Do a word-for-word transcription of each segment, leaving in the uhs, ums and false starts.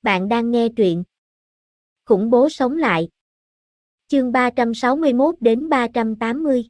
Bạn đang nghe truyện Khủng bố sống lại. Chương ba trăm sáu mươi mốt đến ba trăm tám mươi.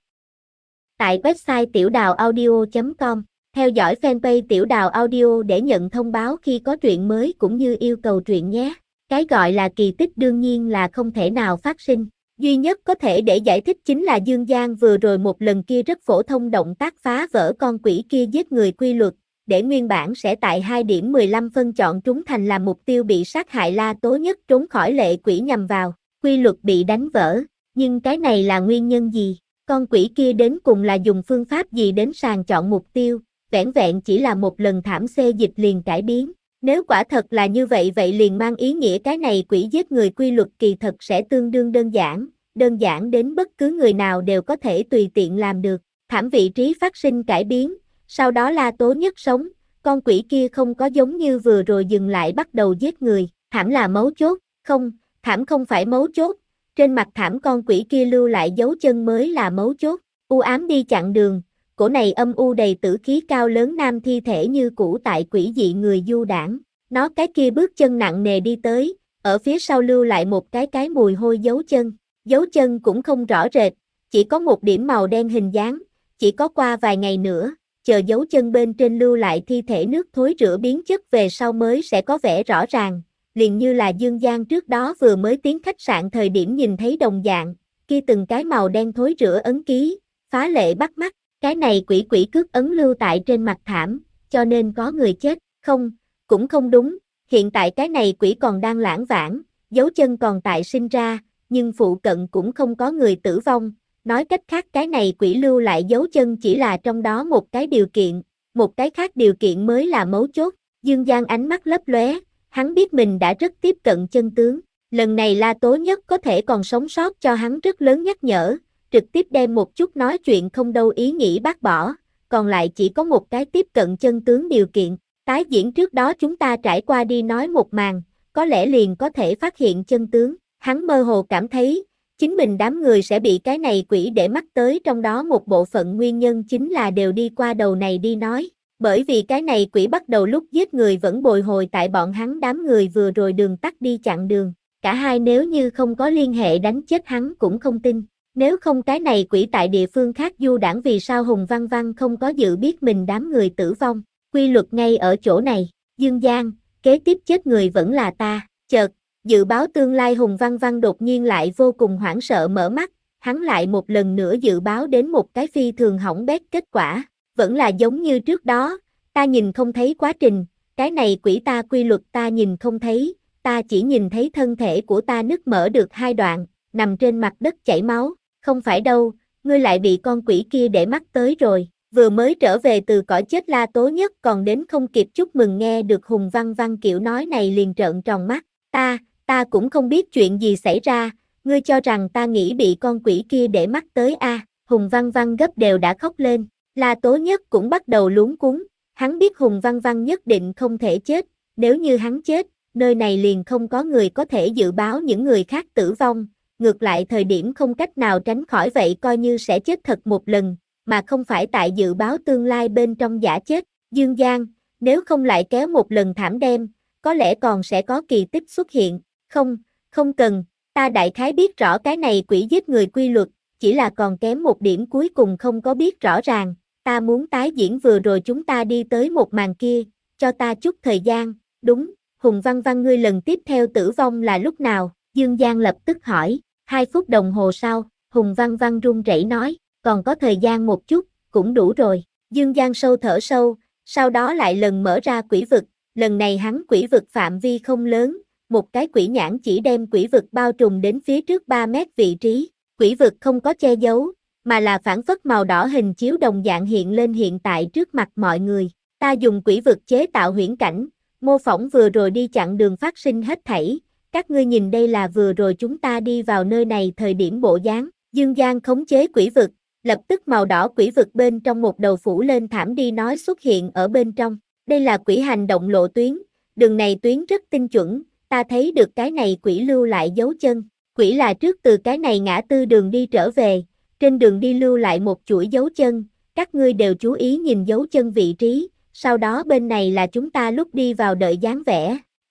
Tại website tiểu đào audio chấm com, theo dõi fanpage Tiểu Đào Audio để nhận thông báo khi có truyện mới cũng như yêu cầu truyện nhé. Cái gọi là kỳ tích đương nhiên là không thể nào phát sinh. Duy nhất có thể để giải thích chính là Dương Giang vừa rồi một lần kia rất phổ thông động tác phá vỡ con quỷ kia giết người quy luật, để nguyên bản sẽ tại hai điểm mười lăm phân chọn trúng thành là mục tiêu bị sát hại La Tố Nhất trốn khỏi lệ quỷ nhằm vào, quy luật bị đánh vỡ. Nhưng cái này là nguyên nhân gì? Con quỷ kia đến cùng là dùng phương pháp gì đến sàng chọn mục tiêu? Vẻn vẹn chỉ là một lần thảm xê dịch liền cải biến. Nếu quả thật là như vậy vậy liền mang ý nghĩa cái này quỷ giết người quy luật kỳ thật sẽ tương đương đơn giản, đơn giản đến bất cứ người nào đều có thể tùy tiện làm được. Thảm vị trí phát sinh cải biến, sau đó La Tố Nhất sống, con quỷ kia không có giống như vừa rồi dừng lại bắt đầu giết người, thảm là mấu chốt, không, thảm không phải mấu chốt, trên mặt thảm con quỷ kia lưu lại dấu chân mới là mấu chốt. U ám đi chặn đường, cổ này âm u đầy tử khí cao lớn nam thi thể như cũ tại quỷ dị người du đảng, nó cái kia bước chân nặng nề đi tới, ở phía sau lưu lại một cái cái mùi hôi dấu chân, dấu chân cũng không rõ rệt, chỉ có một điểm màu đen hình dáng, chỉ có qua vài ngày nữa, chờ dấu chân bên trên lưu lại thi thể nước thối rữa biến chất về sau mới sẽ có vẻ rõ ràng, liền như là Dương Giang trước đó vừa mới tiến khách sạn thời điểm nhìn thấy đồng dạng, kia từng cái màu đen thối rữa ấn ký, phá lệ bắt mắt. Cái này quỷ quỷ cước ấn lưu tại trên mặt thảm, cho nên có người chết, không, cũng không đúng, hiện tại cái này quỷ còn đang lãng vãng, dấu chân còn tại sinh ra, nhưng phụ cận cũng không có người tử vong, nói cách khác cái này quỷ lưu lại dấu chân chỉ là trong đó một cái điều kiện, một cái khác điều kiện mới là mấu chốt. Dương Giang ánh mắt lấp lóe, hắn biết mình đã rất tiếp cận chân tướng, lần này La Tố Nhất có thể còn sống sót cho hắn rất lớn nhắc nhở. Trực tiếp đem một chút nói chuyện không đâu ý nghĩ bác bỏ, còn lại chỉ có một cái tiếp cận chân tướng điều kiện, tái diễn trước đó chúng ta trải qua đi nói một màn, có lẽ liền có thể phát hiện chân tướng, hắn mơ hồ cảm thấy, chính mình đám người sẽ bị cái này quỷ để mắt tới trong đó một bộ phận nguyên nhân chính là đều đi qua đầu này đi nói, bởi vì cái này quỷ bắt đầu lúc giết người vẫn bồi hồi tại bọn hắn đám người vừa rồi đường tắt đi chặn đường, cả hai nếu như không có liên hệ đánh chết hắn cũng không tin. Nếu không cái này quỷ tại địa phương khác du đảng vì sao Hùng Văn Văn không có dự biết mình đám người tử vong, quy luật ngay ở chỗ này, Dương Giang, kế tiếp chết người vẫn là ta, chợt, dự báo tương lai Hùng Văn Văn đột nhiên lại vô cùng hoảng sợ mở mắt, hắn lại một lần nữa dự báo đến một cái phi thường hỏng bét kết quả, vẫn là giống như trước đó, ta nhìn không thấy quá trình, cái này quỷ ta quy luật ta nhìn không thấy, ta chỉ nhìn thấy thân thể của ta nứt mở được hai đoạn, nằm trên mặt đất chảy máu. Không phải đâu, ngươi lại bị con quỷ kia để mắt tới rồi, vừa mới trở về từ cõi chết La Tố Nhất còn đến không kịp chúc mừng nghe được Hùng Văn Văn kiểu nói này liền trợn tròn mắt, ta, ta cũng không biết chuyện gì xảy ra, ngươi cho rằng ta nghĩ bị con quỷ kia để mắt tới a? À? Hùng Văn Văn gấp đều đã khóc lên, La Tố Nhất cũng bắt đầu luống cuống, hắn biết Hùng Văn Văn nhất định không thể chết, nếu như hắn chết, nơi này liền không có người có thể dự báo những người khác tử vong. Ngược lại thời điểm không cách nào tránh khỏi vậy coi như sẽ chết thật một lần, mà không phải tại dự báo tương lai bên trong giả chết. Dương Giang, nếu không lại kéo một lần thảm đem, có lẽ còn sẽ có kỳ tích xuất hiện. Không, không cần, ta đại khái biết rõ cái này quỷ giết người quy luật, chỉ là còn kém một điểm cuối cùng không có biết rõ ràng. Ta muốn tái diễn vừa rồi chúng ta đi tới một màn kia, cho ta chút thời gian. Đúng, Hùng Văn Văn ngươi lần tiếp theo tử vong là lúc nào? Dương Giang lập tức hỏi. Hai phút đồng hồ sau, Hùng Văn Văn run rẩy nói, còn có thời gian một chút, cũng đủ rồi. Dương Giang sâu thở sâu, sau đó lại lần mở ra quỷ vực, lần này hắn quỷ vực phạm vi không lớn, một cái quỷ nhãn chỉ đem quỷ vực bao trùm đến phía trước ba mét vị trí. Quỷ vực không có che giấu, mà là phản phất màu đỏ hình chiếu đồng dạng hiện lên hiện tại trước mặt mọi người. Ta dùng quỷ vực chế tạo huyễn cảnh, mô phỏng vừa rồi đi chặn đường phát sinh hết thảy. Các ngươi nhìn đây là vừa rồi chúng ta đi vào nơi này thời điểm bộ dáng. Dương Giang khống chế quỷ vực, lập tức màu đỏ quỷ vực bên trong một đầu phủ lên thảm đi nói xuất hiện ở bên trong. Đây là quỷ hành động lộ tuyến, đường này tuyến rất tinh chuẩn, ta thấy được cái này quỷ lưu lại dấu chân. Quỷ là trước từ cái này ngã tư đường đi trở về, trên đường đi lưu lại một chuỗi dấu chân, các ngươi đều chú ý nhìn dấu chân vị trí, sau đó bên này là chúng ta lúc đi vào đợi dáng vẻ.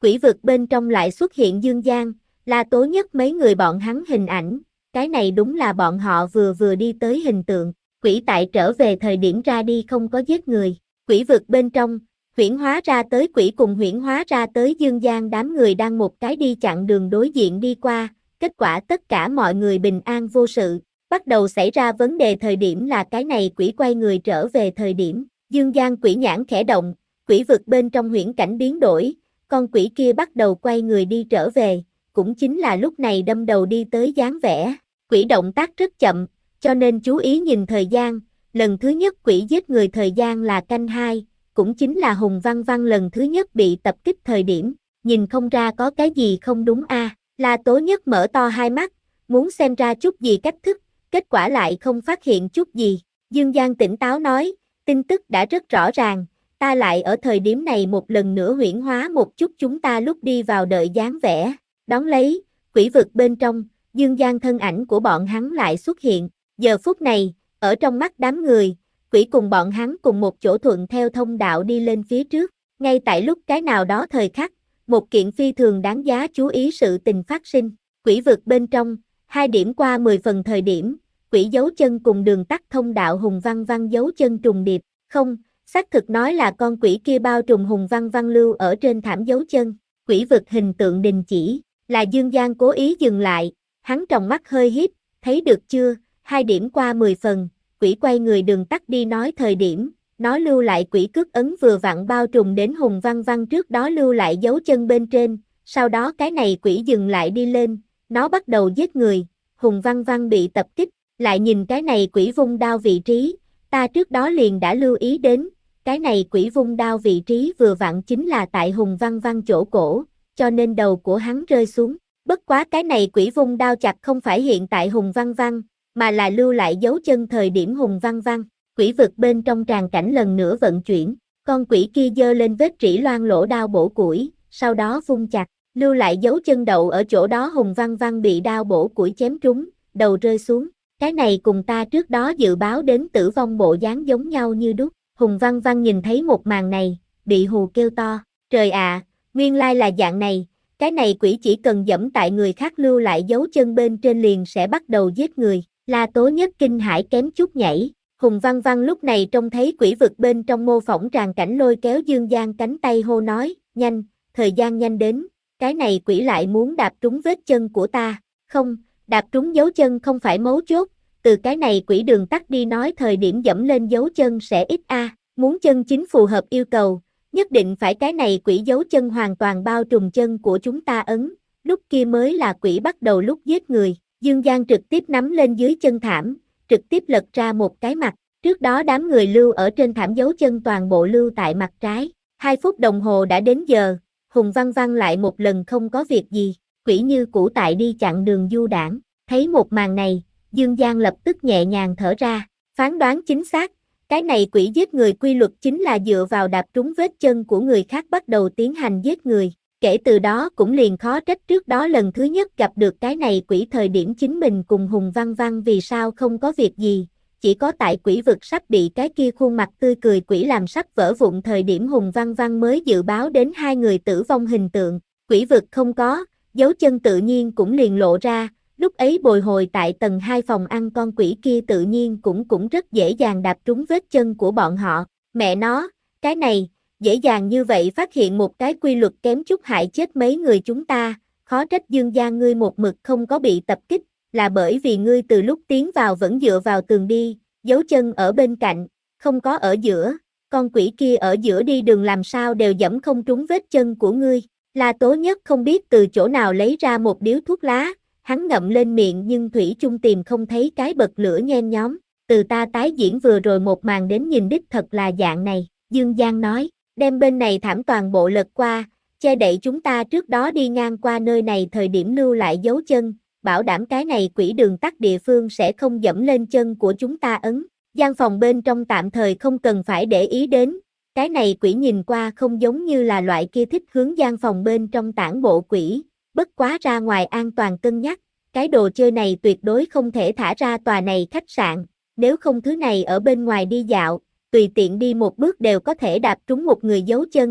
quỷ vực bên trong lại xuất hiện Dương Giang, La Tố Nhất mấy người bọn hắn hình ảnh, cái này đúng là bọn họ vừa vừa đi tới hình tượng, quỷ tại trở về thời điểm ra đi không có giết người, quỷ vực bên trong, huyễn hóa ra tới quỷ cùng huyễn hóa ra tới Dương Giang đám người đang một cái đi chặn đường đối diện đi qua, kết quả tất cả mọi người bình an vô sự, bắt đầu xảy ra vấn đề thời điểm là cái này quỷ quay người trở về thời điểm, Dương Giang quỷ nhãn khẽ động, quỷ vực bên trong huyễn cảnh biến đổi, con quỷ kia bắt đầu quay người đi trở về, cũng chính là lúc này đâm đầu đi tới dáng vẻ, quỷ động tác rất chậm, cho nên chú ý nhìn thời gian, lần thứ nhất quỷ giết người thời gian là canh hai, cũng chính là Hùng Văn Văn lần thứ nhất bị tập kích thời điểm, nhìn không ra có cái gì không đúng a. À. La Tố Nhất mở to hai mắt, muốn xem ra chút gì cách thức, kết quả lại không phát hiện chút gì, Dương Giang tỉnh táo nói, tin tức đã rất rõ ràng, ta lại ở thời điểm này một lần nữa huyễn hóa một chút chúng ta lúc đi vào đợi dáng vẻ, đón lấy, quỷ vực bên trong, Dương Giang thân ảnh của bọn hắn lại xuất hiện, giờ phút này, ở trong mắt đám người, quỷ cùng bọn hắn cùng một chỗ thuận theo thông đạo đi lên phía trước, ngay tại lúc cái nào đó thời khắc, một kiện phi thường đáng giá chú ý sự tình phát sinh, quỷ vực bên trong, hai điểm qua mười phần thời điểm, quỷ dấu chân cùng đường tắt thông đạo Hùng Văn Văn dấu chân trùng điệp, không, xác thực nói là con quỷ kia bao trùm Hùng Văn Văn lưu ở trên thảm dấu chân, quỷ vực hình tượng đình chỉ, là Dương Giang cố ý dừng lại, hắn tròng mắt hơi híp, thấy được chưa, hai điểm qua mười phần, quỷ quay người đường tắt đi nói thời điểm, nó lưu lại quỷ cước ấn vừa vặn bao trùm đến Hùng Văn Văn trước đó lưu lại dấu chân bên trên, sau đó cái này quỷ dừng lại đi lên, nó bắt đầu giết người, Hùng Văn Văn bị tập kích, lại nhìn cái này quỷ vung đao vị trí, ta trước đó liền đã lưu ý đến, cái này quỷ vung đao vị trí vừa vặn chính là tại Hùng Văn Văn chỗ cổ, cho nên đầu của hắn rơi xuống, bất quá cái này quỷ vung đao chặt không phải hiện tại Hùng Văn Văn, mà là lưu lại dấu chân thời điểm Hùng Văn Văn, quỷ vực bên trong tràng cảnh lần nữa vận chuyển, con quỷ kia giơ lên vết rỉ loang lỗ đao bổ củi, sau đó vung chặt, lưu lại dấu chân đậu ở chỗ đó Hùng Văn Văn bị đao bổ củi chém trúng, đầu rơi xuống, cái này cùng ta trước đó dự báo đến tử vong bộ dáng giống nhau như đúc, Hùng Văn Văn nhìn thấy một màn này, bị hù kêu to, trời ạ, à, nguyên lai là dạng này, cái này quỷ chỉ cần dẫm tại người khác lưu lại dấu chân bên trên liền sẽ bắt đầu giết người, La Tố Nhất kinh hãi kém chút nhảy, Hùng Văn Văn lúc này trông thấy quỷ vực bên trong mô phỏng tràng cảnh lôi kéo Dương Giang cánh tay hô nói, nhanh, thời gian nhanh đến, cái này quỷ lại muốn đạp trúng vết chân của ta, không, đạp trúng dấu chân không phải mấu chốt, từ cái này quỷ đường tắt đi nói thời điểm dẫm lên dấu chân sẽ ít a, à. Muốn chân chính phù hợp yêu cầu, nhất định phải cái này quỷ dấu chân hoàn toàn bao trùm chân của chúng ta ấn, lúc kia mới là quỷ bắt đầu lúc giết người, Dương Giang trực tiếp nắm lên dưới chân thảm, trực tiếp lật ra một cái mặt, trước đó đám người lưu ở trên thảm dấu chân toàn bộ lưu tại mặt trái, hai phút đồng hồ đã đến giờ, Hùng Văn Văn lại một lần không có việc gì, quỷ như cũ tại đi chặn đường du đảng, thấy một màn này, Dương Giang lập tức nhẹ nhàng thở ra, phán đoán chính xác, cái này quỷ giết người quy luật chính là dựa vào đạp trúng vết chân của người khác bắt đầu tiến hành giết người, kể từ đó cũng liền khó trách trước đó lần thứ nhất gặp được cái này quỷ thời điểm chính mình cùng Hùng Văn Văn vì sao không có việc gì, chỉ có tại quỷ vực sắp bị cái kia khuôn mặt tươi cười quỷ làm sắp vỡ vụn thời điểm Hùng Văn Văn mới dự báo đến hai người tử vong hình tượng, quỷ vực không có, dấu chân tự nhiên cũng liền lộ ra, lúc ấy bồi hồi tại tầng hai phòng ăn con quỷ kia tự nhiên cũng cũng rất dễ dàng đạp trúng vết chân của bọn họ, mẹ nó, cái này, dễ dàng như vậy phát hiện một cái quy luật kém chút hại chết mấy người chúng ta, khó trách Dương Giang ngươi một mực không có bị tập kích, là bởi vì ngươi từ lúc tiến vào vẫn dựa vào tường đi, dấu chân ở bên cạnh, không có ở giữa, con quỷ kia ở giữa đi đường làm sao đều dẫm không trúng vết chân của ngươi, La Tố Nhất không biết từ chỗ nào lấy ra một điếu thuốc lá, hắn ngậm lên miệng nhưng thủy chung tìm không thấy cái bật lửa nhen nhóm, từ ta tái diễn vừa rồi một màn đến nhìn đích thật là dạng này, Dương Giang nói, đem bên này thảm toàn bộ lật qua, che đậy chúng ta trước đó đi ngang qua nơi này thời điểm lưu lại dấu chân, bảo đảm cái này quỷ đường tắt địa phương sẽ không dẫm lên chân của chúng ta ấn, gian phòng bên trong tạm thời không cần phải để ý đến, cái này quỷ nhìn qua không giống như là loại kia thích hướng gian phòng bên trong tản bộ quỷ, bất quá ra ngoài an toàn cân nhắc, cái đồ chơi này tuyệt đối không thể thả ra tòa này khách sạn, nếu không thứ này ở bên ngoài đi dạo, tùy tiện đi một bước đều có thể đạp trúng một người dấu chân,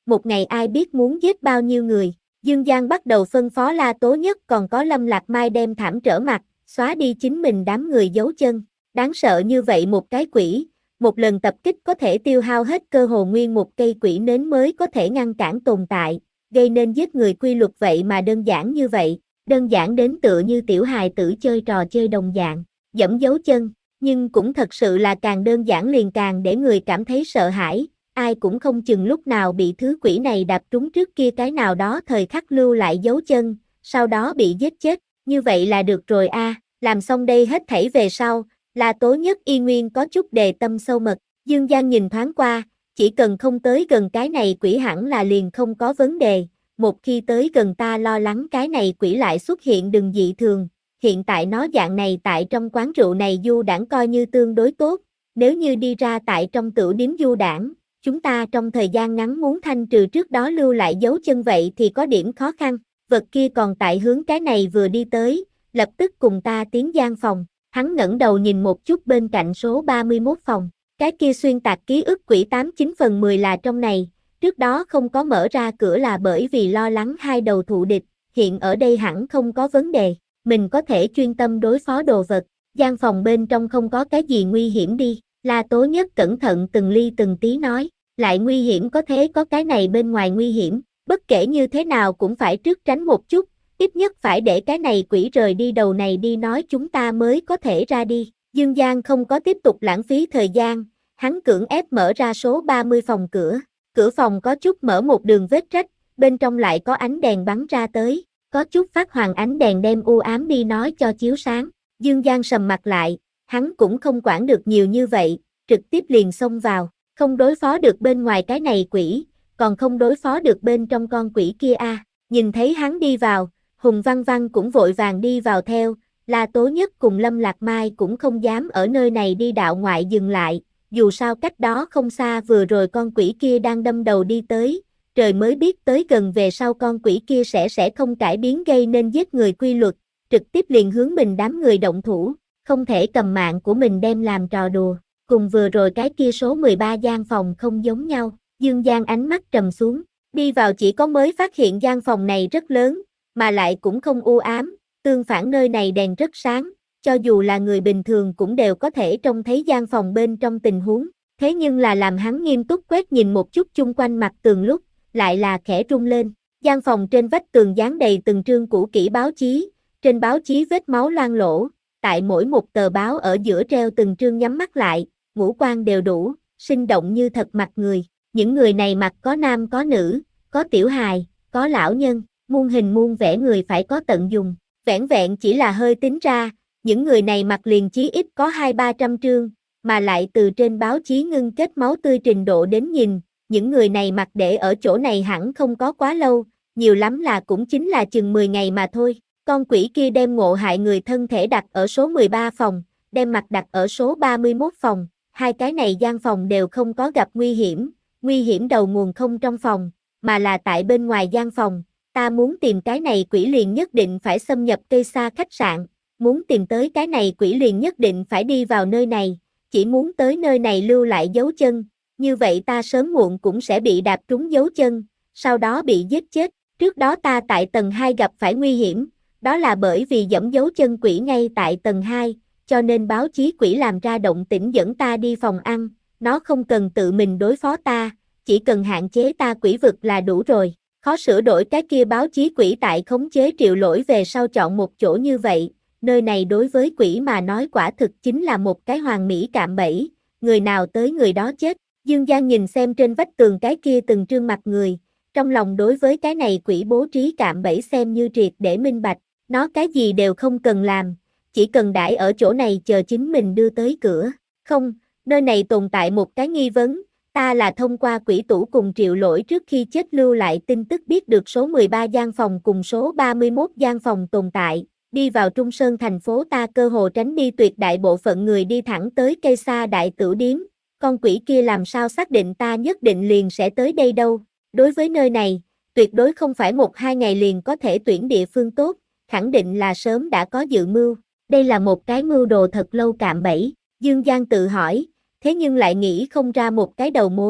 một ngày ai biết muốn giết bao nhiêu người. Dương Giang bắt đầu phân phó La Tố Nhất còn có Lâm Lạc Mai đem thảm trở mặt, xóa đi chính mình đám người giấu chân. Đáng sợ như vậy một cái quỷ, một lần tập kích có thể tiêu hao hết cơ hồ nguyên một cây quỷ nến mới có thể ngăn cản tồn tại, gây nên giết người quy luật vậy mà đơn giản như vậy, đơn giản đến tựa như tiểu hài tử chơi trò chơi đồng dạng, giẫm dấu chân, nhưng cũng thật sự là càng đơn giản liền càng để người cảm thấy sợ hãi, ai cũng không chừng lúc nào bị thứ quỷ này đạp trúng trước kia cái nào đó thời khắc lưu lại dấu chân, sau đó bị giết chết, như vậy là được rồi a, làm xong đây hết thảy về sau. La Tố Nhất y nguyên có chút đề tâm sâu mật, Dương Giang nhìn thoáng qua, chỉ cần không tới gần cái này quỷ hẳn là liền không có vấn đề, một khi tới gần ta lo lắng cái này quỷ lại xuất hiện đừng dị thường, hiện tại nó dạng này tại trong quán rượu này du đãng coi như tương đối tốt, nếu như đi ra tại trong tửu điếm du đãng, chúng ta trong thời gian ngắn muốn thanh trừ trước đó lưu lại dấu chân vậy thì có điểm khó khăn, vật kia còn tại hướng cái này vừa đi tới, lập tức cùng ta tiến gian phòng. Hắn ngẩng đầu nhìn một chút bên cạnh số ba mươi mốt phòng, cái kia xuyên tạc ký ức quỷ tám chín phần mười là trong này, trước đó không có mở ra cửa là bởi vì lo lắng hai đầu thụ địch, hiện ở đây hẳn không có vấn đề, mình có thể chuyên tâm đối phó đồ vật, gian phòng bên trong không có cái gì nguy hiểm đi, La Tố Nhất cẩn thận từng ly từng tí nói, lại nguy hiểm có thế có cái này bên ngoài nguy hiểm, bất kể như thế nào cũng phải trước tránh một chút. Ít nhất phải để cái này quỷ rời đi đầu này đi nói chúng ta mới có thể ra đi. Dương Giang không có tiếp tục lãng phí thời gian, hắn cưỡng ép mở ra số ba mươi phòng cửa. Cửa phòng có chút mở một đường vết rách, bên trong lại có ánh đèn bắn ra tới, có chút phát hoàng ánh đèn đem u ám đi nói cho chiếu sáng. Dương Giang sầm mặt lại, hắn cũng không quản được nhiều như vậy, trực tiếp liền xông vào, không đối phó được bên ngoài cái này quỷ, còn không đối phó được bên trong con quỷ kia a. À. Nhìn thấy hắn đi vào, Hùng Văn Văn cũng vội vàng đi vào theo, La Tố Nhất cùng Lâm Lạc Mai cũng không dám ở nơi này đi đạo ngoại dừng lại, dù sao cách đó không xa vừa rồi con quỷ kia đang đâm đầu đi tới, trời mới biết tới gần về sau con quỷ kia sẽ sẽ không cải biến gây nên giết người quy luật, trực tiếp liền hướng mình đám người động thủ, không thể cầm mạng của mình đem làm trò đùa, cùng vừa rồi cái kia số mười ba gian phòng không giống nhau, Dương Giang ánh mắt trầm xuống, đi vào chỉ có mới phát hiện gian phòng này rất lớn, mà lại cũng không u ám, tương phản nơi này đèn rất sáng, cho dù là người bình thường cũng đều có thể trông thấy gian phòng bên trong tình huống, thế nhưng là làm hắn nghiêm túc quét nhìn một chút chung quanh mặt tường lúc, lại là khẽ rung lên, gian phòng trên vách tường dán đầy từng trương cũ kỹ báo chí, trên báo chí vết máu loang lỗ, tại mỗi một tờ báo ở giữa treo từng trương nhắm mắt lại, ngũ quan đều đủ, sinh động như thật mặt người, những người này mặt có nam có nữ, có tiểu hài, có lão nhân. Muôn hình muôn vẻ người phải có tận dùng, vẻn vẹn chỉ là hơi tính ra, những người này mặt liền chí ít có hai ba trăm trương, mà lại từ trên báo chí ngưng kết máu tươi trình độ đến nhìn, những người này mặt để ở chỗ này hẳn không có quá lâu, nhiều lắm là cũng chính là chừng mười ngày mà thôi, con quỷ kia đem ngộ hại người thân thể đặt ở số mười ba phòng, đem mặt đặt ở số ba mươi mốt phòng, hai cái này gian phòng đều không có gặp nguy hiểm, nguy hiểm đầu nguồn không trong phòng, mà là tại bên ngoài gian phòng. Ta muốn tìm cái này quỷ liền nhất định phải xâm nhập cây xa khách sạn, muốn tìm tới cái này quỷ liền nhất định phải đi vào nơi này, chỉ muốn tới nơi này lưu lại dấu chân, như vậy ta sớm muộn cũng sẽ bị đạp trúng dấu chân, sau đó bị giết chết, trước đó ta tại tầng hai gặp phải nguy hiểm, đó là bởi vì dẫm dấu chân quỷ ngay tại tầng hai, cho nên báo chí quỷ làm ra động tĩnh dẫn ta đi phòng ăn, nó không cần tự mình đối phó ta, chỉ cần hạn chế ta quỷ vực là đủ rồi. Khó sửa đổi cái kia báo chí quỷ tại khống chế Triệu Lỗi về sau chọn một chỗ như vậy, nơi này đối với quỷ mà nói quả thực chính là một cái hoàn mỹ cạm bẫy, người nào tới người đó chết. Dương Giang nhìn xem trên vách tường cái kia từng trương mặt người, trong lòng đối với cái này quỷ bố trí cạm bẫy xem như triệt để minh bạch, nó cái gì đều không cần làm, chỉ cần đãi ở chỗ này chờ chính mình đưa tới cửa. Không, nơi này tồn tại một cái nghi vấn. Ta là thông qua quỷ tủ cùng Triệu Lỗi trước khi chết lưu lại tin tức biết được số mười ba gian phòng cùng số ba mươi mốt gian phòng tồn tại, đi vào Trung Sơn thành phố ta cơ hồ tránh đi tuyệt đại bộ phận người đi thẳng tới cây xa đại tửu điếm, con quỷ kia làm sao xác định ta nhất định liền sẽ tới đây đâu, đối với nơi này, tuyệt đối không phải một hai ngày liền có thể tuyển địa phương tốt, khẳng định là sớm đã có dự mưu, đây là một cái mưu đồ thật lâu cạm bẫy, Dương Giang tự hỏi. Thế nhưng lại nghĩ không ra một cái đầu mối,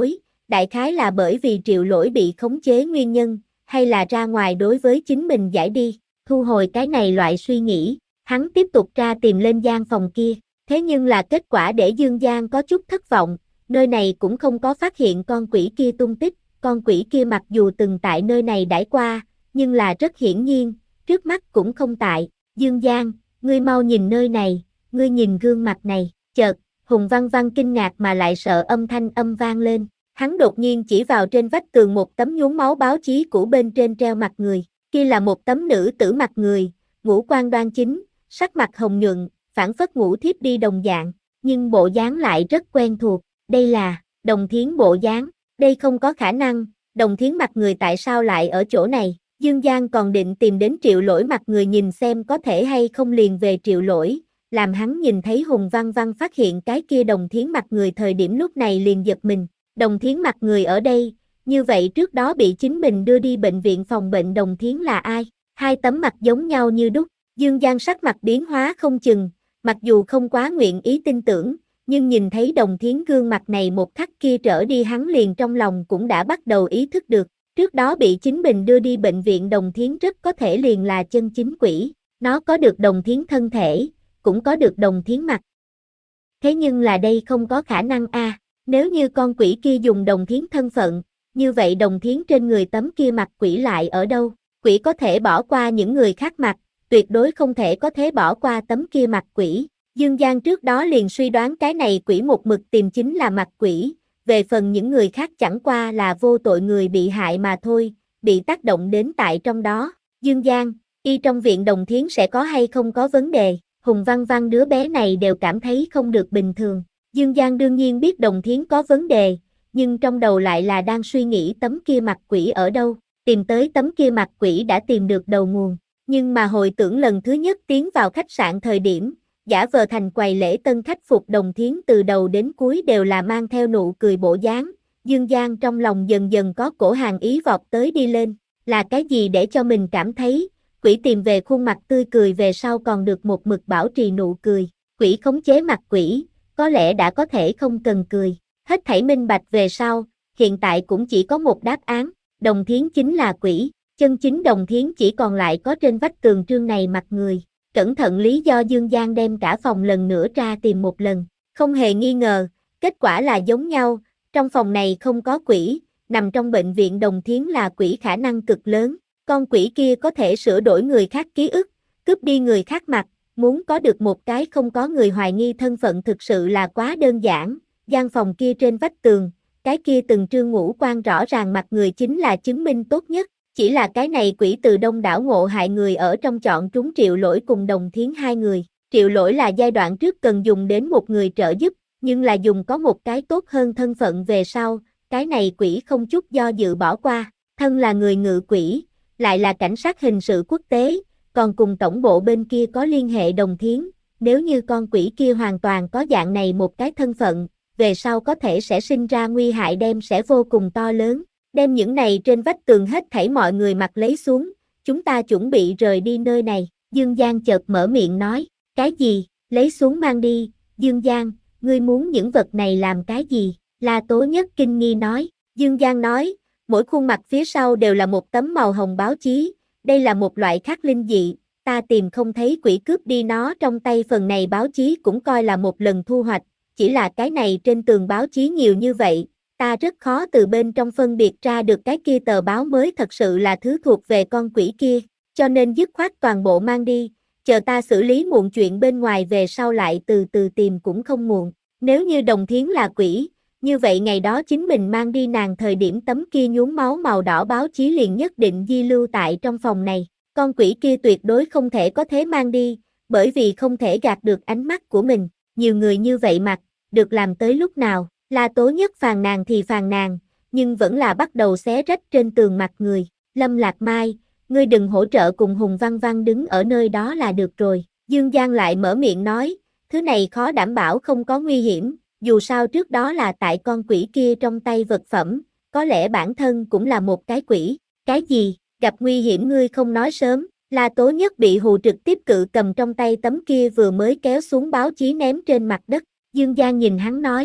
đại khái là bởi vì Triệu Lỗi bị khống chế nguyên nhân, hay là ra ngoài đối với chính mình giải đi, thu hồi cái này loại suy nghĩ, hắn tiếp tục ra tìm lên gian phòng kia, thế nhưng là kết quả để Dương Giang có chút thất vọng, nơi này cũng không có phát hiện con quỷ kia tung tích, con quỷ kia mặc dù từng tại nơi này đãi qua, nhưng là rất hiển nhiên, trước mắt cũng không tại, Dương Giang, ngươi mau nhìn nơi này, ngươi nhìn gương mặt này, chợt, Hùng Văn Văn kinh ngạc mà lại sợ âm thanh âm vang lên, hắn đột nhiên chỉ vào trên vách tường một tấm nhuốm máu báo chí cũ bên trên treo mặt người, kia là một tấm nữ tử mặt người, ngũ quan đoan chính, sắc mặt hồng nhuận, phảng phất ngủ thiếp đi đồng dạng, nhưng bộ dáng lại rất quen thuộc, đây là, Đồng Thiến bộ dáng, đây không có khả năng, Đồng Thiến mặt người tại sao lại ở chỗ này, Dương Giang còn định tìm đến Triệu Lỗi mặt người nhìn xem có thể hay không liền về Triệu Lỗi, làm hắn nhìn thấy Hùng Văn Văn phát hiện cái kia Đồng Thiến mặt người thời điểm lúc này liền giật mình, Đồng Thiến mặt người ở đây, như vậy trước đó bị chính mình đưa đi bệnh viện phòng bệnh Đồng Thiến là ai, hai tấm mặt giống nhau như đúc, Dương Giang sắc mặt biến hóa không chừng, mặc dù không quá nguyện ý tin tưởng, nhưng nhìn thấy Đồng Thiến gương mặt này một khắc kia trở đi hắn liền trong lòng cũng đã bắt đầu ý thức được, trước đó bị chính mình đưa đi bệnh viện Đồng Thiến rất có thể liền là chân chính quỷ, nó có được Đồng Thiến thân thể, cũng có được Đồng Thiến mặt. Thế nhưng là đây không có khả năng a, à, nếu như con quỷ kia dùng Đồng Thiến thân phận, như vậy Đồng Thiến trên người tấm kia mặt quỷ lại ở đâu? Quỷ có thể bỏ qua những người khác mặt, tuyệt đối không thể có thể bỏ qua tấm kia mặt quỷ. Dương Giang trước đó liền suy đoán cái này quỷ một mực tìm chính là mặt quỷ, về phần những người khác chẳng qua là vô tội người bị hại mà thôi, bị tác động đến tại trong đó. Dương Giang, y trong viện Đồng Thiến sẽ có hay không có vấn đề, Hùng Văn Văn đứa bé này đều cảm thấy không được bình thường. Dương Giang đương nhiên biết Đồng Thiến có vấn đề, nhưng trong đầu lại là đang suy nghĩ tấm kia mặt quỷ ở đâu, tìm tới tấm kia mặt quỷ đã tìm được đầu nguồn, nhưng mà hồi tưởng lần thứ nhất tiến vào khách sạn thời điểm, giả vờ thành quầy lễ tân khách phục Đồng Thiến từ đầu đến cuối đều là mang theo nụ cười bộ dáng, Dương Giang trong lòng dần dần có cổ hàng ý vọt tới đi lên, là cái gì để cho mình cảm thấy, quỷ tìm về khuôn mặt tươi cười về sau còn được một mực bảo trì nụ cười, quỷ khống chế mặt quỷ, có lẽ đã có thể không cần cười, hết thảy minh bạch về sau, hiện tại cũng chỉ có một đáp án, Đồng Thiến chính là quỷ, chân chính Đồng Thiến chỉ còn lại có trên vách tường trương này mặt người. Cẩn thận lý do Dương Giang đem cả phòng lần nữa ra tìm một lần, không hề nghi ngờ, kết quả là giống nhau, trong phòng này không có quỷ, nằm trong bệnh viện Đồng Thiến là quỷ khả năng cực lớn, con quỷ kia có thể sửa đổi người khác ký ức, cướp đi người khác mặt, muốn có được một cái không có người hoài nghi thân phận thực sự là quá đơn giản, gian phòng kia trên vách tường, cái kia từng trương ngũ quan rõ ràng mặt người chính là chứng minh tốt nhất. Chỉ là cái này quỷ từ đông đảo ngộ hại người ở trong chọn trúng Triệu Lỗi cùng Đồng Thiến hai người. Triệu Lỗi là giai đoạn trước cần dùng đến một người trợ giúp, nhưng là dùng có một cái tốt hơn thân phận về sau, cái này quỷ không chút do dự bỏ qua, thân là người ngự quỷ, lại là cảnh sát hình sự quốc tế, còn cùng tổng bộ bên kia có liên hệ Đồng Thiến, nếu như con quỷ kia hoàn toàn có dạng này một cái thân phận, về sau có thể sẽ sinh ra nguy hại đem sẽ vô cùng to lớn. Đem những này trên vách tường hết thảy mọi người mặc lấy xuống, chúng ta chuẩn bị rời đi nơi này, Dương Giang chợt mở miệng nói, cái gì, lấy xuống mang đi, Dương Giang, ngươi muốn những vật này làm cái gì, La Tố Nhất kinh nghi nói, Dương Giang nói, mỗi khuôn mặt phía sau đều là một tấm màu hồng báo chí, đây là một loại khắc linh dị, ta tìm không thấy quỷ cướp đi nó trong tay phần này báo chí cũng coi là một lần thu hoạch, chỉ là cái này trên tường báo chí nhiều như vậy. Ta rất khó từ bên trong phân biệt ra được cái kia tờ báo mới thật sự là thứ thuộc về con quỷ kia, cho nên dứt khoát toàn bộ mang đi, chờ ta xử lý muộn chuyện bên ngoài về sau lại từ từ tìm cũng không muộn. Nếu như Đồng Thiến là quỷ, như vậy ngày đó chính mình mang đi nàng thời điểm tấm kia nhuốm máu màu đỏ báo chí liền nhất định di lưu tại trong phòng này, con quỷ kia tuyệt đối không thể có thế mang đi, bởi vì không thể gạt được ánh mắt của mình, nhiều người như vậy mặc, được làm tới lúc nào? La Tố Nhất phàn nàn thì phàn nàn, nhưng vẫn là bắt đầu xé rách trên tường mặt người. Lâm Lạc Mai, ngươi đừng hỗ trợ cùng Hùng Văn Văn đứng ở nơi đó là được rồi. Dương Giang lại mở miệng nói, thứ này khó đảm bảo không có nguy hiểm, dù sao trước đó là tại con quỷ kia trong tay vật phẩm, có lẽ bản thân cũng là một cái quỷ. Cái gì, gặp nguy hiểm ngươi không nói sớm, La Tố Nhất bị hù trực tiếp cự cầm trong tay tấm kia vừa mới kéo xuống báo chí ném trên mặt đất. Dương Giang nhìn hắn nói,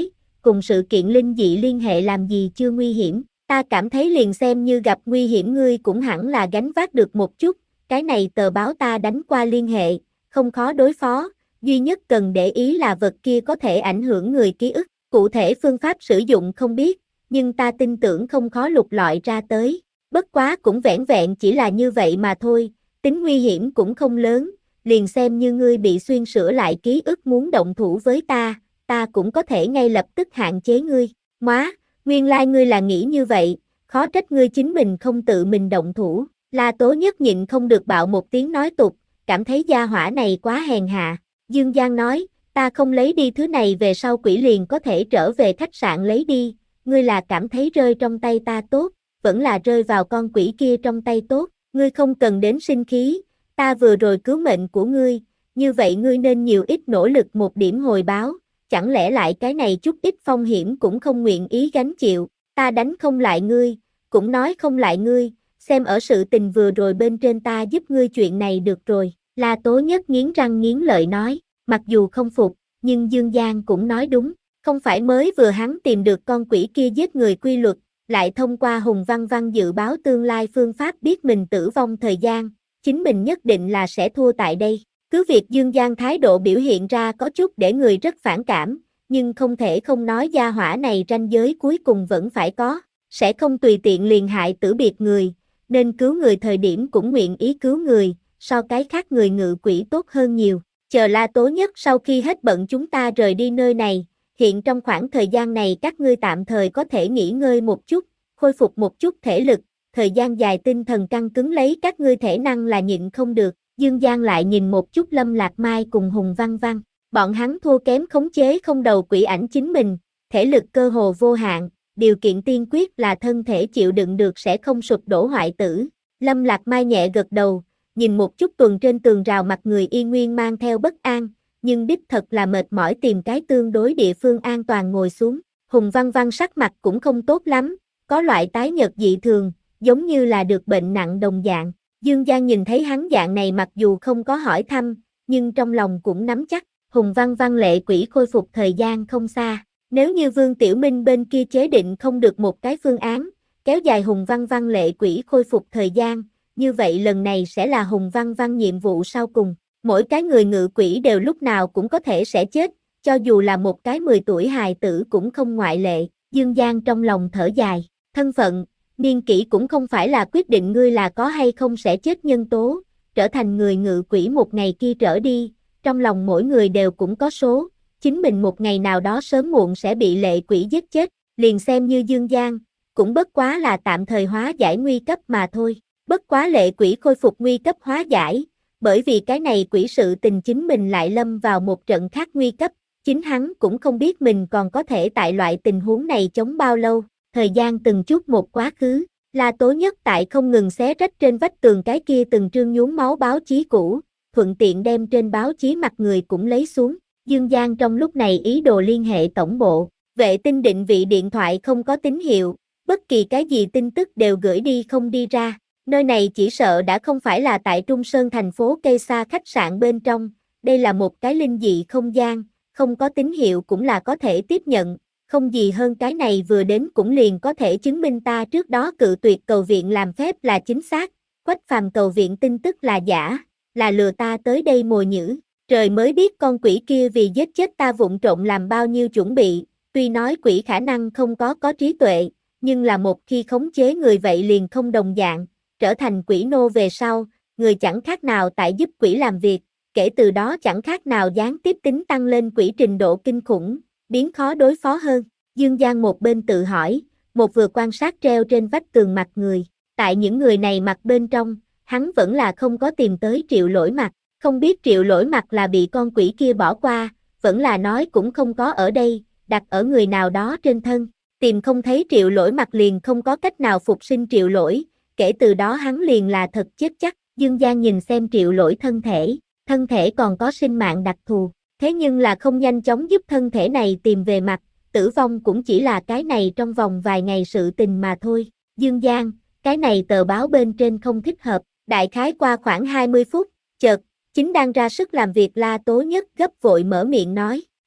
cùng sự kiện linh dị liên hệ làm gì chưa nguy hiểm, ta cảm thấy liền xem như gặp nguy hiểm ngươi cũng hẳn là gánh vác được một chút, cái này tờ báo ta đánh qua liên hệ, không khó đối phó, duy nhất cần để ý là vật kia có thể ảnh hưởng người ký ức, cụ thể phương pháp sử dụng không biết, nhưng ta tin tưởng không khó lục lọi ra tới, bất quá cũng vẻn vẹn chỉ là như vậy mà thôi, tính nguy hiểm cũng không lớn, liền xem như ngươi bị xuyên sửa lại ký ức muốn động thủ với ta, ta cũng có thể ngay lập tức hạn chế ngươi, móa, nguyên lai ngươi là nghĩ như vậy, khó trách ngươi chính mình không tự mình động thủ, La Tố Nhất nhịn không được bạo một tiếng nói tục, cảm thấy gia hỏa này quá hèn hạ, Dương Giang nói, ta không lấy đi thứ này về sau quỷ liền có thể trở về khách sạn lấy đi, ngươi là cảm thấy rơi trong tay ta tốt, vẫn là rơi vào con quỷ kia trong tay tốt, ngươi không cần đến sinh khí, ta vừa rồi cứu mệnh của ngươi, như vậy ngươi nên nhiều ít nỗ lực một điểm hồi báo, chẳng lẽ lại cái này chút ít phong hiểm cũng không nguyện ý gánh chịu, ta đánh không lại ngươi, cũng nói không lại ngươi, xem ở sự tình vừa rồi bên trên ta giúp ngươi chuyện này được rồi, La Tố Nhất nghiến răng nghiến lợi nói, mặc dù không phục, nhưng Dương Giang cũng nói đúng, không phải mới vừa hắn tìm được con quỷ kia giết người quy luật, lại thông qua Hùng Văn Văn dự báo tương lai phương pháp biết mình tử vong thời gian, chính mình nhất định là sẽ thua tại đây. Cứ việc Dương Giang thái độ biểu hiện ra có chút để người rất phản cảm, nhưng không thể không nói gia hỏa này ranh giới cuối cùng vẫn phải có, sẽ không tùy tiện liền hại tử biệt người, nên cứu người thời điểm cũng nguyện ý cứu người, so cái khác người ngự quỷ tốt hơn nhiều. Chờ La Tố Nhất sau khi hết bận chúng ta rời đi nơi này, hiện trong khoảng thời gian này các ngươi tạm thời có thể nghỉ ngơi một chút, khôi phục một chút thể lực, thời gian dài tinh thần căng cứng lấy các ngươi thể năng là nhịn không được. Dương Giang lại nhìn một chút Lâm Lạc Mai cùng Hùng Văn Văn, bọn hắn thua kém khống chế không đầu quỷ ảnh chính mình, thể lực cơ hồ vô hạn, điều kiện tiên quyết là thân thể chịu đựng được sẽ không sụp đổ hoại tử. Lâm Lạc Mai nhẹ gật đầu, nhìn một chút tuần trên tường rào mặt người y nguyên mang theo bất an, nhưng đích thật là mệt mỏi tìm cái tương đối địa phương an toàn ngồi xuống. Hùng Văn Văn sắc mặt cũng không tốt lắm, có loại tái nhợt dị thường, giống như là được bệnh nặng đồng dạng. Dương Giang nhìn thấy hắn dạng này mặc dù không có hỏi thăm, nhưng trong lòng cũng nắm chắc, Hùng Văn Văn lệ quỷ khôi phục thời gian không xa. Nếu như Vương Tiểu Minh bên kia chế định không được một cái phương án, kéo dài Hùng Văn Văn lệ quỷ khôi phục thời gian, như vậy lần này sẽ là Hùng Văn Văn nhiệm vụ sau cùng. Mỗi cái người ngự quỷ đều lúc nào cũng có thể sẽ chết, cho dù là một cái mười tuổi hài tử cũng không ngoại lệ. Dương Giang trong lòng thở dài, thân phận, niên kỷ cũng không phải là quyết định ngươi là có hay không sẽ chết nhân tố, trở thành người ngự quỷ một ngày kia trở đi, trong lòng mỗi người đều cũng có số, chính mình một ngày nào đó sớm muộn sẽ bị lệ quỷ giết chết, liền xem như Dương Giang, cũng bất quá là tạm thời hóa giải nguy cấp mà thôi, bất quá lệ quỷ khôi phục nguy cấp hóa giải, bởi vì cái này quỷ sự tình chính mình lại lâm vào một trận khác nguy cấp, chính hắn cũng không biết mình còn có thể tại loại tình huống này chống bao lâu. Thời gian từng chút một quá khứ, La Tố Nhất tại không ngừng xé rách trên vách tường cái kia từng trương nhuốm máu báo chí cũ, thuận tiện đem trên báo chí mặt người cũng lấy xuống. Dương Giang trong lúc này ý đồ liên hệ tổng bộ, vệ tinh định vị điện thoại không có tín hiệu, bất kỳ cái gì tin tức đều gửi đi không đi ra. Nơi này chỉ sợ đã không phải là tại Trung Sơn thành phố cây xa khách sạn bên trong, đây là một cái linh dị không gian, không có tín hiệu cũng là có thể tiếp nhận. Không gì hơn cái này vừa đến cũng liền có thể chứng minh ta trước đó cự tuyệt cầu viện làm phép là chính xác, Quách Phàm cầu viện tin tức là giả, là lừa ta tới đây mồi nhử, trời mới biết con quỷ kia vì giết chết ta vụng trộm làm bao nhiêu chuẩn bị, tuy nói quỷ khả năng không có có trí tuệ, nhưng là một khi khống chế người vậy liền không đồng dạng, trở thành quỷ nô về sau, người chẳng khác nào tại giúp quỷ làm việc, kể từ đó chẳng khác nào gián tiếp tính tăng lên quỷ trình độ kinh khủng, biến khó đối phó hơn. Dương Giang một bên tự hỏi, một vừa quan sát treo trên vách tường mặt người. Tại những người này mặt bên trong, hắn vẫn là không có tìm tới Triệu Lỗi Mặt. Không biết Triệu Lỗi Mặt là bị con quỷ kia bỏ qua, vẫn là nói cũng không có ở đây, đặt ở người nào đó trên thân. Tìm không thấy Triệu Lỗi Mặt liền không có cách nào phục sinh Triệu Lỗi, kể từ đó hắn liền là thật chết chắc. Dương Giang nhìn xem Triệu Lỗi thân thể, thân thể còn có sinh mạng đặc thù. Thế nhưng là không nhanh chóng giúp thân thể này tìm về mặt, tử vong cũng chỉ là cái này trong vòng vài ngày sự tình mà thôi. Dương Giang, cái này tờ báo bên trên không thích hợp, đại khái qua khoảng hai mươi phút, chợt, chính đang ra sức làm việc La Tố Nhất gấp vội mở miệng nói, ừm,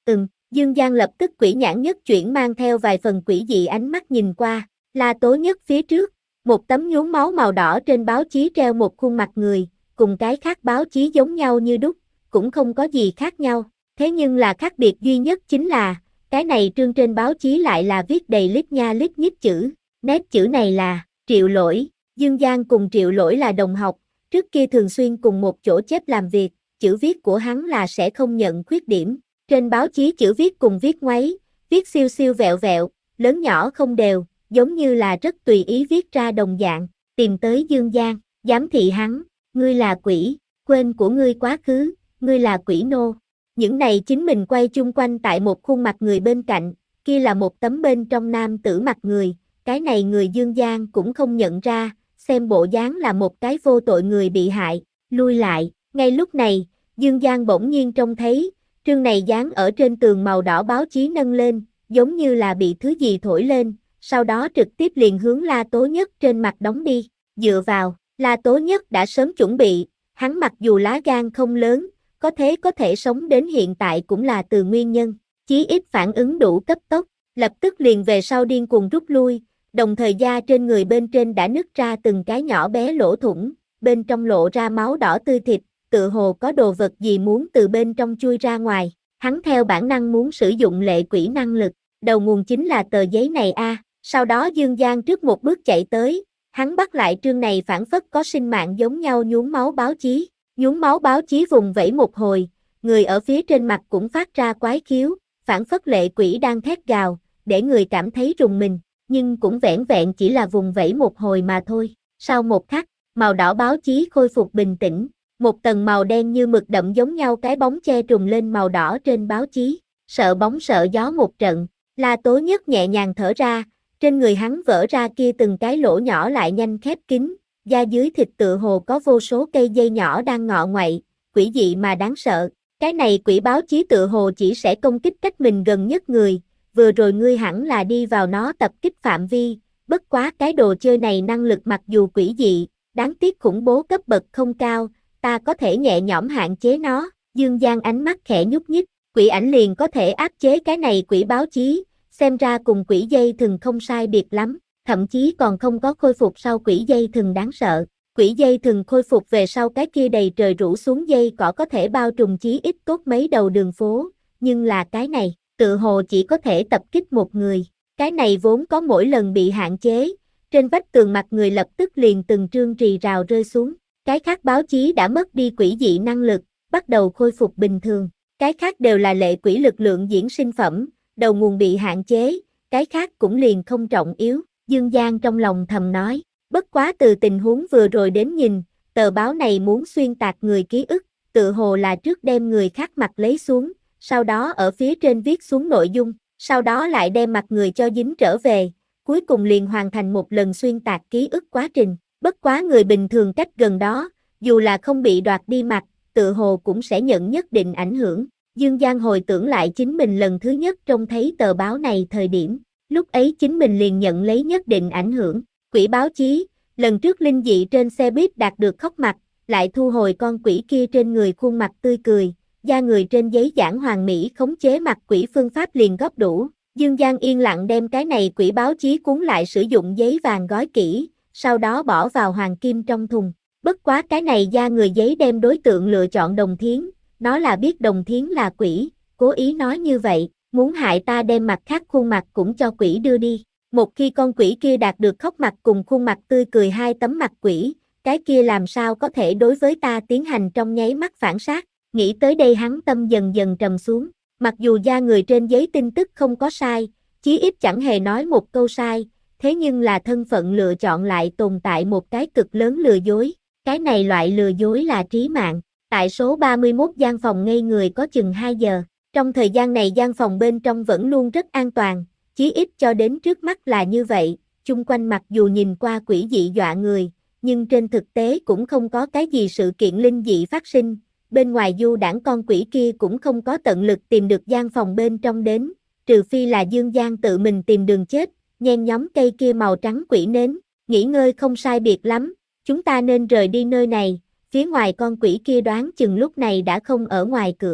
Dương Giang lập tức quỷ nhãn nhất chuyển mang theo vài phần quỷ dị ánh mắt nhìn qua, La Tố Nhất phía trước, một tấm nhuốm máu màu đỏ trên báo chí treo một khuôn mặt người, cùng cái khác báo chí giống nhau như đúc, cũng không có gì khác nhau, thế nhưng là khác biệt duy nhất chính là, cái này trương trên báo chí lại là viết đầy lít nha lít nhít chữ, nét chữ này là, Triệu Lỗi, Dương Giang cùng Triệu Lỗi là đồng học, trước kia thường xuyên cùng một chỗ chép làm việc, chữ viết của hắn là sẽ không nhận khuyết điểm. Trên báo chí chữ viết cùng viết ngoáy, viết siêu siêu vẹo vẹo, lớn nhỏ không đều, giống như là rất tùy ý viết ra đồng dạng, tìm tới Dương Giang, giám thị hắn, ngươi là quỷ, quên của ngươi quá khứ, ngươi là quỷ nô. Những này chính mình quay chung quanh tại một khuôn mặt người bên cạnh, kia là một tấm bên trong nam tử mặt người, cái này người Dương Giang cũng không nhận ra, xem bộ dáng là một cái vô tội người bị hại, lui lại, ngay lúc này, Dương Giang bỗng nhiên trông thấy, trương này dán ở trên tường màu đỏ báo chí nâng lên, giống như là bị thứ gì thổi lên, sau đó trực tiếp liền hướng La Tố Nhất trên mặt đóng đi, dựa vào, La Tố Nhất đã sớm chuẩn bị, hắn mặc dù lá gan không lớn, có thế có thể sống đến hiện tại cũng là từ nguyên nhân, chí ít phản ứng đủ cấp tốc, lập tức liền về sau điên cuồng rút lui, đồng thời da trên người bên trên đã nứt ra từng cái nhỏ bé lỗ thủng, bên trong lộ ra máu đỏ tươi thịt, tự hồ có đồ vật gì muốn từ bên trong chui ra ngoài, hắn theo bản năng muốn sử dụng lệ quỷ năng lực, đầu nguồn chính là tờ giấy này a. À. Sau đó Dương Giang trước một bước chạy tới, hắn bắt lại trương này phản phất có sinh mạng giống nhau nhuốm máu báo chí, nhuốm máu báo chí vùng vẫy một hồi, người ở phía trên mặt cũng phát ra quái khiếu, phản phất lệ quỷ đang thét gào, để người cảm thấy rùng mình, nhưng cũng vẻn vẹn chỉ là vùng vẫy một hồi mà thôi. Sau một khắc, màu đỏ báo chí khôi phục bình tĩnh, một tầng màu đen như mực đậm giống nhau cái bóng che trùm lên màu đỏ trên báo chí, sợ bóng sợ gió một trận, La Tố Nhất nhẹ nhàng thở ra, trên người hắn vỡ ra kia từng cái lỗ nhỏ lại nhanh khép kín, da dưới thịt tựa hồ có vô số cây dây nhỏ đang ngọ ngoậy, quỷ dị mà đáng sợ, cái này quỷ báo chí tựa hồ chỉ sẽ công kích cách mình gần nhất người, vừa rồi ngươi hẳn là đi vào nó tập kích phạm vi, bất quá cái đồ chơi này năng lực mặc dù quỷ dị, đáng tiếc khủng bố cấp bậc không cao, ta có thể nhẹ nhõm hạn chế nó, Dương Giang ánh mắt khẽ nhúc nhích, quỷ ảnh liền có thể áp chế cái này quỷ báo chí, xem ra cùng quỷ dây thừng không sai biệt lắm, thậm chí còn không có khôi phục sau quỷ dây thừng đáng sợ, quỷ dây thừng khôi phục về sau cái kia đầy trời rủ xuống dây cỏ có thể bao trùm chí ít cốt mấy đầu đường phố, nhưng là cái này, tự hồ chỉ có thể tập kích một người, cái này vốn có mỗi lần bị hạn chế, trên vách tường mặt người lập tức liền từng trương rì rào rơi xuống. Cái khác báo chí đã mất đi quỷ dị năng lực, bắt đầu khôi phục bình thường. Cái khác đều là lệ quỷ lực lượng diễn sinh phẩm, đầu nguồn bị hạn chế, cái khác cũng liền không trọng yếu. Dương Giang trong lòng thầm nói, bất quá từ tình huống vừa rồi đến nhìn, tờ báo này muốn xuyên tạc người ký ức, tự hồ là trước đem người khác mặt lấy xuống, sau đó ở phía trên viết xuống nội dung, sau đó lại đem mặt người cho dính trở về, cuối cùng liền hoàn thành một lần xuyên tạc ký ức quá trình. Bất quá người bình thường cách gần đó, dù là không bị đoạt đi mặt, tự hồ cũng sẽ nhận nhất định ảnh hưởng. Dương Giang hồi tưởng lại chính mình lần thứ nhất trông thấy tờ báo này thời điểm, lúc ấy chính mình liền nhận lấy nhất định ảnh hưởng. Quỷ báo chí, lần trước linh dị trên xe buýt đạt được khóc mặt, lại thu hồi con quỷ kia trên người khuôn mặt tươi cười, da người trên giấy giảng hoàng mỹ khống chế mặt quỷ phương pháp liền góp đủ. Dương Giang yên lặng đem cái này quỷ báo chí cuốn lại sử dụng giấy vàng gói kỹ, sau đó bỏ vào hoàng kim trong thùng. Bất quá cái này da người giấy đem đối tượng lựa chọn Đồng Thiến, nó là biết Đồng Thiến là quỷ, cố ý nói như vậy, muốn hại ta đem mặt khác khuôn mặt cũng cho quỷ đưa đi. Một khi con quỷ kia đạt được khóc mặt cùng khuôn mặt tươi cười hai tấm mặt quỷ, cái kia làm sao có thể đối với ta tiến hành trong nháy mắt phản sát. Nghĩ tới đây hắn tâm dần dần trầm xuống, mặc dù da người trên giấy tin tức không có sai, chí ít chẳng hề nói một câu sai, thế nhưng là thân phận lựa chọn lại tồn tại một cái cực lớn lừa dối, cái này loại lừa dối là trí mạng. Tại số ba mươi mốt gian phòng ngây người có chừng hai giờ, trong thời gian này gian phòng bên trong vẫn luôn rất an toàn, chí ít cho đến trước mắt là như vậy, chung quanh mặc dù nhìn qua quỷ dị dọa người, nhưng trên thực tế cũng không có cái gì sự kiện linh dị phát sinh, bên ngoài du đảng con quỷ kia cũng không có tận lực tìm được gian phòng bên trong đến, trừ phi là Dương Giang tự mình tìm đường chết, nhen nhóm cây kia màu trắng quỷ nến, nghỉ ngơi không sai biệt lắm, chúng ta nên rời đi nơi này, phía ngoài con quỷ kia đoán chừng lúc này đã không ở ngoài cửa.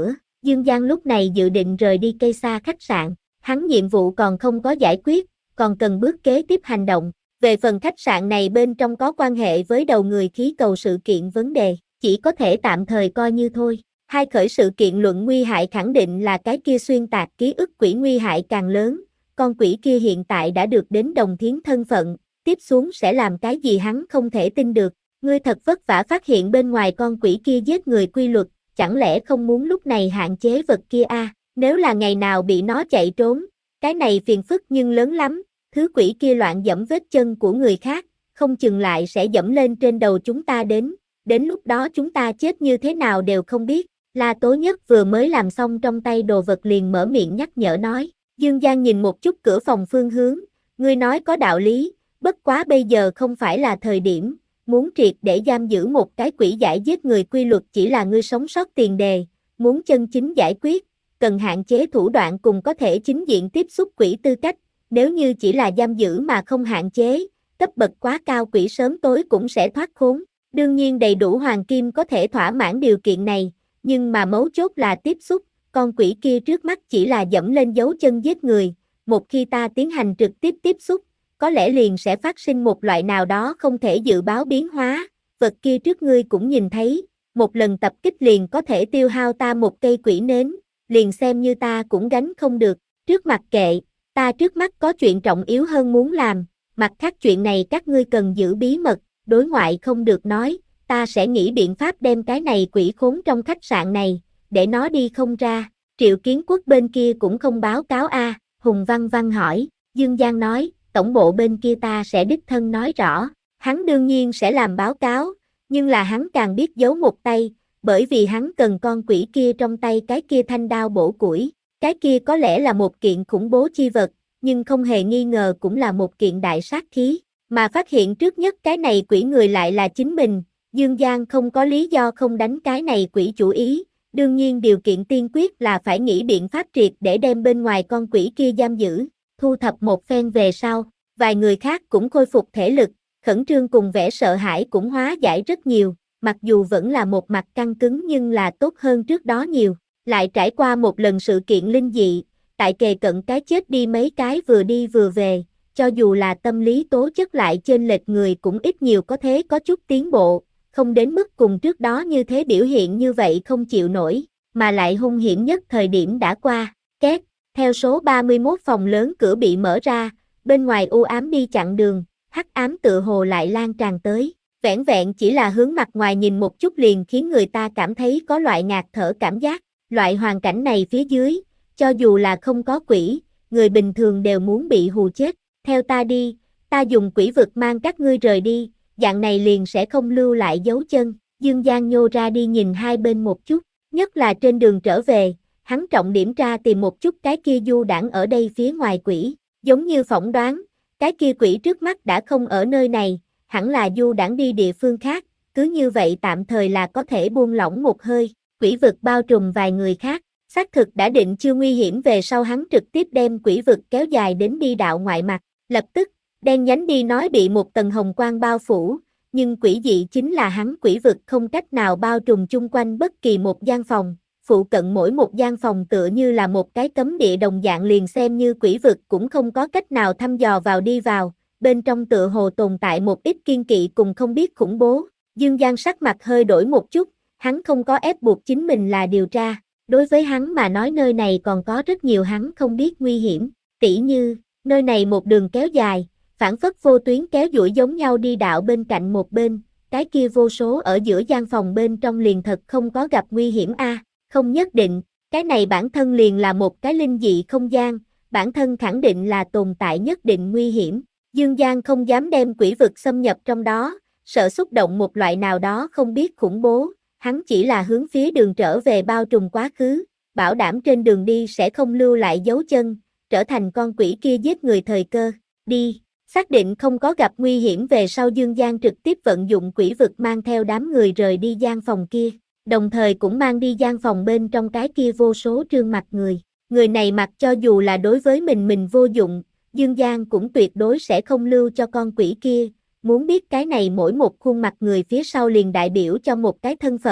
Dương Giang lúc này dự định rời đi cây xa khách sạn, hắn nhiệm vụ còn không có giải quyết, còn cần bước kế tiếp hành động. Về phần khách sạn này bên trong có quan hệ với đầu người khí cầu sự kiện vấn đề, chỉ có thể tạm thời coi như thôi. Hai khởi sự kiện luận nguy hại khẳng định là cái kia xuyên tạc ký ức quỷ nguy hại càng lớn, con quỷ kia hiện tại đã được đến đồng thiến thân phận, tiếp xuống sẽ làm cái gì hắn không thể tin được. Ngươi thật vất vả phát hiện bên ngoài con quỷ kia giết người quy luật, chẳng lẽ không muốn lúc này hạn chế vật kia a? À? Nếu là ngày nào bị nó chạy trốn, cái này phiền phức nhưng lớn lắm, thứ quỷ kia loạn dẫm vết chân của người khác, không chừng lại sẽ dẫm lên trên đầu chúng ta đến, đến lúc đó chúng ta chết như thế nào đều không biết. La Tố Nhất vừa mới làm xong trong tay đồ vật liền mở miệng nhắc nhở nói. Dương Giang nhìn một chút cửa phòng phương hướng, ngươi nói có đạo lý, bất quá bây giờ không phải là thời điểm, muốn triệt để giam giữ một cái quỷ giải giết người quy luật chỉ là ngươi sống sót tiền đề, muốn chân chính giải quyết, cần hạn chế thủ đoạn cùng có thể chính diện tiếp xúc quỷ tư cách, nếu như chỉ là giam giữ mà không hạn chế, cấp bậc quá cao quỷ sớm tối cũng sẽ thoát khốn. Đương nhiên đầy đủ hoàng kim có thể thỏa mãn điều kiện này, nhưng mà mấu chốt là tiếp xúc, con quỷ kia trước mắt chỉ là dẫm lên dấu chân giết người, một khi ta tiến hành trực tiếp tiếp xúc, có lẽ liền sẽ phát sinh một loại nào đó không thể dự báo biến hóa, vật kia trước ngươi cũng nhìn thấy, một lần tập kích liền có thể tiêu hao ta một cây quỷ nến, liền xem như ta cũng gánh không được, trước mặt kệ, ta trước mắt có chuyện trọng yếu hơn muốn làm, mặt khác chuyện này các ngươi cần giữ bí mật, đối ngoại không được nói, ta sẽ nghĩ biện pháp đem cái này quỷ khốn trong khách sạn này, để nó đi không ra. Triệu Kiến Quốc bên kia cũng không báo cáo a. À, Hùng Văn Văn hỏi, Dương Giang nói, tổng bộ bên kia ta sẽ đích thân nói rõ, hắn đương nhiên sẽ làm báo cáo, nhưng là hắn càng biết giấu một tay, bởi vì hắn cần con quỷ kia trong tay cái kia thanh đao bổ củi, cái kia có lẽ là một kiện khủng bố chi vật, nhưng không hề nghi ngờ cũng là một kiện đại sát khí, mà phát hiện trước nhất cái này quỷ người lại là chính mình, Dương Giang không có lý do không đánh cái này quỷ chủ ý. Đương nhiên điều kiện tiên quyết là phải nghĩ biện pháp triệt để đem bên ngoài con quỷ kia giam giữ, thu thập một phen về sau, vài người khác cũng khôi phục thể lực, khẩn trương cùng vẻ sợ hãi cũng hóa giải rất nhiều, mặc dù vẫn là một mặt căng cứng nhưng là tốt hơn trước đó nhiều, lại trải qua một lần sự kiện linh dị, tại kề cận cái chết đi mấy cái vừa đi vừa về, cho dù là tâm lý tố chất lại chênh lệch người cũng ít nhiều có thế có chút tiến bộ. Không đến mức cùng trước đó như thế biểu hiện như vậy không chịu nổi, mà lại hung hiểm nhất thời điểm đã qua, két, theo số ba mươi mốt phòng lớn cửa bị mở ra, bên ngoài u ám đi chặn đường, hắc ám tựa hồ lại lan tràn tới, vẻn vẹn chỉ là hướng mặt ngoài nhìn một chút liền khiến người ta cảm thấy có loại ngạt thở cảm giác, loại hoàn cảnh này phía dưới, cho dù là không có quỷ, người bình thường đều muốn bị hù chết, theo ta đi, ta dùng quỷ vực mang các ngươi rời đi. Dạng này liền sẽ không lưu lại dấu chân, Dương Giang nhô ra đi nhìn hai bên một chút, nhất là trên đường trở về, hắn trọng điểm ra tìm một chút cái kia du đãng ở đây phía ngoài quỷ, giống như phỏng đoán, cái kia quỷ trước mắt đã không ở nơi này, hẳn là du đãng đi địa phương khác, cứ như vậy tạm thời là có thể buông lỏng một hơi, quỷ vực bao trùm vài người khác, xác thực đã định chưa nguy hiểm về sau hắn trực tiếp đem quỷ vực kéo dài đến đi đạo ngoại mặt, lập tức, đen nhánh đi nói bị một tầng hồng quang bao phủ, nhưng quỷ dị chính là hắn quỷ vực không cách nào bao trùm chung quanh bất kỳ một gian phòng, phụ cận mỗi một gian phòng tựa như là một cái cấm địa đồng dạng liền xem như quỷ vực cũng không có cách nào thăm dò vào đi vào, bên trong tựa hồ tồn tại một ít kiên kỵ cùng không biết khủng bố, Dương Giang sắc mặt hơi đổi một chút, hắn không có ép buộc chính mình là điều tra, đối với hắn mà nói nơi này còn có rất nhiều hắn không biết nguy hiểm, tỉ như, nơi này một đường kéo dài, phản phất vô tuyến kéo duỗi giống nhau đi đạo bên cạnh một bên, cái kia vô số ở giữa gian phòng bên trong liền thật không có gặp nguy hiểm a, à, không nhất định, cái này bản thân liền là một cái linh dị không gian, bản thân khẳng định là tồn tại nhất định nguy hiểm, Dương Giang không dám đem quỷ vực xâm nhập trong đó, sợ xúc động một loại nào đó không biết khủng bố, hắn chỉ là hướng phía đường trở về bao trùm quá khứ, bảo đảm trên đường đi sẽ không lưu lại dấu chân, trở thành con quỷ kia giết người thời cơ, đi. Xác định không có gặp nguy hiểm về sau Dương Giang trực tiếp vận dụng quỷ vực mang theo đám người rời đi gian phòng kia, đồng thời cũng mang đi gian phòng bên trong cái kia vô số trương mặt người. Người này mặc cho dù là đối với mình mình vô dụng, Dương Giang cũng tuyệt đối sẽ không lưu cho con quỷ kia, muốn biết cái này mỗi một khuôn mặt người phía sau liền đại biểu cho một cái thân phận,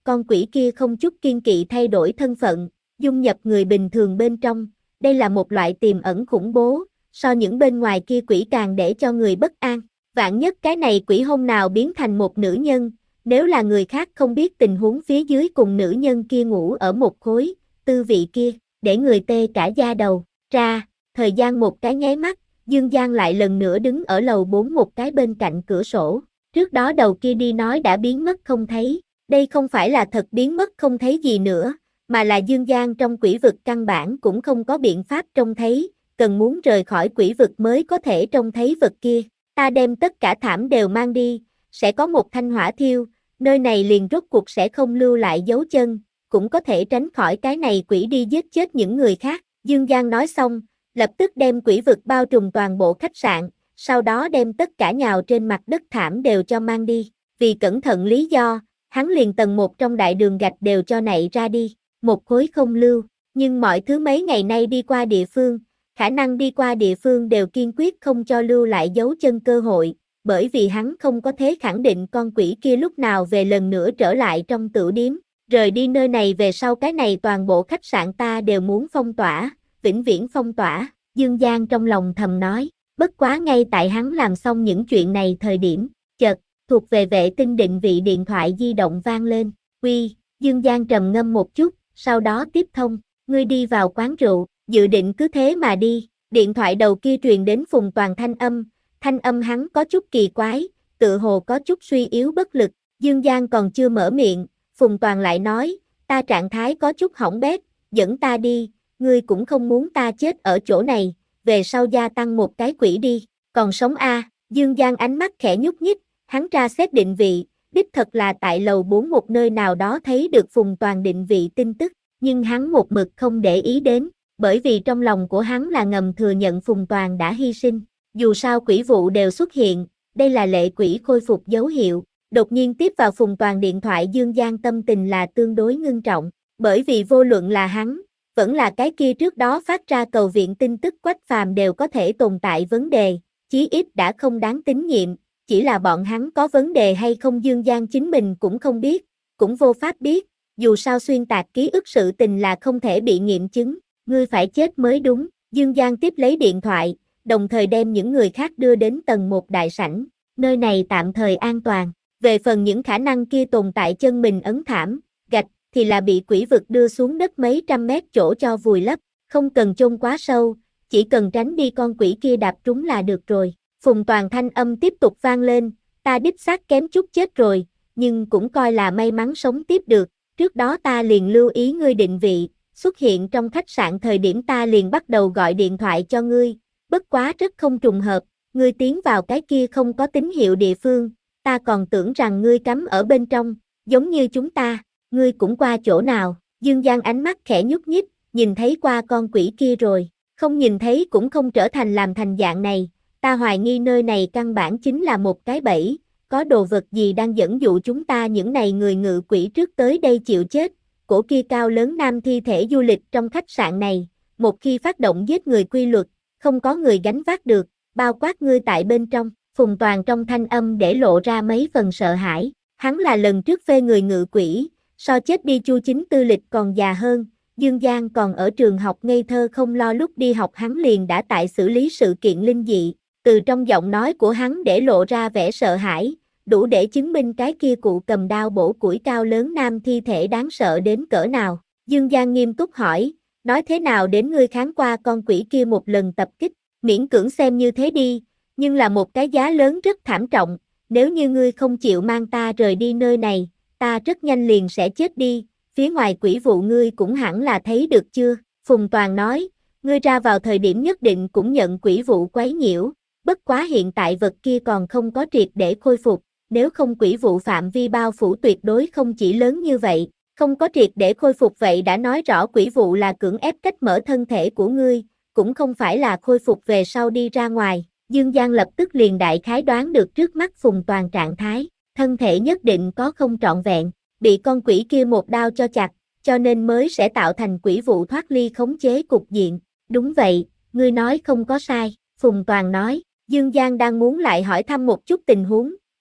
con quỷ kia không chút kiên kỵ thay đổi thân phận, dung nhập người bình thường bên trong, đây là một loại tiềm ẩn khủng bố, so những bên ngoài kia quỷ càng để cho người bất an. Vạn nhất cái này quỷ hôm nào biến thành một nữ nhân, nếu là người khác không biết tình huống phía dưới cùng nữ nhân kia ngủ ở một khối, tư vị kia, để người tê cả da đầu, ra, thời gian một cái nháy mắt, Dương Giang lại lần nữa đứng ở lầu bốn một cái bên cạnh cửa sổ, trước đó đầu kia đi nói đã biến mất không thấy, đây không phải là thật biến mất không thấy gì nữa, mà là Dương Giang trong quỷ vực căn bản cũng không có biện pháp trông thấy, cần muốn rời khỏi quỷ vực mới có thể trông thấy vật kia, ta đem tất cả thảm đều mang đi, sẽ có một thanh hỏa thiêu, nơi này liền rốt cuộc sẽ không lưu lại dấu chân, cũng có thể tránh khỏi cái này quỷ đi giết chết những người khác. Dương Giang nói xong, lập tức đem quỷ vực bao trùm toàn bộ khách sạn, sau đó đem tất cả nhào trên mặt đất thảm đều cho mang đi. Vì cẩn thận lý do, hắn liền tầng một trong đại đường gạch đều cho nạy ra đi, một khối không lưu, nhưng mọi thứ mấy ngày nay đi qua địa phương, khả năng đi qua địa phương đều kiên quyết không cho lưu lại dấu chân cơ hội, bởi vì hắn không có thế khẳng định con quỷ kia lúc nào về lần nữa trở lại trong tửu điếm. Rời đi nơi này về sau cái này toàn bộ khách sạn ta đều muốn phong tỏa, vĩnh viễn phong tỏa, Dương Giang trong lòng thầm nói, bất quá ngay tại hắn làm xong những chuyện này thời điểm, chợt, thuộc về vệ tinh định vị điện thoại di động vang lên, uy, Dương Giang trầm ngâm một chút, sau đó tiếp thông, ngươi đi vào quán rượu, dự định cứ thế mà đi, điện thoại đầu kia truyền đến Phùng Toàn thanh âm, thanh âm hắn có chút kỳ quái, tự hồ có chút suy yếu bất lực, Dương Giang còn chưa mở miệng, Phùng Toàn lại nói, ta trạng thái có chút hỏng bét, dẫn ta đi, ngươi cũng không muốn ta chết ở chỗ này, về sau gia tăng một cái quỷ đi, còn sống a à, Dương Giang ánh mắt khẽ nhúc nhích, hắn tra xét định vị, đích thật là tại lầu bốn một nơi nào đó thấy được Phùng Toàn định vị tin tức, nhưng hắn một mực không để ý đến, bởi vì trong lòng của hắn là ngầm thừa nhận Phùng Toàn đã hy sinh, dù sao quỷ vụ đều xuất hiện, đây là lệ quỷ khôi phục dấu hiệu. Đột nhiên tiếp vào Phùng Toàn điện thoại Dương Giang tâm tình là tương đối ngưng trọng, bởi vì vô luận là hắn, vẫn là cái kia trước đó phát ra cầu viện tin tức Quách Phàm đều có thể tồn tại vấn đề, chí ít đã không đáng tín nhiệm, chỉ là bọn hắn có vấn đề hay không Dương Giang chính mình cũng không biết, cũng vô pháp biết, dù sao xuyên tạc ký ức sự tình là không thể bị nghiệm chứng, ngươi phải chết mới đúng, Dương Giang tiếp lấy điện thoại, đồng thời đem những người khác đưa đến tầng một đại sảnh, nơi này tạm thời an toàn. Về phần những khả năng kia tồn tại chân mình ấn thảm, gạch, thì là bị quỷ vực đưa xuống đất mấy trăm mét chỗ cho vùi lấp, không cần chôn quá sâu, chỉ cần tránh đi con quỷ kia đạp trúng là được rồi. Phùng Toàn thanh âm tiếp tục vang lên, ta đích xác kém chút chết rồi, nhưng cũng coi là may mắn sống tiếp được, trước đó ta liền lưu ý ngươi định vị, xuất hiện trong khách sạn thời điểm ta liền bắt đầu gọi điện thoại cho ngươi, bất quá rất không trùng hợp, ngươi tiến vào cái kia không có tín hiệu địa phương. Ta còn tưởng rằng ngươi cắm ở bên trong, giống như chúng ta, ngươi cũng qua chỗ nào, Dương Giang ánh mắt khẽ nhúc nhích, nhìn thấy qua con quỷ kia rồi, không nhìn thấy cũng không trở thành làm thành dạng này, ta hoài nghi nơi này căn bản chính là một cái bẫy, có đồ vật gì đang dẫn dụ chúng ta những này người ngự quỷ trước tới đây chịu chết, cổ kia cao lớn nam thi thể du lịch trong khách sạn này, một khi phát động giết người quy luật, không có người gánh vác được, bao quát ngươi tại bên trong. Phùng Toàn trong thanh âm để lộ ra mấy phần sợ hãi, hắn là lần trước phê người ngự quỷ, so chết đi Chu Chính Tư lịch còn già hơn, Dương Giang còn ở trường học ngây thơ không lo lúc đi học hắn liền đã tại xử lý sự kiện linh dị, từ trong giọng nói của hắn để lộ ra vẻ sợ hãi, đủ để chứng minh cái kia cụ cầm đao bổ củi cao lớn nam thi thể đáng sợ đến cỡ nào. Dương Giang nghiêm túc hỏi, nói thế nào đến ngươi kháng qua con quỷ kia một lần tập kích, miễn cưỡng xem như thế đi. Nhưng là một cái giá lớn rất thảm trọng, nếu như ngươi không chịu mang ta rời đi nơi này, ta rất nhanh liền sẽ chết đi, phía ngoài quỷ vụ ngươi cũng hẳn là thấy được chưa, Phùng Toàn nói, ngươi ra vào thời điểm nhất định cũng nhận quỷ vụ quấy nhiễu, bất quá hiện tại vật kia còn không có triệt để khôi phục, nếu không quỷ vụ phạm vi bao phủ tuyệt đối không chỉ lớn như vậy, không có triệt để khôi phục vậy đã nói rõ quỷ vụ là cưỡng ép cách mở thân thể của ngươi, cũng không phải là khôi phục về sau đi ra ngoài. Dương Giang lập tức liền đại khái đoán được trước mắt Phùng Toàn trạng thái, thân thể nhất định có không trọn vẹn, bị con quỷ kia một đao cho chặt, cho nên mới sẽ tạo thành quỷ vụ thoát ly khống chế cục diện. Đúng vậy, ngươi nói không có sai, Phùng Toàn nói, Dương Giang đang muốn lại hỏi thăm một chút tình huống,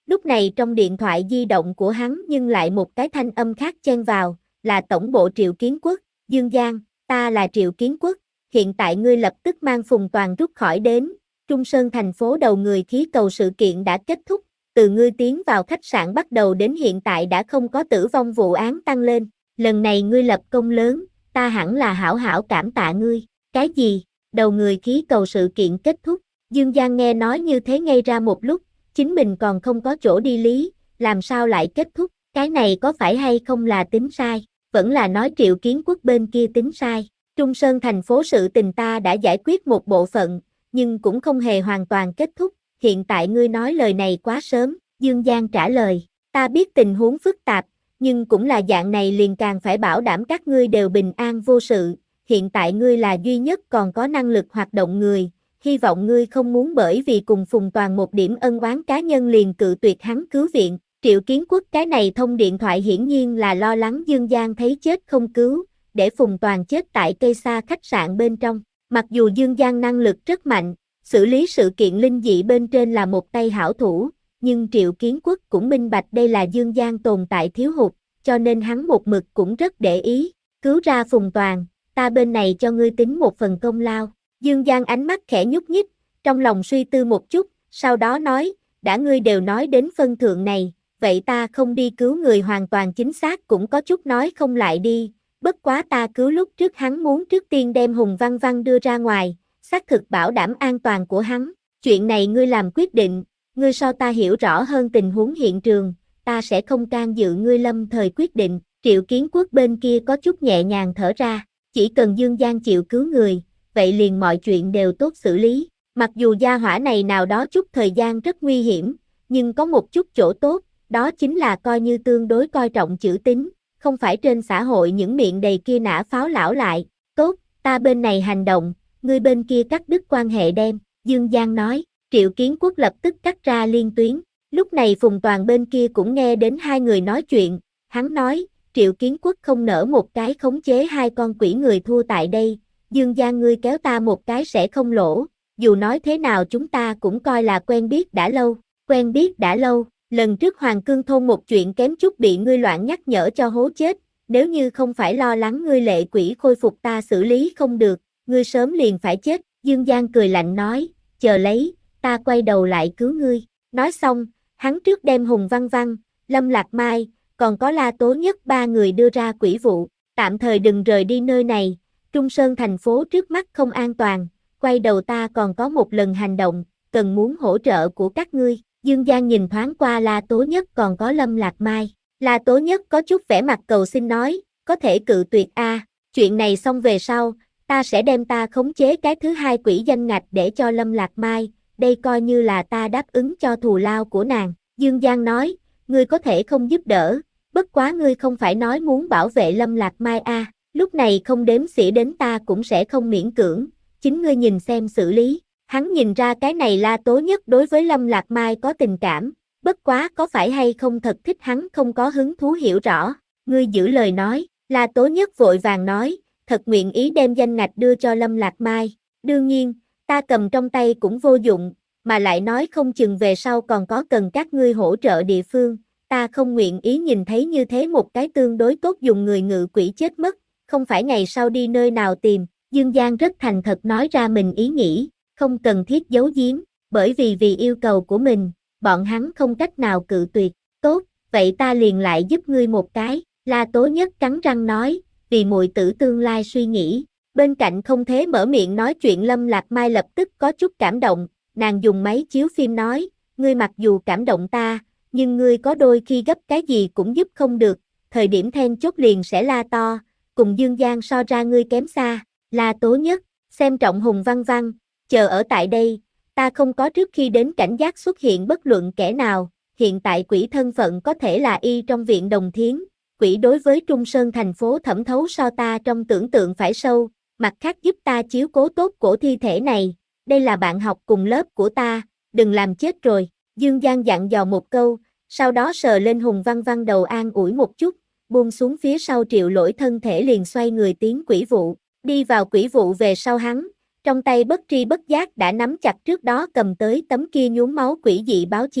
Lúc này trong điện thoại di động của hắn nhưng lại một cái thanh âm khác chen vào, là tổng bộ Triệu Kiến Quốc. Dương Giang, ta là Triệu Kiến Quốc, hiện tại ngươi lập tức mang Phùng Toàn rút khỏi đến, Trung Sơn thành phố đầu người khí cầu sự kiện đã kết thúc, từ ngươi tiến vào khách sạn bắt đầu đến hiện tại đã không có tử vong vụ án tăng lên, lần này ngươi lập công lớn, ta hẳn là hảo hảo cảm tạ ngươi. Cái gì? Đầu người khí cầu sự kiện kết thúc? Dương Giang nghe nói như thế ngây ra một lúc, chính mình còn không có chỗ đi lý, làm sao lại kết thúc, cái này có phải hay không là tính sai, vẫn là nói Triệu Kiến Quốc bên kia tính sai. Trung Sơn thành phố sự tình ta đã giải quyết một bộ phận, nhưng cũng không hề hoàn toàn kết thúc, hiện tại ngươi nói lời này quá sớm, Dương Giang trả lời, ta biết tình huống phức tạp, nhưng cũng là dạng này liền càng phải bảo đảm các ngươi đều bình an vô sự, hiện tại ngươi là duy nhất còn có năng lực hoạt động người, hy vọng ngươi không muốn bởi vì cùng Phùng Toàn một điểm ân oán cá nhân liền cự tuyệt hắn cứu viện. Triệu Kiến Quốc cái này thông điện thoại hiển nhiên là lo lắng Dương Giang thấy chết không cứu, để Phùng Toàn chết tại cây xa khách sạn bên trong. Mặc dù Dương Giang năng lực rất mạnh, xử lý sự kiện linh dị bên trên là một tay hảo thủ, nhưng Triệu Kiến Quốc cũng minh bạch đây là Dương Giang tồn tại thiếu hụt, cho nên hắn một mực cũng rất để ý, cứu ra Phùng Toàn, ta bên này cho ngươi tính một phần công lao. Dương Giang ánh mắt khẽ nhúc nhích, trong lòng suy tư một chút, sau đó nói, đã ngươi đều nói đến phân thượng này, vậy ta không đi cứu người hoàn toàn chính xác cũng có chút nói không lại đi, bất quá ta cứu lúc trước hắn muốn trước tiên đem Hùng Văn Văn đưa ra ngoài, xác thực bảo đảm an toàn của hắn, chuyện này ngươi làm quyết định, ngươi so ta hiểu rõ hơn tình huống hiện trường, ta sẽ không can dự ngươi lâm thời quyết định. Triệu Kiến Quốc bên kia có chút nhẹ nhàng thở ra, chỉ cần Dương Giang chịu cứu người, vậy liền mọi chuyện đều tốt xử lý, mặc dù gia hỏa này nào đó chút thời gian rất nguy hiểm, nhưng có một chút chỗ tốt, đó chính là coi như tương đối coi trọng chữ tín, không phải trên xã hội những miệng đầy kia nã pháo lão lại, tốt, ta bên này hành động, ngươi bên kia cắt đứt quan hệ đem, Dương Giang nói, Triệu Kiến Quốc lập tức cắt ra liên tuyến, lúc này Phùng Toàn bên kia cũng nghe đến hai người nói chuyện, hắn nói, Triệu Kiến Quốc không nỡ một cái khống chế hai con quỷ người thua tại đây, Dương Giang ngươi kéo ta một cái sẽ không lỗ, dù nói thế nào chúng ta cũng coi là quen biết đã lâu, quen biết đã lâu, lần trước Hoàng Cương thôn một chuyện kém chút bị ngươi loạn nhắc nhở cho hố chết, nếu như không phải lo lắng ngươi lệ quỷ khôi phục ta xử lý không được, ngươi sớm liền phải chết, Dương Giang cười lạnh nói, chờ lấy, ta quay đầu lại cứu ngươi, nói xong, hắn trước đem Hùng Văn Văn, Lâm Lạc Mai, còn có La Tố Nhất ba người đưa ra quỷ vụ, tạm thời đừng rời đi nơi này, Trung Sơn thành phố trước mắt không an toàn, quay đầu ta còn có một lần hành động, cần muốn hỗ trợ của các ngươi. Dương Giang nhìn thoáng qua La Tố Nhất còn có Lâm Lạc Mai, La Tố Nhất có chút vẻ mặt cầu xin nói, có thể cự tuyệt a, à, chuyện này xong về sau, ta sẽ đem ta khống chế cái thứ hai quỷ danh ngạch để cho Lâm Lạc Mai, đây coi như là ta đáp ứng cho thù lao của nàng. Dương Giang nói, ngươi có thể không giúp đỡ, bất quá ngươi không phải nói muốn bảo vệ Lâm Lạc Mai a, à, lúc này không đếm xỉa đến ta cũng sẽ không miễn cưỡng, chính ngươi nhìn xem xử lý. Hắn nhìn ra cái này La Tố Nhất đối với Lâm Lạc Mai có tình cảm, bất quá có phải hay không thật thích hắn không có hứng thú hiểu rõ, ngươi giữ lời nói, La Tố Nhất vội vàng nói, thật nguyện ý đem danh ngạch đưa cho Lâm Lạc Mai, đương nhiên, ta cầm trong tay cũng vô dụng, mà lại nói không chừng về sau còn có cần các ngươi hỗ trợ địa phương, ta không nguyện ý nhìn thấy như thế một cái tương đối tốt dùng người ngự quỷ chết mất, không phải ngày sau đi nơi nào tìm, Dương Giang rất thành thật nói ra mình ý nghĩ. Không cần thiết giấu giếm, bởi vì vì yêu cầu của mình, bọn hắn không cách nào cự tuyệt, tốt, vậy ta liền lại giúp ngươi một cái, La Tố Nhất cắn răng nói, vì muội tử tương lai suy nghĩ, bên cạnh không thế mở miệng nói chuyện Lâm Lạc Mai lập tức có chút cảm động, nàng dùng máy chiếu phim nói, ngươi mặc dù cảm động ta, nhưng ngươi có đôi khi gấp cái gì cũng giúp không được, thời điểm then chốt liền sẽ la to, cùng Dương Giang so ra ngươi kém xa, La Tố Nhất, xem trọng Hùng Văn Văn, chờ ở tại đây, ta không có trước khi đến cảnh giác xuất hiện bất luận kẻ nào, hiện tại quỷ thân phận có thể là y trong viện Đồng Thiến, quỷ đối với Trung Sơn thành phố thẩm thấu so ta trong tưởng tượng phải sâu, mặt khác giúp ta chiếu cố tốt cổ thi thể này, đây là bạn học cùng lớp của ta, đừng làm chết rồi, Dương Giang dặn dò một câu, sau đó sờ lên Hùng Văn Văn đầu an ủi một chút, buông xuống phía sau Triệu Lỗi thân thể liền xoay người tiến quỷ vụ, đi vào quỷ vụ về sau hắn. Trong tay bất tri bất giác đã nắm chặt trước đó cầm tới tấm kia nhuốm máu quỷ dị báo chí,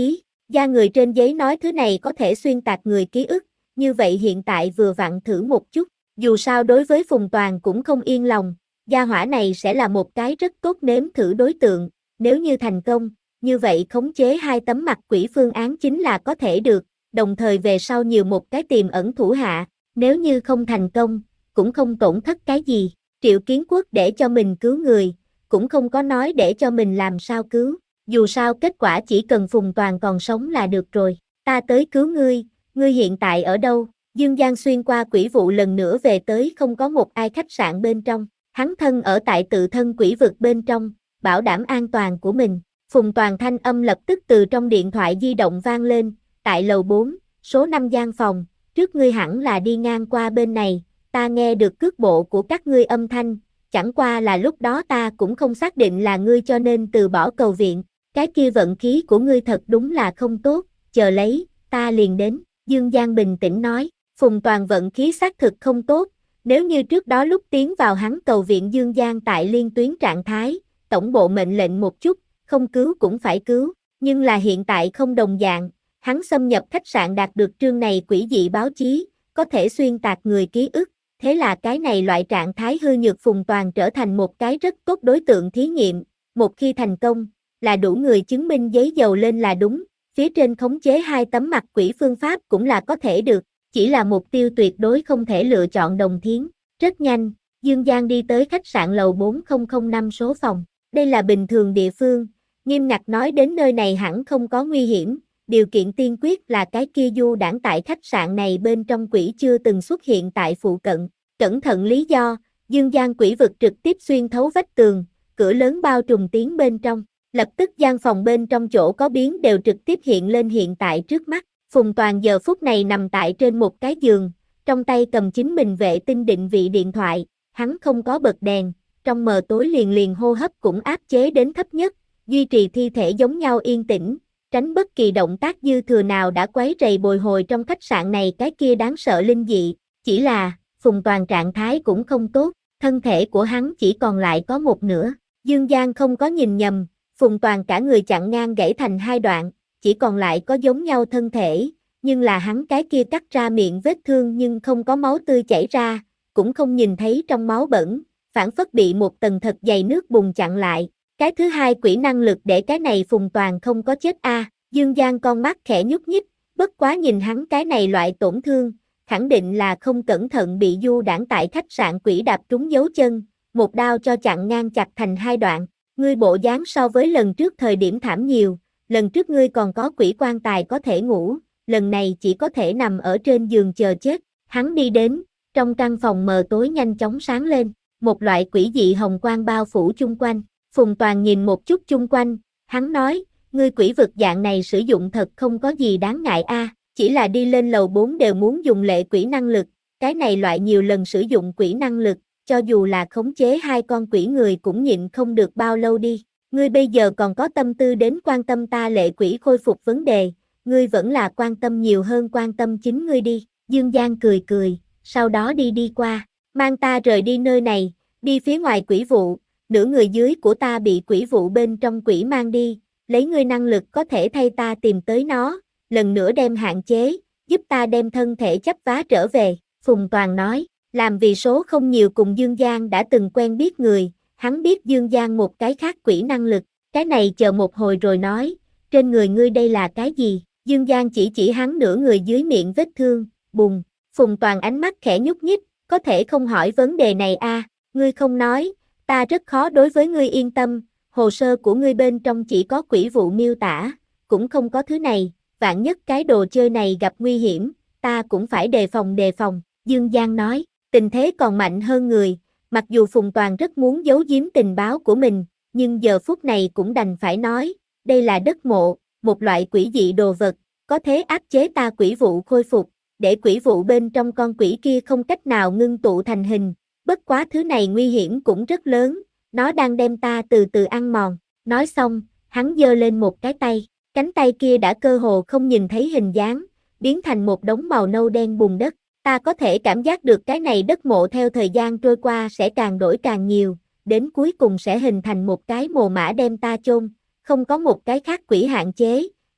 Da người trên giấy nói thứ này có thể xuyên tạc người ký ức, như vậy hiện tại vừa vặn thử một chút, dù sao đối với Phùng Toàn cũng không yên lòng, gia hỏa này sẽ là một cái rất tốt nếm thử đối tượng, nếu như thành công, như vậy khống chế hai tấm mặt quỷ phương án chính là có thể được, đồng thời về sau nhiều một cái tiềm ẩn thủ hạ, nếu như không thành công, cũng không tổn thất cái gì, Triệu Kiến Quốc để cho mình cứu người, cũng không có nói để cho mình làm sao cứu, dù sao kết quả chỉ cần Phùng Toàn còn sống là được rồi, ta tới cứu ngươi, ngươi hiện tại ở đâu? Dương Giang xuyên qua quỷ vụ lần nữa về tới không có một ai khách sạn bên trong, hắn thân ở tại tự thân quỷ vực bên trong, bảo đảm an toàn của mình. Phùng Toàn thanh âm lập tức từ trong điện thoại di động vang lên, tại lầu bốn, số năm gian phòng, trước ngươi hẳn là đi ngang qua bên này, ta nghe được cước bộ của các ngươi âm thanh, chẳng qua là lúc đó ta cũng không xác định là ngươi cho nên từ bỏ cầu viện, cái kia vận khí của ngươi thật đúng là không tốt, chờ lấy, ta liền đến, Dương Giang bình tĩnh nói, Phùng Toàn vận khí xác thực không tốt, nếu như trước đó lúc tiến vào hắn cầu viện Dương Giang tại liên tuyến trạng thái, tổng bộ mệnh lệnh một chút, không cứu cũng phải cứu, nhưng là hiện tại không đồng dạng, hắn xâm nhập khách sạn đạt được trương này quỷ dị báo chí, có thể xuyên tạc người ký ức, thế là cái này loại trạng thái hư nhược Phùng Toàn trở thành một cái rất tốt đối tượng thí nghiệm, một khi thành công, là đủ người chứng minh giấy dầu lên là đúng, phía trên khống chế hai tấm mặt quỷ phương pháp cũng là có thể được, chỉ là mục tiêu tuyệt đối không thể lựa chọn đồng thiến, rất nhanh, Dương Giang đi tới khách sạn lầu bốn không năm số phòng, đây là bình thường địa phương, nghiêm ngặt nói đến nơi này hẳn không có nguy hiểm, điều kiện tiên quyết là cái kia du đảng tại khách sạn này bên trong quỷ chưa từng xuất hiện tại phụ cận, cẩn thận lý do, Dương Giang quỷ vực trực tiếp xuyên thấu vách tường, cửa lớn bao trùm tiến bên trong, lập tức gian phòng bên trong chỗ có biến đều trực tiếp hiện lên hiện tại trước mắt, Phùng Toàn giờ phút này nằm tại trên một cái giường, trong tay cầm chính mình vệ tinh định vị điện thoại, hắn không có bật đèn, trong mờ tối liền liền hô hấp cũng áp chế đến thấp nhất, duy trì thi thể giống nhau yên tĩnh, tránh bất kỳ động tác dư thừa nào đã quấy rầy bồi hồi trong khách sạn này cái kia đáng sợ linh dị, chỉ là, Phùng Toàn trạng thái cũng không tốt, thân thể của hắn chỉ còn lại có một nửa, Dương Giang không có nhìn nhầm, Phùng Toàn cả người chặn ngang gãy thành hai đoạn, chỉ còn lại có giống nhau thân thể, nhưng là hắn cái kia cắt ra miệng vết thương nhưng không có máu tươi chảy ra, cũng không nhìn thấy trong máu bẩn, phản phất bị một tầng thật dày nước bùn chặn lại. Cái thứ hai quỷ năng lực để cái này Phùng Toàn không có chết a. À, Dương Giang con mắt khẽ nhúc nhích, bất quá nhìn hắn cái này loại tổn thương, khẳng định là không cẩn thận bị du đảng tại khách sạn quỷ đạp trúng dấu chân, một đao cho chặn ngang chặt thành hai đoạn. Ngươi bộ dáng so với lần trước thời điểm thảm nhiều, lần trước ngươi còn có quỷ quan tài có thể ngủ, lần này chỉ có thể nằm ở trên giường chờ chết. Hắn đi đến, trong căn phòng mờ tối nhanh chóng sáng lên, một loại quỷ dị hồng quang bao phủ chung quanh. Phùng Toàn nhìn một chút chung quanh, hắn nói, ngươi quỷ vực dạng này sử dụng thật không có gì đáng ngại a, chỉ là đi lên lầu bốn đều muốn dùng lệ quỷ năng lực, cái này loại nhiều lần sử dụng quỷ năng lực, cho dù là khống chế hai con quỷ người cũng nhịn không được bao lâu đi, ngươi bây giờ còn có tâm tư đến quan tâm ta lệ quỷ khôi phục vấn đề, ngươi vẫn là quan tâm nhiều hơn quan tâm chính ngươi đi, Dương Giang cười cười, sau đó đi đi qua, mang ta rời đi nơi này, đi phía ngoài quỷ vụ, nửa người dưới của ta bị quỷ vụ bên trong quỷ mang đi, lấy ngươi năng lực có thể thay ta tìm tới nó, lần nữa đem hạn chế, giúp ta đem thân thể chấp vá trở về, Phùng Toàn nói, làm vì số không nhiều cùng Dương Giang đã từng quen biết người, hắn biết Dương Giang một cái khác quỷ năng lực, cái này chờ một hồi rồi nói, trên người ngươi đây là cái gì, Dương Giang chỉ chỉ hắn nửa người dưới miệng vết thương, bùng, Phùng Toàn ánh mắt khẽ nhúc nhích, có thể không hỏi vấn đề này a, à, ngươi không nói, ta rất khó đối với ngươi yên tâm, hồ sơ của ngươi bên trong chỉ có quỷ vụ miêu tả, cũng không có thứ này, vạn nhất cái đồ chơi này gặp nguy hiểm, ta cũng phải đề phòng đề phòng, Dương Giang nói, tình thế còn mạnh hơn người, mặc dù Phùng Toàn rất muốn giấu giếm tình báo của mình, nhưng giờ phút này cũng đành phải nói, đây là đất mộ, một loại quỷ dị đồ vật, có thế áp chế ta quỷ vụ khôi phục, để quỷ vụ bên trong con quỷ kia không cách nào ngưng tụ thành hình, bất quá thứ này nguy hiểm cũng rất lớn, nó đang đem ta từ từ ăn mòn, nói xong, hắn giơ lên một cái tay, cánh tay kia đã cơ hồ không nhìn thấy hình dáng, biến thành một đống màu nâu đen bùn đất, ta có thể cảm giác được cái này đất mộ theo thời gian trôi qua sẽ càng đổi càng nhiều, đến cuối cùng sẽ hình thành một cái mồ mã đem ta chôn, không có một cái khác quỷ hạn chế,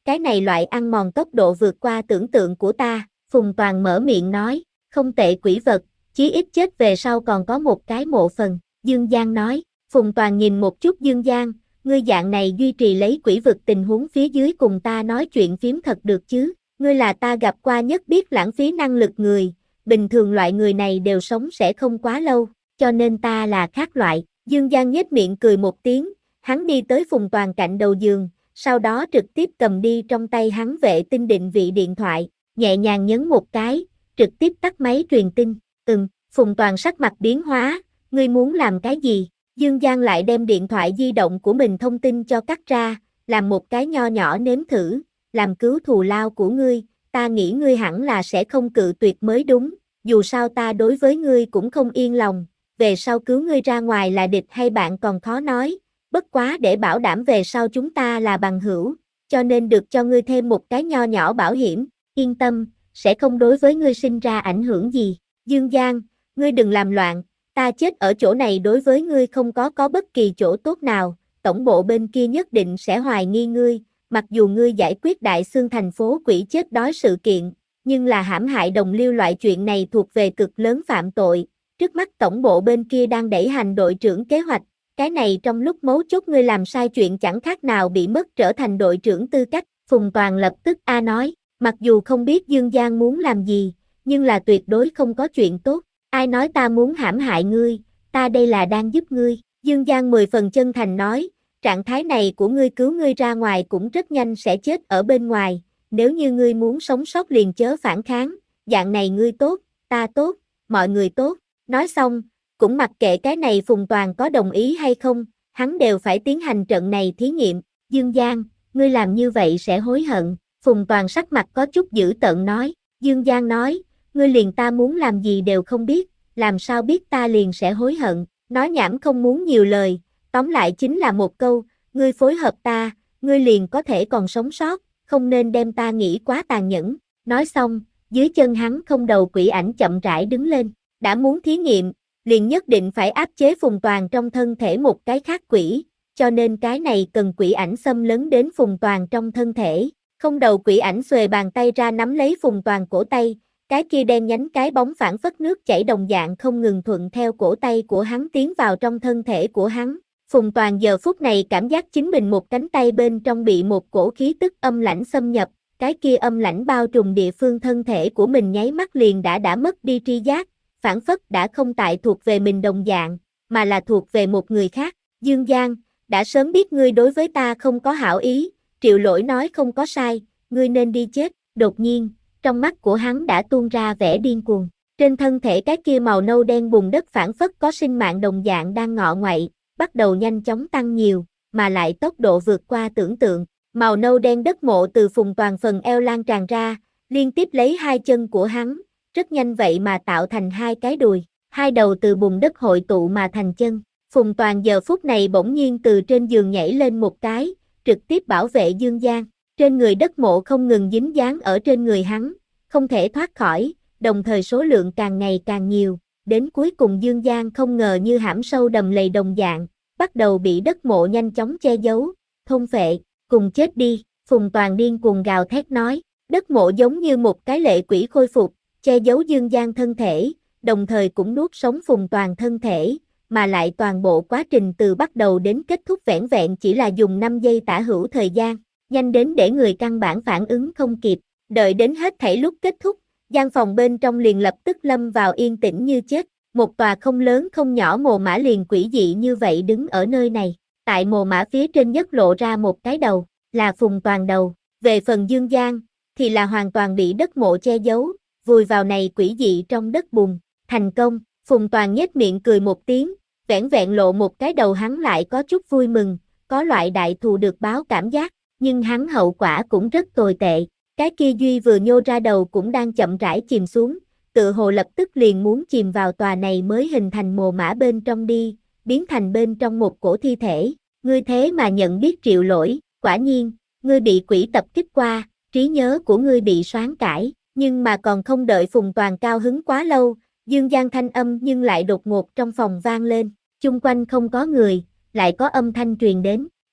cái này loại ăn mòn tốc độ vượt qua tưởng tượng của ta, Phùng Toàn mở miệng nói, không tệ quỷ vật, chí ít chết về sau còn có một cái mộ phần, Dương Giang nói, Phùng Toàn nhìn một chút Dương Giang, ngươi dạng này duy trì lấy quỷ vực tình huống phía dưới cùng ta nói chuyện phím thật được chứ, ngươi là ta gặp qua nhất biết lãng phí năng lực người, bình thường loại người này đều sống sẽ không quá lâu, cho nên ta là khác loại, Dương Giang nhếch miệng cười một tiếng, hắn đi tới Phùng Toàn cạnh đầu giường, sau đó trực tiếp cầm đi trong tay hắn vệ tinh định vị điện thoại, nhẹ nhàng nhấn một cái, trực tiếp tắt máy truyền tin, ừm, Phùng Toàn sắc mặt biến hóa, ngươi muốn làm cái gì? Dương Giang lại đem điện thoại di động của mình thông tin cho cắt ra, làm một cái nho nhỏ nếm thử, làm cứu thù lao của ngươi, ta nghĩ ngươi hẳn là sẽ không cự tuyệt mới đúng, dù sao ta đối với ngươi cũng không yên lòng, về sau cứu ngươi ra ngoài là địch hay bạn còn khó nói, bất quá để bảo đảm về sau chúng ta là bằng hữu, cho nên được cho ngươi thêm một cái nho nhỏ bảo hiểm, yên tâm, sẽ không đối với ngươi sinh ra ảnh hưởng gì. Dương Giang, ngươi đừng làm loạn, ta chết ở chỗ này đối với ngươi không có có bất kỳ chỗ tốt nào, tổng bộ bên kia nhất định sẽ hoài nghi ngươi, mặc dù ngươi giải quyết Đại Xương thành phố quỷ chết đói sự kiện, nhưng là hãm hại đồng liêu loại chuyện này thuộc về cực lớn phạm tội, trước mắt tổng bộ bên kia đang đẩy hành đội trưởng kế hoạch, cái này trong lúc mấu chốt ngươi làm sai chuyện chẳng khác nào bị mất trở thành đội trưởng tư cách, Phùng Toàn lập tức A nói, mặc dù không biết Dương Giang muốn làm gì, nhưng là tuyệt đối không có chuyện tốt, ai nói ta muốn hãm hại ngươi, ta đây là đang giúp ngươi, Dương Giang mười phần chân thành nói, trạng thái này của ngươi cứu ngươi ra ngoài cũng rất nhanh sẽ chết ở bên ngoài, nếu như ngươi muốn sống sót liền chớ phản kháng, dạng này ngươi tốt, ta tốt, mọi người tốt, nói xong, cũng mặc kệ cái này Phùng Toàn có đồng ý hay không, hắn đều phải tiến hành trận này thí nghiệm, Dương Giang, ngươi làm như vậy sẽ hối hận, Phùng Toàn sắc mặt có chút dữ tợn nói, Dương Giang nói, ngươi liền ta muốn làm gì đều không biết, làm sao biết ta liền sẽ hối hận, nói nhảm không muốn nhiều lời, tóm lại chính là một câu, ngươi phối hợp ta, ngươi liền có thể còn sống sót, không nên đem ta nghĩ quá tàn nhẫn, nói xong, dưới chân hắn không đầu quỷ ảnh chậm rãi đứng lên, đã muốn thí nghiệm, liền nhất định phải áp chế Phùng Toàn trong thân thể một cái khác quỷ, cho nên cái này cần quỷ ảnh xâm lấn đến Phùng Toàn trong thân thể, không đầu quỷ ảnh xuề bàn tay ra nắm lấy Phùng Toàn cổ tay, cái kia đen nhánh cái bóng phản phất nước chảy đồng dạng không ngừng thuận theo cổ tay của hắn tiến vào trong thân thể của hắn. Phùng Toàn giờ phút này cảm giác chính mình một cánh tay bên trong bị một cổ khí tức âm lãnh xâm nhập, cái kia âm lãnh bao trùm địa phương thân thể của mình nháy mắt liền đã đã mất đi tri giác, phản phất đã không tại thuộc về mình đồng dạng, mà là thuộc về một người khác. Dương Giang, đã sớm biết ngươi đối với ta không có hảo ý, Triệu Lỗi nói không có sai, ngươi nên đi chết, đột nhiên, trong mắt của hắn đã tuôn ra vẻ điên cuồng. Trên thân thể cái kia màu nâu đen bùn đất phản phất có sinh mạng đồng dạng đang ngọ ngoậy, bắt đầu nhanh chóng tăng nhiều, mà lại tốc độ vượt qua tưởng tượng. Màu nâu đen đất mộ từ Phùng Toàn phần eo lan tràn ra, liên tiếp lấy hai chân của hắn, rất nhanh vậy mà tạo thành hai cái đùi, hai đầu từ bùn đất hội tụ mà thành chân. Phùng Toàn giờ phút này bỗng nhiên từ trên giường nhảy lên một cái, trực tiếp bảo vệ Dương Giang. Trên người đất mộ không ngừng dính dáng ở trên người hắn, không thể thoát khỏi, đồng thời số lượng càng ngày càng nhiều, đến cuối cùng Dương Giang không ngờ như hãm sâu đầm lầy đồng dạng, bắt đầu bị đất mộ nhanh chóng che giấu, thôn phệ, cùng chết đi, Phùng Toàn điên cuồng gào thét nói, đất mộ giống như một cái lệ quỷ khôi phục, che giấu Dương Giang thân thể, đồng thời cũng nuốt sống Phùng Toàn thân thể, mà lại toàn bộ quá trình từ bắt đầu đến kết thúc vẻn vẹn chỉ là dùng năm giây tả hữu thời gian. Nhanh đến để người căn bản phản ứng không kịp, đợi đến hết thảy lúc kết thúc, gian phòng bên trong liền lập tức lâm vào yên tĩnh như chết, một tòa không lớn không nhỏ mồ mã liền quỷ dị như vậy đứng ở nơi này, tại mồ mã phía trên nhất lộ ra một cái đầu, là Phùng Toàn đầu, về phần Dương Giang, thì là hoàn toàn bị đất mộ che giấu, vùi vào này quỷ dị trong đất bùn, thành công, Phùng Toàn nhếch miệng cười một tiếng, vẻn vẹn lộ một cái đầu hắn lại có chút vui mừng, có loại đại thù được báo cảm giác. Nhưng hắn hậu quả cũng rất tồi tệ, cái kia Duy vừa nhô ra đầu cũng đang chậm rãi chìm xuống, tự hồ lập tức liền muốn chìm vào tòa này mới hình thành mồ mã bên trong đi, biến thành bên trong một cổ thi thể, ngươi thế mà nhận biết Triệu Lỗi, quả nhiên, ngươi bị quỷ tập kích qua, trí nhớ của ngươi bị soán cải, nhưng mà còn không đợi Phùng Toàn cao hứng quá lâu, Dương Giang thanh âm nhưng lại đột ngột trong phòng vang lên, chung quanh không có người, lại có âm thanh truyền đến.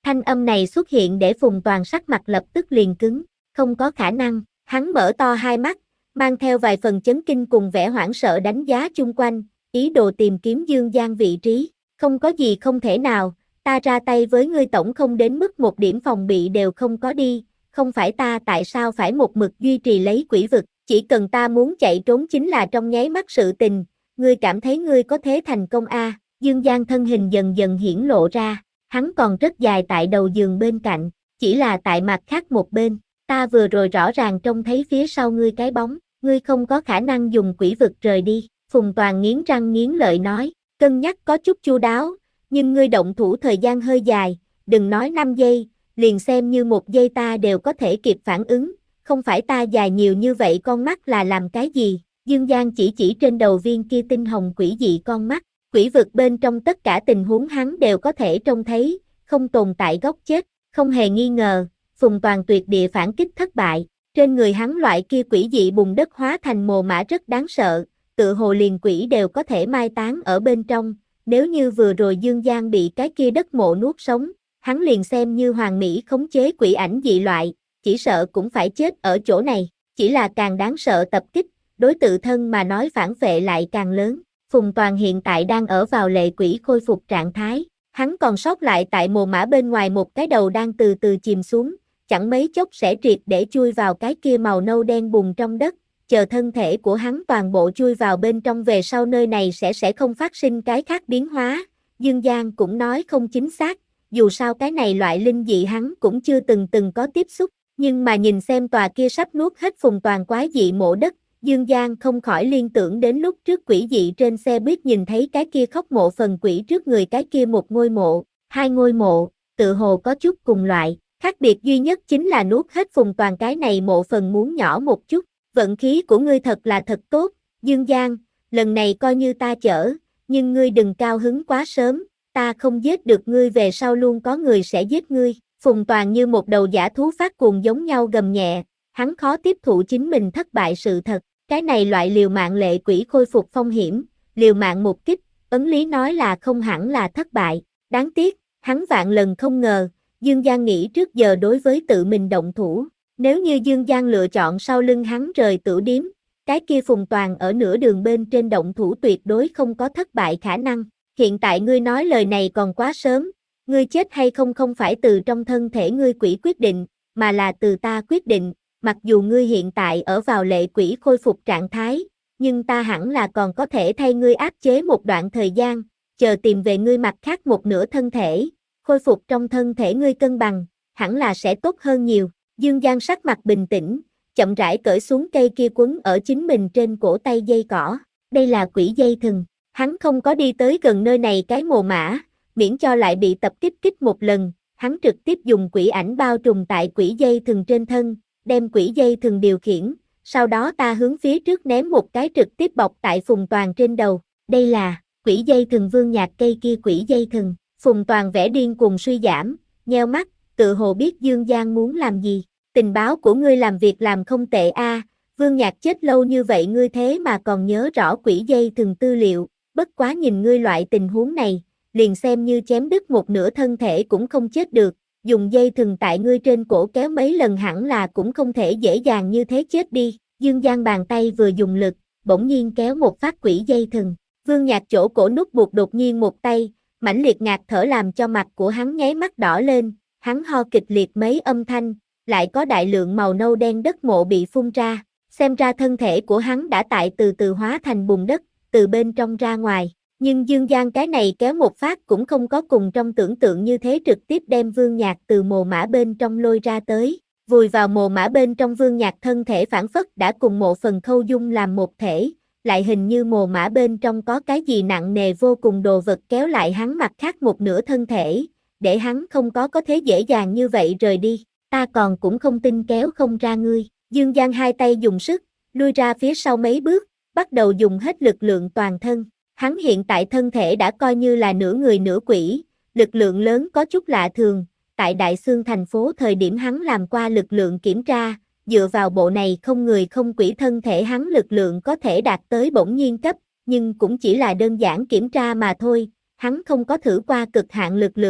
Thanh âm này xuất hiện để Phùng Toàn sắc mặt lập tức liền cứng, không có khả năng, hắn mở to hai mắt, mang theo vài phần chấn kinh cùng vẻ hoảng sợ đánh giá chung quanh, ý đồ tìm kiếm Dương Giang vị trí, không có gì không thể nào, ta ra tay với ngươi tổng không đến mức một điểm phòng bị đều không có đi, không phải ta tại sao phải một mực duy trì lấy quỷ vực, chỉ cần ta muốn chạy trốn chính là trong nháy mắt sự tình, ngươi cảm thấy ngươi có thế thành công a? À? Dương Giang thân hình dần dần hiển lộ ra, hắn còn rất dài tại đầu giường bên cạnh, chỉ là tại mặt khác một bên, ta vừa rồi rõ ràng trông thấy phía sau ngươi cái bóng, ngươi không có khả năng dùng quỷ vực rời đi, Phùng Toàn nghiến răng nghiến lợi nói, cân nhắc có chút chu đáo, nhưng ngươi động thủ thời gian hơi dài, đừng nói năm giây, liền xem như một giây ta đều có thể kịp phản ứng, không phải ta dài nhiều như vậy con mắt là làm cái gì, Dương Giang chỉ chỉ trên đầu viên kia tinh hồng quỷ dị con mắt, quỷ vực bên trong tất cả tình huống hắn đều có thể trông thấy, không tồn tại góc chết, không hề nghi ngờ, Phùng Toàn tuyệt địa phản kích thất bại, trên người hắn loại kia quỷ dị bùn đất hóa thành mồ mã rất đáng sợ, tự hồ liền quỷ đều có thể mai táng ở bên trong, nếu như vừa rồi Dương Giang bị cái kia đất mộ nuốt sống, hắn liền xem như hoàn mỹ khống chế quỷ ảnh dị loại, chỉ sợ cũng phải chết ở chỗ này, chỉ là càng đáng sợ tập kích, đối tự thân mà nói phản phệ lại càng lớn. Phùng Toàn hiện tại đang ở vào lệ quỷ khôi phục trạng thái, hắn còn sót lại tại mồ mã bên ngoài một cái đầu đang từ từ chìm xuống, chẳng mấy chốc sẽ triệt để chui vào cái kia màu nâu đen bùn trong đất, chờ thân thể của hắn toàn bộ chui vào bên trong về sau nơi này sẽ sẽ không phát sinh cái khác biến hóa. Dương Giang cũng nói không chính xác, dù sao cái này loại linh dị hắn cũng chưa từng từng có tiếp xúc, nhưng mà nhìn xem tòa kia sắp nuốt hết Phùng Toàn quái dị mộ đất, Dương Giang không khỏi liên tưởng đến lúc trước quỷ dị trên xe buýt nhìn thấy cái kia khóc mộ phần quỷ trước người cái kia một ngôi mộ, hai ngôi mộ, tự hồ có chút cùng loại, khác biệt duy nhất chính là nuốt hết Phùng Toàn cái này mộ phần muốn nhỏ một chút, vận khí của ngươi thật là thật tốt, Dương Giang, lần này coi như ta chở, nhưng ngươi đừng cao hứng quá sớm, ta không giết được ngươi về sau luôn có người sẽ giết ngươi, Phùng Toàn như một đầu dã thú phát cuồng giống nhau gầm nhẹ, hắn khó tiếp thụ chính mình thất bại sự thật. Cái này loại liều mạng lệ quỷ khôi phục phong hiểm, liều mạng một kích, ấn lý nói là không hẳn là thất bại, đáng tiếc, hắn vạn lần không ngờ, Dương Giang nghĩ trước giờ đối với tự mình động thủ, nếu như Dương Giang lựa chọn sau lưng hắn rời tử điếm, cái kia Phùng Toàn ở nửa đường bên trên động thủ tuyệt đối không có thất bại khả năng, hiện tại ngươi nói lời này còn quá sớm, ngươi chết hay không không phải từ trong thân thể ngươi quỷ quyết định, mà là từ ta quyết định. Mặc dù ngươi hiện tại ở vào lệ quỷ khôi phục trạng thái, nhưng ta hẳn là còn có thể thay ngươi áp chế một đoạn thời gian, chờ tìm về ngươi mặt khác một nửa thân thể, khôi phục trong thân thể ngươi cân bằng, hẳn là sẽ tốt hơn nhiều. Dương Giang sắc mặt bình tĩnh, chậm rãi cởi xuống cây kia quấn ở chính mình trên cổ tay dây cỏ, đây là quỷ dây thừng, hắn không có đi tới gần nơi này cái mồ mã, miễn cho lại bị tập kích kích một lần, hắn trực tiếp dùng quỷ ảnh bao trùm tại quỷ dây thừng trên thân. Đem quỷ dây thừng điều khiển, sau đó ta hướng phía trước ném một cái trực tiếp bọc tại Phùng Toàn trên đầu, đây là, quỷ dây thừng Vương Nhạc cây kia quỷ dây thừng, Phùng Toàn vẻ điên cuồng suy giảm, nheo mắt, tự hồ biết Dương Giang muốn làm gì, tình báo của ngươi làm việc làm không tệ a, à, Vương Nhạc chết lâu như vậy ngươi thế mà còn nhớ rõ quỷ dây thừng tư liệu, bất quá nhìn ngươi loại tình huống này, liền xem như chém đứt một nửa thân thể cũng không chết được. Dùng dây thừng tại ngươi trên cổ kéo mấy lần hẳn là cũng không thể dễ dàng như thế chết đi, Dương Giang bàn tay vừa dùng lực, bỗng nhiên kéo một phát quỷ dây thừng, Vương Nhạc chỗ cổ nút buộc đột nhiên một tay, mãnh liệt ngạt thở làm cho mặt của hắn nháy mắt đỏ lên, hắn ho kịch liệt mấy âm thanh, lại có đại lượng màu nâu đen đất mộ bị phun ra, xem ra thân thể của hắn đã tại từ từ hóa thành bùn đất, từ bên trong ra ngoài. Nhưng Dương Giang cái này kéo một phát cũng không có cùng trong tưởng tượng như thế trực tiếp đem Vương Nhạc từ mồ mã bên trong lôi ra tới, vùi vào mồ mã bên trong Vương Nhạc thân thể phản phất đã cùng mộ phần khâu dung làm một thể, lại hình như mồ mã bên trong có cái gì nặng nề vô cùng đồ vật kéo lại hắn mặt khác một nửa thân thể, để hắn không có có thế dễ dàng như vậy rời đi, ta còn cũng không tin kéo không ra ngươi, Dương Giang hai tay dùng sức, lui ra phía sau mấy bước, bắt đầu dùng hết lực lượng toàn thân. Hắn hiện tại thân thể đã coi như là nửa người nửa quỷ, lực lượng lớn có chút lạ thường, tại Đại Xương thành phố thời điểm hắn làm qua lực lượng kiểm tra, dựa vào bộ này không người không quỷ thân thể hắn lực lượng có thể đạt tới bỗng nhiên cấp, nhưng cũng chỉ là đơn giản kiểm tra mà thôi, hắn không có thử qua cực hạn lực lượng,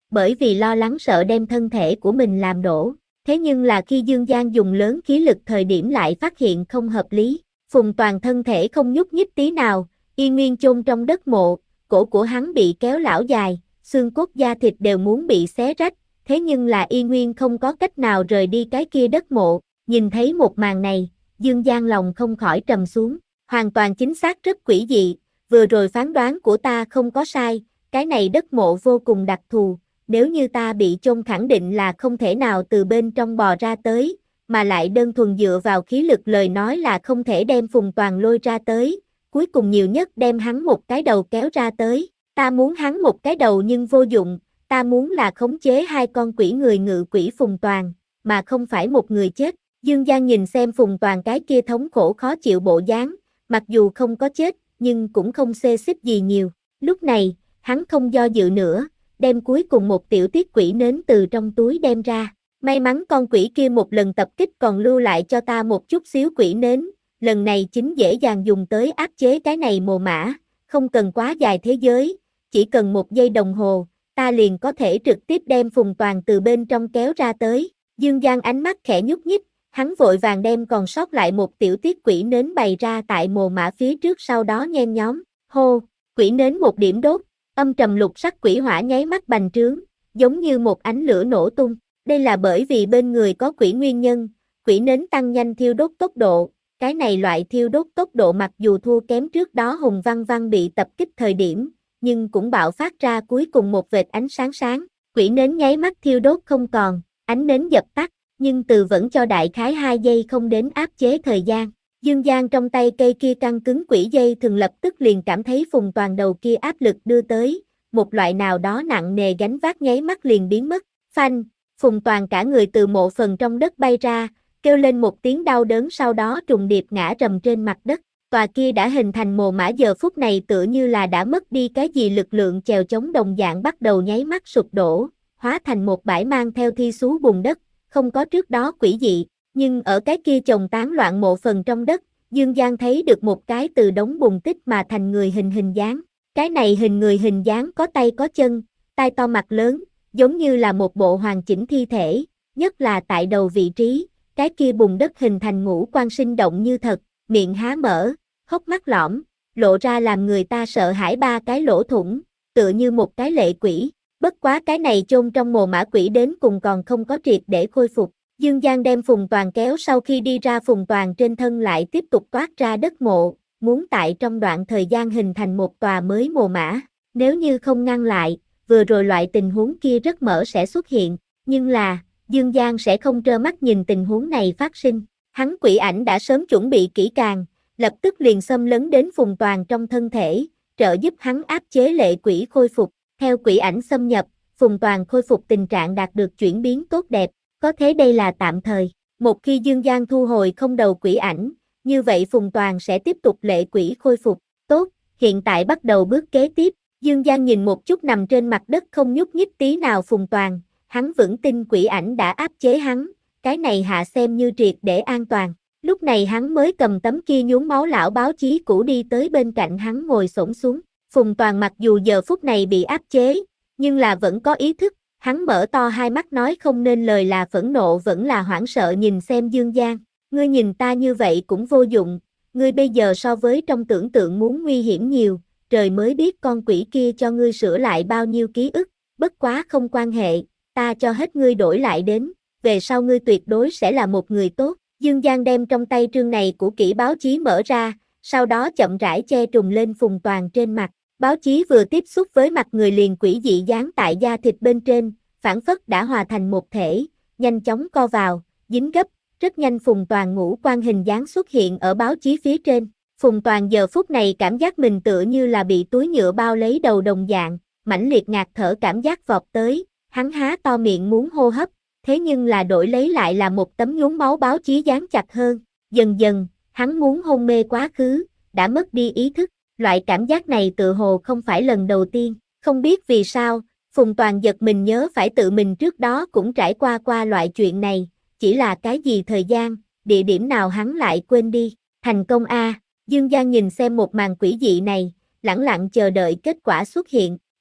bởi vì lo lắng sợ đem thân thể của mình làm đổ. Thế nhưng là khi Dương Giang dùng lớn khí lực thời điểm lại phát hiện không hợp lý, Phùng Toàn thân thể không nhúc nhích tí nào, y nguyên chôn trong đất mộ, cổ của hắn bị kéo lão dài, xương cốt da thịt đều muốn bị xé rách, thế nhưng là y nguyên không có cách nào rời đi cái kia đất mộ. Nhìn thấy một màn này, Dương Giang lòng không khỏi trầm xuống, hoàn toàn chính xác rất quỷ dị, vừa rồi phán đoán của ta không có sai, cái này đất mộ vô cùng đặc thù, nếu như ta bị chôn khẳng định là không thể nào từ bên trong bò ra tới, mà lại đơn thuần dựa vào khí lực lời nói là không thể đem Phùng Toàn lôi ra tới, cuối cùng nhiều nhất đem hắn một cái đầu kéo ra tới, ta muốn hắn một cái đầu nhưng vô dụng, ta muốn là khống chế hai con quỷ người ngự quỷ Phùng Toàn, mà không phải một người chết. Dương Giang nhìn xem Phùng Toàn cái kia thống khổ khó chịu bộ dáng, mặc dù không có chết, nhưng cũng không xê xích gì nhiều. Lúc này, hắn không do dự nữa, đem cuối cùng một tiểu tiết quỷ nến từ trong túi đem ra. May mắn con quỷ kia một lần tập kích còn lưu lại cho ta một chút xíu quỷ nến, lần này chính dễ dàng dùng tới áp chế cái này mồ mã, không cần quá dài thế giới, chỉ cần một giây đồng hồ, ta liền có thể trực tiếp đem Phùng Toàn từ bên trong kéo ra tới. Dương Giang ánh mắt khẽ nhúc nhích, hắn vội vàng đem còn sót lại một tiểu tiết quỷ nến bày ra tại mồ mã phía trước, sau đó nhen nhóm, hô, quỷ nến một điểm đốt, âm trầm lục sắc quỷ hỏa nháy mắt bành trướng, giống như một ánh lửa nổ tung. Đây là bởi vì bên người có quỷ nguyên nhân, quỷ nến tăng nhanh thiêu đốt tốc độ, cái này loại thiêu đốt tốc độ mặc dù thua kém trước đó Hùng Văn Văn bị tập kích thời điểm, nhưng cũng bạo phát ra cuối cùng một vệt ánh sáng sáng, quỷ nến nháy mắt thiêu đốt không còn, ánh nến dập tắt, nhưng từ vẫn cho đại khái hai giây không đến áp chế thời gian. Dương Giang trong tay cây kia căng cứng quỷ dây thường lập tức liền cảm thấy Phùng Toàn đầu kia áp lực đưa tới, một loại nào đó nặng nề gánh vác nháy mắt liền biến mất, phanh, Phùng Toàn cả người từ mộ phần trong đất bay ra, kêu lên một tiếng đau đớn sau đó trùng điệp ngã rầm trên mặt đất, tòa kia đã hình thành mồ mã giờ phút này tựa như là đã mất đi cái gì lực lượng chèo chống đồng dạng bắt đầu nháy mắt sụp đổ, hóa thành một bãi mang theo thi xú bùn đất, không có trước đó quỷ dị, nhưng ở cái kia chồng tán loạn mộ phần trong đất, Dương Giang thấy được một cái từ đống bùn tích mà thành người hình hình dáng, cái này hình người hình dáng có tay có chân, tai to mặt lớn, giống như là một bộ hoàn chỉnh thi thể, nhất là tại đầu vị trí, cái kia bùn đất hình thành ngũ quan sinh động như thật, miệng há mở, hốc mắt lõm, lộ ra làm người ta sợ hãi ba cái lỗ thủng, tựa như một cái lệ quỷ. Bất quá cái này chôn trong mồ mã quỷ đến cùng còn không có triệt để khôi phục. Dương Giang đem Phùng Toàn kéo, sau khi đi ra Phùng Toàn trên thân lại tiếp tục toát ra đất mộ, muốn tại trong đoạn thời gian hình thành một tòa mới mồ mã. Nếu như không ngăn lại, vừa rồi loại tình huống kia rất mở sẽ xuất hiện, nhưng là, Dương Giang sẽ không trơ mắt nhìn tình huống này phát sinh. Hắn quỷ ảnh đã sớm chuẩn bị kỹ càng, lập tức liền xâm lấn đến Phùng Toàn trong thân thể, trợ giúp hắn áp chế lệ quỷ khôi phục. Theo quỷ ảnh xâm nhập, Phùng Toàn khôi phục tình trạng đạt được chuyển biến tốt đẹp, có thế đây là tạm thời. Một khi Dương Giang thu hồi không đầu quỷ ảnh, như vậy Phùng Toàn sẽ tiếp tục lệ quỷ khôi phục. Tốt, hiện tại bắt đầu bước kế tiếp. Dương Giang nhìn một chút nằm trên mặt đất không nhúc nhích tí nào Phùng Toàn, hắn vững tin quỷ ảnh đã áp chế hắn, cái này hạ xem như triệt để an toàn. Lúc này hắn mới cầm tấm kia nhuốm máu lão báo chí cũ đi tới bên cạnh hắn ngồi xổm xuống. Phùng Toàn mặc dù giờ phút này bị áp chế, nhưng là vẫn có ý thức, hắn mở to hai mắt nói không nên lời là phẫn nộ vẫn là hoảng sợ nhìn xem Dương Giang, ngươi nhìn ta như vậy cũng vô dụng, ngươi bây giờ so với trong tưởng tượng muốn nguy hiểm nhiều, trời mới biết con quỷ kia cho ngươi sửa lại bao nhiêu ký ức, bất quá không quan hệ, ta cho hết ngươi đổi lại đến, về sau ngươi tuyệt đối sẽ là một người tốt. Dương Giang đem trong tay trương này của kỹ báo chí mở ra, sau đó chậm rãi che trùm lên Phùng Toàn trên mặt. Báo chí vừa tiếp xúc với mặt người liền quỷ dị dán tại da thịt bên trên, phản phất đã hòa thành một thể, nhanh chóng co vào, dính gấp, rất nhanh Phùng Toàn ngũ quan hình dáng xuất hiện ở báo chí phía trên. Phùng Toàn giờ phút này cảm giác mình tựa như là bị túi nhựa bao lấy đầu đồng dạng, mãnh liệt ngạt thở cảm giác vọt tới, hắn há to miệng muốn hô hấp, thế nhưng là đổi lấy lại là một tấm nhuốm máu báo chí dán chặt hơn, dần dần, hắn muốn hôn mê quá khứ, đã mất đi ý thức. Loại cảm giác này tự hồ không phải lần đầu tiên, không biết vì sao, Phùng Toàn giật mình nhớ phải tự mình trước đó cũng trải qua qua loại chuyện này, chỉ là cái gì thời gian, địa điểm nào hắn lại quên đi, thành công a. Dương Giang nhìn xem một màn quỷ dị này, lẳng lặng chờ đợi kết quả xuất hiện,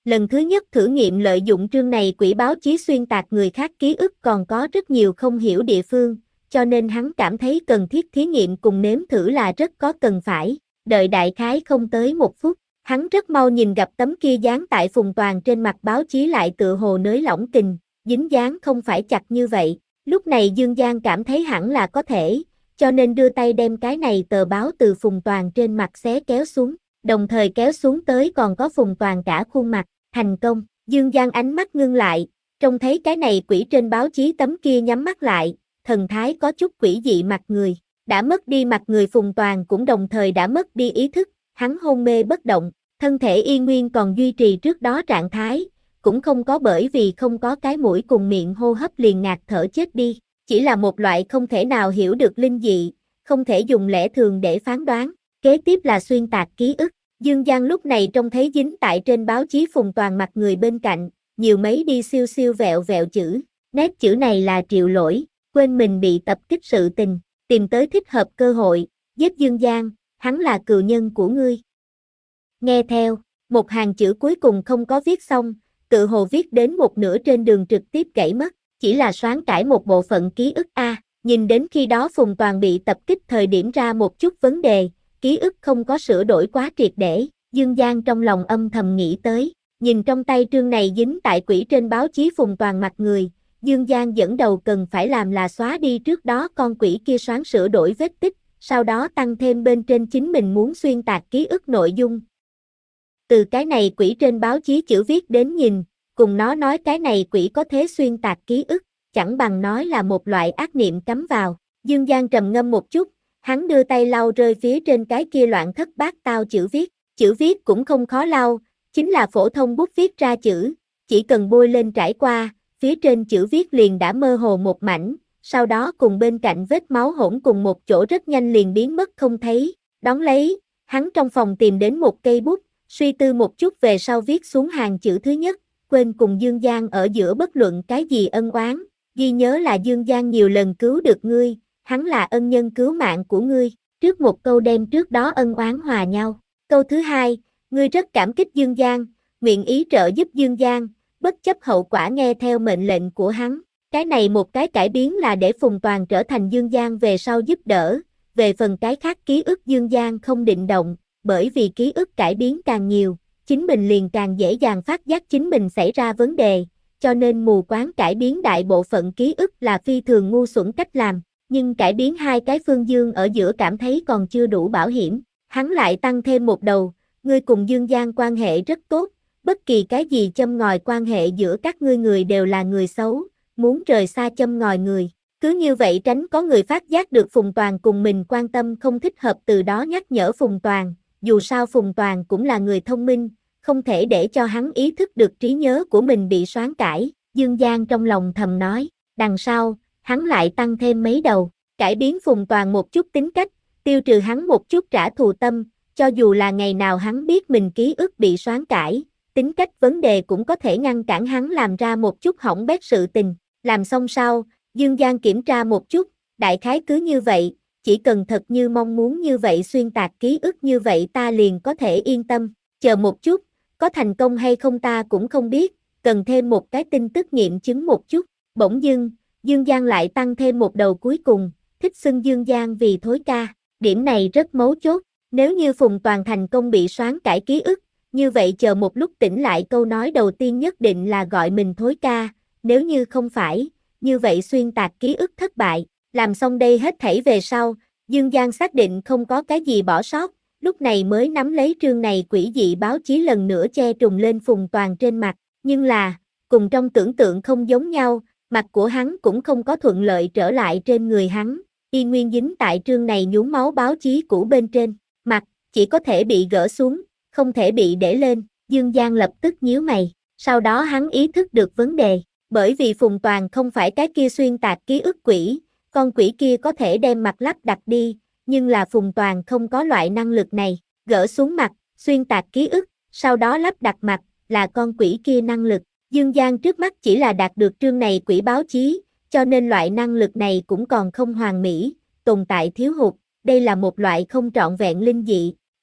Lần thứ nhất thử nghiệm lợi dụng trương này quỷ báo chí xuyên tạc người khác ký ức còn có rất nhiều không hiểu địa phương, cho nên hắn cảm thấy cần thiết thí nghiệm cùng nếm thử là rất có cần phải. Đợi đại khái không tới một phút, hắn rất mau nhìn gặp tấm kia dán tại Phùng Toàn trên mặt báo chí lại tựa hồ nới lỏng kình, dính dán không phải chặt như vậy. Lúc này Dương Giang cảm thấy hẳn là có thể, cho nên đưa tay đem cái này tờ báo từ Phùng Toàn trên mặt xé kéo xuống, đồng thời kéo xuống tới còn có Phùng Toàn cả khuôn mặt. Thành công, Dương Giang ánh mắt ngưng lại, trông thấy cái này quỷ trên báo chí tấm kia nhắm mắt lại, thần thái có chút quỷ dị mặt người, đã mất đi mặt người Phùng Toàn cũng đồng thời đã mất đi ý thức, hắn hôn mê bất động, thân thể y nguyên còn duy trì trước đó trạng thái, cũng không có bởi vì không có cái mũi cùng miệng hô hấp liền ngạt thở chết đi, chỉ là một loại không thể nào hiểu được linh dị, không thể dùng lẽ thường để phán đoán, kế tiếp là xuyên tạc ký ức. Dương Giang lúc này trông thấy dính tại trên báo chí Phùng Toàn mặt người bên cạnh, nhiều mấy đi siêu siêu vẹo vẹo chữ, nét chữ này là Triệu Lỗi, quên mình bị tập kích sự tình, tìm tới thích hợp cơ hội, giết Dương Giang, hắn là cừu nhân của ngươi. Nghe theo, một hàng chữ cuối cùng không có viết xong, tự hồ viết đến một nửa trên đường trực tiếp gãy mất, chỉ là soán cải một bộ phận ký ức A, nhìn đến khi đó Phùng Toàn bị tập kích thời điểm ra một chút vấn đề. Ký ức không có sửa đổi quá triệt để, Dương Giang trong lòng âm thầm nghĩ tới, nhìn trong tay trương này dính tại quỷ trên báo chí Phùng Toàn mặt người, Dương Giang dẫn đầu cần phải làm là xóa đi trước đó con quỷ kia soán sửa đổi vết tích, sau đó tăng thêm bên trên chính mình muốn xuyên tạc ký ức nội dung. Từ cái này quỷ trên báo chí chữ viết đến nhìn, cùng nó nói cái này quỷ có thế xuyên tạc ký ức, chẳng bằng nói là một loại ác niệm cắm vào, Dương Giang trầm ngâm một chút. Hắn đưa tay lau rơi phía trên cái kia loạn thất bát tao chữ viết, chữ viết cũng không khó lau, chính là phổ thông bút viết ra chữ, chỉ cần bôi lên trải qua, phía trên chữ viết liền đã mơ hồ một mảnh, sau đó cùng bên cạnh vết máu hỗn cùng một chỗ rất nhanh liền biến mất không thấy, đón lấy, hắn trong phòng tìm đến một cây bút, suy tư một chút về sau viết xuống hàng chữ thứ nhất, quên cùng Dương Giang ở giữa bất luận cái gì ân oán, ghi nhớ là Dương Giang nhiều lần cứu được ngươi. Hắn là ân nhân cứu mạng của ngươi, trước một câu đem trước đó ân oán hòa nhau. Câu thứ hai, ngươi rất cảm kích Dương Giang, nguyện ý trợ giúp Dương Giang, bất chấp hậu quả nghe theo mệnh lệnh của hắn. Cái này một cái cải biến là để Phùng Toàn trở thành Dương Giang về sau giúp đỡ, về phần cái khác ký ức Dương Giang không định động, bởi vì ký ức cải biến càng nhiều, chính mình liền càng dễ dàng phát giác chính mình xảy ra vấn đề, cho nên mù quáng cải biến đại bộ phận ký ức là phi thường ngu xuẩn cách làm. Nhưng cải biến hai cái phương dương ở giữa cảm thấy còn chưa đủ bảo hiểm, hắn lại tăng thêm một đầu, ngươi cùng Dương Giang quan hệ rất tốt, bất kỳ cái gì châm ngòi quan hệ giữa các ngươi người đều là người xấu, muốn rời xa châm ngòi người, cứ như vậy tránh có người phát giác được Phùng Toàn cùng mình quan tâm không thích hợp từ đó nhắc nhở Phùng Toàn, dù sao Phùng Toàn cũng là người thông minh, không thể để cho hắn ý thức được trí nhớ của mình bị soán cải, Dương Giang trong lòng thầm nói, đằng sau, hắn lại tăng thêm mấy đầu, cải biến Phùng Toàn một chút tính cách, tiêu trừ hắn một chút trả thù tâm, cho dù là ngày nào hắn biết mình ký ức bị soán cải, tính cách vấn đề cũng có thể ngăn cản hắn làm ra một chút hỏng bét sự tình, làm xong sau, Dương Giang kiểm tra một chút, đại khái cứ như vậy, chỉ cần thật như mong muốn như vậy xuyên tạc ký ức như vậy ta liền có thể yên tâm, chờ một chút, có thành công hay không ta cũng không biết, cần thêm một cái tin tức nghiệm chứng một chút, bỗng dưng, Dương Giang lại tăng thêm một đầu cuối cùng, thích xưng Dương Giang vì thối ca, điểm này rất mấu chốt, nếu như Phùng Toàn thành công bị soán cải ký ức, như vậy chờ một lúc tỉnh lại câu nói đầu tiên nhất định là gọi mình thối ca, nếu như không phải, như vậy xuyên tạc ký ức thất bại, làm xong đây hết thảy về sau, Dương Giang xác định không có cái gì bỏ sót, lúc này mới nắm lấy trương này quỷ dị báo chí lần nữa che trùng lên Phùng Toàn trên mặt, nhưng là, cùng trong tưởng tượng không giống nhau, mặt của hắn cũng không có thuận lợi trở lại trên người hắn, y nguyên dính tại trương này nhuốm máu báo chí cũ bên trên, mặt, chỉ có thể bị gỡ xuống, không thể bị để lên, Dương Giang lập tức nhíu mày, sau đó hắn ý thức được vấn đề, bởi vì Phùng Toàn không phải cái kia xuyên tạc ký ức quỷ, con quỷ kia có thể đem mặt lắp đặt đi, nhưng là Phùng Toàn không có loại năng lực này, gỡ xuống mặt, xuyên tạc ký ức, sau đó lắp đặt mặt, là con quỷ kia năng lực. Dương Giang trước mắt chỉ là đạt được trương này quỷ báo chí, cho nên loại năng lực này cũng còn không hoàn mỹ, tồn tại thiếu hụt, đây là một loại không trọn vẹn linh dị,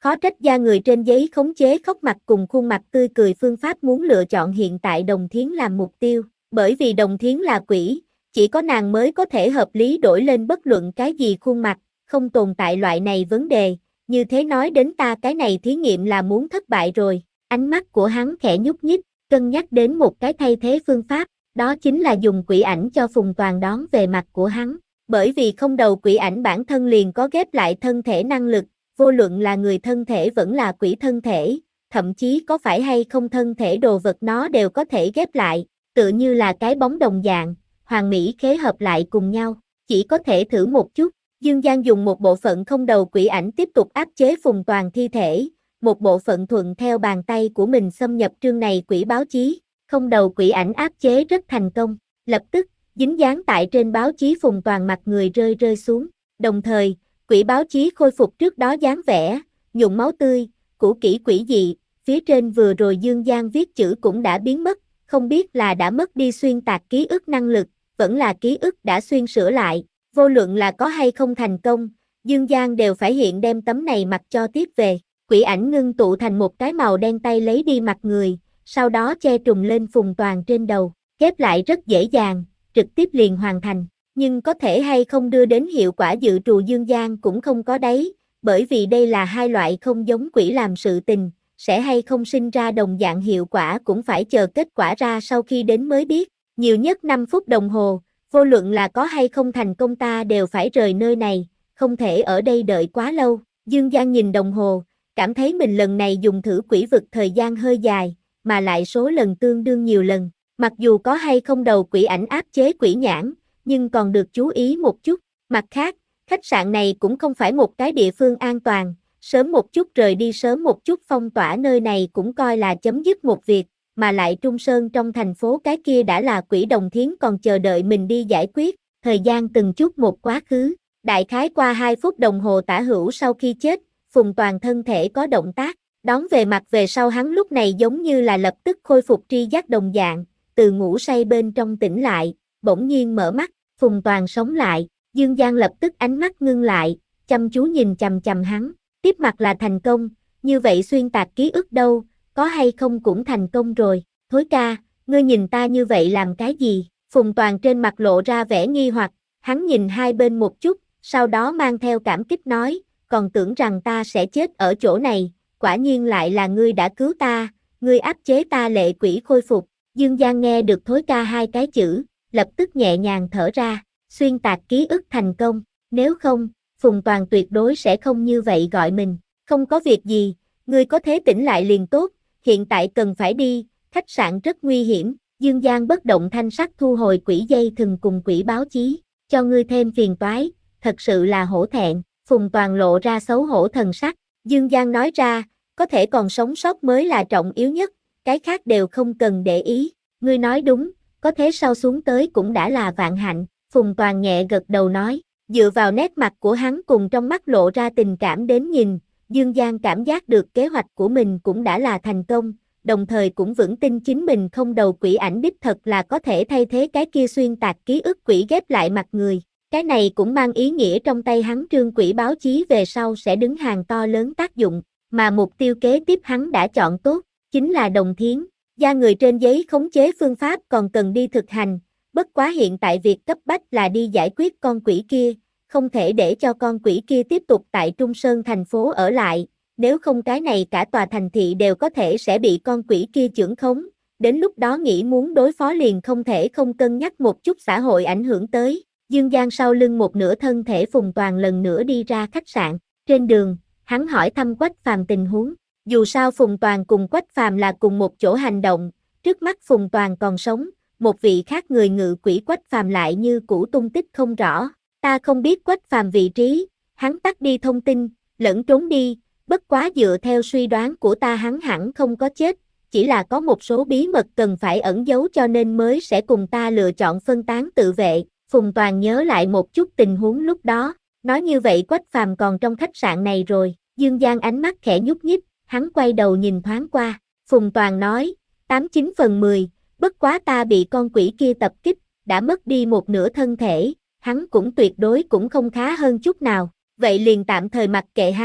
Khó trách da người trên giấy khống chế khóc mặt cùng khuôn mặt tươi cười phương pháp muốn lựa chọn hiện tại Đồng Thiến làm mục tiêu, bởi vì Đồng Thiến là quỷ, chỉ có nàng mới có thể hợp lý đổi lên bất luận cái gì khuôn mặt, không tồn tại loại này vấn đề, như thế nói đến ta cái này thí nghiệm là muốn thất bại rồi, ánh mắt của hắn khẽ nhúc nhích, cân nhắc đến một cái thay thế phương pháp, đó chính là dùng quỷ ảnh cho Phùng Toàn đón về mặt của hắn, bởi vì không đầu quỷ ảnh bản thân liền có ghép lại thân thể năng lực, vô luận là người thân thể vẫn là quỷ thân thể, thậm chí có phải hay không thân thể đồ vật nó đều có thể ghép lại, tựa như là cái bóng đồng dạng, hoàn mỹ khế hợp lại cùng nhau, chỉ có thể thử một chút. Dương Giang dùng một bộ phận không đầu quỷ ảnh tiếp tục áp chế Phùng Toàn thi thể, một bộ phận thuận theo bàn tay của mình xâm nhập trương này quỷ báo chí, không đầu quỷ ảnh áp chế rất thành công, lập tức, dính dáng tại trên báo chí Phùng Toàn mặt người rơi rơi xuống, đồng thời, quỷ báo chí khôi phục trước đó dáng vẻ, nhuộm máu tươi, cũ kỹ quỷ dị, phía trên vừa rồi Dương Giang viết chữ cũng đã biến mất, không biết là đã mất đi xuyên tạc ký ức năng lực, vẫn là ký ức đã xuyên sửa lại, vô luận là có hay không thành công, Dương Giang đều phải hiện đem tấm này mặt cho tiếp về, quỷ ảnh ngưng tụ thành một cái màu đen tay lấy đi mặt người, sau đó che trùng lên Phùng Toàn trên đầu, ghép lại rất dễ dàng, trực tiếp liền hoàn thành. Nhưng có thể hay không đưa đến hiệu quả dự trù Dương Giang cũng không có đấy, bởi vì đây là hai loại không giống quỷ làm sự tình, sẽ hay không sinh ra đồng dạng hiệu quả cũng phải chờ kết quả ra sau khi đến mới biết, nhiều nhất năm phút đồng hồ, vô luận là có hay không thành công ta đều phải rời nơi này, không thể ở đây đợi quá lâu, Dương Giang nhìn đồng hồ, cảm thấy mình lần này dùng thử quỷ vực thời gian hơi dài, mà lại số lần tương đương nhiều lần, mặc dù có hay không đầu quỷ ảnh áp chế quỷ nhãn, nhưng còn được chú ý một chút, mặt khác, khách sạn này cũng không phải một cái địa phương an toàn, sớm một chút rời đi sớm một chút phong tỏa nơi này cũng coi là chấm dứt một việc, mà lại Trung Sơn trong thành phố cái kia đã là quỷ Đồng Thiến còn chờ đợi mình đi giải quyết, thời gian từng chút một quá khứ, đại khái qua hai phút đồng hồ tả hữu sau khi chết, Phùng Toàn thân thể có động tác, đón về mặt về sau hắn lúc này giống như là lập tức khôi phục tri giác đồng dạng, từ ngủ say bên trong tỉnh lại, bỗng nhiên mở mắt, Phùng Toàn sống lại, Dương Giang lập tức ánh mắt ngưng lại, chăm chú nhìn chằm chằm hắn, tiếp mặt là thành công, như vậy xuyên tạc ký ức đâu, có hay không cũng thành công rồi, Thối ca, ngươi nhìn ta như vậy làm cái gì, Phùng Toàn trên mặt lộ ra vẻ nghi hoặc, hắn nhìn hai bên một chút, sau đó mang theo cảm kích nói, còn tưởng rằng ta sẽ chết ở chỗ này, quả nhiên lại là ngươi đã cứu ta, ngươi áp chế ta lệ quỷ khôi phục, Dương Giang nghe được Thối ca hai cái chữ, lập tức nhẹ nhàng thở ra, xuyên tạc ký ức thành công, nếu không, Phùng Toàn tuyệt đối sẽ không như vậy gọi mình, không có việc gì, ngươi có thế tỉnh lại liền tốt, hiện tại cần phải đi, khách sạn rất nguy hiểm, Dương Giang bất động thanh sắc thu hồi quỷ dây thừng cùng quỷ báo chí, cho ngươi thêm phiền toái, thật sự là hổ thẹn, Phùng Toàn lộ ra xấu hổ thần sắc, Dương Giang nói ra, có thể còn sống sót mới là trọng yếu nhất, cái khác đều không cần để ý, ngươi nói đúng, có thế sau xuống tới cũng đã là vạn hạnh, Phùng Toàn nhẹ gật đầu nói, dựa vào nét mặt của hắn cùng trong mắt lộ ra tình cảm đến nhìn, Dương Giang cảm giác được kế hoạch của mình cũng đã là thành công, đồng thời cũng vững tin chính mình không đầu quỷ ảnh đích thật là có thể thay thế cái kia xuyên tạc ký ức quỷ ghép lại mặt người. Cái này cũng mang ý nghĩa trong tay hắn trương quỷ báo chí về sau sẽ đứng hàng to lớn tác dụng, mà mục tiêu kế tiếp hắn đã chọn tốt, chính là Đồng Thiến. Da người trên giấy khống chế phương pháp còn cần đi thực hành, bất quá hiện tại việc cấp bách là đi giải quyết con quỷ kia, không thể để cho con quỷ kia tiếp tục tại Trung Sơn thành phố ở lại, nếu không cái này cả tòa thành thị đều có thể sẽ bị con quỷ kia chưởng khống, đến lúc đó nghĩ muốn đối phó liền không thể không cân nhắc một chút xã hội ảnh hưởng tới. Dương Giang sau lưng một nửa thân thể Phùng Toàn lần nữa đi ra khách sạn, trên đường, hắn hỏi thăm Quách Phàm tình huống, dù sao Phùng Toàn cùng Quách Phàm là cùng một chỗ hành động, trước mắt Phùng Toàn còn sống, một vị khác người ngự quỷ Quách Phàm lại như cũ tung tích không rõ, ta không biết Quách Phàm vị trí, hắn tắt đi thông tin, lẫn trốn đi, bất quá dựa theo suy đoán của ta hắn hẳn không có chết, chỉ là có một số bí mật cần phải ẩn giấu cho nên mới sẽ cùng ta lựa chọn phân tán tự vệ. Phùng Toàn nhớ lại một chút tình huống lúc đó, nói như vậy Quách Phàm còn trong khách sạn này rồi, Dương Giang ánh mắt khẽ nhúc nhích, hắn quay đầu nhìn thoáng qua, Phùng Toàn nói, tám chín phần mười, bất quá ta bị con quỷ kia tập kích, đã mất đi một nửa thân thể, hắn cũng tuyệt đối cũng không khá hơn chút nào, vậy liền tạm thời mặc kệ hắn,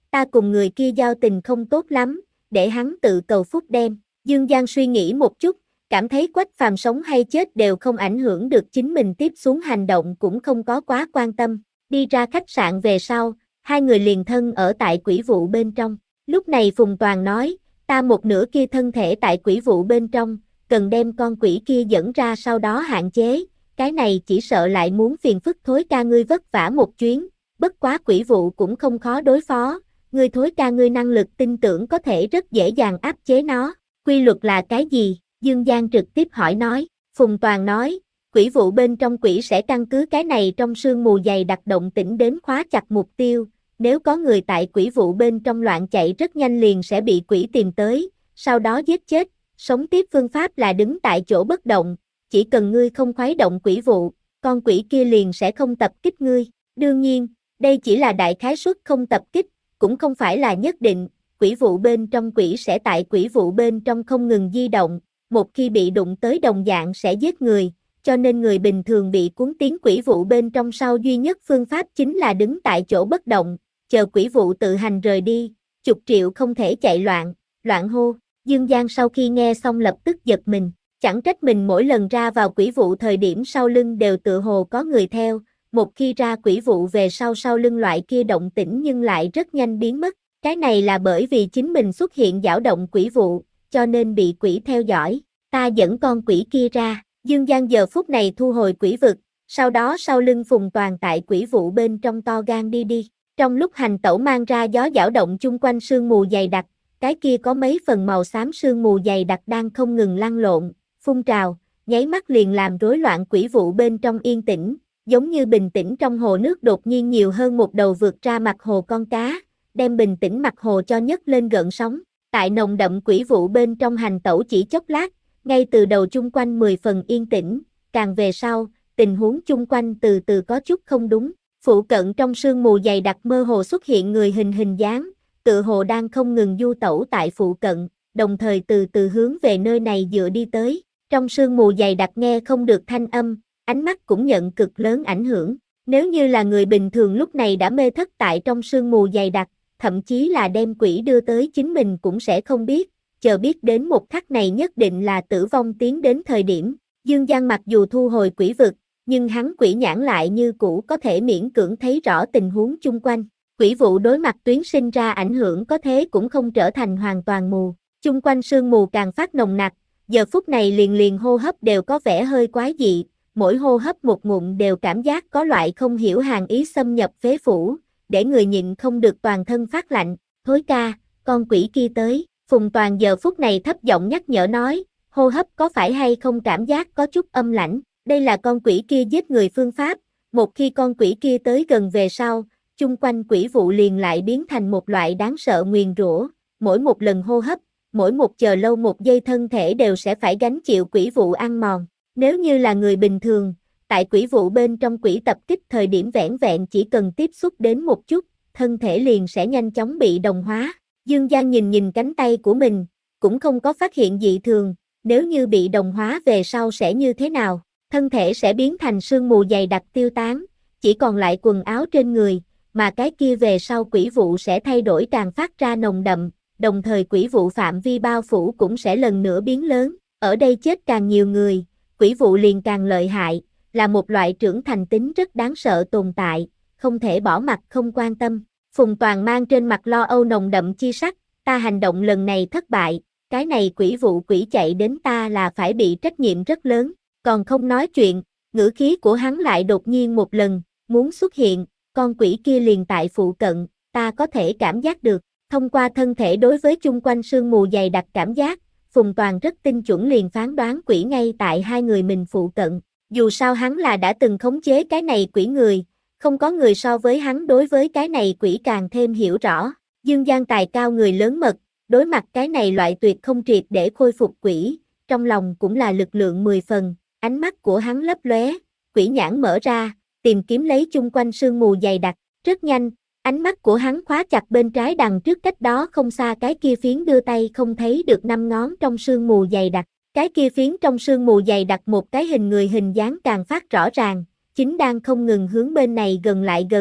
ta cùng người kia giao tình không tốt lắm, để hắn tự cầu phúc đem. Dương Giang suy nghĩ một chút, cảm thấy Quách Phàm sống hay chết đều không ảnh hưởng được chính mình, tiếp xuống hành động cũng không có quá quan tâm. Đi ra khách sạn về sau, hai người liền thân ở tại quỷ vụ bên trong. Lúc này Phùng Toàn nói, ta một nửa kia thân thể tại quỷ vụ bên trong, cần đem con quỷ kia dẫn ra sau đó hạn chế, cái này chỉ sợ lại muốn phiền phức Thối ca ngươi vất vả một chuyến, bất quá quỷ vụ cũng không khó đối phó, ngươi Thối ca ngươi năng lực tin tưởng có thể rất dễ dàng áp chế nó, quy luật là cái gì? Dương Giang trực tiếp hỏi nói. Phùng Toàn nói, quỷ vụ bên trong quỷ sẽ căn cứ cái này trong sương mù dày đặc động tĩnh đến khóa chặt mục tiêu, nếu có người tại quỷ vụ bên trong loạn chạy rất nhanh liền sẽ bị quỷ tìm tới, sau đó giết chết. Sống tiếp phương pháp là đứng tại chỗ bất động, chỉ cần ngươi không khuấy động quỷ vụ, con quỷ kia liền sẽ không tập kích ngươi. Đương nhiên, đây chỉ là đại khái suất không tập kích, cũng không phải là nhất định, quỷ vụ bên trong quỷ sẽ tại quỷ vụ bên trong không ngừng di động, một khi bị đụng tới đồng dạng sẽ giết người, cho nên người bình thường bị cuốn tiến quỷ vụ bên trong sau duy nhất phương pháp chính là đứng tại chỗ bất động, chờ quỷ vụ tự hành rời đi, chục triệu không thể chạy loạn, loạn hô. Dương Giang sau khi nghe xong lập tức giật mình, chẳng trách mình mỗi lần ra vào quỷ vụ thời điểm sau lưng đều tự hồ có người theo, một khi ra quỷ vụ về sau sau lưng loại kia động tĩnh nhưng lại rất nhanh biến mất, cái này là bởi vì chính mình xuất hiện dao động quỷ vụ, cho nên bị quỷ theo dõi, ta dẫn con quỷ kia ra. Dương Giang giờ phút này thu hồi quỷ vực, sau đó sau lưng Phùng Toàn tại quỷ vụ bên trong to gan đi đi, trong lúc hành tẩu mang ra gió dao động chung quanh sương mù dày đặc, cái kia có mấy phần màu xám sương mù dày đặc đang không ngừng lăn lộn, phun trào, nháy mắt liền làm rối loạn quỷ vụ bên trong yên tĩnh, giống như bình tĩnh trong hồ nước đột nhiên nhiều hơn một đầu vượt ra mặt hồ con cá, đem bình tĩnh mặt hồ cho nhấc lên gợn sóng. Tại nồng đậm quỷ vụ bên trong hành tẩu chỉ chốc lát, ngay từ đầu chung quanh mười phần yên tĩnh, càng về sau, tình huống chung quanh từ từ có chút không đúng, phụ cận trong sương mù dày đặc mơ hồ xuất hiện người hình hình dáng, tự hồ đang không ngừng du tẩu tại phụ cận, đồng thời từ từ hướng về nơi này dựa đi tới, trong sương mù dày đặc nghe không được thanh âm, ánh mắt cũng nhận cực lớn ảnh hưởng, nếu như là người bình thường lúc này đã mê thất tại trong sương mù dày đặc, thậm chí là đem quỷ đưa tới chính mình cũng sẽ không biết, chờ biết đến một khắc này nhất định là tử vong tiến đến thời điểm. Dương Giang mặc dù thu hồi quỷ vực, nhưng hắn quỷ nhãn lại như cũ có thể miễn cưỡng thấy rõ tình huống chung quanh. Quỷ vụ đối mặt tuyến sinh ra ảnh hưởng có thế cũng không trở thành hoàn toàn mù, chung quanh sương mù càng phát nồng nặc, giờ phút này liền liền hô hấp đều có vẻ hơi quái dị, mỗi hô hấp một ngụm đều cảm giác có loại không hiểu hàn ý xâm nhập phế phủ, để người nhịn không được toàn thân phát lạnh. Thối ca, con quỷ kia tới. Phùng Toàn giờ phút này thấp giọng nhắc nhở nói, hô hấp có phải hay không cảm giác có chút âm lãnh, đây là con quỷ kia giết người phương pháp, một khi con quỷ kia tới gần về sau, chung quanh quỷ vụ liền lại biến thành một loại đáng sợ nguyền rủa, mỗi một lần hô hấp, mỗi một chờ lâu một giây thân thể đều sẽ phải gánh chịu quỷ vụ ăn mòn, nếu như là người bình thường, tại quỷ vụ bên trong quỷ tập kích thời điểm vẻn vẹn chỉ cần tiếp xúc đến một chút, thân thể liền sẽ nhanh chóng bị đồng hóa. Dương Giang nhìn nhìn cánh tay của mình, cũng không có phát hiện dị thường, nếu như bị đồng hóa về sau sẽ như thế nào, thân thể sẽ biến thành sương mù dày đặc tiêu tán, chỉ còn lại quần áo trên người, mà cái kia về sau quỷ vụ sẽ thay đổi càng phát ra nồng đậm, đồng thời quỷ vụ phạm vi bao phủ cũng sẽ lần nữa biến lớn, ở đây chết càng nhiều người, quỷ vụ liền càng lợi hại, là một loại trưởng thành tính rất đáng sợ tồn tại, không thể bỏ mặc không quan tâm. Phùng Toàn mang trên mặt lo âu nồng đậm chi sắc, ta hành động lần này thất bại, cái này quỷ vụ quỷ chạy đến ta là phải bị trách nhiệm rất lớn, còn không nói chuyện, ngữ khí của hắn lại đột nhiên một lần, muốn xuất hiện, con quỷ kia liền tại phụ cận, ta có thể cảm giác được, thông qua thân thể đối với chung quanh sương mù dày đặc cảm giác, Phùng Toàn rất tinh chuẩn liền phán đoán quỷ ngay tại hai người mình phụ cận, dù sao hắn là đã từng khống chế cái này quỷ người, không có người so với hắn đối với cái này quỷ càng thêm hiểu rõ. Dương Giang tài cao người lớn mật, đối mặt cái này loại tuyệt không triệt để khôi phục quỷ, trong lòng cũng là lực lượng mười phần, ánh mắt của hắn lấp lóe, quỷ nhãn mở ra, tìm kiếm lấy chung quanh sương mù dày đặc, rất nhanh, ánh mắt của hắn khóa chặt bên trái đằng trước cách đó không xa cái kia phiến đưa tay không thấy được năm ngón trong sương mù dày đặc, cái kia phiến trong sương mù dày đặc một cái hình người hình dáng càng phát rõ ràng, chính đang không ngừng hướng bên này gần lại gần,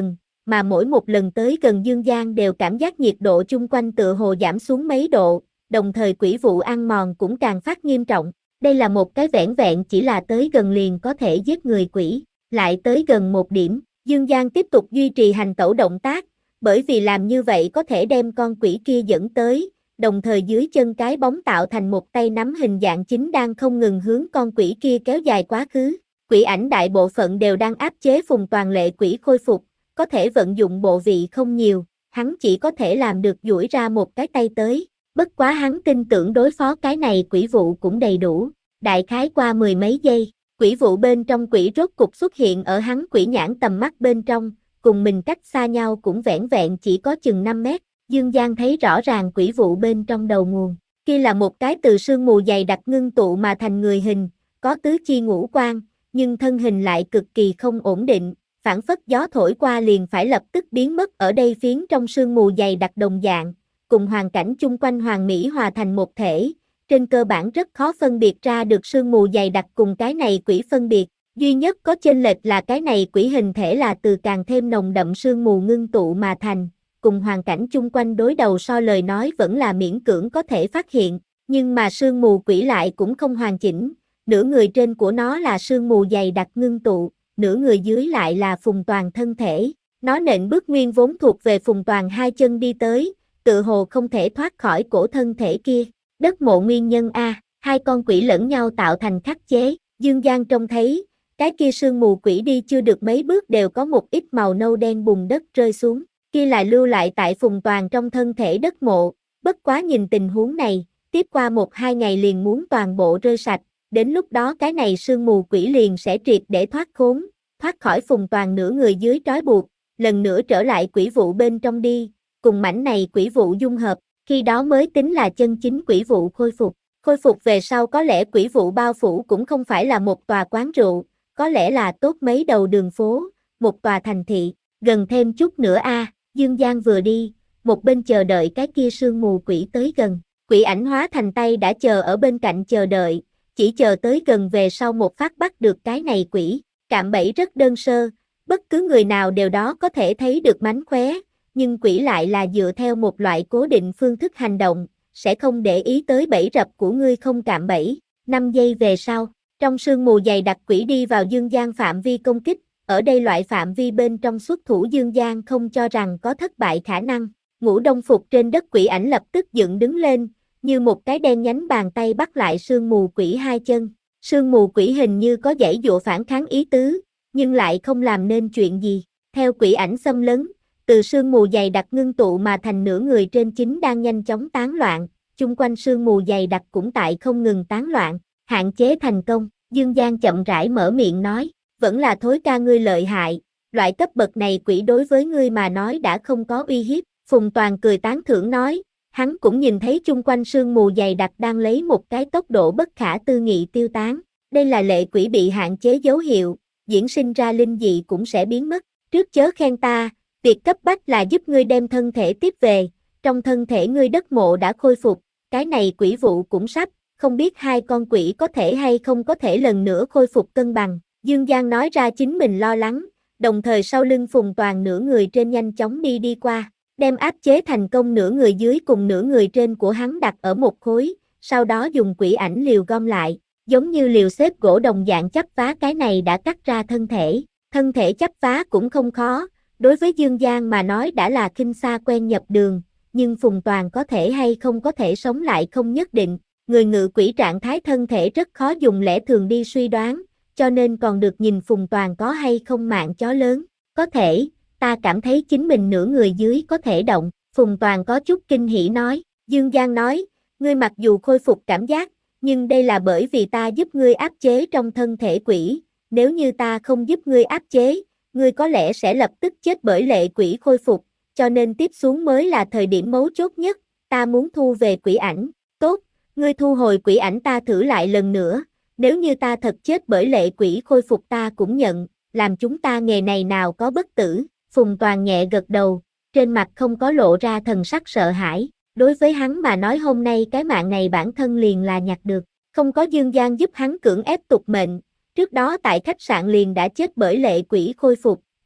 mà mỗi một lần tới gần Dương Giang đều cảm giác nhiệt độ chung quanh tựa hồ giảm xuống mấy độ, đồng thời quỷ vụ ăn mòn cũng càng phát nghiêm trọng. Đây là một cái vẻn vẹn chỉ là tới gần liền có thể giết người quỷ, lại tới gần một điểm, Dương Giang tiếp tục duy trì hành tẩu động tác, bởi vì làm như vậy có thể đem con quỷ kia dẫn tới, đồng thời dưới chân cái bóng tạo thành một tay nắm hình dạng chính đang không ngừng hướng con quỷ kia kéo dài quá khứ. Quỷ ảnh đại bộ phận đều đang áp chế Phùng Toàn lệ quỷ khôi phục, có thể vận dụng bộ vị không nhiều, hắn chỉ có thể làm được duỗi ra một cái tay tới, bất quá hắn tin tưởng đối phó cái này quỷ vụ cũng đầy đủ. Đại khái qua mười mấy giây, quỷ vụ bên trong quỷ rốt cục xuất hiện ở hắn quỷ nhãn tầm mắt bên trong, cùng mình cách xa nhau cũng vẻn vẹn chỉ có chừng năm mét. Dương Giang thấy rõ ràng quỷ vụ bên trong đầu nguồn, kia là một cái từ sương mù dày đặc ngưng tụ mà thành người hình, có tứ chi ngũ quan, nhưng thân hình lại cực kỳ không ổn định, phảng phất gió thổi qua liền phải lập tức biến mất ở đây phiến trong sương mù dày đặc đồng dạng, cùng hoàn cảnh chung quanh hoàn mỹ hòa thành một thể, trên cơ bản rất khó phân biệt ra được sương mù dày đặc cùng cái này quỷ phân biệt, duy nhất có chênh lệch là cái này quỷ hình thể là từ càng thêm nồng đậm sương mù ngưng tụ mà thành, cùng hoàn cảnh chung quanh đối đầu so lời nói vẫn là miễn cưỡng có thể phát hiện, nhưng mà sương mù quỷ lại cũng không hoàn chỉnh, nửa người trên của nó là sương mù dày đặc ngưng tụ, nửa người dưới lại là Phùng Toàn thân thể, nó nện bước nguyên vốn thuộc về Phùng Toàn hai chân đi tới, tự hồ không thể thoát khỏi cổ thân thể kia, đất mộ nguyên nhân A, hai con quỷ lẫn nhau tạo thành khắc chế, Dương Giang trông thấy, cái kia sương mù quỷ đi chưa được mấy bước đều có một ít màu nâu đen bùn đất rơi xuống, kia lại lưu lại tại Phùng Toàn trong thân thể đất mộ, bất quá nhìn tình huống này, tiếp qua một hai ngày liền muốn toàn bộ rơi sạch, đến lúc đó cái này sương mù quỷ liền sẽ triệt để thoát khốn, thoát khỏi Phùng Toàn nửa người dưới trói buộc, lần nữa trở lại quỷ vụ bên trong đi, cùng mảnh này quỷ vụ dung hợp, khi đó mới tính là chân chính quỷ vụ khôi phục. Khôi phục về sau có lẽ quỷ vụ bao phủ cũng không phải là một tòa quán rượu, có lẽ là tốt mấy đầu đường phố, một tòa thành thị, gần thêm chút nữa a. Dương Giang vừa đi, một bên chờ đợi cái kia sương mù quỷ tới gần, quỷ ảnh hóa thành tay đã chờ ở bên cạnh chờ đợi, chỉ chờ tới gần về sau một phát bắt được cái này quỷ, cạm bẫy rất đơn sơ, bất cứ người nào đều đó có thể thấy được mánh khóe, nhưng quỷ lại là dựa theo một loại cố định phương thức hành động, sẽ không để ý tới bẫy rập của ngươi không cạm bẫy. năm giây về sau, trong sương mù dày đặc quỷ đi vào Dương Giang phạm vi công kích, ở đây loại phạm vi bên trong xuất thủ Dương Giang không cho rằng có thất bại khả năng, ngũ đông phục trên đất quỷ ảnh lập tức dựng đứng lên, như một cái đen nhánh bàn tay bắt lại sương mù quỷ hai chân, sương mù quỷ hình như có giãy giụa phản kháng ý tứ, nhưng lại không làm nên chuyện gì, theo quỷ ảnh xâm lấn, từ sương mù dày đặc ngưng tụ mà thành nửa người trên chính đang nhanh chóng tán loạn, chung quanh sương mù dày đặc cũng tại không ngừng tán loạn, hạn chế thành công, Dương Giang chậm rãi mở miệng nói, vẫn là thối ca ngươi lợi hại, loại cấp bậc này quỷ đối với ngươi mà nói đã không có uy hiếp, Phùng Toàn cười tán thưởng nói, hắn cũng nhìn thấy chung quanh sương mù dày đặc đang lấy một cái tốc độ bất khả tư nghị tiêu tán, đây là lệ quỷ bị hạn chế dấu hiệu, diễn sinh ra linh dị cũng sẽ biến mất, trước chớ khen ta, việc cấp bách là giúp ngươi đem thân thể tiếp về, trong thân thể ngươi đất mộ đã khôi phục, cái này quỷ vụ cũng sắp, không biết hai con quỷ có thể hay không có thể lần nữa khôi phục cân bằng, Dương Giang nói ra chính mình lo lắng, đồng thời sau lưng Phùng Toàn nửa người trên nhanh chóng đi đi qua, đem áp chế thành công nửa người dưới cùng nửa người trên của hắn đặt ở một khối, sau đó dùng quỷ ảnh liều gom lại, giống như liều xếp gỗ đồng dạng chấp phá cái này đã cắt ra thân thể, thân thể chấp phá cũng không khó, đối với Dương Giang mà nói đã là kinh xa quen nhập đường, nhưng Phùng Toàn có thể hay không có thể sống lại không nhất định, người ngự quỷ trạng thái thân thể rất khó dùng lẽ thường đi suy đoán, cho nên còn được nhìn Phùng Toàn có hay không mạng chó lớn, có thể, ta cảm thấy chính mình nửa người dưới có thể động, Phùng Toàn có chút kinh hỉ nói, Dương Giang nói, ngươi mặc dù khôi phục cảm giác, nhưng đây là bởi vì ta giúp ngươi áp chế trong thân thể quỷ, nếu như ta không giúp ngươi áp chế, ngươi có lẽ sẽ lập tức chết bởi lệ quỷ khôi phục, cho nên tiếp xuống mới là thời điểm mấu chốt nhất, ta muốn thu về quỷ ảnh, tốt, ngươi thu hồi quỷ ảnh ta thử lại lần nữa, nếu như ta thật chết bởi lệ quỷ khôi phục ta cũng nhận, làm chúng ta nghề này nào có bất tử, Phùng Toàn nhẹ gật đầu, trên mặt không có lộ ra thần sắc sợ hãi, đối với hắn mà nói hôm nay cái mạng này bản thân liền là nhặt được, không có Dương Giang giúp hắn cưỡng ép tục mệnh, trước đó tại khách sạn liền đã chết bởi lệ quỷ khôi phục,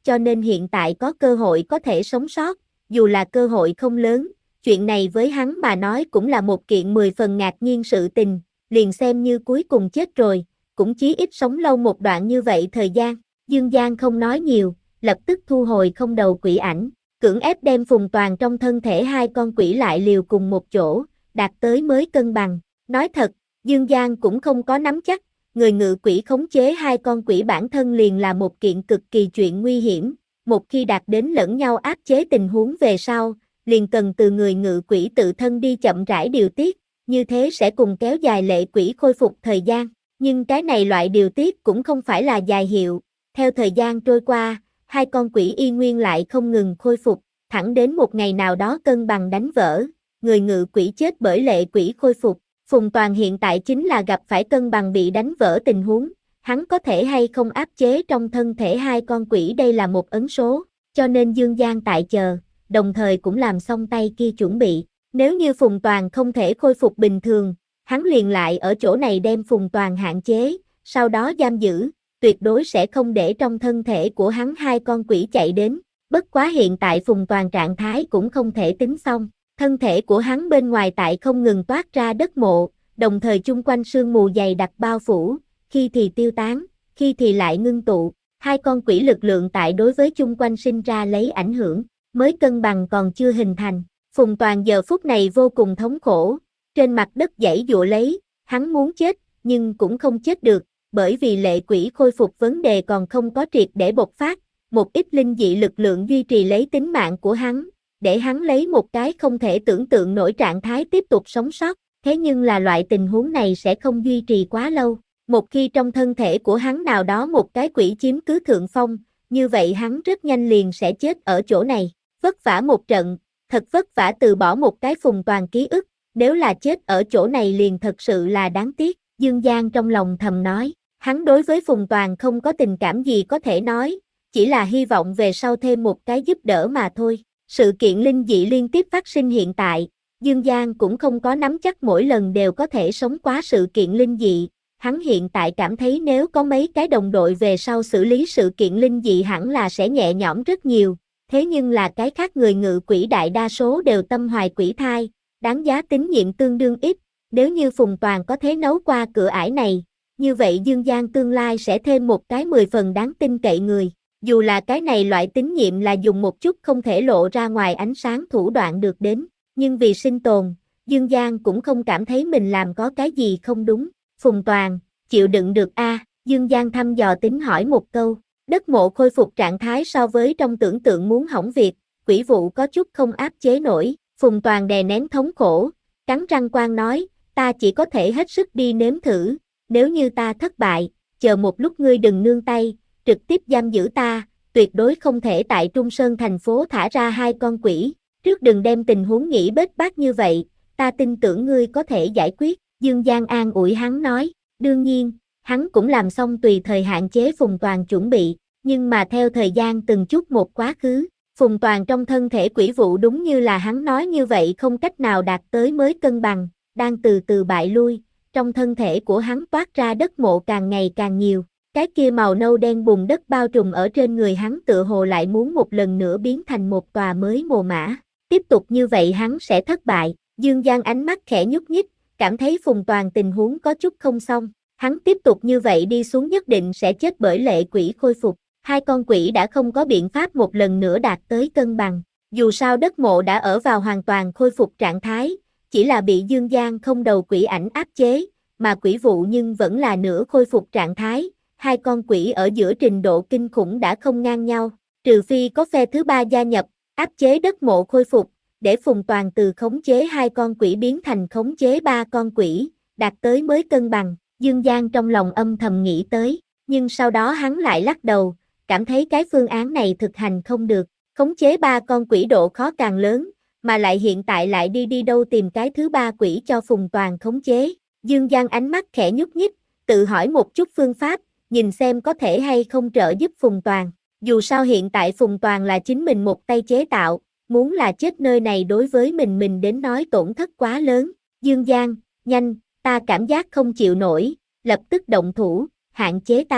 cho nên hiện tại có cơ hội có thể sống sót, dù là cơ hội không lớn, chuyện này với hắn mà nói cũng là một kiện mười phần ngạc nhiên sự tình, liền xem như cuối cùng chết rồi, cũng chí ít sống lâu một đoạn như vậy thời gian. Dương Giang không nói nhiều, lập tức thu hồi không đầu quỷ ảnh, cưỡng ép đem Phùng Toàn trong thân thể hai con quỷ lại liều cùng một chỗ, đạt tới mới cân bằng. Nói thật, Dương Giang cũng không có nắm chắc, người ngự quỷ khống chế hai con quỷ bản thân liền là một kiện cực kỳ chuyện nguy hiểm, một khi đạt đến lẫn nhau áp chế tình huống về sau, liền cần từ người ngự quỷ tự thân đi chậm rãi điều tiết, như thế sẽ cùng kéo dài lệ quỷ khôi phục thời gian, nhưng cái này loại điều tiết cũng không phải là dài hiệu, theo thời gian trôi qua, hai con quỷ y nguyên lại không ngừng khôi phục, thẳng đến một ngày nào đó cân bằng đánh vỡ, người ngự quỷ chết bởi lệ quỷ khôi phục. Phùng Toàn hiện tại chính là gặp phải cân bằng bị đánh vỡ tình huống, hắn có thể hay không áp chế trong thân thể hai con quỷ đây là một ấn số, cho nên Dương Giang tại chờ, đồng thời cũng làm xong tay kia chuẩn bị, nếu như Phùng Toàn không thể khôi phục bình thường, hắn liền lại ở chỗ này đem Phùng Toàn hạn chế, sau đó giam giữ, tuyệt đối sẽ không để trong thân thể của hắn hai con quỷ chạy đến, bất quá hiện tại Phùng Toàn trạng thái cũng không thể tính xong. Thân thể của hắn bên ngoài tại không ngừng toát ra đất mộ, đồng thời chung quanh sương mù dày đặc bao phủ, khi thì tiêu tán, khi thì lại ngưng tụ, hai con quỷ lực lượng tại đối với chung quanh sinh ra lấy ảnh hưởng, mới cân bằng còn chưa hình thành. Phùng Toàn giờ phút này vô cùng thống khổ, trên mặt đất giãy giụa lấy, hắn muốn chết, nhưng cũng không chết được, bởi vì lệ quỷ khôi phục vấn đề còn không có triệt để bộc phát, một ít linh dị lực lượng duy trì lấy tính mạng của hắn, để hắn lấy một cái không thể tưởng tượng nổi trạng thái tiếp tục sống sót, thế nhưng là loại tình huống này sẽ không duy trì quá lâu, một khi trong thân thể của hắn nào đó một cái quỷ chiếm cứ thượng phong, như vậy hắn rất nhanh liền sẽ chết ở chỗ này, vất vả một trận, thật vất vả từ bỏ một cái Phùng Toàn ký ức, nếu là chết ở chỗ này liền thật sự là đáng tiếc, Dương Giang trong lòng thầm nói, hắn đối với Phùng Toàn không có tình cảm gì có thể nói, chỉ là hy vọng về sau thêm một cái giúp đỡ mà thôi. Sự kiện linh dị liên tiếp phát sinh hiện tại, Dương Giang cũng không có nắm chắc mỗi lần đều có thể sống qua sự kiện linh dị, hắn hiện tại cảm thấy nếu có mấy cái đồng đội về sau xử lý sự kiện linh dị hẳn là sẽ nhẹ nhõm rất nhiều, thế nhưng là cái khác người ngự quỷ đại đa số đều tâm hoài quỷ thai, đáng giá tín nhiệm tương đương ít, nếu như Phùng Toàn có thể nấu qua cửa ải này, như vậy Dương Giang tương lai sẽ thêm một cái mười phần đáng tin cậy người. Dù là cái này loại tín nhiệm là dùng một chút không thể lộ ra ngoài ánh sáng thủ đoạn được đến, nhưng vì sinh tồn, Dương Giang cũng không cảm thấy mình làm có cái gì không đúng. Phùng Toàn, chịu đựng được a? Dương Giang thăm dò tính hỏi một câu, đất mộ khôi phục trạng thái so với trong tưởng tượng muốn hỏng việc, quỷ vụ có chút không áp chế nổi, Phùng Toàn đè nén thống khổ, cắn răng quan nói, ta chỉ có thể hết sức đi nếm thử, nếu như ta thất bại, chờ một lúc ngươi đừng nương tay, trực tiếp giam giữ ta, tuyệt đối không thể tại Trung Sơn thành phố thả ra hai con quỷ, trước đừng đem tình huống nghĩ bết bát như vậy, ta tin tưởng ngươi có thể giải quyết, Dương Giang an ủi hắn nói, đương nhiên, hắn cũng làm xong tùy thời hạn chế Phùng Toàn chuẩn bị, nhưng mà theo thời gian từng chút một quá khứ, Phùng Toàn trong thân thể quỷ vụ đúng như là hắn nói như vậy không cách nào đạt tới mới cân bằng, đang từ từ bại lui, trong thân thể của hắn toát ra đất mộ càng ngày càng nhiều. Cái kia màu nâu đen bùn đất bao trùm ở trên người hắn tựa hồ lại muốn một lần nữa biến thành một tòa mới mồ mã. Tiếp tục như vậy hắn sẽ thất bại. Dương Giang ánh mắt khẽ nhúc nhích, cảm thấy Phùng Toàn tình huống có chút không xong. Hắn tiếp tục như vậy đi xuống nhất định sẽ chết bởi lệ quỷ khôi phục. Hai con quỷ đã không có biện pháp một lần nữa đạt tới cân bằng. Dù sao đất mộ đã ở vào hoàn toàn khôi phục trạng thái, chỉ là bị Dương Giang không đầu quỷ ảnh áp chế, mà quỷ vụ nhưng vẫn là nửa khôi phục trạng thái. Hai con quỷ ở giữa trình độ kinh khủng đã không ngang nhau, trừ phi có phe thứ ba gia nhập, áp chế đất mộ khôi phục, để Phùng Toàn từ khống chế hai con quỷ biến thành khống chế ba con quỷ, đạt tới mới cân bằng, Dương Giang trong lòng âm thầm nghĩ tới, nhưng sau đó hắn lại lắc đầu, cảm thấy cái phương án này thực hành không được, khống chế ba con quỷ độ khó càng lớn, mà lại hiện tại lại đi đi đâu tìm cái thứ ba quỷ cho Phùng Toàn khống chế, Dương Giang ánh mắt khẽ nhúc nhích, tự hỏi một chút phương pháp, nhìn xem có thể hay không trợ giúp Phùng Toàn. Dù sao hiện tại Phùng Toàn là chính mình một tay chế tạo, muốn là chết nơi này đối với mình mình đến nói tổn thất quá lớn. Dương Giang, nhanh, ta cảm giác không chịu nổi, lập tức động thủ, hạn chế ta.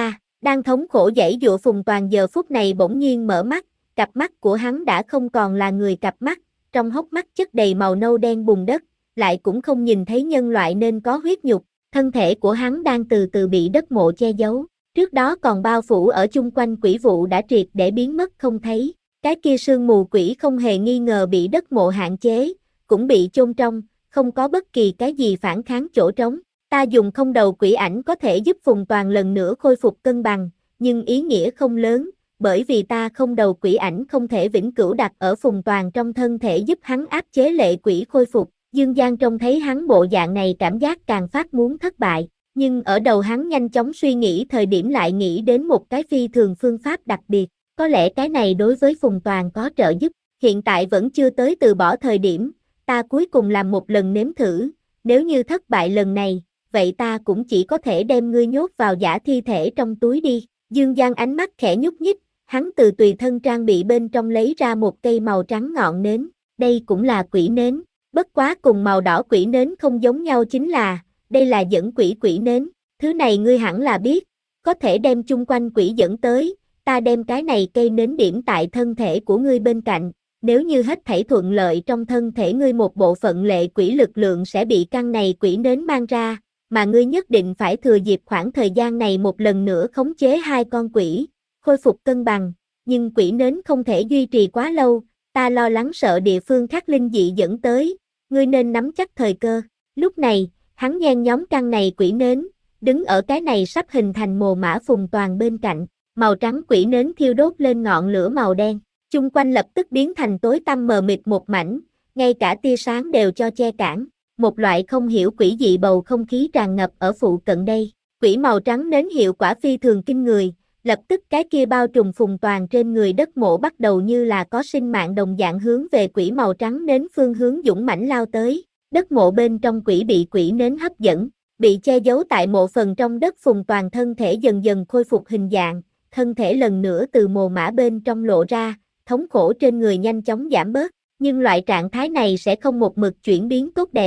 Đang thống khổ giãy giụa Phùng Toàn giờ phút này bỗng nhiên mở mắt, cặp mắt của hắn đã không còn là người cặp mắt, trong hốc mắt chất đầy màu nâu đen bùn đất, lại cũng không nhìn thấy nhân loại nên có huyết nhục, thân thể của hắn đang từ từ bị đất mộ che giấu, trước đó còn bao phủ ở chung quanh quỷ vụ đã triệt để biến mất không thấy, cái kia sương mù quỷ không hề nghi ngờ bị đất mộ hạn chế, cũng bị chôn trong, không có bất kỳ cái gì phản kháng chỗ trống. Ta dùng không đầu quỷ ảnh có thể giúp Phùng Toàn lần nữa khôi phục cân bằng, nhưng ý nghĩa không lớn, bởi vì ta không đầu quỷ ảnh không thể vĩnh cửu đặt ở Phùng Toàn trong thân thể giúp hắn áp chế lệ quỷ khôi phục. Dương Giang trông thấy hắn bộ dạng này cảm giác càng phát muốn thất bại, nhưng ở đầu hắn nhanh chóng suy nghĩ thời điểm lại nghĩ đến một cái phi thường phương pháp đặc biệt, có lẽ cái này đối với Phùng Toàn có trợ giúp, hiện tại vẫn chưa tới từ bỏ thời điểm, ta cuối cùng làm một lần nếm thử, nếu như thất bại lần này, vậy ta cũng chỉ có thể đem ngươi nhốt vào giả thi thể trong túi đi. Dương Giang ánh mắt khẽ nhúc nhích, hắn từ tùy thân trang bị bên trong lấy ra một cây màu trắng ngọn nến, đây cũng là quỷ nến, bất quá cùng màu đỏ quỷ nến không giống nhau chính là, đây là dẫn quỷ quỷ nến, thứ này ngươi hẳn là biết, có thể đem chung quanh quỷ dẫn tới, ta đem cái này cây nến điểm tại thân thể của ngươi bên cạnh, nếu như hết thảy thuận lợi trong thân thể ngươi một bộ phận lệ quỷ lực lượng sẽ bị căn này quỷ nến mang ra, mà ngươi nhất định phải thừa dịp khoảng thời gian này một lần nữa khống chế hai con quỷ, khôi phục cân bằng, nhưng quỷ nến không thể duy trì quá lâu, ta lo lắng sợ địa phương khác linh dị dẫn tới, ngươi nên nắm chắc thời cơ. Lúc này, hắn nhen nhóm căn này quỷ nến, đứng ở cái này sắp hình thành mồ mã Phùng Toàn bên cạnh, màu trắng quỷ nến thiêu đốt lên ngọn lửa màu đen, chung quanh lập tức biến thành tối tăm mờ mịt một mảnh, ngay cả tia sáng đều cho che cản. Một loại không hiểu quỷ dị bầu không khí tràn ngập ở phụ cận đây, quỷ màu trắng nến hiệu quả phi thường kinh người, lập tức cái kia bao trùm Phùng Toàn trên người đất mộ bắt đầu như là có sinh mạng đồng dạng hướng về quỷ màu trắng nến phương hướng dũng mãnh lao tới, đất mộ bên trong quỷ bị quỷ nến hấp dẫn, bị che giấu tại mộ phần trong đất Phùng Toàn thân thể dần dần khôi phục hình dạng, thân thể lần nữa từ mồ mã bên trong lộ ra, thống khổ trên người nhanh chóng giảm bớt, nhưng loại trạng thái này sẽ không một mực chuyển biến tốt đẹp.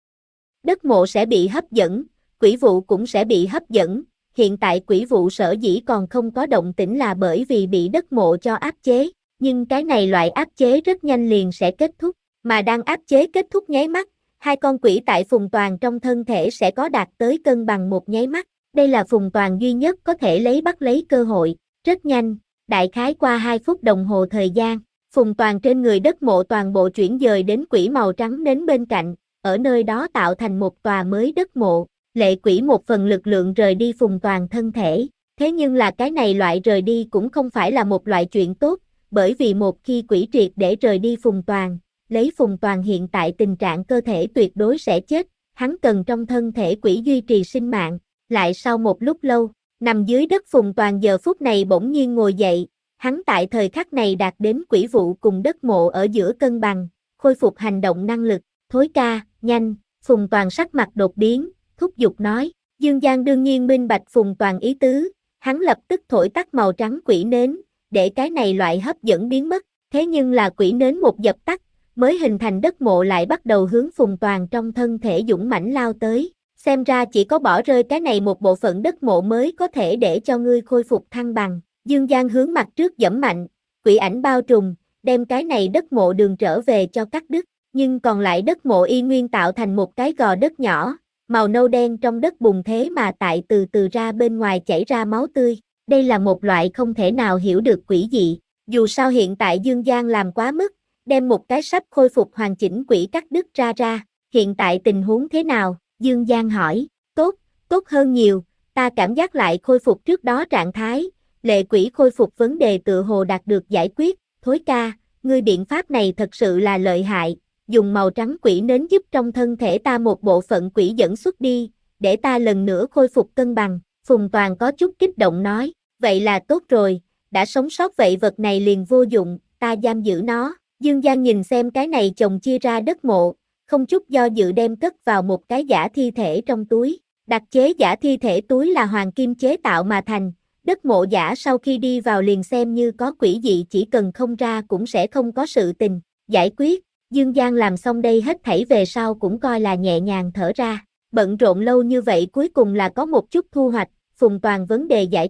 Đất mộ sẽ bị hấp dẫn, quỷ vụ cũng sẽ bị hấp dẫn, hiện tại quỷ vụ sở dĩ còn không có động tĩnh là bởi vì bị đất mộ cho áp chế, nhưng cái này loại áp chế rất nhanh liền sẽ kết thúc, mà đang áp chế kết thúc nháy mắt, hai con quỷ tại Phùng Toàn trong thân thể sẽ có đạt tới cân bằng một nháy mắt, đây là Phùng Toàn duy nhất có thể lấy bắt lấy cơ hội, rất nhanh, đại khái qua hai phút đồng hồ thời gian, Phùng Toàn trên người đất mộ toàn bộ chuyển dời đến quỷ màu trắng nến bên cạnh, ở nơi đó tạo thành một tòa mới đất mộ, lệ quỷ một phần lực lượng rời đi Phùng Toàn thân thể, thế nhưng là cái này loại rời đi cũng không phải là một loại chuyện tốt, bởi vì một khi quỷ triệt để rời đi Phùng Toàn, lấy Phùng Toàn hiện tại tình trạng cơ thể tuyệt đối sẽ chết, hắn cần trong thân thể quỷ duy trì sinh mạng, lại sau một lúc lâu, nằm dưới đất Phùng Toàn giờ phút này bỗng nhiên ngồi dậy, hắn tại thời khắc này đạt đến quỷ vụ cùng đất mộ ở giữa cân bằng, khôi phục hành động năng lực, thối ca, nhanh, Phùng Toàn sắc mặt đột biến, thúc giục nói, Dương Giang đương nhiên minh bạch Phùng Toàn ý tứ, hắn lập tức thổi tắt màu trắng quỷ nến, để cái này loại hấp dẫn biến mất, thế nhưng là quỷ nến một dập tắt, mới hình thành đất mộ lại bắt đầu hướng Phùng Toàn trong thân thể dũng mãnh lao tới, xem ra chỉ có bỏ rơi cái này một bộ phận đất mộ mới có thể để cho ngươi khôi phục thăng bằng, Dương Giang hướng mặt trước giẫm mạnh, quỷ ảnh bao trùm, đem cái này đất mộ đường trở về cho cắt đứt, nhưng còn lại đất mộ y nguyên tạo thành một cái gò đất nhỏ, màu nâu đen trong đất bùn thế mà tại từ từ ra bên ngoài chảy ra máu tươi, đây là một loại không thể nào hiểu được quỷ dị, dù sao hiện tại Dương Giang làm quá mức, đem một cái sắp khôi phục hoàn chỉnh quỷ cắt đứt ra ra, hiện tại tình huống thế nào, Dương Giang hỏi, tốt, tốt hơn nhiều, ta cảm giác lại khôi phục trước đó trạng thái, lệ quỷ khôi phục vấn đề tự hồ đạt được giải quyết, thối ca, ngươi biện pháp này thật sự là lợi hại, dùng màu trắng quỷ nến giúp trong thân thể ta một bộ phận quỷ dẫn xuất đi, để ta lần nữa khôi phục cân bằng, Phùng Toàn có chút kích động nói, vậy là tốt rồi, đã sống sót vậy vật này liền vô dụng, ta giam giữ nó, Dương Giang nhìn xem cái này chồng chia ra đất mộ, không chút do dự đem cất vào một cái giả thi thể trong túi, đặc chế giả thi thể túi là hoàng kim chế tạo mà thành, đất mộ giả sau khi đi vào liền xem như có quỷ dị chỉ cần không ra cũng sẽ không có sự tình, giải quyết. Dương Giang làm xong đây hết thảy về sau cũng coi là nhẹ nhàng thở ra, bận rộn lâu như vậy cuối cùng là có một chút thu hoạch, Phùng Toàn vấn đề giải quyết,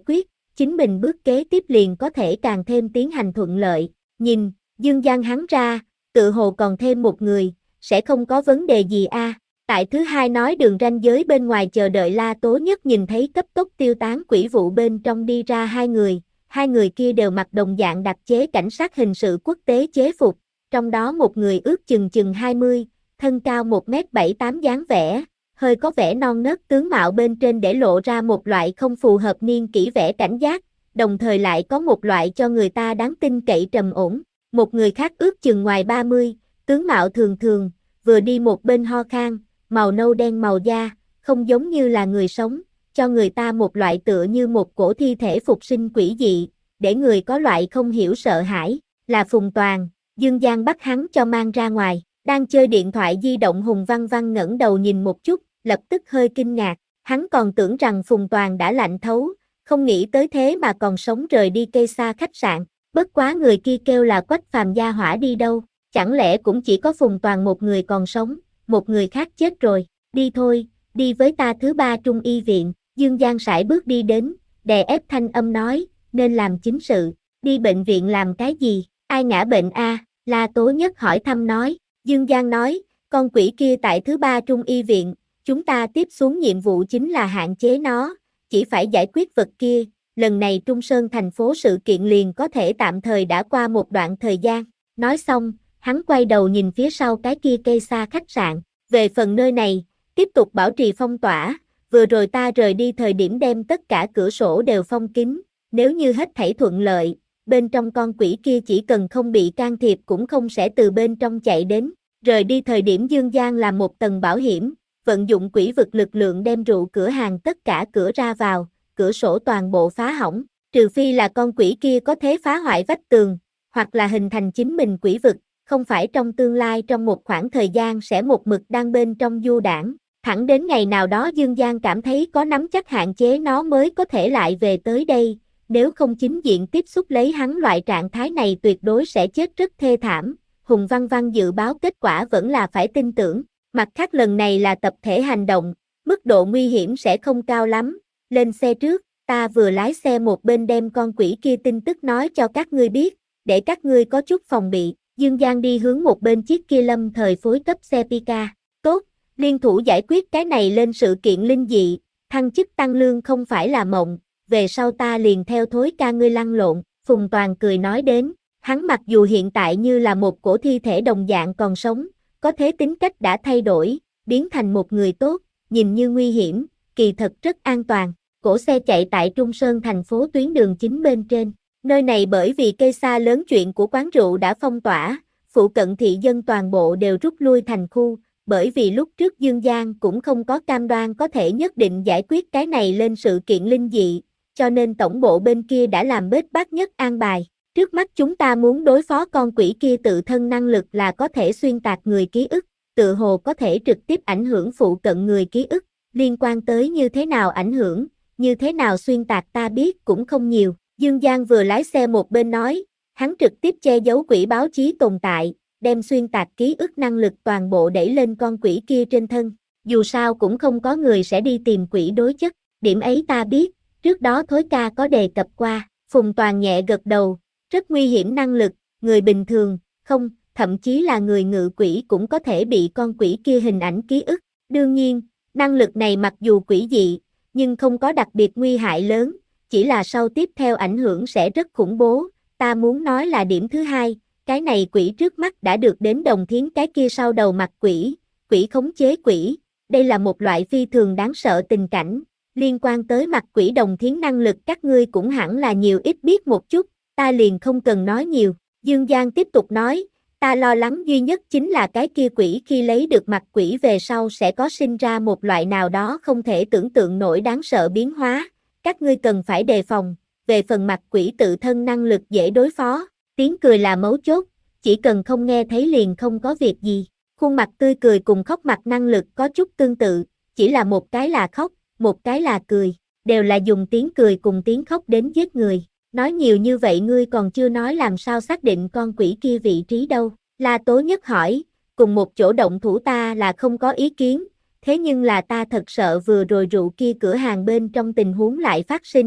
chính mình bước kế tiếp liền có thể càng thêm tiến hành thuận lợi. Nhìn, Dương Giang hắn ra, tự hồ còn thêm một người, sẽ không có vấn đề gì a. À. Tại thứ hai nói đường ranh giới bên ngoài chờ đợi La Tố Nhất nhìn thấy cấp tốc tiêu tán quỷ vụ bên trong đi ra hai người, hai người kia đều mặc đồng dạng đặc chế cảnh sát hình sự quốc tế chế phục, trong đó một người ước chừng chừng hai mươi, thân cao một mét bảy tám dáng vẻ, hơi có vẻ non nớt tướng mạo bên trên để lộ ra một loại không phù hợp niên kỷ vẻ cảnh giác, đồng thời lại có một loại cho người ta đáng tin cậy trầm ổn. Một người khác ước chừng ngoài ba mươi, tướng mạo thường thường, vừa đi một bên ho khan, màu nâu đen màu da, không giống như là người sống, cho người ta một loại tựa như một cổ thi thể phục sinh quỷ dị, để người có loại không hiểu sợ hãi, là Phùng Toàn. Dương Giang bắt hắn cho mang ra ngoài, đang chơi điện thoại di động Hùng Văn Văn ngẩng đầu nhìn một chút, lập tức hơi kinh ngạc, hắn còn tưởng rằng Phùng Toàn đã lạnh thấu, không nghĩ tới thế mà còn sống rời đi cây xa khách sạn, bất quá người kia kêu là Quách Phàm gia hỏa đi đâu, chẳng lẽ cũng chỉ có Phùng Toàn một người còn sống, một người khác chết rồi, đi thôi, đi với ta thứ ba trung y viện, Dương Giang sải bước đi đến, đè ép thanh âm nói, nên làm chính sự, đi bệnh viện làm cái gì, ai ngã bệnh a? La Tố Nhất hỏi thăm nói, Dương Giang nói, con quỷ kia tại thứ ba trung y viện, chúng ta tiếp xuống nhiệm vụ chính là hạn chế nó, chỉ phải giải quyết vật kia, lần này Trung Sơn thành phố sự kiện liền có thể tạm thời đã qua một đoạn thời gian, nói xong, hắn quay đầu nhìn phía sau cái kia cây xa khách sạn, về phần nơi này, tiếp tục bảo trì phong tỏa, vừa rồi ta rời đi thời điểm đem tất cả cửa sổ đều phong kín, nếu như hết thảy thuận lợi, bên trong con quỷ kia chỉ cần không bị can thiệp cũng không sẽ từ bên trong chạy đến, rời đi thời điểm Dương Giang làm một tầng bảo hiểm, vận dụng quỷ vực lực lượng đem rượu cửa hàng tất cả cửa ra vào, cửa sổ toàn bộ phá hỏng, trừ phi là con quỷ kia có thể phá hoại vách tường, hoặc là hình thành chính mình quỷ vực, không phải trong tương lai trong một khoảng thời gian sẽ một mực đang bên trong du đảng, thẳng đến ngày nào đó Dương Giang cảm thấy có nắm chắc hạn chế nó mới có thể lại về tới đây, nếu không chính diện tiếp xúc lấy hắn loại trạng thái này tuyệt đối sẽ chết rất thê thảm, Hùng Văn Văn dự báo kết quả vẫn là phải tin tưởng, mặt khác lần này là tập thể hành động, mức độ nguy hiểm sẽ không cao lắm, lên xe trước, ta vừa lái xe một bên đem con quỷ kia tin tức nói cho các ngươi biết, để các ngươi có chút phòng bị, Dương Giang đi hướng một bên chiếc kia lâm thời phối cấp xe Pika, tốt, liên thủ giải quyết cái này lên sự kiện linh dị, thăng chức tăng lương không phải là mộng, về sau ta liền theo thối ca ngươi lăn lộn, Phùng Toàn cười nói đến, hắn mặc dù hiện tại như là một cổ thi thể đồng dạng còn sống, có thế tính cách đã thay đổi, biến thành một người tốt, nhìn như nguy hiểm, kỳ thật rất an toàn, cổ xe chạy tại Trung Sơn thành phố tuyến đường chính bên trên, nơi này bởi vì cây xa lớn chuyện của quán rượu đã phong tỏa, phụ cận thị dân toàn bộ đều rút lui thành khu, bởi vì lúc trước Dương Giang cũng không có cam đoan có thể nhất định giải quyết cái này lên sự kiện linh dị, cho nên tổng bộ bên kia đã làm bết bát nhất an bài. Trước mắt chúng ta muốn đối phó con quỷ kia tự thân năng lực là có thể xuyên tạc người ký ức, tự hồ có thể trực tiếp ảnh hưởng phụ cận người ký ức, liên quan tới như thế nào ảnh hưởng, như thế nào xuyên tạc ta biết cũng không nhiều. Dương Giang vừa lái xe một bên nói, hắn trực tiếp che giấu quỷ báo chí tồn tại, đem xuyên tạc ký ức năng lực toàn bộ đẩy lên con quỷ kia trên thân, dù sao cũng không có người sẽ đi tìm quỷ đối chất, điểm ấy ta biết, trước đó Thối ca có đề cập qua, Phùng Toàn nhẹ gật đầu, rất nguy hiểm năng lực, người bình thường, không, thậm chí là người ngự quỷ cũng có thể bị con quỷ kia hình ảnh ký ức, đương nhiên, năng lực này mặc dù quỷ dị, nhưng không có đặc biệt nguy hại lớn, chỉ là sau tiếp theo ảnh hưởng sẽ rất khủng bố, ta muốn nói là điểm thứ hai, cái này quỷ trước mắt đã được đến đồng thiến cái kia sau đầu mặt quỷ, quỷ khống chế quỷ, đây là một loại phi thường đáng sợ tình cảnh, liên quan tới mặt quỷ đồng thiến năng lực các ngươi cũng hẳn là nhiều ít biết một chút, ta liền không cần nói nhiều, Dương Giang tiếp tục nói, ta lo lắng duy nhất chính là cái kia quỷ khi lấy được mặt quỷ về sau sẽ có sinh ra một loại nào đó không thể tưởng tượng nổi đáng sợ biến hóa, các ngươi cần phải đề phòng, về phần mặt quỷ tự thân năng lực dễ đối phó, tiếng cười là mấu chốt, chỉ cần không nghe thấy liền không có việc gì, khuôn mặt tươi cười cùng khóc mặt năng lực có chút tương tự, chỉ là một cái là khóc, một cái là cười, đều là dùng tiếng cười cùng tiếng khóc đến giết người. Nói nhiều như vậy ngươi còn chưa nói làm sao xác định con quỷ kia vị trí đâu, La Tố Nhất hỏi, cùng một chỗ động thủ ta là không có ý kiến, thế nhưng là ta thật sợ vừa rồi rượu kia cửa hàng bên trong tình huống lại phát sinh,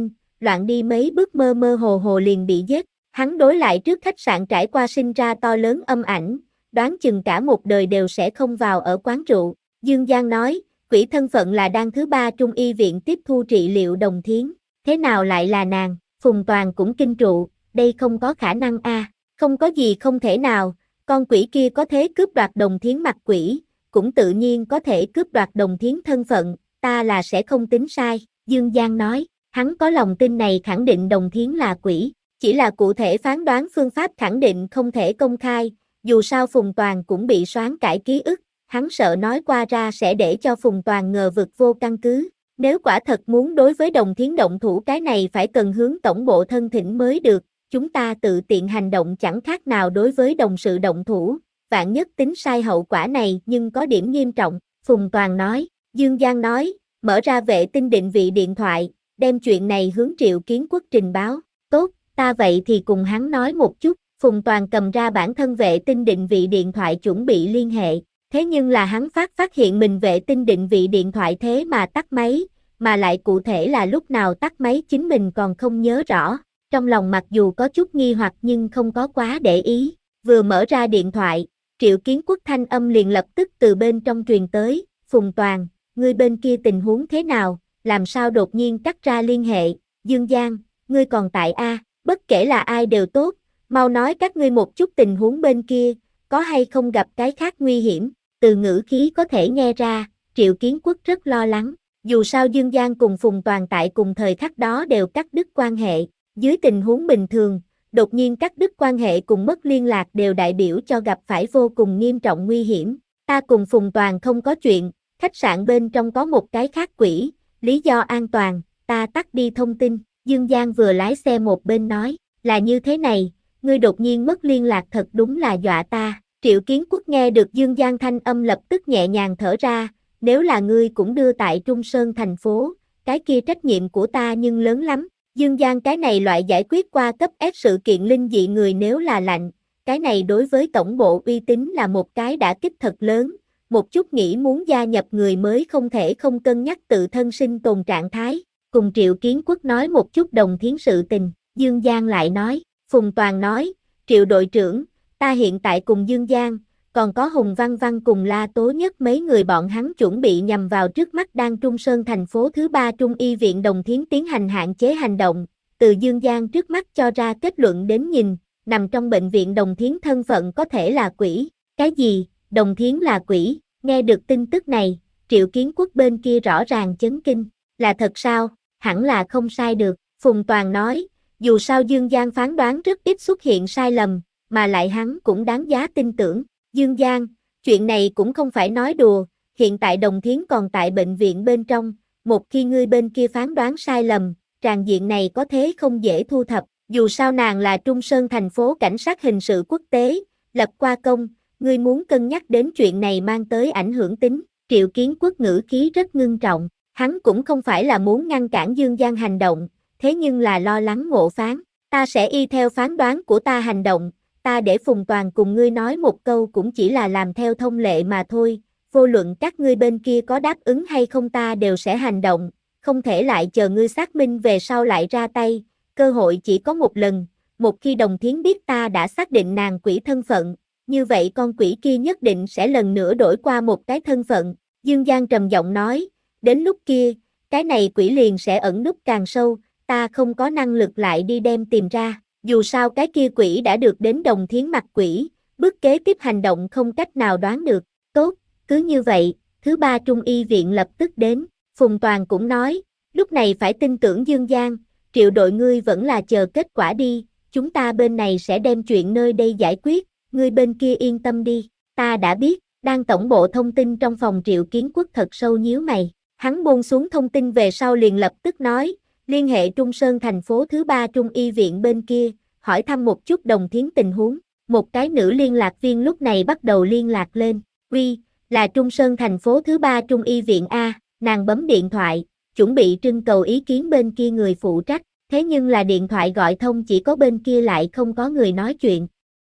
loạn đi mấy bước mơ mơ hồ hồ liền bị giết. Hắn đối lại trước khách sạn trải qua sinh ra to lớn âm ảnh, đoán chừng cả một đời đều sẽ không vào ở quán rượu. Dương Giang nói, quỷ thân phận là đang thứ ba trung y viện tiếp thu trị liệu Đồng Thiến, thế nào lại là nàng? Phùng Toàn cũng kinh trụ, đây không có khả năng a, à. Không có gì không thể nào, con quỷ kia có thể cướp đoạt Đồng Thiến mặt quỷ, cũng tự nhiên có thể cướp đoạt Đồng Thiến thân phận, ta là sẽ không tính sai. Dương Giang nói, hắn có lòng tin này khẳng định Đồng Thiến là quỷ, chỉ là cụ thể phán đoán phương pháp khẳng định không thể công khai, dù sao Phùng Toàn cũng bị soán cải ký ức, hắn sợ nói qua ra sẽ để cho Phùng Toàn ngờ vực vô căn cứ. Nếu quả thật muốn đối với Đồng Thiến động thủ cái này phải cần hướng tổng bộ thân thỉnh mới được, chúng ta tự tiện hành động chẳng khác nào đối với đồng sự động thủ, vạn nhất tính sai hậu quả này nhưng có điểm nghiêm trọng, Phùng Toàn nói. Dương Giang nói, mở ra vệ tinh định vị điện thoại, đem chuyện này hướng Triệu Kiến Quốc trình báo, tốt, ta vậy thì cùng hắn nói một chút. Phùng Toàn cầm ra bản thân vệ tinh định vị điện thoại chuẩn bị liên hệ, thế nhưng là hắn phát phát hiện mình vệ tinh định vị điện thoại thế mà tắt máy, mà lại cụ thể là lúc nào tắt máy chính mình còn không nhớ rõ. Trong lòng mặc dù có chút nghi hoặc nhưng không có quá để ý, vừa mở ra điện thoại, Triệu Kiến Quốc thanh âm liền lập tức từ bên trong truyền tới, Phùng Toàn, ngươi bên kia tình huống thế nào, làm sao đột nhiên cắt ra liên hệ, Dương Giang, ngươi còn tại A, bất kể là ai đều tốt, mau nói các ngươi một chút tình huống bên kia, có hay không gặp cái khác nguy hiểm, từ ngữ khí có thể nghe ra, Triệu Kiến Quốc rất lo lắng, dù sao Dương Giang cùng Phùng Toàn tại cùng thời khắc đó đều cắt đứt quan hệ, dưới tình huống bình thường, đột nhiên cắt đứt quan hệ cùng mất liên lạc đều đại biểu cho gặp phải vô cùng nghiêm trọng nguy hiểm, ta cùng Phùng Toàn không có chuyện, khách sạn bên trong có một cái khác quỷ, lý do an toàn, ta tắt đi thông tin, Dương Giang vừa lái xe một bên nói, là như thế này, ngươi đột nhiên mất liên lạc thật đúng là dọa ta. Triệu Kiến Quốc nghe được Dương Giang thanh âm lập tức nhẹ nhàng thở ra, nếu là ngươi cũng đưa tại Trung Sơn thành phố, cái kia trách nhiệm của ta nhưng lớn lắm. Dương Giang cái này loại giải quyết qua cấp S sự kiện linh dị người nếu là lạnh, cái này đối với tổng bộ uy tín là một cái đả kích thật lớn, một chút nghĩ muốn gia nhập người mới không thể không cân nhắc tự thân sinh tồn trạng thái. Cùng Triệu Kiến Quốc nói một chút Đồng Thiến sự tình, Dương Giang lại nói, Phùng Toàn nói, Triệu đội trưởng, ta hiện tại cùng Dương Giang, còn có Hùng Văn Văn cùng La Tố Nhất mấy người bọn hắn chuẩn bị nhằm vào trước mắt đang Trung Sơn thành phố thứ ba Trung y viện Đồng Thiến tiến hành hạn chế hành động, từ Dương Giang trước mắt cho ra kết luận đến nhìn, nằm trong bệnh viện Đồng Thiến thân phận có thể là quỷ, cái gì, Đồng Thiến là quỷ, nghe được tin tức này, Triệu Kiến Quốc bên kia rõ ràng chấn kinh, là thật sao, hẳn là không sai được, Phùng Toàn nói, dù sao Dương Giang phán đoán rất ít xuất hiện sai lầm, mà lại hắn cũng đáng giá tin tưởng. Dương Giang, chuyện này cũng không phải nói đùa, hiện tại Đồng Thiến còn tại bệnh viện bên trong, một khi ngươi bên kia phán đoán sai lầm, tràng diện này có thế không dễ thu thập, dù sao nàng là Trung Sơn thành phố cảnh sát hình sự quốc tế, lập qua công, ngươi muốn cân nhắc đến chuyện này mang tới ảnh hưởng tính. Triệu Kiến Quốc ngữ khí rất ngưng trọng, hắn cũng không phải là muốn ngăn cản Dương Giang hành động, thế nhưng là lo lắng ngộ phán, ta sẽ y theo phán đoán của ta hành động. Ta để Phùng Toàn cùng ngươi nói một câu cũng chỉ là làm theo thông lệ mà thôi, vô luận các ngươi bên kia có đáp ứng hay không ta đều sẽ hành động, không thể lại chờ ngươi xác minh về sau lại ra tay, cơ hội chỉ có một lần, một khi Đồng Thiến biết ta đã xác định nàng quỷ thân phận, như vậy con quỷ kia nhất định sẽ lần nữa đổi qua một cái thân phận, Dương Giang trầm giọng nói, đến lúc kia, cái này quỷ liền sẽ ẩn núp càng sâu, ta không có năng lực lại đi đem tìm ra. Dù sao cái kia quỷ đã được đến Đồng Thiến mặt quỷ, bước kế tiếp hành động không cách nào đoán được. Tốt, cứ như vậy, thứ ba Trung y viện lập tức đến. Phùng Toàn cũng nói, lúc này phải tin tưởng Dương Giang, Triệu đội ngươi vẫn là chờ kết quả đi, chúng ta bên này sẽ đem chuyện nơi đây giải quyết, ngươi bên kia yên tâm đi. Ta đã biết, đang tổng bộ thông tin trong phòng Triệu Kiến Quốc thật sâu nhíu mày. Hắn buông xuống thông tin về sau liền lập tức nói, liên hệ Trung Sơn thành phố thứ ba Trung y viện bên kia, hỏi thăm một chút Đồng Thiến tình huống. Một cái nữ liên lạc viên lúc này bắt đầu liên lạc lên, uy, là Trung Sơn thành phố thứ ba Trung y viện A, nàng bấm điện thoại, chuẩn bị trưng cầu ý kiến bên kia người phụ trách, thế nhưng là điện thoại gọi thông chỉ có bên kia lại không có người nói chuyện.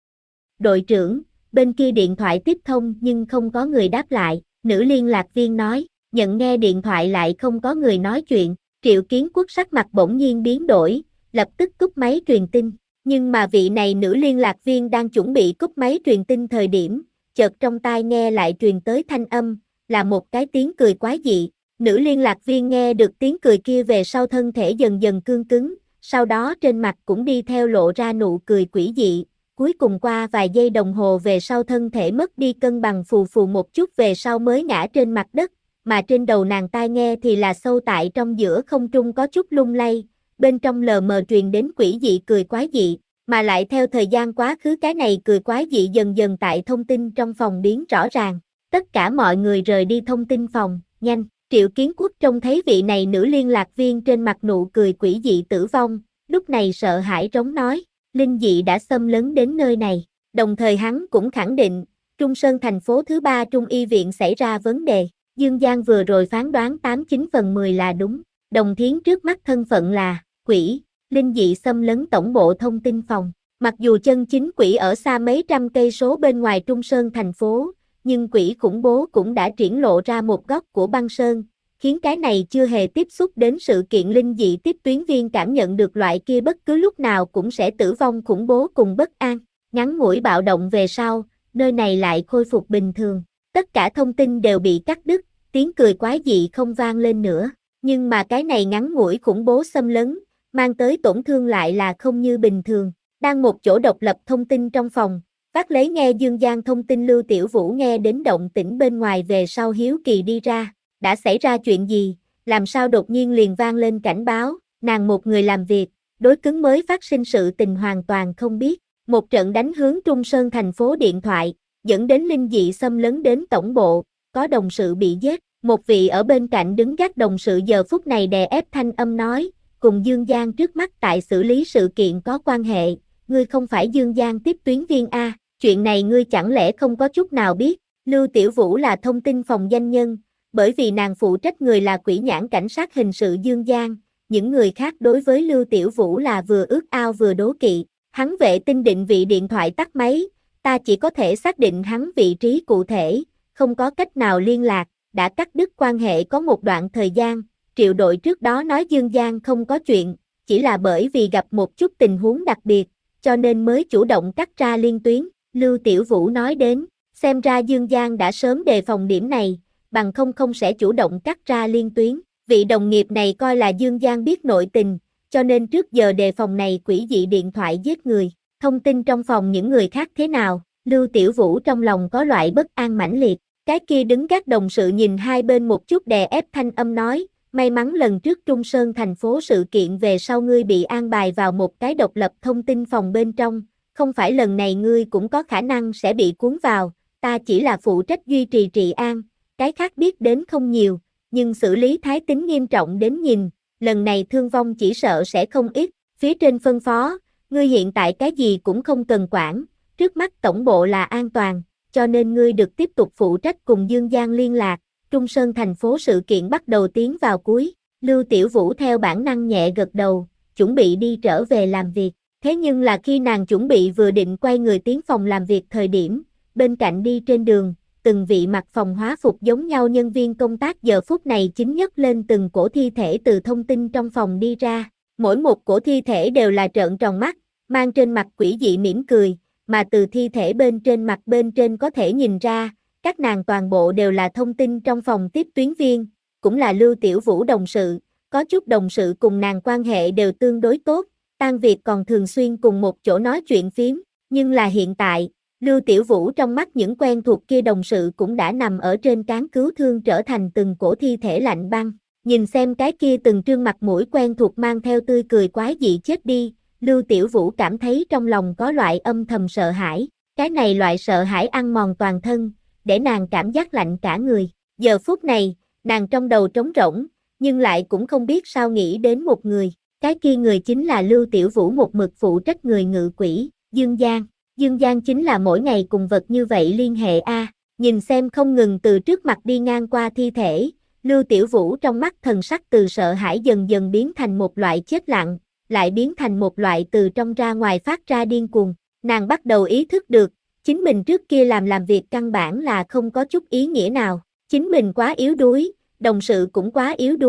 Đội trưởng, bên kia điện thoại tiếp thông nhưng không có người đáp lại, nữ liên lạc viên nói, nhận nghe điện thoại lại không có người nói chuyện. Triệu Kiến Quốc sắc mặt bỗng nhiên biến đổi, lập tức cúp máy truyền tin. Nhưng mà vị này nữ liên lạc viên đang chuẩn bị cúp máy truyền tin thời điểm, chợt trong tai nghe lại truyền tới thanh âm, là một cái tiếng cười quái dị. Nữ liên lạc viên nghe được tiếng cười kia về sau thân thể dần dần cương cứng, sau đó trên mặt cũng đi theo lộ ra nụ cười quỷ dị. Cuối cùng qua vài giây đồng hồ về sau thân thể mất đi cân bằng phù phù một chút về sau mới ngã trên mặt đất, mà trên đầu nàng tai nghe thì là sâu tại trong giữa không trung có chút lung lay, bên trong lờ mờ truyền đến quỷ dị cười quái dị, mà lại theo thời gian quá khứ cái này cười quái dị dần dần tại thông tin trong phòng biến rõ ràng. Tất cả mọi người rời đi thông tin phòng, nhanh. Triệu Kiến Quốc trông thấy vị này nữ liên lạc viên trên mặt nụ cười quỷ dị tử vong, lúc này sợ hãi trống nói, linh dị đã xâm lấn đến nơi này. Đồng thời hắn cũng khẳng định, Trung Sơn thành phố thứ ba Trung y viện xảy ra vấn đề. Dương Giang vừa rồi phán đoán tám chín phần mười là đúng. Đồng Thiến trước mắt thân phận là quỷ, linh dị xâm lấn tổng bộ thông tin phòng. Mặc dù chân chính quỷ ở xa mấy trăm cây số bên ngoài Trung Sơn thành phố, nhưng quỷ khủng bố cũng đã triển lộ ra một góc của băng sơn, khiến cái này chưa hề tiếp xúc đến sự kiện linh dị tiếp tuyến viên cảm nhận được loại kia bất cứ lúc nào cũng sẽ tử vong khủng bố cùng bất an. Ngắn ngủi bạo động về sau, nơi này lại khôi phục bình thường. Tất cả thông tin đều bị cắt đứt, tiếng cười quái dị không vang lên nữa. Nhưng mà cái này ngắn ngủi khủng bố xâm lấn, mang tới tổn thương lại là không như bình thường. Đang một chỗ độc lập thông tin trong phòng, vác lấy nghe Dương Giang thông tin Lưu Tiểu Vũ nghe đến động tĩnh bên ngoài về sau hiếu kỳ đi ra. Đã xảy ra chuyện gì, làm sao đột nhiên liền vang lên cảnh báo, nàng một người làm việc, đối cứng mới phát sinh sự tình hoàn toàn không biết. Một trận đánh hướng Trung Sơn thành phố điện thoại, dẫn đến linh dị xâm lấn đến tổng bộ, có đồng sự bị giết. Một vị ở bên cạnh đứng gác đồng sự giờ phút này đè ép thanh âm nói, cùng Dương Giang trước mắt tại xử lý sự kiện có quan hệ, ngươi không phải Dương Giang tiếp tuyến viên A, chuyện này ngươi chẳng lẽ không có chút nào biết. Lưu Tiểu Vũ là thông tin phòng danh nhân, bởi vì nàng phụ trách người là quỷ nhãn cảnh sát hình sự Dương Giang, những người khác đối với Lưu Tiểu Vũ là vừa ước ao vừa đố kỵ. Hắn vệ tinh định vị điện thoại tắt máy, ta chỉ có thể xác định hắn vị trí cụ thể, không có cách nào liên lạc, đã cắt đứt quan hệ có một đoạn thời gian. Triệu đội trước đó nói Dương Giang không có chuyện, chỉ là bởi vì gặp một chút tình huống đặc biệt, cho nên mới chủ động cắt ra liên tuyến. Lưu Tiểu Vũ nói đến, xem ra Dương Giang đã sớm đề phòng điểm này, bằng không không sẽ chủ động cắt ra liên tuyến. Vị đồng nghiệp này coi là Dương Giang biết nội tình, cho nên trước giờ đề phòng này quỷ dị điện thoại giết người. Thông tin trong phòng những người khác thế nào, Lưu Tiểu Vũ trong lòng có loại bất an mãnh liệt. Cái kia đứng gác đồng sự nhìn hai bên một chút đè ép thanh âm nói, may mắn lần trước Trung Sơn thành phố sự kiện về sau ngươi bị an bài vào một cái độc lập thông tin phòng bên trong, không phải lần này ngươi cũng có khả năng sẽ bị cuốn vào, ta chỉ là phụ trách duy trì trị an, cái khác biết đến không nhiều, nhưng xử lý thái tính nghiêm trọng đến nhìn, lần này thương vong chỉ sợ sẽ không ít. Phía trên phân phó, ngươi hiện tại cái gì cũng không cần quản, trước mắt tổng bộ là an toàn, cho nên ngươi được tiếp tục phụ trách cùng Dương Giang liên lạc. Trung Sơn thành phố sự kiện bắt đầu tiến vào cuối, Lưu Tiểu Vũ theo bản năng nhẹ gật đầu, chuẩn bị đi trở về làm việc. Thế nhưng là khi nàng chuẩn bị vừa định quay người tiến phòng làm việc thời điểm, bên cạnh đi trên đường, từng vị mặc phòng hóa phục giống nhau nhân viên công tác giờ phút này chính nhấc lên từng cổ thi thể từ thông tin trong phòng đi ra. Mỗi một cổ thi thể đều là trợn tròn mắt, mang trên mặt quỷ dị mỉm cười, mà từ thi thể bên trên mặt bên trên có thể nhìn ra, các nàng toàn bộ đều là thông tin trong phòng tiếp tuyến viên, cũng là Lưu Tiểu Vũ đồng sự, có chút đồng sự cùng nàng quan hệ đều tương đối tốt, tan việc còn thường xuyên cùng một chỗ nói chuyện phím, nhưng là hiện tại, Lưu Tiểu Vũ trong mắt những quen thuộc kia đồng sự cũng đã nằm ở trên cán cứu thương trở thành từng cổ thi thể lạnh băng. Nhìn xem cái kia từng trương mặt mũi quen thuộc mang theo tươi cười quái dị chết đi, Lưu Tiểu Vũ cảm thấy trong lòng có loại âm thầm sợ hãi, cái này loại sợ hãi ăn mòn toàn thân, để nàng cảm giác lạnh cả người. Giờ phút này, nàng trong đầu trống rỗng, nhưng lại cũng không biết sao nghĩ đến một người, cái kia người chính là Lưu Tiểu Vũ một mực phụ trách người ngự quỷ, Dương Giang. Dương Giang chính là mỗi ngày cùng vật như vậy liên hệ a. Nhìn xem không ngừng từ trước mặt đi ngang qua thi thể, Lưu Tiểu Vũ trong mắt thần sắc từ sợ hãi dần dần biến thành một loại chết lặng, lại biến thành một loại từ trong ra ngoài phát ra điên cuồng. Nàng bắt đầu ý thức được, chính mình trước kia làm làm việc căn bản là không có chút ý nghĩa nào, chính mình quá yếu đuối, đồng sự cũng quá yếu đuối,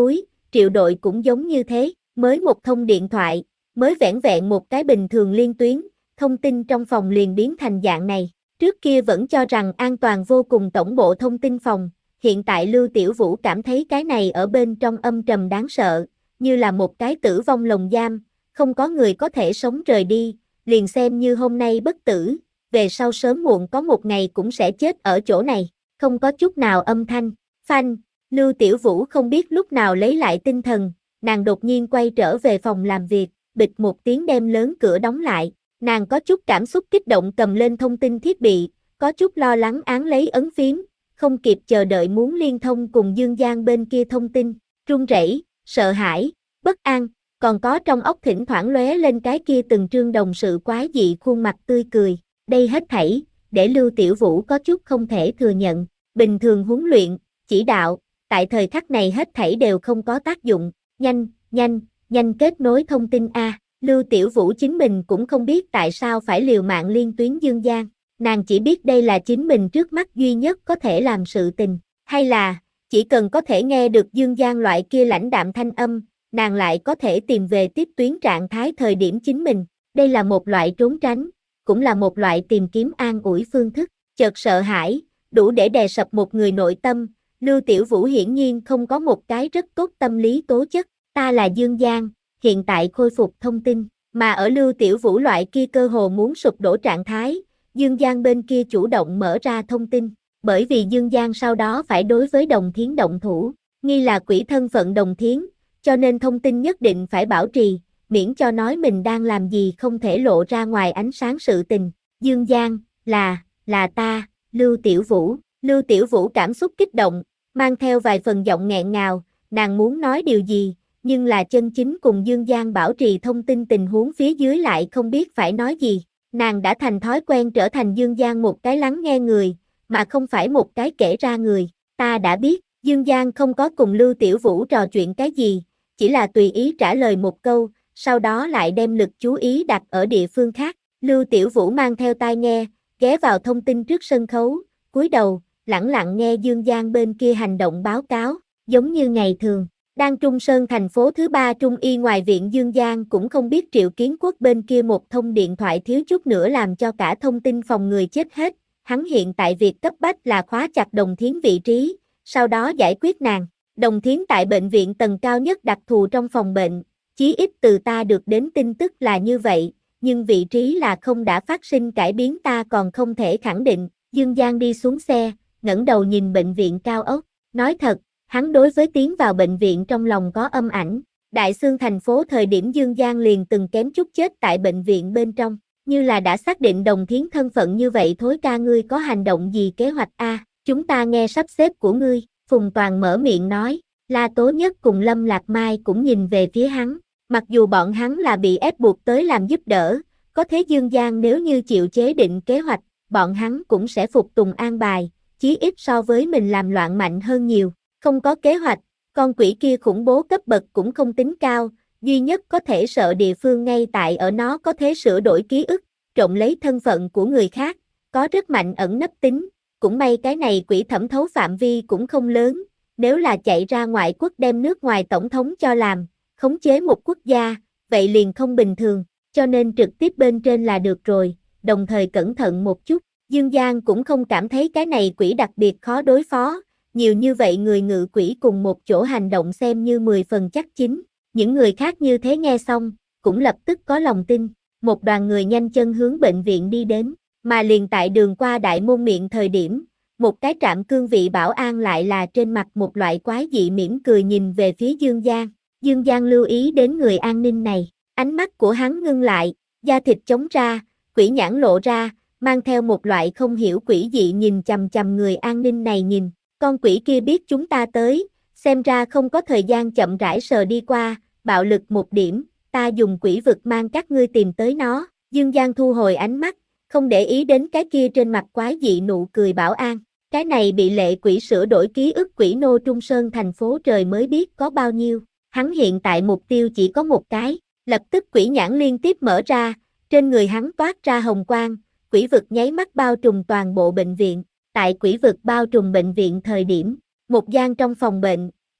triệu đội cũng giống như thế, mới một thông điện thoại, mới vẻn vẹn một cái bình thường liên tuyến, thông tin trong phòng liền biến thành dạng này. Trước kia vẫn cho rằng an toàn vô cùng tổng bộ thông tin phòng, hiện tại Lưu Tiểu Vũ cảm thấy cái này ở bên trong âm trầm đáng sợ, như là một cái tử vong lồng giam, không có người có thể sống rời đi, liền xem như hôm nay bất tử, về sau sớm muộn có một ngày cũng sẽ chết ở chỗ này, không có chút nào âm thanh. Phanh, Lưu Tiểu Vũ không biết lúc nào lấy lại tinh thần, nàng đột nhiên quay trở về phòng làm việc, bịch một tiếng đem lớn cửa đóng lại, nàng có chút cảm xúc kích động cầm lên thông tin thiết bị, có chút lo lắng án lấy ấn phím, không kịp chờ đợi muốn liên thông cùng Dương Giang bên kia thông tin, run rẩy, sợ hãi, bất an, còn có trong óc thỉnh thoảng lóe lên cái kia từng trương đồng sự quái dị khuôn mặt tươi cười, đây hết thảy, để Lưu Tiểu Vũ có chút không thể thừa nhận, bình thường huấn luyện, chỉ đạo, tại thời khắc này hết thảy đều không có tác dụng, nhanh, nhanh, nhanh kết nối thông tin A, Lưu Tiểu Vũ chính mình cũng không biết tại sao phải liều mạng liên tuyến Dương Giang, nàng chỉ biết đây là chính mình trước mắt duy nhất có thể làm sự tình, hay là, chỉ cần có thể nghe được Dương Giang loại kia lãnh đạm thanh âm, nàng lại có thể tìm về tiếp tuyến trạng thái thời điểm chính mình, đây là một loại trốn tránh, cũng là một loại tìm kiếm an ủi phương thức, chợt sợ hãi, đủ để đè sập một người nội tâm, Lưu Tiểu Vũ hiển nhiên không có một cái rất tốt tâm lý tố chất, ta là Dương Giang, hiện tại khôi phục thông tin, mà ở Lưu Tiểu Vũ loại kia cơ hồ muốn sụp đổ trạng thái, Dương Giang bên kia chủ động mở ra thông tin, bởi vì Dương Giang sau đó phải đối với Đồng Thiến động thủ, nghi là quỷ thân phận Đồng Thiến, cho nên thông tin nhất định phải bảo trì, miễn cho nói mình đang làm gì không thể lộ ra ngoài ánh sáng sự tình. Dương Giang, là, là ta, Lưu Tiểu Vũ, Lưu Tiểu Vũ cảm xúc kích động, mang theo vài phần giọng nghẹn ngào, nàng muốn nói điều gì, nhưng là chân chính cùng Dương Giang bảo trì thông tin tình huống phía dưới lại không biết phải nói gì. Nàng đã thành thói quen trở thành Dương Giang một cái lắng nghe người, mà không phải một cái kể ra người. Ta đã biết, Dương Giang không có cùng Lưu Tiểu Vũ trò chuyện cái gì, chỉ là tùy ý trả lời một câu, sau đó lại đem lực chú ý đặt ở địa phương khác. Lưu Tiểu Vũ mang theo tai nghe, ghé vào thông tin trước sân khấu, cúi đầu, lẳng lặng nghe Dương Giang bên kia hành động báo cáo, giống như ngày thường. Đang Trung Sơn thành phố thứ ba Trung y ngoài viện Dương Giang cũng không biết Triệu Kiến Quốc bên kia một thông điện thoại thiếu chút nữa làm cho cả thông tin phòng người chết hết, hắn hiện tại việc cấp bách là khóa chặt Đồng Thiến vị trí, sau đó giải quyết nàng. Đồng Thiến tại bệnh viện tầng cao nhất đặc thù trong phòng bệnh, chí ít từ ta được đến tin tức là như vậy, nhưng vị trí là không đã phát sinh cải biến ta còn không thể khẳng định. Dương Giang đi xuống xe, ngẩng đầu nhìn bệnh viện cao ốc, nói thật, hắn đối với tiến vào bệnh viện trong lòng có âm ảnh. Đại Xương thành phố thời điểm Dương Giang liền từng kém chút chết tại bệnh viện bên trong, như là đã xác định Đồng Thiến thân phận như vậy thối ca ngươi có hành động gì kế hoạch a? Chúng ta nghe sắp xếp của ngươi, Phùng Toàn mở miệng nói, La Tố Nhất cùng Lâm Lạc Mai cũng nhìn về phía hắn, mặc dù bọn hắn là bị ép buộc tới làm giúp đỡ, có thế Dương Giang nếu như chịu chế định kế hoạch, bọn hắn cũng sẽ phục tùng an bài, chí ít so với mình làm loạn mạnh hơn nhiều. Không có kế hoạch, con quỷ kia khủng bố cấp bậc cũng không tính cao, duy nhất có thể sợ địa phương ngay tại ở nó có thể sửa đổi ký ức, trộn lấy thân phận của người khác, có rất mạnh ẩn nấp tính, cũng may cái này quỷ thẩm thấu phạm vi cũng không lớn, nếu là chạy ra ngoại quốc đem nước ngoài tổng thống cho làm, khống chế một quốc gia, vậy liền không bình thường, cho nên trực tiếp bên trên là được rồi, đồng thời cẩn thận một chút, Dương Giang cũng không cảm thấy cái này quỷ đặc biệt khó đối phó. Nhiều như vậy người ngự quỷ cùng một chỗ hành động xem như mười phần chắc chín, những người khác như thế nghe xong, cũng lập tức có lòng tin, một đoàn người nhanh chân hướng bệnh viện đi đến, mà liền tại đường qua đại môn miệng thời điểm, một cái trạm cương vị bảo an lại là trên mặt một loại quái dị mỉm cười nhìn về phía Dương Giang, Dương Giang lưu ý đến người an ninh này, ánh mắt của hắn ngưng lại, da thịt chống ra, quỷ nhãn lộ ra, mang theo một loại không hiểu quỷ dị nhìn chằm chằm người an ninh này nhìn. Con quỷ kia biết chúng ta tới, xem ra không có thời gian chậm rãi sờ đi qua, bạo lực một điểm, ta dùng quỷ vực mang các ngươi tìm tới nó. Dương Giang thu hồi ánh mắt, không để ý đến cái kia trên mặt quái dị nụ cười bảo an. Cái này bị lệ quỷ sửa đổi ký ức quỷ nô Trung Sơn thành phố trời mới biết có bao nhiêu. Hắn hiện tại mục tiêu chỉ có một cái, lập tức quỷ nhãn liên tiếp mở ra, trên người hắn toát ra hồng quang, quỷ vực nháy mắt bao trùm toàn bộ bệnh viện. Tại quỷ vực bao trùm bệnh viện thời điểm, một gian trong phòng bệnh,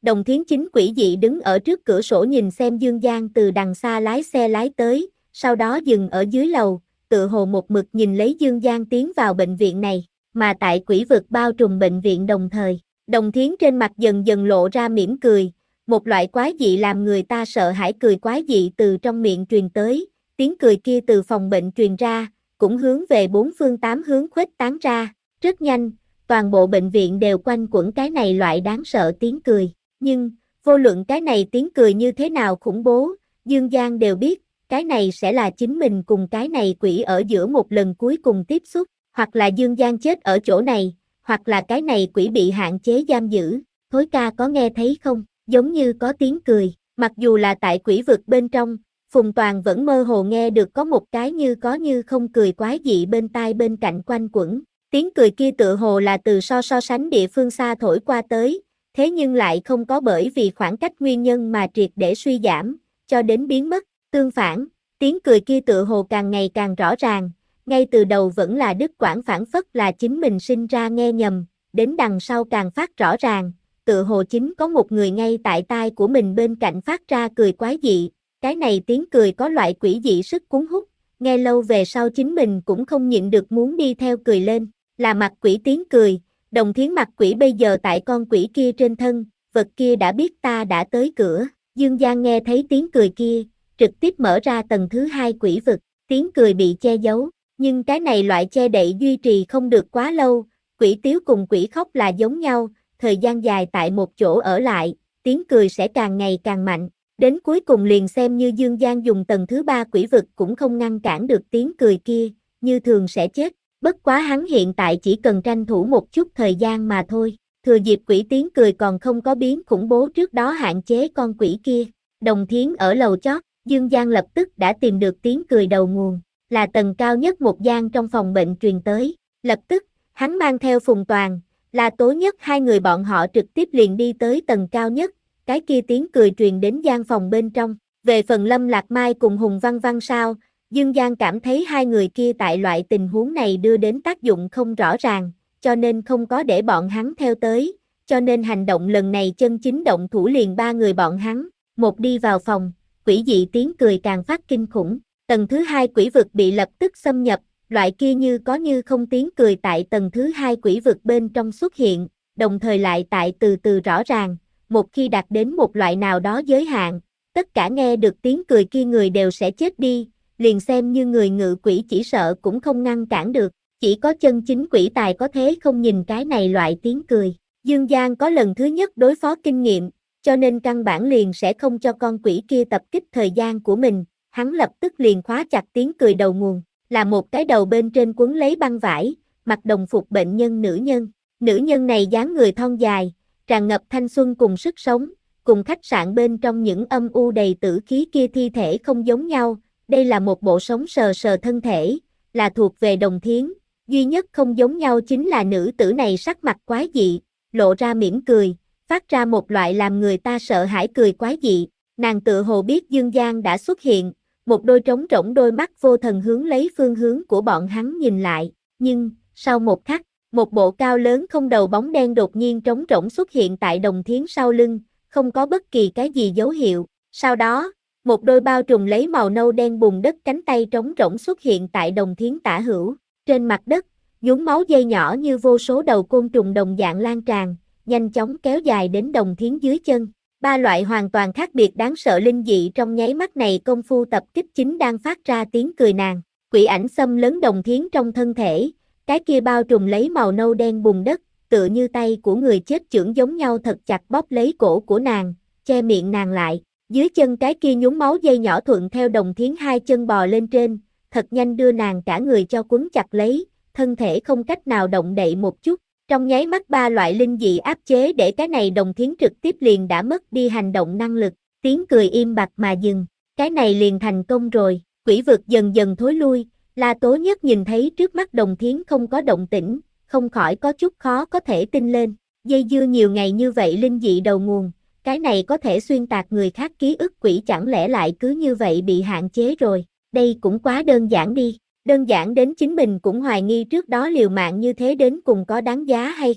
Đồng Thiến chính quỷ dị đứng ở trước cửa sổ nhìn xem Dương Giang từ đằng xa lái xe lái tới, sau đó dừng ở dưới lầu, tự hồ một mực nhìn lấy Dương Giang tiến vào bệnh viện này, mà tại quỷ vực bao trùm bệnh viện đồng thời. Đồng Thiến trên mặt dần dần lộ ra mỉm cười, một loại quái dị làm người ta sợ hãi cười quái dị từ trong miệng truyền tới, tiếng cười kia từ phòng bệnh truyền ra, cũng hướng về bốn phương tám hướng khuếch tán ra, rất nhanh, toàn bộ bệnh viện đều quanh quẩn cái này loại đáng sợ tiếng cười, nhưng, vô luận cái này tiếng cười như thế nào khủng bố, Dương Giang đều biết, cái này sẽ là chính mình cùng cái này quỷ ở giữa một lần cuối cùng tiếp xúc, hoặc là Dương Giang chết ở chỗ này, hoặc là cái này quỷ bị hạn chế giam giữ, Thối ca có nghe thấy không, giống như có tiếng cười, mặc dù là tại quỷ vực bên trong, Phùng Toàn vẫn mơ hồ nghe được có một cái như có như không cười quái dị bên tai bên cạnh quanh quẩn, tiếng cười kia tựa hồ là từ so so sánh địa phương xa thổi qua tới, thế nhưng lại không có bởi vì khoảng cách nguyên nhân mà triệt để suy giảm, cho đến biến mất, tương phản, tiếng cười kia tựa hồ càng ngày càng rõ ràng, ngay từ đầu vẫn là đứt quãng phản phất là chính mình sinh ra nghe nhầm, đến đằng sau càng phát rõ ràng, tựa hồ chính có một người ngay tại tai của mình bên cạnh phát ra cười quái dị, cái này tiếng cười có loại quỷ dị sức cuốn hút, nghe lâu về sau chính mình cũng không nhịn được muốn đi theo cười lên, là mặt quỷ tiếng cười, Đồng Thiến mặt quỷ bây giờ tại con quỷ kia trên thân, vật kia đã biết ta đã tới cửa, Dương Giang nghe thấy tiếng cười kia, trực tiếp mở ra tầng thứ hai quỷ vực, tiếng cười bị che giấu, nhưng cái này loại che đậy duy trì không được quá lâu, quỷ tiếu cùng quỷ khóc là giống nhau, thời gian dài tại một chỗ ở lại, tiếng cười sẽ càng ngày càng mạnh, đến cuối cùng liền xem như Dương Giang dùng tầng thứ ba quỷ vực cũng không ngăn cản được tiếng cười kia, như thường sẽ chết, bất quá hắn hiện tại chỉ cần tranh thủ một chút thời gian mà thôi, thừa dịp quỷ tiếng cười còn không có biến khủng bố trước đó hạn chế con quỷ kia, Đồng Thiến ở lầu chót, Dương Giang lập tức đã tìm được tiếng cười đầu nguồn, là tầng cao nhất một gian trong phòng bệnh truyền tới, lập tức, hắn mang theo Phùng Toàn, là Tố Nhất hai người bọn họ trực tiếp liền đi tới tầng cao nhất, cái kia tiếng cười truyền đến gian phòng bên trong, về phần Lâm Lạc Mai cùng Hùng Văn Văn sao, Dương Giang cảm thấy hai người kia tại loại tình huống này đưa đến tác dụng không rõ ràng, cho nên không có để bọn hắn theo tới, cho nên hành động lần này chân chính động thủ liền ba người bọn hắn, một đi vào phòng, quỷ dị tiếng cười càng phát kinh khủng, tầng thứ hai quỷ vực bị lập tức xâm nhập, loại kia như có như không tiếng cười tại tầng thứ hai quỷ vực bên trong xuất hiện, đồng thời lại tại từ từ rõ ràng, một khi đạt đến một loại nào đó giới hạn, tất cả nghe được tiếng cười kia người đều sẽ chết đi, liền xem như người ngự quỷ chỉ sợ cũng không ngăn cản được, chỉ có chân chính quỷ tài có thế không nhìn cái này loại tiếng cười. Dương Giang có lần thứ nhất đối phó kinh nghiệm, cho nên căn bản liền sẽ không cho con quỷ kia tập kích thời gian của mình, hắn lập tức liền khóa chặt tiếng cười đầu nguồn, là một cái đầu bên trên quấn lấy băng vải, mặc đồng phục bệnh nhân nữ nhân. Nữ nhân này dáng người thon dài, tràn ngập thanh xuân cùng sức sống, cùng khách sạn bên trong những âm u đầy tử khí kia thi thể không giống nhau, đây là một bộ sống sờ sờ thân thể, là thuộc về Đồng Thiến, duy nhất không giống nhau chính là nữ tử này sắc mặt quái dị, lộ ra mỉm cười, phát ra một loại làm người ta sợ hãi cười quái dị, nàng tựa hồ biết Dương Giang đã xuất hiện, một đôi trống rỗng đôi mắt vô thần hướng lấy phương hướng của bọn hắn nhìn lại, nhưng, sau một khắc, một bộ cao lớn không đầu bóng đen đột nhiên trống rỗng xuất hiện tại Đồng Thiến sau lưng, không có bất kỳ cái gì dấu hiệu, sau đó, một đôi bao trùm lấy màu nâu đen bùn đất cánh tay trống rỗng xuất hiện tại Đồng Thiến tả hữu, trên mặt đất, nhúm máu dây nhỏ như vô số đầu côn trùng đồng dạng lan tràn, nhanh chóng kéo dài đến Đồng Thiến dưới chân. Ba loại hoàn toàn khác biệt đáng sợ linh dị trong nháy mắt này công phu tập kích chính đang phát ra tiếng cười nàng. Quỷ ảnh xâm lấn Đồng Thiến trong thân thể, cái kia bao trùm lấy màu nâu đen bùn đất, tựa như tay của người chết chưởng giống nhau thật chặt bóp lấy cổ của nàng, che miệng nàng lại. Dưới chân cái kia nhúm máu dây nhỏ thuận theo Đồng Thiến hai chân bò lên trên, thật nhanh đưa nàng cả người cho quấn chặt lấy, thân thể không cách nào động đậy một chút. Trong nháy mắt ba loại linh dị áp chế để cái này Đồng Thiến trực tiếp liền đã mất đi hành động năng lực, tiếng cười im bặt mà dừng, cái này liền thành công rồi, quỷ vực dần dần thối lui, La Tố Nhất nhìn thấy trước mắt Đồng Thiến không có động tĩnh, không khỏi có chút khó có thể tin lên, dây dưa nhiều ngày như vậy linh dị đầu nguồn, cái này có thể xuyên tạc người khác ký ức quỷ chẳng lẽ lại cứ như vậy bị hạn chế rồi, đây cũng quá đơn giản đi. Đơn giản đến chính mình cũng hoài nghi trước đó liều mạng như thế đến cùng có đáng giá hay không.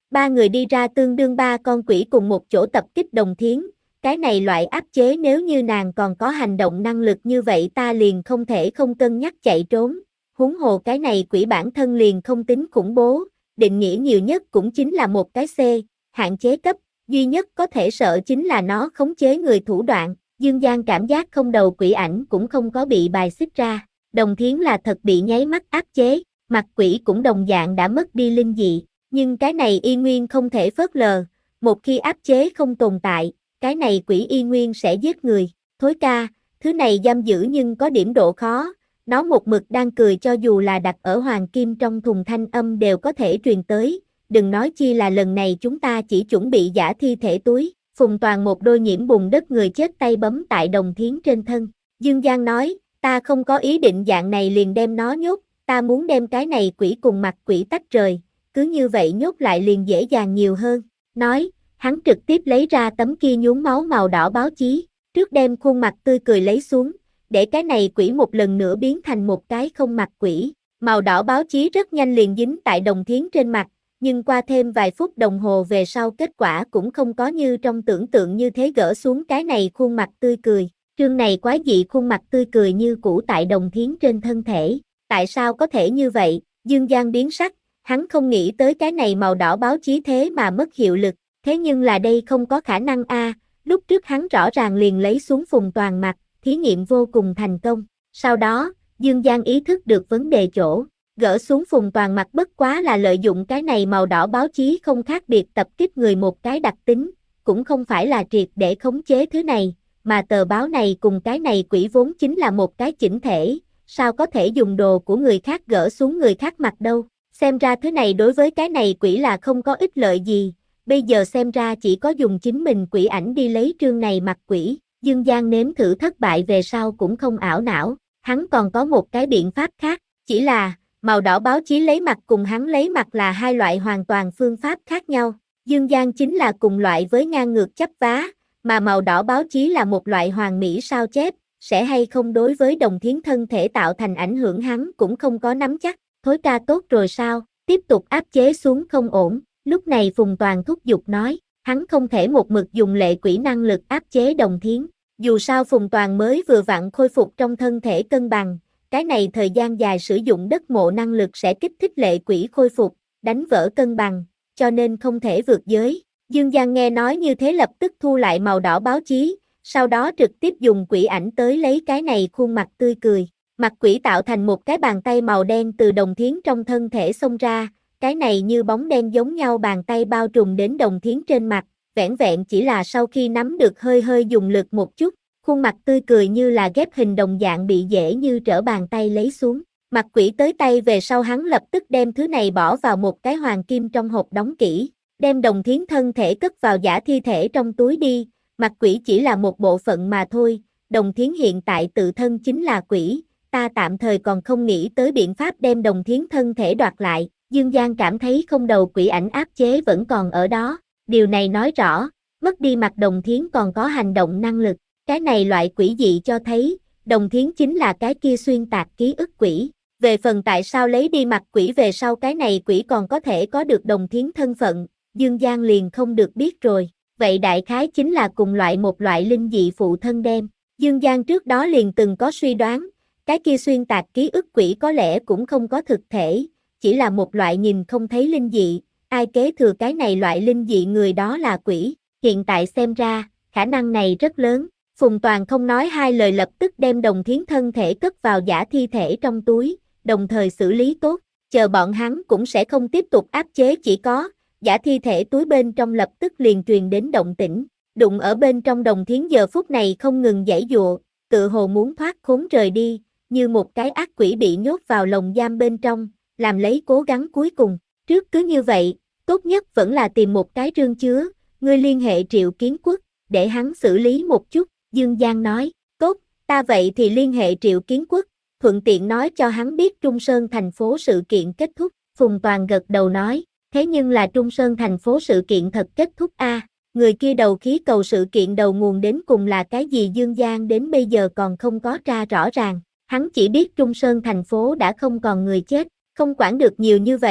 Ba người đi ra tương đương ba con quỷ cùng một chỗ tập kích Đồng Thiến, cái này loại áp chế nếu như nàng còn có hành động năng lực như vậy ta liền không thể không cân nhắc chạy trốn, huống hồ cái này quỷ bản thân liền không tính khủng bố, định nghĩa nhiều nhất cũng chính là một cái C, hạn chế cấp, duy nhất có thể sợ chính là nó khống chế người thủ đoạn, Dương Giang cảm giác không đầu quỷ ảnh cũng không có bị bài xích ra, Đồng Thiến là thật bị nháy mắt áp chế, mặt quỷ cũng đồng dạng đã mất đi linh dị, nhưng cái này y nguyên không thể phớt lờ, một khi áp chế không tồn tại, cái này quỷ y nguyên sẽ giết người, Thối ca, thứ này giam giữ nhưng có điểm độ khó, nó một mực đang cười cho dù là đặt ở hoàng kim trong thùng thanh âm đều có thể truyền tới, đừng nói chi là lần này chúng ta chỉ chuẩn bị giả thi thể túi, Phùng Toàn một đôi nhiễm bùn đất người chết tay bấm tại Đồng Thiến trên thân, Dương Giang nói, ta không có ý định dạng này liền đem nó nhốt, ta muốn đem cái này quỷ cùng mặt quỷ tách rời, cứ như vậy nhốt lại liền dễ dàng nhiều hơn, nói, hắn trực tiếp lấy ra tấm kia nhuốm máu màu đỏ báo chí, trước đem khuôn mặt tươi cười lấy xuống, để cái này quỷ một lần nữa biến thành một cái không mặt quỷ, màu đỏ báo chí rất nhanh liền dính tại Đồng Thiến trên mặt, nhưng qua thêm vài phút đồng hồ về sau kết quả cũng không có như trong tưởng tượng như thế gỡ xuống cái này khuôn mặt tươi cười, trương này quái dị khuôn mặt tươi cười như cũ tại Đồng Thiến trên thân thể, tại sao có thể như vậy, Dương Giang biến sắc, hắn không nghĩ tới cái này màu đỏ báo chí thế mà mất hiệu lực, thế nhưng là đây không có khả năng a. À, lúc trước hắn rõ ràng liền lấy xuống Phùng Toàn mặt, thí nghiệm vô cùng thành công, sau đó, Dương Giang ý thức được vấn đề chỗ, gỡ xuống Phùng Toàn mặt bất quá là lợi dụng cái này màu đỏ báo chí không khác biệt tập kích người một cái đặc tính, cũng không phải là triệt để khống chế thứ này, mà tờ báo này cùng cái này quỷ vốn chính là một cái chỉnh thể, sao có thể dùng đồ của người khác gỡ xuống người khác mặt đâu, xem ra thứ này đối với cái này quỷ là không có ích lợi gì, bây giờ xem ra chỉ có dùng chính mình quỷ ảnh đi lấy trương này mặt quỷ, Dương Giang nếm thử thất bại về sau cũng không ảo não, hắn còn có một cái biện pháp khác, chỉ là, màu đỏ báo chí lấy mặt cùng hắn lấy mặt là hai loại hoàn toàn phương pháp khác nhau, Dương Giang chính là cùng loại với ngang ngược chấp vá, mà màu đỏ báo chí là một loại hoàn mỹ sao chép, sẽ hay không đối với Đồng Thiến thân thể tạo thành ảnh hưởng hắn cũng không có nắm chắc, Thối ca tốt rồi sao, tiếp tục áp chế xuống không ổn, lúc này Phùng Toàn thúc giục nói, hắn không thể một mực dùng lệ quỷ năng lực áp chế Đồng Thiến, dù sao Phùng Toàn mới vừa vặn khôi phục trong thân thể cân bằng, cái này thời gian dài sử dụng đất mộ năng lực sẽ kích thích lệ quỷ khôi phục, đánh vỡ cân bằng, cho nên không thể vượt giới. Dương Giang nghe nói như thế lập tức thu lại màu đỏ báo chí, sau đó trực tiếp dùng quỷ ảnh tới lấy cái này khuôn mặt tươi cười. Mặt quỷ tạo thành một cái bàn tay màu đen từ Đồng Thiến trong thân thể xông ra, cái này như bóng đen giống nhau bàn tay bao trùm đến Đồng Thiến trên mặt, vẻn vẹn chỉ là sau khi nắm được hơi hơi dùng lực một chút, khuôn mặt tươi cười như là ghép hình đồng dạng bị dễ như trở bàn tay lấy xuống. Mặt quỷ tới tay về sau hắn lập tức đem thứ này bỏ vào một cái hoàng kim trong hộp đóng kỹ, đem Đồng Thiến thân thể cất vào giả thi thể trong túi đi, mặt quỷ chỉ là một bộ phận mà thôi, Đồng Thiến hiện tại tự thân chính là quỷ, ta tạm thời còn không nghĩ tới biện pháp đem Đồng Thiến thân thể đoạt lại, Dương Giang cảm thấy không đầu quỷ ảnh áp chế vẫn còn ở đó, điều này nói rõ, mất đi mặt Đồng Thiến còn có hành động năng lực, cái này loại quỷ dị cho thấy, Đồng Thiến chính là cái kia xuyên tạc ký ức quỷ. Về phần tại sao lấy đi mặt quỷ về sau cái này quỷ còn có thể có được Đồng Thiến thân phận, Dương Giang liền không được biết rồi, vậy đại khái chính là cùng loại một loại linh dị phụ thân đem. Dương Giang trước đó liền từng có suy đoán, cái kia xuyên tạc ký ức quỷ có lẽ cũng không có thực thể, chỉ là một loại nhìn không thấy linh dị, ai kế thừa cái này loại linh dị người đó là quỷ, hiện tại xem ra, khả năng này rất lớn. Phùng Toàn không nói hai lời lập tức đem Đồng Thiến thân thể cất vào giả thi thể trong túi, đồng thời xử lý tốt, chờ bọn hắn cũng sẽ không tiếp tục áp chế chỉ có, giả thi thể túi bên trong lập tức liền truyền đến động tĩnh, đụng ở bên trong Đồng Thiến giờ phút này không ngừng giãy giụa, tự hồ muốn thoát khốn rời đi, như một cái ác quỷ bị nhốt vào lồng giam bên trong, làm lấy cố gắng cuối cùng, trước cứ như vậy, tốt nhất vẫn là tìm một cái rương chứa, ngươi liên hệ Triệu Kiến Quốc, để hắn xử lý một chút, Dương Giang nói, tốt, ta vậy thì liên hệ Triệu Kiến Quốc, thuận tiện nói cho hắn biết Trung Sơn thành phố sự kiện kết thúc, Phùng Toàn gật đầu nói, thế nhưng là Trung Sơn thành phố sự kiện thật kết thúc a, à, người kia đầu khí cầu sự kiện đầu nguồn đến cùng là cái gì Dương Giang đến bây giờ còn không có tra rõ ràng, hắn chỉ biết Trung Sơn thành phố đã không còn người chết, không quản được nhiều như vậy,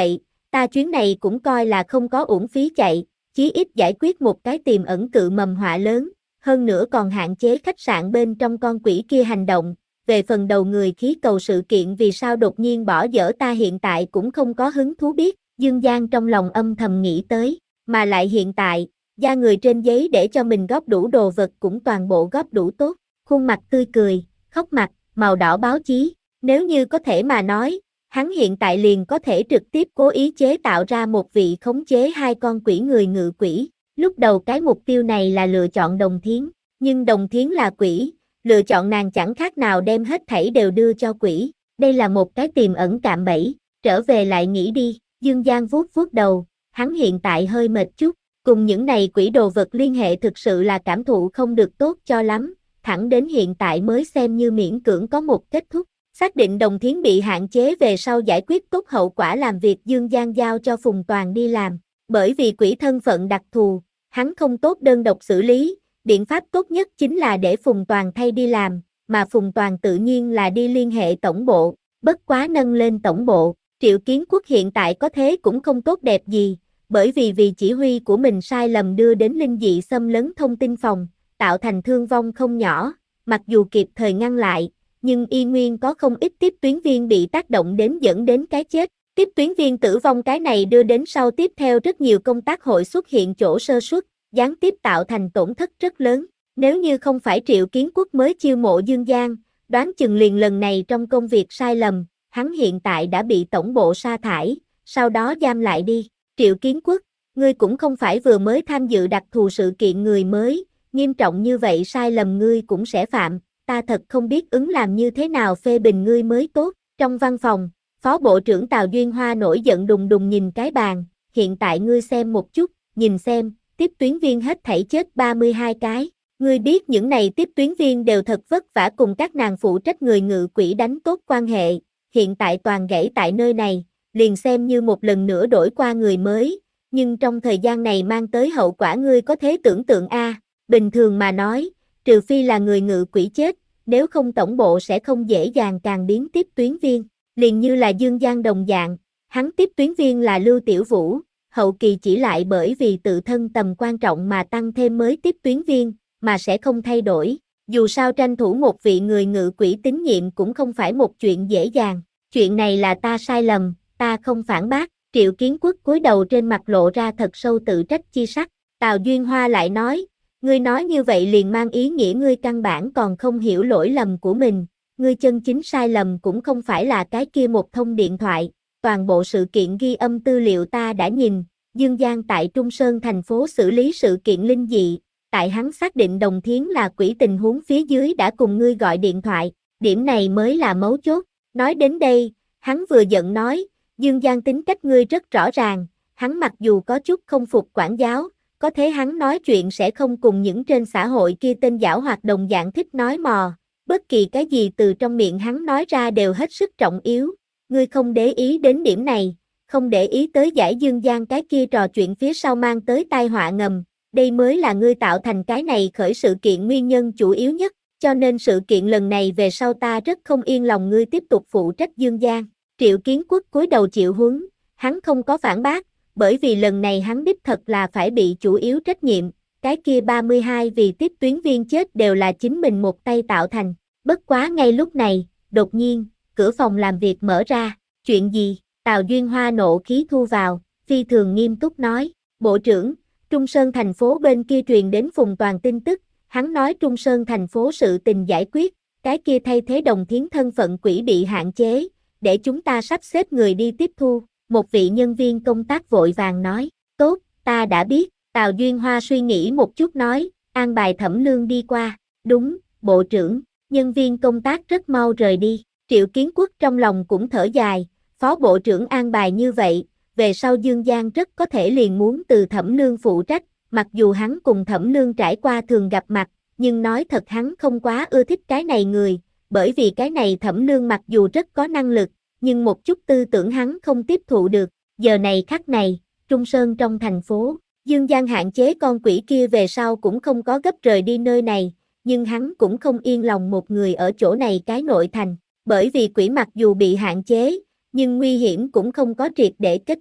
Ta chuyến này cũng coi là không có uổng phí chạy, chí ít giải quyết một cái tiềm ẩn cự mầm họa lớn, hơn nữa còn hạn chế khách sạn bên trong con quỷ kia hành động. Về phần đầu người khí cầu sự kiện vì sao đột nhiên bỏ dở ta hiện tại cũng không có hứng thú biết, Dương Giang trong lòng âm thầm nghĩ tới, mà lại hiện tại, da người trên giấy để cho mình góp đủ đồ vật cũng toàn bộ góp đủ tốt, khuôn mặt tươi cười, khóc mặt, màu đỏ báo chí, nếu như có thể mà nói, hắn hiện tại liền có thể trực tiếp cố ý chế tạo ra một vị khống chế hai con quỷ người ngự quỷ, lúc đầu cái mục tiêu này là lựa chọn Đồng Thiến, nhưng Đồng Thiến là quỷ, lựa chọn nàng chẳng khác nào đem hết thảy đều đưa cho quỷ, đây là một cái tiềm ẩn cạm bẫy, trở về lại nghĩ đi, Dương Giang vuốt vuốt đầu, hắn hiện tại hơi mệt chút, cùng những này quỷ đồ vật liên hệ thực sự là cảm thụ không được tốt cho lắm, thẳng đến hiện tại mới xem như miễn cưỡng có một kết thúc, xác định Đồng Thiến bị hạn chế về sau giải quyết tốt hậu quả làm việc Dương Giang giao cho Phùng Toàn đi làm, bởi vì quỷ thân phận đặc thù, hắn không tốt đơn độc xử lý. Biện pháp tốt nhất chính là để Phùng Toàn thay đi làm, mà Phùng Toàn tự nhiên là đi liên hệ tổng bộ, bất quá nâng lên tổng bộ, Triệu Kiến Quốc hiện tại có thế cũng không tốt đẹp gì, bởi vì vì chỉ huy của mình sai lầm đưa đến linh dị xâm lấn thông tin phòng, tạo thành thương vong không nhỏ, mặc dù kịp thời ngăn lại, nhưng y nguyên có không ít tiếp tuyến viên bị tác động đến dẫn đến cái chết. Tiếp tuyến viên tử vong cái này đưa đến sau tiếp theo rất nhiều công tác hội xuất hiện chỗ sơ suất, gián tiếp tạo thành tổn thất rất lớn. Nếu như không phải Triệu Kiến Quốc mới chiêu mộ Dương Giang, đoán chừng liền lần này trong công việc sai lầm, hắn hiện tại đã bị tổng bộ sa thải, sau đó giam lại đi. Triệu Kiến Quốc, ngươi cũng không phải vừa mới tham dự đặc thù sự kiện người mới, nghiêm trọng như vậy sai lầm ngươi cũng sẽ phạm, ta thật không biết ứng làm như thế nào phê bình ngươi mới tốt. Trong văn phòng, Phó Bộ trưởng Tào Duyên Hoa nổi giận đùng đùng nhìn cái bàn, hiện tại ngươi xem một chút, nhìn xem, tiếp tuyến viên hết thảy chết ba mươi hai cái. Ngươi biết những này tiếp tuyến viên đều thật vất vả cùng các nàng phụ trách người ngự quỷ đánh tốt quan hệ, hiện tại toàn gãy tại nơi này, liền xem như một lần nữa đổi qua người mới, nhưng trong thời gian này mang tới hậu quả ngươi có thể tưởng tượng a, bình thường mà nói, trừ phi là người ngự quỷ chết, nếu không tổng bộ sẽ không dễ dàng càng biến tiếp tuyến viên, liền như là Dương Giang đồng dạng, hắn tiếp tuyến viên là Lưu Tiểu Vũ, hậu kỳ chỉ lại bởi vì tự thân tầm quan trọng mà tăng thêm mới tiếp tuyến viên, mà sẽ không thay đổi. Dù sao tranh thủ một vị người ngự quỷ tín nhiệm cũng không phải một chuyện dễ dàng. Chuyện này là ta sai lầm, ta không phản bác. Triệu Kiến Quốc cúi đầu trên mặt lộ ra thật sâu tự trách chi sắc. Tào Duyên Hoa lại nói, ngươi nói như vậy liền mang ý nghĩa ngươi căn bản còn không hiểu lỗi lầm của mình. Ngươi chân chính sai lầm cũng không phải là cái kia một thông điện thoại. Toàn bộ sự kiện ghi âm tư liệu ta đã nhìn. Dương Giang tại Trung Sơn thành phố xử lý sự kiện linh dị. Tại hắn xác định Đồng Thiến là quỷ tình huống phía dưới đã cùng ngươi gọi điện thoại, điểm này mới là mấu chốt. Nói đến đây, hắn vừa giận nói, Dương Giang tính cách ngươi rất rõ ràng, hắn mặc dù có chút không phục quản giáo, có thế hắn nói chuyện sẽ không cùng những trên xã hội kia tên giảo hoạt đồng dạng thích nói mò, bất kỳ cái gì từ trong miệng hắn nói ra đều hết sức trọng yếu, ngươi không để ý đến điểm này, không để ý tới giải Dương Giang cái kia trò chuyện phía sau mang tới tai họa ngầm. Đây mới là ngươi tạo thành cái này khởi sự kiện nguyên nhân chủ yếu nhất, cho nên sự kiện lần này về sau ta rất không yên lòng ngươi tiếp tục phụ trách Dương Giang. Triệu Kiến Quốc cúi đầu chịu huấn, hắn không có phản bác, bởi vì lần này hắn đích thật là phải bị chủ yếu trách nhiệm, cái kia ba mươi hai vì tiếp tuyến viên chết đều là chính mình một tay tạo thành. Bất quá ngay lúc này, đột nhiên, cửa phòng làm việc mở ra, chuyện gì? Tào Duyên Hoa nộ khí thu vào, phi thường nghiêm túc nói, Bộ trưởng, Trung Sơn thành phố bên kia truyền đến Phùng Toàn tin tức, hắn nói Trung Sơn thành phố sự tình giải quyết, cái kia thay thế Đồng Thiến thân phận quỷ bị hạn chế, để chúng ta sắp xếp người đi tiếp thu, một vị nhân viên công tác vội vàng nói, tốt, ta đã biết, Tào Duyên Hoa suy nghĩ một chút nói, an bài Thẩm Lương đi qua, đúng, Bộ trưởng, nhân viên công tác rất mau rời đi, Triệu Kiến Quốc trong lòng cũng thở dài, Phó Bộ trưởng an bài như vậy, về sau Dương Giang rất có thể liền muốn từ Thẩm Lương phụ trách, mặc dù hắn cùng Thẩm Lương trải qua thường gặp mặt, nhưng nói thật hắn không quá ưa thích cái này người, bởi vì cái này Thẩm Lương mặc dù rất có năng lực, nhưng một chút tư tưởng hắn không tiếp thụ được. Giờ này khắc này, Trung Sơn trong thành phố, Dương Giang hạn chế con quỷ kia về sau cũng không có gấp rời đi nơi này, nhưng hắn cũng không yên lòng một người ở chỗ này cái nội thành, bởi vì quỷ mặc dù bị hạn chế, nhưng nguy hiểm cũng không có triệt để kết thúc.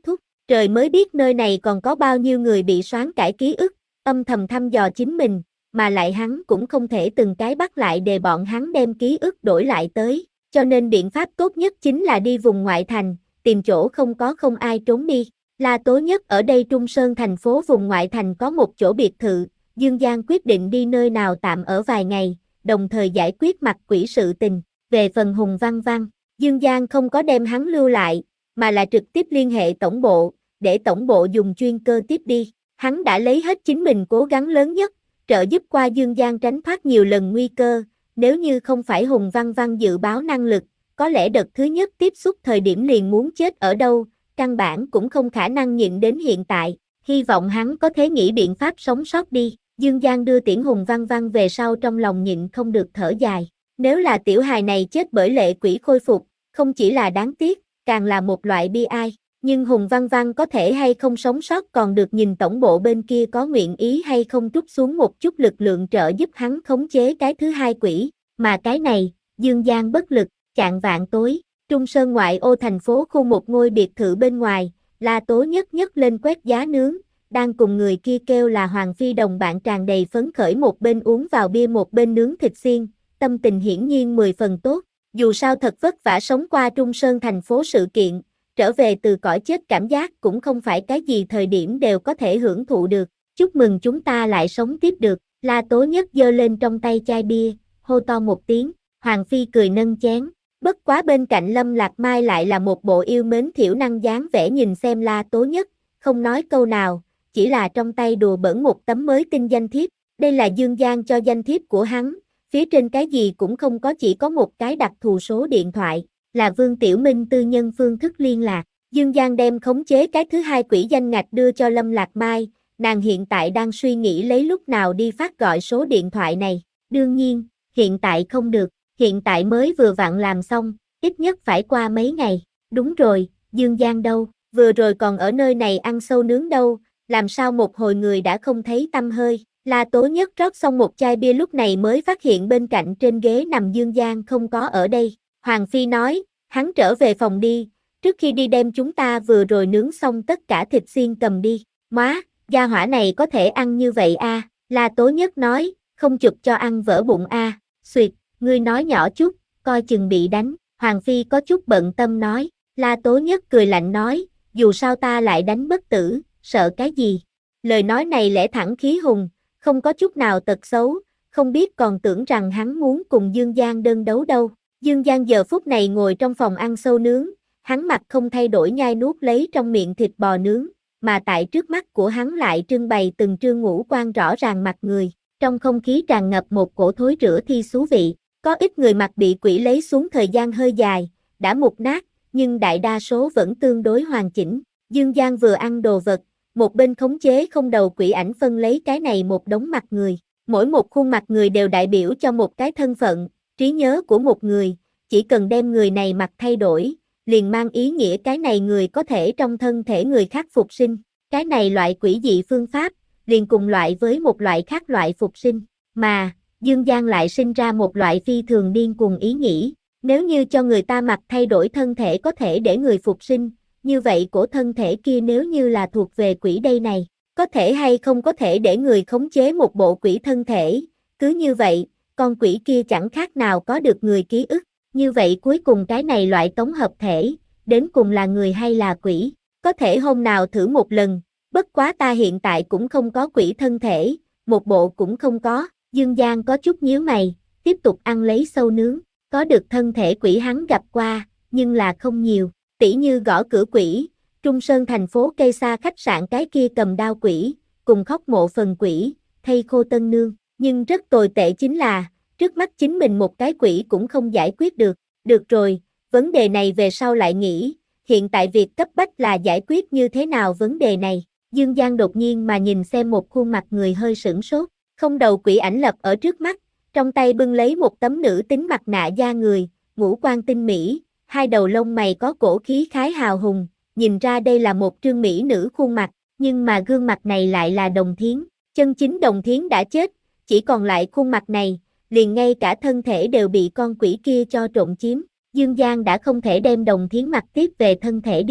Trời mới biết nơi này còn có bao nhiêu người bị soán cải ký ức, âm thầm thăm dò chính mình, mà lại hắn cũng không thể từng cái bắt lại để bọn hắn đem ký ức đổi lại tới, cho nên biện pháp tốt nhất chính là đi vùng ngoại thành, tìm chỗ không có không ai trốn đi. La Tố Nhất ở đây Trung Sơn thành phố vùng ngoại thành có một chỗ biệt thự, Dương Giang quyết định đi nơi nào tạm ở vài ngày, đồng thời giải quyết mặt quỷ sự tình. Về phần Hùng Văn Văn, Dương Giang không có đem hắn lưu lại, mà là trực tiếp liên hệ tổng bộ, để tổng bộ dùng chuyên cơ tiếp đi. Hắn đã lấy hết chính mình cố gắng lớn nhất, trợ giúp qua Dương Giang tránh thoát nhiều lần nguy cơ, nếu như không phải Hùng Văn Văn dự báo năng lực, có lẽ đợt thứ nhất tiếp xúc thời điểm liền muốn chết ở đâu, căn bản cũng không khả năng nhịn đến hiện tại, hy vọng hắn có thể nghĩ biện pháp sống sót đi. Dương Giang đưa tiễn Hùng Văn Văn về sau trong lòng nhịn không được thở dài, nếu là tiểu hài này chết bởi lệ quỷ khôi phục, không chỉ là đáng tiếc, càng là một loại bi ai. Nhưng Hùng Văn Văn có thể hay không sống sót còn được nhìn tổng bộ bên kia có nguyện ý hay không trút xuống một chút lực lượng trợ giúp hắn khống chế cái thứ hai quỷ, mà cái này, Dương Giang bất lực. Chạng vạn tối, Trung Sơn ngoại ô thành phố khu một ngôi biệt thự bên ngoài, La Tố Nhất nhất lên quét giá nướng, đang cùng người kia kêu là Hoàng Phi đồng bạn tràn đầy phấn khởi một bên uống vào bia một bên nướng thịt xiên, tâm tình hiển nhiên mười phần tốt, dù sao thật vất vả sống qua Trung Sơn thành phố sự kiện, trở về từ cõi chết cảm giác cũng không phải cái gì thời điểm đều có thể hưởng thụ được, chúc mừng chúng ta lại sống tiếp được, La Tố Nhất giơ lên trong tay chai bia, hô to một tiếng, Hoàng Phi cười nâng chén. Bất quá bên cạnh Lâm Lạc Mai lại là một bộ yêu mến thiểu năng dáng vẻ nhìn xem La Tố Nhất, không nói câu nào, chỉ là trong tay đùa bỡn một tấm mới tinh danh thiếp, đây là Dương Giang cho danh thiếp của hắn, phía trên cái gì cũng không có, chỉ có một cái đặc thù số điện thoại, là Vương Tiểu Minh tư nhân phương thức liên lạc. Dương Giang đem khống chế cái thứ hai quỷ danh ngạch đưa cho Lâm Lạc Mai, nàng hiện tại đang suy nghĩ lấy lúc nào đi phát gọi số điện thoại này, đương nhiên, hiện tại không được. Hiện tại mới vừa vặn làm xong, ít nhất phải qua mấy ngày. Đúng rồi, Dương Giang đâu, vừa rồi còn ở nơi này ăn sâu nướng đâu, làm sao một hồi người đã không thấy tăm hơi. La Tố Nhất rót xong một chai bia lúc này mới phát hiện bên cạnh trên ghế nằm Dương Giang không có ở đây. Hoàng Phi nói, hắn trở về phòng đi, trước khi đi đem chúng ta vừa rồi nướng xong tất cả thịt xiên cầm đi. Móa, gia hỏa này có thể ăn như vậy a? À? La Tố Nhất nói, không chụp cho ăn vỡ bụng a. À? Xuyệt. Ngươi nói nhỏ chút, coi chừng bị đánh, Hoàng Phi có chút bận tâm nói, La Tố Nhất cười lạnh nói, dù sao ta lại đánh bất tử, sợ cái gì, lời nói này lẽ thẳng khí hùng, không có chút nào tật xấu, không biết còn tưởng rằng hắn muốn cùng Dương Giang đơn đấu đâu, Dương Giang giờ phút này ngồi trong phòng ăn sâu nướng, hắn mặt không thay đổi nhai nuốt lấy trong miệng thịt bò nướng, mà tại trước mắt của hắn lại trưng bày từng trương ngũ quan rõ ràng mặt người, trong không khí tràn ngập một cổ thối rữa thi xú vị. Có ít người mặt bị quỷ lấy xuống thời gian hơi dài, đã mục nát, nhưng đại đa số vẫn tương đối hoàn chỉnh. Dương Giang vừa ăn đồ vật, một bên khống chế không đầu quỷ ảnh phân lấy cái này một đống mặt người. Mỗi một khuôn mặt người đều đại biểu cho một cái thân phận, trí nhớ của một người, chỉ cần đem người này mặt thay đổi, liền mang ý nghĩa cái này người có thể trong thân thể người khác phục sinh. Cái này loại quỷ dị phương pháp, liền cùng loại với một loại khác loại phục sinh, mà Dương Giang lại sinh ra một loại phi thường điên cuồng ý nghĩ, nếu như cho người ta mặt thay đổi thân thể có thể để người phục sinh, như vậy cổ thân thể kia nếu như là thuộc về quỷ đây này, có thể hay không có thể để người khống chế một bộ quỷ thân thể, cứ như vậy, con quỷ kia chẳng khác nào có được người ký ức, như vậy cuối cùng cái này loại tống hợp thể, đến cùng là người hay là quỷ, có thể hôm nào thử một lần, bất quá ta hiện tại cũng không có quỷ thân thể, một bộ cũng không có. Dương Giang có chút nhíu mày, tiếp tục ăn lấy sâu nướng, có được thân thể quỷ hắn gặp qua, nhưng là không nhiều, tỉ như gõ cửa quỷ, Trung Sơn thành phố cây xa khách sạn cái kia cầm đao quỷ, cùng khóc mộ phần quỷ, thây khô tân nương, nhưng rất tồi tệ chính là, trước mắt chính mình một cái quỷ cũng không giải quyết được, được rồi, vấn đề này về sau lại nghĩ, hiện tại việc cấp bách là giải quyết như thế nào vấn đề này, Dương Giang đột nhiên mà nhìn xem một khuôn mặt người hơi sửng sốt. Không đầu quỷ ảnh lập ở trước mắt, trong tay bưng lấy một tấm nữ tính mặt nạ da người, ngũ quan tinh mỹ, hai đầu lông mày có cổ khí khái hào hùng, nhìn ra đây là một trương mỹ nữ khuôn mặt, nhưng mà gương mặt này lại là Đồng Thiến, chân chính Đồng Thiến đã chết, chỉ còn lại khuôn mặt này, liền ngay cả thân thể đều bị con quỷ kia cho trộn chiếm, Dương Giang đã không thể đem Đồng Thiến mặt tiếp về thân thể đi,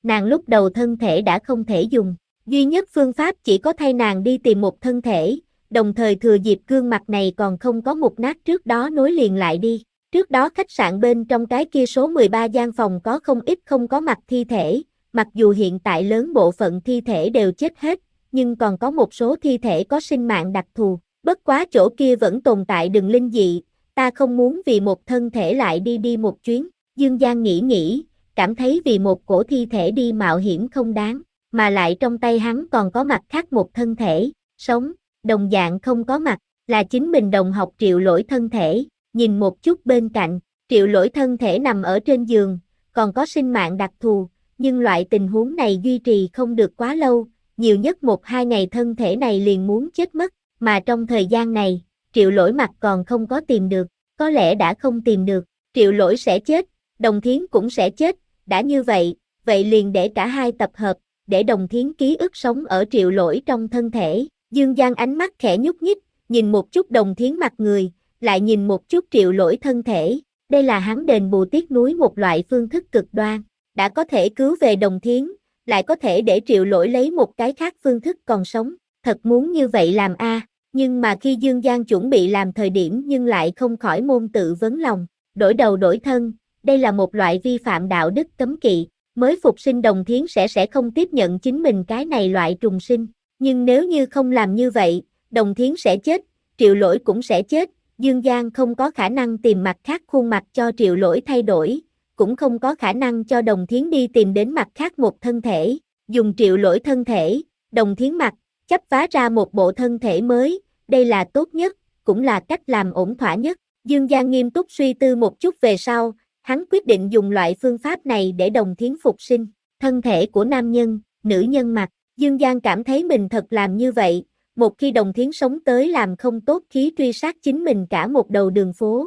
nàng lúc đầu thân thể đã không thể dùng. Duy nhất phương pháp chỉ có thay nàng đi tìm một thân thể, đồng thời thừa dịp gương mặt này còn không có mục nát trước đó nối liền lại đi. Trước đó khách sạn bên trong cái kia số mười ba gian phòng có không ít không có mặt thi thể, mặc dù hiện tại lớn bộ phận thi thể đều chết hết, nhưng còn có một số thi thể có sinh mạng đặc thù. Bất quá chỗ kia vẫn tồn tại đường linh dị, ta không muốn vì một thân thể lại đi đi một chuyến. Dương Giang nghĩ nghĩ, cảm thấy vì một cổ thi thể đi mạo hiểm không đáng, mà lại trong tay hắn còn có mặt khác một thân thể, sống, đồng dạng không có mặt, là chính mình đồng học Triệu Lỗi thân thể. Nhìn một chút bên cạnh, Triệu Lỗi thân thể nằm ở trên giường, còn có sinh mạng đặc thù, nhưng loại tình huống này duy trì không được quá lâu, nhiều nhất một hai ngày thân thể này liền muốn chết mất, mà trong thời gian này, Triệu Lỗi mặt còn không có tìm được, có lẽ đã không tìm được, Triệu Lỗi sẽ chết, Đồng Thiến cũng sẽ chết, đã như vậy, vậy liền để cả hai tập hợp, để Đồng Thiến ký ức sống ở Triệu Lỗi trong thân thể. Dương Giang ánh mắt khẽ nhúc nhích, nhìn một chút Đồng Thiến mặt người, lại nhìn một chút Triệu Lỗi thân thể, đây là hắn đền bù tiếc nuối một loại phương thức cực đoan, đã có thể cứu về Đồng Thiến, lại có thể để Triệu Lỗi lấy một cái khác phương thức còn sống, thật muốn như vậy làm a, nhưng mà khi Dương Giang chuẩn bị làm thời điểm nhưng lại không khỏi môn tự vấn lòng, đổi đầu đổi thân, đây là một loại vi phạm đạo đức cấm kỵ, mới phục sinh Đồng Thiến sẽ sẽ không tiếp nhận chính mình cái này loại trùng sinh, nhưng nếu như không làm như vậy, Đồng Thiến sẽ chết, Triệu Lỗi cũng sẽ chết. Dương Giang không có khả năng tìm mặt khác khuôn mặt cho Triệu Lỗi thay đổi, cũng không có khả năng cho Đồng Thiến đi tìm đến mặt khác một thân thể, dùng Triệu Lỗi thân thể, Đồng Thiến mặt, chấp vá ra một bộ thân thể mới, đây là tốt nhất, cũng là cách làm ổn thỏa nhất. Dương Giang nghiêm túc suy tư một chút về sau, hắn quyết định dùng loại phương pháp này để Đồng Thiến phục sinh, thân thể của nam nhân, nữ nhân mặt. Dương Giang cảm thấy mình thật làm như vậy, một khi Đồng Thiến sống tới làm không tốt khí truy sát chính mình cả một đầu đường phố.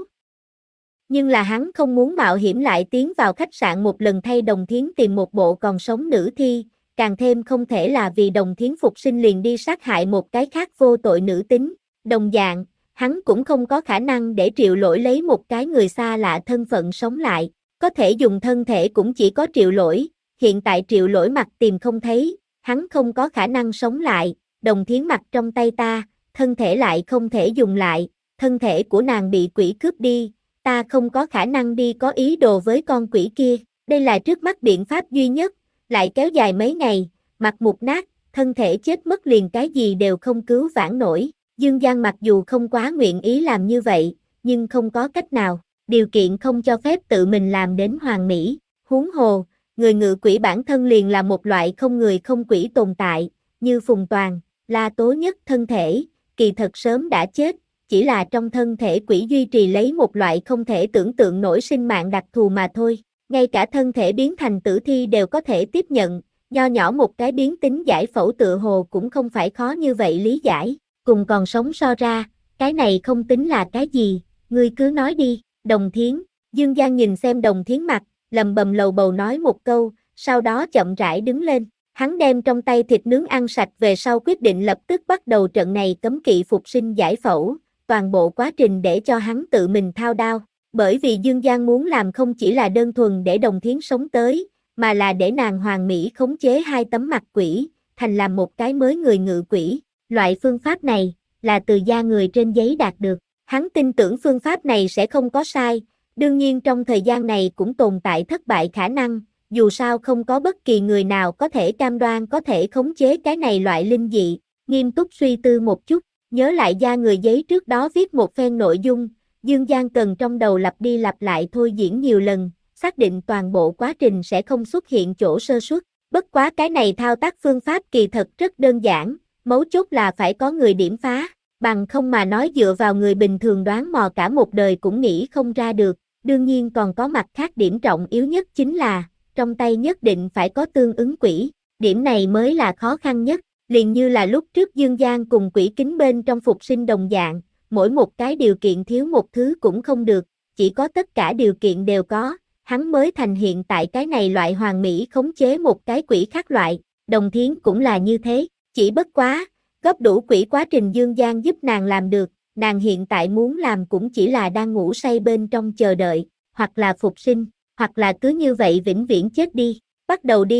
Nhưng là hắn không muốn mạo hiểm lại tiến vào khách sạn một lần thay Đồng Thiến tìm một bộ còn sống nữ thi, càng thêm không thể là vì Đồng Thiến phục sinh liền đi sát hại một cái khác vô tội nữ tính. Đồng dạng, hắn cũng không có khả năng để Triệu Lỗi lấy một cái người xa lạ thân phận sống lại, có thể dùng thân thể cũng chỉ có Triệu Lỗi, hiện tại Triệu Lỗi mặt tìm không thấy, hắn không có khả năng sống lại. Đồng Thiến mặt trong tay ta, thân thể lại không thể dùng lại, thân thể của nàng bị quỷ cướp đi, ta không có khả năng đi có ý đồ với con quỷ kia, đây là trước mắt biện pháp duy nhất, lại kéo dài mấy ngày, mặt mục nát, thân thể chết mất liền cái gì đều không cứu vãn nổi. Dương Giang mặc dù không quá nguyện ý làm như vậy, nhưng không có cách nào, điều kiện không cho phép tự mình làm đến hoàn mỹ, huống hồ, người ngự quỷ bản thân liền là một loại không người không quỷ tồn tại, như Phùng Toàn, La Tố Nhất thân thể, kỳ thật sớm đã chết, chỉ là trong thân thể quỷ duy trì lấy một loại không thể tưởng tượng nổi sinh mạng đặc thù mà thôi, ngay cả thân thể biến thành tử thi đều có thể tiếp nhận, nho nhỏ một cái biến tính giải phẫu tựa hồ cũng không phải khó như vậy lý giải, cùng còn sống so ra, cái này không tính là cái gì, ngươi cứ nói đi. Đồng Thiến. Dương Giang nhìn xem Đồng Thiến mặt, lầm bầm lầu bầu nói một câu, sau đó chậm rãi đứng lên. Hắn đem trong tay thịt nướng ăn sạch về sau quyết định lập tức bắt đầu trận này cấm kỵ phục sinh giải phẫu, toàn bộ quá trình để cho hắn tự mình thao đao. Bởi vì Dương Giang muốn làm không chỉ là đơn thuần để Đồng Thiến sống tới, mà là để nàng hoàn mỹ khống chế hai tấm mặt quỷ, thành làm một cái mới người ngự quỷ. Loại phương pháp này, là từ da người trên giấy đạt được. Hắn tin tưởng phương pháp này sẽ không có sai, đương nhiên trong thời gian này cũng tồn tại thất bại khả năng, dù sao không có bất kỳ người nào có thể cam đoan có thể khống chế cái này loại linh dị. Nghiêm túc suy tư một chút, nhớ lại da người giấy trước đó viết một phen nội dung, Dương Giang cần trong đầu lặp đi lặp lại thôi diễn nhiều lần, xác định toàn bộ quá trình sẽ không xuất hiện chỗ sơ suất. Bất quá cái này thao tác phương pháp kỳ thật rất đơn giản, mấu chốt là phải có người điểm phá, bằng không mà nói dựa vào người bình thường đoán mò cả một đời cũng nghĩ không ra được. Đương nhiên còn có mặt khác điểm trọng yếu nhất chính là, trong tay nhất định phải có tương ứng quỷ, điểm này mới là khó khăn nhất, liền như là lúc trước Dương Giang cùng quỷ kính bên trong phục sinh đồng dạng, mỗi một cái điều kiện thiếu một thứ cũng không được, chỉ có tất cả điều kiện đều có, hắn mới thành hiện tại cái này loại hoàn mỹ khống chế một cái quỷ khác loại. Đồng Thiến cũng là như thế, chỉ bất quá, góp đủ quỷ quá trình Dương Giang giúp nàng làm được, nàng hiện tại muốn làm cũng chỉ là đang ngủ say bên trong chờ đợi, hoặc là phục sinh, hoặc là cứ như vậy vĩnh viễn chết đi. Bắt đầu đi,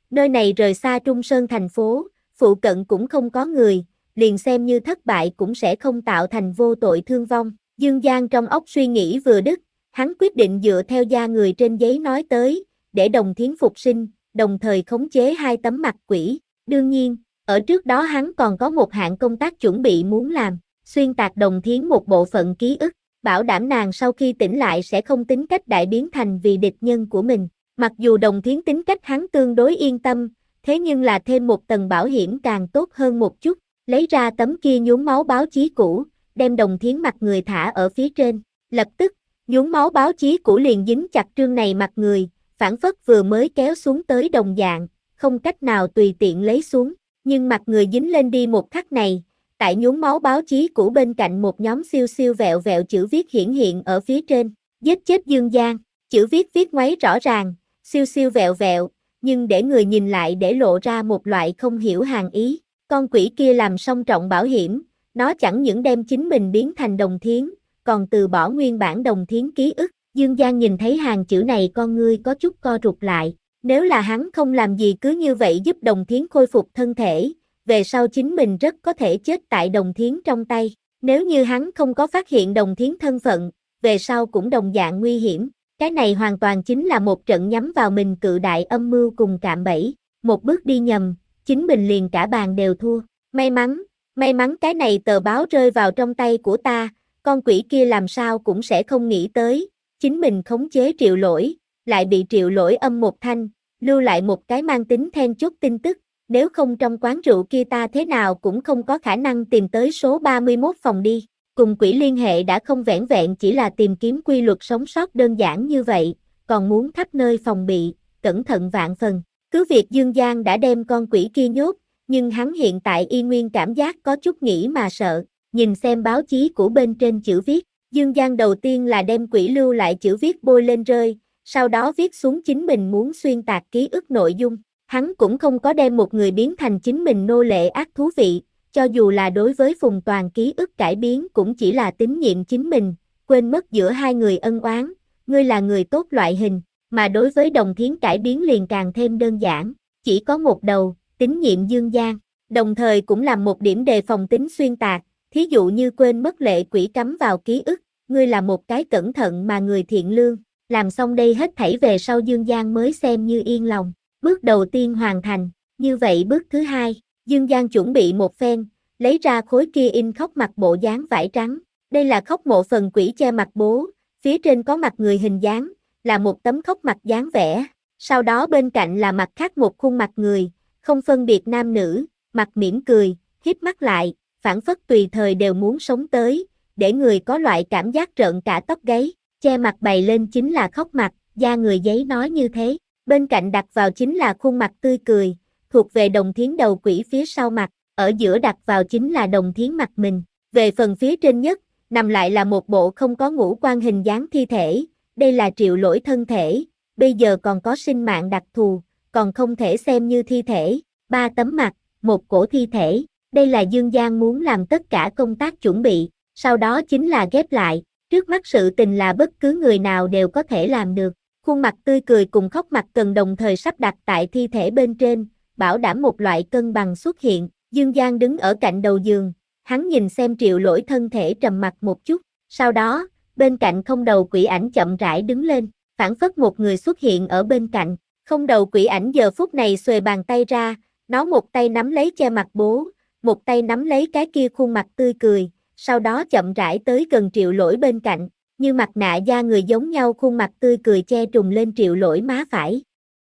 nơi này rời xa Trung Sơn thành phố, phụ cận cũng không có người, liền xem như thất bại cũng sẽ không tạo thành vô tội thương vong. Dương Giang trong óc suy nghĩ vừa đứt, hắn quyết định dựa theo da người trên giấy nói tới, để Đồng Thiến phục sinh, đồng thời khống chế hai tấm mặt quỷ. Đương nhiên, ở trước đó hắn còn có một hạng công tác chuẩn bị muốn làm, xuyên tạc Đồng Thiến một bộ phận ký ức, bảo đảm nàng sau khi tỉnh lại sẽ không tính cách đại biến thành vì địch nhân của mình. Mặc dù Đồng Thiến tính cách hắn tương đối yên tâm, thế nhưng là thêm một tầng bảo hiểm càng tốt hơn một chút, lấy ra tấm kia nhuốm máu báo chí cũ, đem Đồng Thiến mặt người thả ở phía trên, lập tức, nhuốm máu báo chí cũ liền dính chặt trương này mặt người, phản phất vừa mới kéo xuống tới đồng dạng, không cách nào tùy tiện lấy xuống, nhưng mặt người dính lên đi một khắc này, tại nhuốm máu báo chí cũ bên cạnh một nhóm siêu siêu vẹo vẹo chữ viết hiển hiện ở phía trên, giết chết Dương Giang, chữ viết viết ngoáy rõ ràng, siêu siêu vẹo vẹo, nhưng để người nhìn lại để lộ ra một loại không hiểu hàm ý, con quỷ kia làm song trọng bảo hiểm, nó chẳng những đem chính mình biến thành Đồng Thiến, còn từ bỏ nguyên bản Đồng Thiến ký ức. Dương Giang nhìn thấy hàng chữ này con ngươi có chút co rụt lại, nếu là hắn không làm gì cứ như vậy giúp Đồng Thiến khôi phục thân thể, về sau chính mình rất có thể chết tại Đồng Thiến trong tay, nếu như hắn không có phát hiện Đồng Thiến thân phận, về sau cũng đồng dạng nguy hiểm, cái này hoàn toàn chính là một trận nhắm vào mình cự đại âm mưu cùng cạm bẫy, một bước đi nhầm, chính mình liền cả bàn đều thua, may mắn, may mắn cái này tờ báo rơi vào trong tay của ta, con quỷ kia làm sao cũng sẽ không nghĩ tới. Chính mình khống chế Triệu Lỗi, lại bị Triệu Lỗi âm một thanh, lưu lại một cái mang tính then chốt tin tức, nếu không trong quán rượu kia ta thế nào cũng không có khả năng tìm tới số ba mươi mốt phòng đi. Cùng quỷ liên hệ đã không vẻn vẹn chỉ là tìm kiếm quy luật sống sót đơn giản như vậy, còn muốn khắp nơi phòng bị, cẩn thận vạn phần. Cứ việc Dương Giang đã đem con quỷ kia nhốt, nhưng hắn hiện tại y nguyên cảm giác có chút nghĩ mà sợ, nhìn xem báo chí của bên trên chữ viết. Dương Giang đầu tiên là đem quỷ lưu lại chữ viết bôi lên rơi, sau đó viết xuống chính mình muốn xuyên tạc ký ức nội dung. Hắn cũng không có đem một người biến thành chính mình nô lệ ác thú vị, cho dù là đối với Phùng Toàn ký ức cải biến cũng chỉ là tín nhiệm chính mình, quên mất giữa hai người ân oán, ngươi là người tốt loại hình, mà đối với Đồng Thiến cải biến liền càng thêm đơn giản, chỉ có một đầu, tín nhiệm Dương Giang, đồng thời cũng làm một điểm đề phòng tính xuyên tạc. Thí dụ như quên mất lệ quỷ cắm vào ký ức, ngươi là một cái cẩn thận mà người thiện lương, làm xong đây hết thảy về sau Dương Giang mới xem như yên lòng. Bước đầu tiên hoàn thành, như vậy bước thứ hai, Dương Giang chuẩn bị một phen, lấy ra khối kia in khóc mặt bộ dáng vải trắng. Đây là khóc mộ phần quỷ che mặt bố, phía trên có mặt người hình dáng, là một tấm khóc mặt dáng vẽ, sau đó bên cạnh là mặt khác một khuôn mặt người, không phân biệt nam nữ, mặt mỉm cười, híp mắt lại. Phản phất tùy thời đều muốn sống tới, để người có loại cảm giác rợn cả tóc gáy, che mặt bày lên chính là khóc mặt, da người giấy nói như thế, bên cạnh đặt vào chính là khuôn mặt tươi cười, thuộc về Đồng Thiến đầu quỷ phía sau mặt, ở giữa đặt vào chính là Đồng Thiến mặt mình, về phần phía trên nhất, nằm lại là một bộ không có ngũ quan hình dáng thi thể, đây là Triệu Lỗi thân thể, bây giờ còn có sinh mạng đặc thù, còn không thể xem như thi thể, ba tấm mặt, một cổ thi thể. Đây là Dương Giang muốn làm tất cả công tác chuẩn bị, sau đó chính là ghép lại, trước mắt sự tình là bất cứ người nào đều có thể làm được. Khuôn mặt tươi cười cùng khóc mặt cần đồng thời sắp đặt tại thi thể bên trên, bảo đảm một loại cân bằng xuất hiện. Dương Giang đứng ở cạnh đầu giường, hắn nhìn xem Triệu Lỗi thân thể trầm mặc một chút, sau đó, bên cạnh không đầu quỷ ảnh chậm rãi đứng lên, phản phất một người xuất hiện ở bên cạnh. Không đầu quỷ ảnh giờ phút này xuề bàn tay ra, nó một tay nắm lấy che mặt bố, một tay nắm lấy cái kia khuôn mặt tươi cười, sau đó chậm rãi tới gần Triệu Lỗi bên cạnh, như mặt nạ da người giống nhau khuôn mặt tươi cười che trùng lên Triệu Lỗi má phải.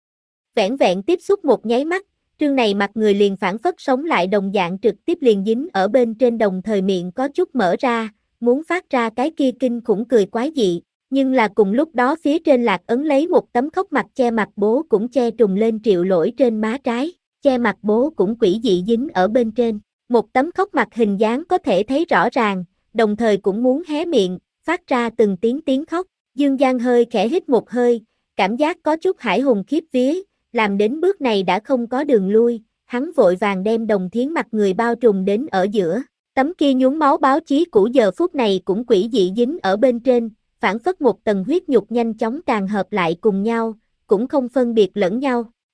Vẻn vẹn tiếp xúc một nháy mắt, trương này mặt người liền phản phất sống lại đồng dạng trực tiếp liền dính ở bên trên đồng thời miệng có chút mở ra, muốn phát ra cái kia kinh khủng cười quái dị, nhưng là cùng lúc đó phía trên lạc ấn lấy một tấm khóc mặt che mặt bố cũng che trùng lên Triệu Lỗi trên má trái, che mặt bố cũng quỷ dị dính ở bên trên. Một tấm khóc mặt hình dáng có thể thấy rõ ràng, đồng thời cũng muốn hé miệng, phát ra từng tiếng tiếng khóc. Dương Giang hơi khẽ hít một hơi, cảm giác có chút hải hùng khiếp vía, làm đến bước này đã không có đường lui, hắn vội vàng đem Đồng Thiến mặt người bao trùm đến ở giữa. Tấm kia nhuốm máu báo chí cũ giờ phút này cũng quỷ dị dính ở bên trên, phản phất một tầng huyết nhục nhanh chóng tràn hợp lại cùng nhau, cũng không phân biệt lẫn nhau.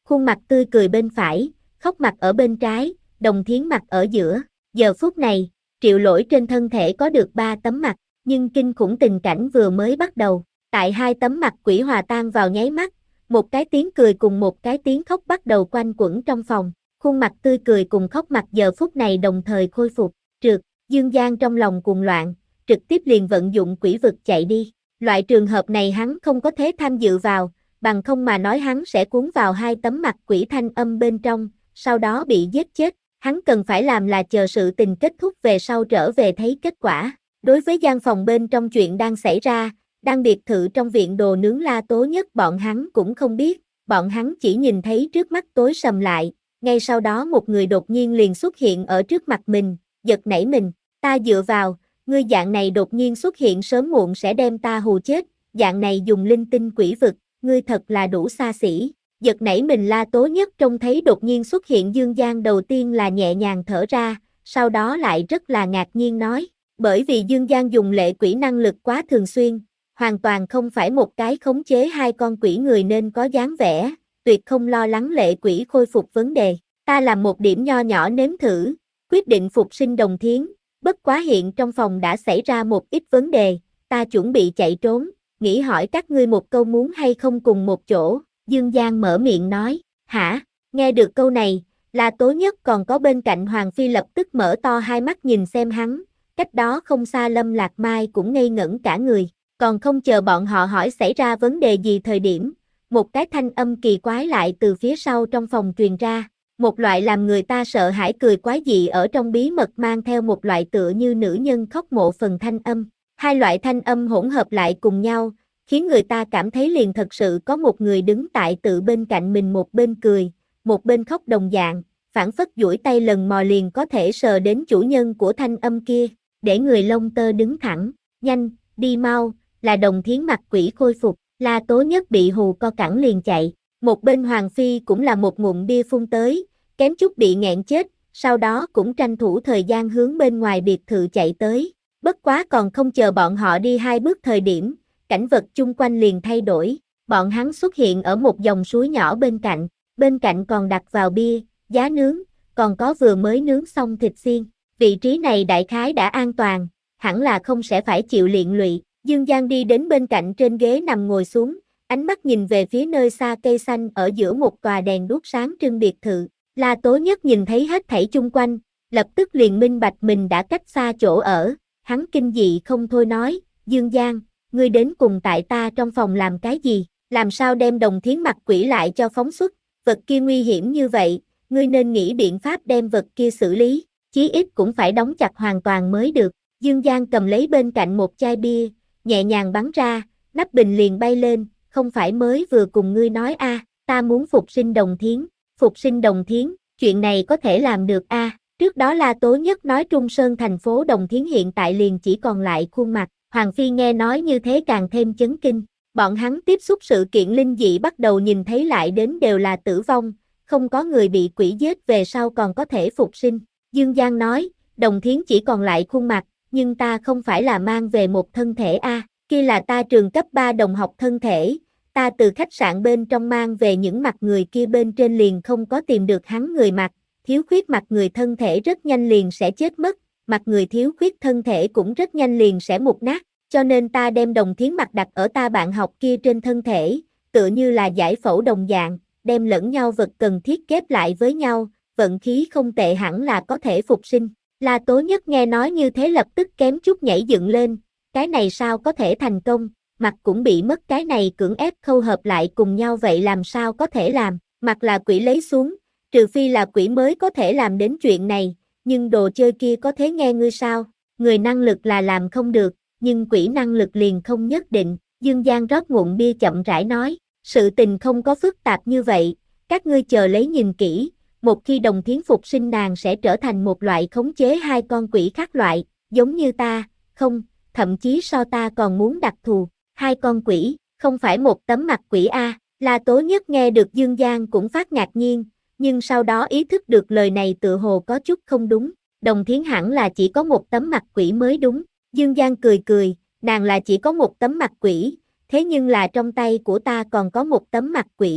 Khuôn mặt tươi cười bên phải, khóc mặt ở bên trái, Đồng Thiến mặt ở giữa. Giờ phút này, Triệu Lỗi trên thân thể có được ba tấm mặt, nhưng kinh khủng tình cảnh vừa mới bắt đầu. Tại hai tấm mặt quỷ hòa tan vào nháy mắt, một cái tiếng cười cùng một cái tiếng khóc bắt đầu quanh quẩn trong phòng. Khuôn mặt tươi cười cùng khóc mặt giờ phút này đồng thời khôi phục. Trượt, Dương Giang trong lòng cuồng loạn, trực tiếp liền vận dụng quỷ vực chạy đi. Loại trường hợp này hắn không có thế tham dự vào, bằng không mà nói hắn sẽ cuốn vào hai tấm mặt quỷ thanh âm bên trong, sau đó bị giết chết. Hắn cần phải làm là chờ sự tình kết thúc về sau trở về thấy kết quả. Đối với gian phòng bên trong chuyện đang xảy ra, đang biệt thự trong viện đồ nướng La Tố Nhất bọn hắn cũng không biết, bọn hắn chỉ nhìn thấy trước mắt tối sầm lại, ngay sau đó một người đột nhiên liền xuất hiện ở trước mặt mình, giật nảy mình, ta dựa vào, ngươi dạng này đột nhiên xuất hiện sớm muộn sẽ đem ta hù chết, dạng này dùng linh tinh quỷ vực, ngươi thật là đủ xa xỉ. Giật nảy mình La Tố Nhất trông thấy đột nhiên xuất hiện Dương Giang đầu tiên là nhẹ nhàng thở ra, sau đó lại rất là ngạc nhiên nói, bởi vì Dương Giang dùng lệ quỷ năng lực quá thường xuyên, hoàn toàn không phải một cái khống chế hai con quỷ người nên có dáng vẻ, tuyệt không lo lắng lệ quỷ khôi phục vấn đề. Ta làm một điểm nho nhỏ nếm thử, quyết định phục sinh Đồng Thiến, bất quá hiện trong phòng đã xảy ra một ít vấn đề, ta chuẩn bị chạy trốn, nghĩ hỏi các ngươi một câu muốn hay không cùng một chỗ. Dương Giang mở miệng nói, hả? Nghe được câu này, La Tố Nhất còn có bên cạnh Hoàng Phi lập tức mở to hai mắt nhìn xem hắn, cách đó không xa Lâm Lạc Mai cũng ngây ngẩn cả người, còn không chờ bọn họ hỏi xảy ra vấn đề gì thời điểm, một cái thanh âm kỳ quái lại từ phía sau trong phòng truyền ra, một loại làm người ta sợ hãi cười quái dị ở trong bí mật mang theo một loại tựa như nữ nhân khóc mộ phần thanh âm, hai loại thanh âm hỗn hợp lại cùng nhau, khiến người ta cảm thấy liền thật sự có một người đứng tại tự bên cạnh mình một bên cười, một bên khóc đồng dạng, phản phất duỗi tay lần mò liền có thể sờ đến chủ nhân của thanh âm kia, để người lông tơ đứng thẳng, nhanh, đi mau, là Đồng Thiến mặt quỷ khôi phục, La Tố Nhất bị hù co cẳng liền chạy, một bên Hoàng Phi cũng là một ngụm bia phun tới, kém chút bị nghẹn chết, sau đó cũng tranh thủ thời gian hướng bên ngoài biệt thự chạy tới, bất quá còn không chờ bọn họ đi hai bước thời điểm, cảnh vật chung quanh liền thay đổi, bọn hắn xuất hiện ở một dòng suối nhỏ bên cạnh, bên cạnh còn đặt vào bia, giá nướng, còn có vừa mới nướng xong thịt xiên, vị trí này đại khái đã an toàn, hẳn là không sẽ phải chịu liện lụy. Dương Giang đi đến bên cạnh trên ghế nằm ngồi xuống, ánh mắt nhìn về phía nơi xa cây xanh ở giữa một tòa đèn đuốc sáng trưng biệt thự, La Tố Nhất nhìn thấy hết thảy chung quanh, lập tức liền minh bạch mình đã cách xa chỗ ở, hắn kinh dị không thôi nói, Dương Giang, ngươi đến cùng tại ta trong phòng làm cái gì, làm sao đem Đồng Thiến mặt quỷ lại cho phóng xuất, vật kia nguy hiểm như vậy, ngươi nên nghĩ biện pháp đem vật kia xử lý, chí ít cũng phải đóng chặt hoàn toàn mới được. Dương Giang cầm lấy bên cạnh một chai bia, nhẹ nhàng bắn ra, nắp bình liền bay lên, không phải mới vừa cùng ngươi nói a, à, ta muốn phục sinh Đồng Thiến, phục sinh Đồng Thiến, chuyện này có thể làm được a. À. Trước đó La Tố Nhất nói Trung Sơn thành phố Đồng Thiến hiện tại liền chỉ còn lại khuôn mặt, Hoàng Phi nghe nói như thế càng thêm chấn kinh, bọn hắn tiếp xúc sự kiện linh dị bắt đầu nhìn thấy lại đến đều là tử vong, không có người bị quỷ giết về sau còn có thể phục sinh. Dương Giang nói, Đồng Thiến chỉ còn lại khuôn mặt, nhưng ta không phải là mang về một thân thể a, à, kia là ta trường cấp ba đồng học thân thể, ta từ khách sạn bên trong mang về những mặt người kia bên trên liền không có tìm được hắn người mặt, thiếu khuyết mặt người thân thể rất nhanh liền sẽ chết mất, mặt người thiếu khuyết thân thể cũng rất nhanh liền sẽ mục nát, cho nên ta đem Đồng Thiến mặt đặt ở ta bạn học kia trên thân thể, tựa như là giải phẫu đồng dạng, đem lẫn nhau vật cần thiết ghép lại với nhau, vận khí không tệ hẳn là có thể phục sinh. La Tố Nhất nghe nói như thế lập tức kém chút nhảy dựng lên, cái này sao có thể thành công, mặt cũng bị mất, cái này cưỡng ép khâu hợp lại cùng nhau vậy làm sao có thể làm, mặt là quỷ lấy xuống, trừ phi là quỷ mới có thể làm đến chuyện này, nhưng đồ chơi kia có thế nghe ngươi sao, người năng lực là làm không được, nhưng quỷ năng lực liền không nhất định. Dương Giang rót ngụm bia chậm rãi nói, sự tình không có phức tạp như vậy, các ngươi chờ lấy nhìn kỹ, một khi Đồng Thiến phục sinh nàng sẽ trở thành một loại khống chế hai con quỷ khác loại, giống như ta, không, thậm chí so ta còn muốn đặc thù, hai con quỷ, không phải một tấm mặt quỷ a. La Tố Nhất nghe được Dương Giang cũng phát ngạc nhiên, nhưng sau đó ý thức được lời này tựa hồ có chút không đúng, Đồng Thiến hẳn là chỉ có một tấm mặt quỷ mới đúng. Dương Giang cười cười, nàng là chỉ có một tấm mặt quỷ, thế nhưng là trong tay của ta còn có một tấm mặt quỷ,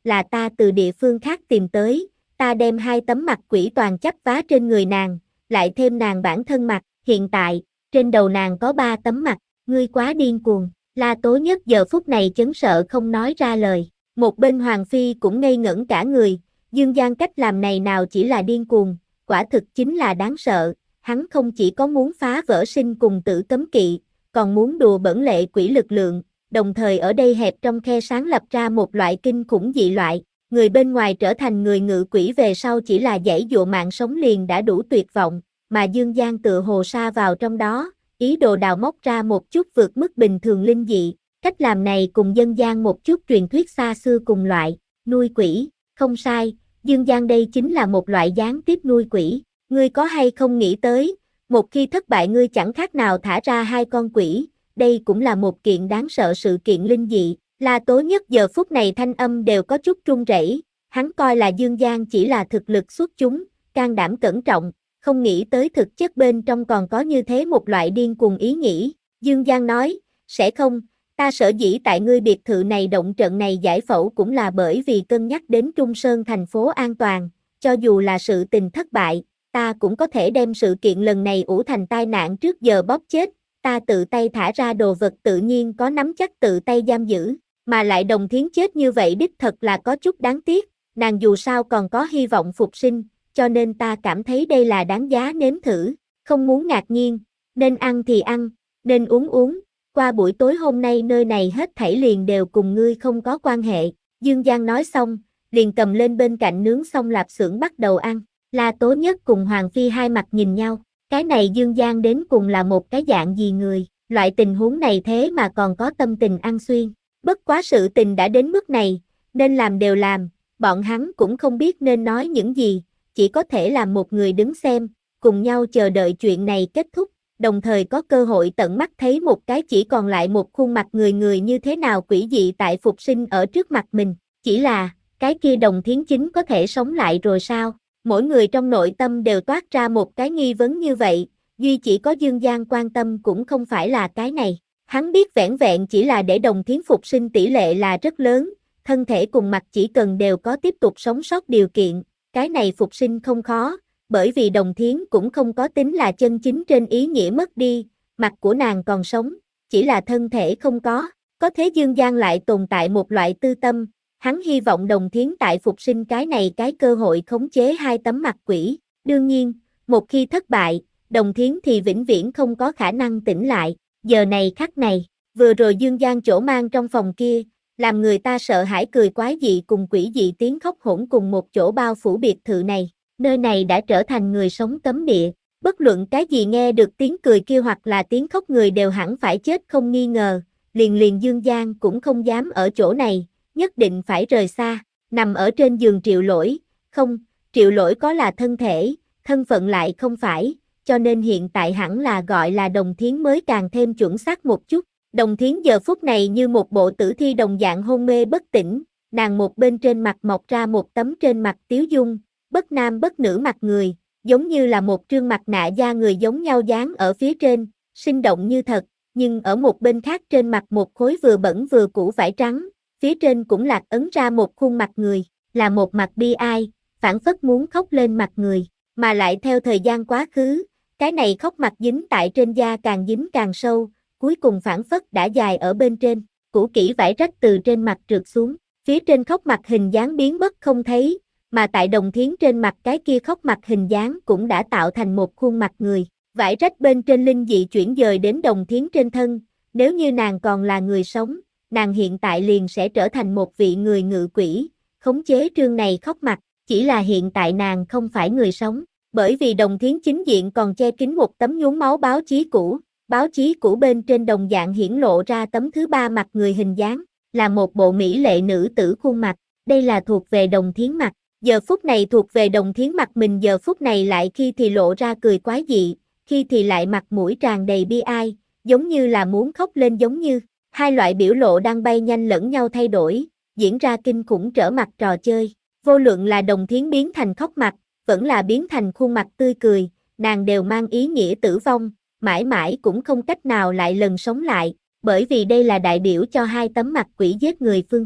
là ta từ địa phương khác tìm tới, ta đem hai tấm mặt quỷ toàn chấp vá trên người nàng, lại thêm nàng bản thân mặt, hiện tại, trên đầu nàng có ba tấm mặt, ngươi quá điên cuồng, La Tố Nhất giờ phút này chấn sợ không nói ra lời, một bên Hoàng Phi cũng ngây ngẩn cả người, Dương Giang cách làm này nào chỉ là điên cuồng, quả thực chính là đáng sợ, hắn không chỉ có muốn phá vỡ sinh cùng tử cấm kỵ, còn muốn đùa bỡn lệ quỷ lực lượng, đồng thời ở đây hẹp trong khe sáng lập ra một loại kinh khủng dị loại, người bên ngoài trở thành người ngự quỷ về sau chỉ là giãy dụa mạng sống liền đã đủ tuyệt vọng, mà Dương Giang tựa hồ sa vào trong đó, ý đồ đào móc ra một chút vượt mức bình thường linh dị, cách làm này cùng dân gian một chút truyền thuyết xa xưa cùng loại, nuôi quỷ, không sai, Dương Giang đây chính là một loại gián tiếp nuôi quỷ, ngươi có hay không nghĩ tới, một khi thất bại ngươi chẳng khác nào thả ra hai con quỷ, đây cũng là một kiện đáng sợ sự kiện linh dị, La Tố Nhất giờ phút này thanh âm đều có chút run rẩy, hắn coi là Dương Giang chỉ là thực lực xuất chúng, can đảm cẩn trọng, không nghĩ tới thực chất bên trong còn có như thế một loại điên cuồng ý nghĩ, Dương Giang nói, sẽ không, ta sở dĩ tại ngươi biệt thự này động trận này giải phẫu cũng là bởi vì cân nhắc đến Trung Sơn thành phố an toàn, cho dù là sự tình thất bại, ta cũng có thể đem sự kiện lần này ủ thành tai nạn trước giờ bóp chết, ta tự tay thả ra đồ vật tự nhiên có nắm chắc tự tay giam giữ, mà lại Đồng Thiến chết như vậy đích thật là có chút đáng tiếc, nàng dù sao còn có hy vọng phục sinh, cho nên ta cảm thấy đây là đáng giá nếm thử, không muốn ngạc nhiên, nên ăn thì ăn, nên uống uống, qua buổi tối hôm nay nơi này hết thảy liền đều cùng ngươi không có quan hệ, Dương Giang nói xong, liền cầm lên bên cạnh nướng xong lạp xưởng bắt đầu ăn, La Tố Nhất cùng Hoàng Phi hai mặt nhìn nhau, cái này Dương Giang đến cùng là một cái dạng gì người, loại tình huống này thế mà còn có tâm tình ăn xuyên, bất quá sự tình đã đến mức này, nên làm đều làm, bọn hắn cũng không biết nên nói những gì, chỉ có thể làm một người đứng xem, cùng nhau chờ đợi chuyện này kết thúc, đồng thời có cơ hội tận mắt thấy một cái chỉ còn lại một khuôn mặt người người như thế nào quỷ dị tại phục sinh ở trước mặt mình, chỉ là, cái kia Đồng Thiến chính có thể sống lại rồi sao? Mỗi người trong nội tâm đều toát ra một cái nghi vấn như vậy, duy chỉ có Dương Giang quan tâm cũng không phải là cái này. Hắn biết vẻn vẹn chỉ là để Đồng Thiến phục sinh tỷ lệ là rất lớn, thân thể cùng mặt chỉ cần đều có tiếp tục sống sót điều kiện, cái này phục sinh không khó, bởi vì Đồng Thiến cũng không có tính là chân chính trên ý nghĩa mất đi, mặt của nàng còn sống, chỉ là thân thể không có. Có thế Dương Giang lại tồn tại một loại tư tâm, hắn hy vọng Đồng Thiến tại phục sinh cái này cái cơ hội khống chế hai tấm mặt quỷ. Đương nhiên, một khi thất bại, Đồng Thiến thì vĩnh viễn không có khả năng tỉnh lại. Giờ này khắc này, vừa rồi Dương Giang chỗ mang trong phòng kia, làm người ta sợ hãi cười quái dị cùng quỷ dị tiếng khóc hỗn cùng một chỗ bao phủ biệt thự này. Nơi này đã trở thành người sống cấm địa, bất luận cái gì nghe được tiếng cười kia hoặc là tiếng khóc người đều hẳn phải chết không nghi ngờ, liền liền Dương Giang cũng không dám ở chỗ này, nhất định phải rời xa, nằm ở trên giường Triệu Lỗi, không, Triệu Lỗi có là thân thể, thân phận lại không phải, cho nên hiện tại hẳn là gọi là Đồng Thiến mới càng thêm chuẩn xác một chút. Đồng Thiến giờ phút này như một bộ tử thi đồng dạng hôn mê bất tỉnh, nàng một bên trên mặt mọc ra một tấm trên mặt tiếu dung, bất nam bất nữ mặt người, giống như là một trương mặt nạ da người giống nhau dán ở phía trên, sinh động như thật, nhưng ở một bên khác trên mặt một khối vừa bẩn vừa cũ vải trắng, phía trên cũng lạc ấn ra một khuôn mặt người, là một mặt bi ai, phảng phất muốn khóc lên mặt người, mà lại theo thời gian quá khứ, cái này khóc mặt dính tại trên da càng dính càng sâu, cuối cùng phảng phất đã dài ở bên trên, cũ kỹ vải rách từ trên mặt trượt xuống, phía trên khóc mặt hình dáng biến mất không thấy, mà tại Đồng Thiến trên mặt cái kia khóc mặt hình dáng cũng đã tạo thành một khuôn mặt người, vải rách bên trên linh dị chuyển dời đến Đồng Thiến trên thân, nếu như nàng còn là người sống, nàng hiện tại liền sẽ trở thành một vị người ngự quỷ, khống chế trương này khóc mặt, chỉ là hiện tại nàng không phải người sống, bởi vì Đồng Thiến chính diện còn che kín một tấm nhuốm máu báo chí cũ, báo chí cũ bên trên đồng dạng hiển lộ ra tấm thứ ba mặt người hình dáng, là một bộ mỹ lệ nữ tử khuôn mặt, đây là thuộc về Đồng Thiến mặt, giờ phút này thuộc về Đồng Thiến mặt mình giờ phút này lại khi thì lộ ra cười quái dị, khi thì lại mặt mũi tràn đầy bi ai, giống như là muốn khóc lên giống như, hai loại biểu lộ đang bay nhanh lẫn nhau thay đổi, diễn ra kinh khủng trở mặt trò chơi, vô luận là Đồng Thiến biến thành khóc mặt, vẫn là biến thành khuôn mặt tươi cười, nàng đều mang ý nghĩa tử vong, mãi mãi cũng không cách nào lại lần sống lại, bởi vì đây là đại biểu cho hai tấm mặt quỷ giết người phương thức,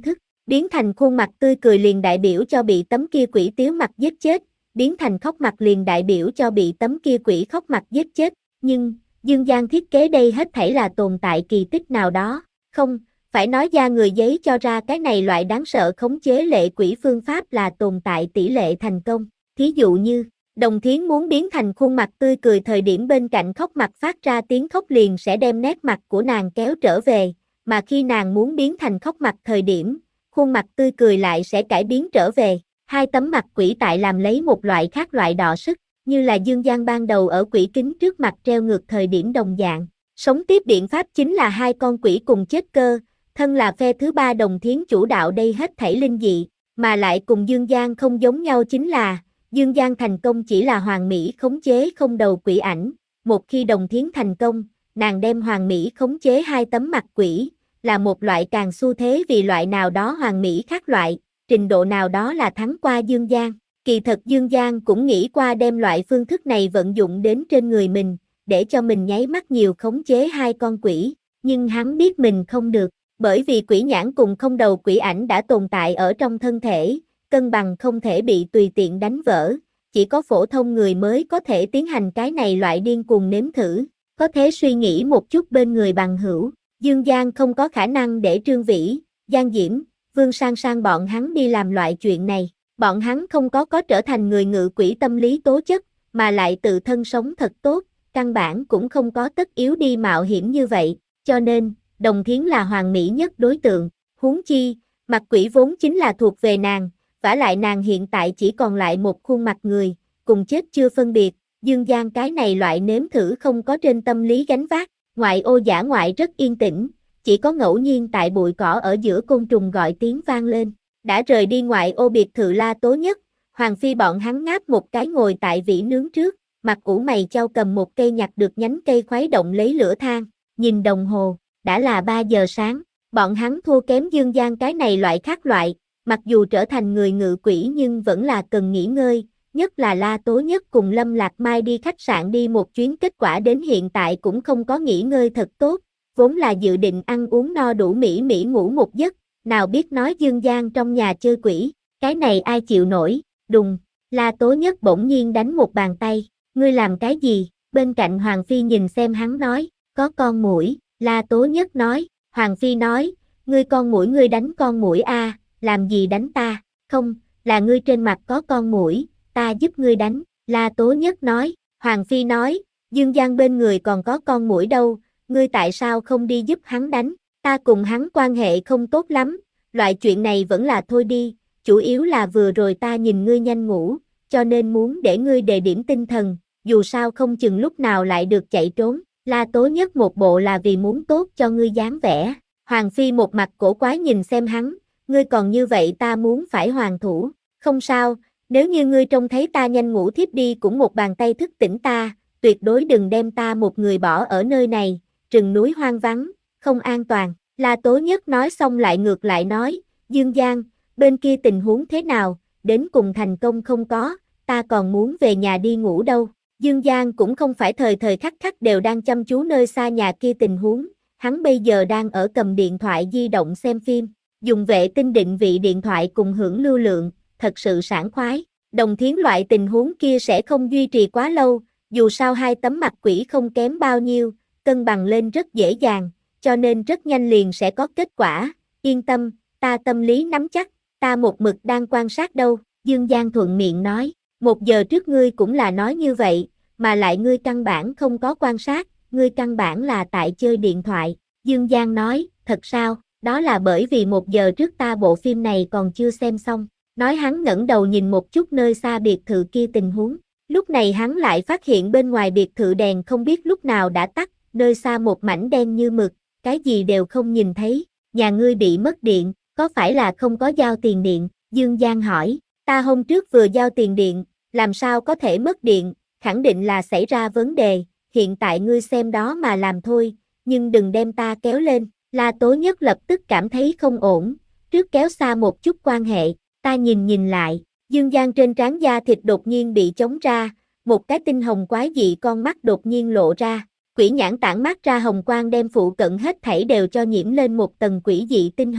Biến thành khuôn mặt tươi cười liền đại biểu cho bị tấm kia quỷ tiếu mặt giết chết, biến thành khóc mặt liền đại biểu cho bị tấm kia quỷ khóc mặt giết chết, nhưng, Dương Giang thiết kế đây hết thảy là tồn tại kỳ tích nào đó, không, phải nói ra người giấy cho ra cái này loại đáng sợ khống chế lệ quỷ phương pháp là tồn tại tỷ lệ thành công, thí dụ như, Đồng Thiến muốn biến thành khuôn mặt tươi cười thời điểm bên cạnh khóc mặt phát ra tiếng khóc liền sẽ đem nét mặt của nàng kéo trở về, mà khi nàng muốn biến thành khóc mặt thời điểm, khuôn mặt tươi cười lại sẽ cải biến trở về. Hai tấm mặt quỷ tại làm lấy một loại khác loại đọ sức, như là Dương Giang ban đầu ở quỷ kính trước mặt treo ngược thời điểm đồng dạng. Sống tiếp biện pháp chính là hai con quỷ cùng chết cơ, thân là phe thứ ba Đồng Thiến chủ đạo đây hết thảy linh dị, mà lại cùng Dương Giang không giống nhau chính là, Dương Giang thành công chỉ là Hoàng Mỹ khống chế không đầu quỷ ảnh, một khi Đồng Thiến thành công, nàng đem Hoàng Mỹ khống chế hai tấm mặt quỷ, là một loại càng xu thế vì loại nào đó Hoàng Mỹ khác loại, trình độ nào đó là thắng qua Dương Giang. Kỳ thật Dương Giang cũng nghĩ qua đem loại phương thức này vận dụng đến trên người mình, để cho mình nháy mắt nhiều khống chế hai con quỷ, nhưng hắn biết mình không được, bởi vì quỷ nhãn cùng không đầu quỷ ảnh đã tồn tại ở trong thân thể, cân bằng không thể bị tùy tiện đánh vỡ, chỉ có phổ thông người mới có thể tiến hành cái này loại điên cuồng nếm thử, có thể suy nghĩ một chút bên người bằng hữu, Dương Giang không có khả năng để Trương Vĩ, Giang Diễm, Vương Sang Sang bọn hắn đi làm loại chuyện này, bọn hắn không có có trở thành người ngự quỷ tâm lý tố chất, mà lại tự thân sống thật tốt, căn bản cũng không có tất yếu đi mạo hiểm như vậy, cho nên, Đồng Thiến là hoàn mỹ nhất đối tượng, huống chi, mặt quỷ vốn chính là thuộc về nàng, vả lại nàng hiện tại chỉ còn lại một khuôn mặt người, cùng chết chưa phân biệt, Dương Giang cái này loại nếm thử không có trên tâm lý gánh vác, ngoại ô dã ngoại rất yên tĩnh, chỉ có ngẫu nhiên tại bụi cỏ ở giữa côn trùng gọi tiếng vang lên, đã rời đi ngoại ô biệt thự La Tố Nhất, Hoàng Phi bọn hắn ngáp một cái ngồi tại vỉ nướng trước, mặt ủ mày chau cầm một cây nhặt được nhánh cây khuấy động lấy lửa than, nhìn đồng hồ, đã là ba giờ sáng, bọn hắn thua kém Dương Giang cái này loại khác loại, mặc dù trở thành người ngự quỷ nhưng vẫn là cần nghỉ ngơi, nhất là La Tố Nhất cùng Lâm Lạc Mai đi khách sạn đi một chuyến kết quả đến hiện tại cũng không có nghỉ ngơi thật tốt, vốn là dự định ăn uống no đủ mỹ mỹ ngủ một giấc, nào biết nói Dương Giang trong nhà chơi quỷ, cái này ai chịu nổi, đùng, La Tố Nhất bỗng nhiên đánh một bàn tay, ngươi làm cái gì, bên cạnh Hoàng Phi nhìn xem hắn nói, có con muỗi, La Tố Nhất nói, Hoàng Phi nói, ngươi con muỗi ngươi đánh con muỗi a, làm gì đánh ta, không, là ngươi trên mặt có con muỗi, ta giúp ngươi đánh, La Tố Nhất nói, Hoàng Phi nói, Dương Giang bên người còn có con muỗi đâu, ngươi tại sao không đi giúp hắn đánh, ta cùng hắn quan hệ không tốt lắm, loại chuyện này vẫn là thôi đi, chủ yếu là vừa rồi ta nhìn ngươi nhanh ngủ, cho nên muốn để ngươi đề điểm tinh thần, dù sao không chừng lúc nào lại được chạy trốn, La Tố Nhất một bộ là vì muốn tốt cho ngươi dáng vẻ, Hoàng Phi một mặt cổ quái nhìn xem hắn, ngươi còn như vậy ta muốn phải hoàn thủ, không sao, nếu như ngươi trông thấy ta nhanh ngủ thiếp đi cũng một bàn tay thức tỉnh ta, tuyệt đối đừng đem ta một người bỏ ở nơi này, rừng núi hoang vắng, không an toàn, La Tố Nhất nói xong lại ngược lại nói, Dương Giang, bên kia tình huống thế nào, đến cùng thành công không có, ta còn muốn về nhà đi ngủ đâu, Dương Giang cũng không phải thời thời khắc khắc đều đang chăm chú nơi xa nhà kia tình huống, hắn bây giờ đang ở cầm điện thoại di động xem phim, dùng vệ tinh định vị điện thoại cùng hưởng lưu lượng, thật sự sảng khoái, Đồng Thiến loại tình huống kia sẽ không duy trì quá lâu, dù sao hai tấm mặt quỷ không kém bao nhiêu, cân bằng lên rất dễ dàng, cho nên rất nhanh liền sẽ có kết quả, yên tâm, ta tâm lý nắm chắc, ta một mực đang quan sát đâu, Dương Giang thuận miệng nói, một giờ trước ngươi cũng là nói như vậy, mà lại ngươi căn bản không có quan sát, ngươi căn bản là tại chơi điện thoại, Dương Giang nói, thật sao, đó là bởi vì một giờ trước ta bộ phim này còn chưa xem xong, nói hắn ngẩng đầu nhìn một chút nơi xa biệt thự kia tình huống, lúc này hắn lại phát hiện bên ngoài biệt thự đèn không biết lúc nào đã tắt, nơi xa một mảnh đen như mực, cái gì đều không nhìn thấy, nhà ngươi bị mất điện, có phải là không có giao tiền điện, Dương Giang hỏi, ta hôm trước vừa giao tiền điện, làm sao có thể mất điện, khẳng định là xảy ra vấn đề, hiện tại ngươi xem đó mà làm thôi, nhưng đừng đem ta kéo lên, La Tố Nhất lập tức cảm thấy không ổn, trước kéo xa một chút quan hệ, ta nhìn nhìn lại, Dương Giang trên trán da thịt đột nhiên bị chống ra, một cái tinh hồng quái dị con mắt đột nhiên lộ ra, quỷ nhãn tản mát ra hồng quang đem phụ cận hết thảy đều cho nhiễm lên một tầng quỷ dị tinh hồng,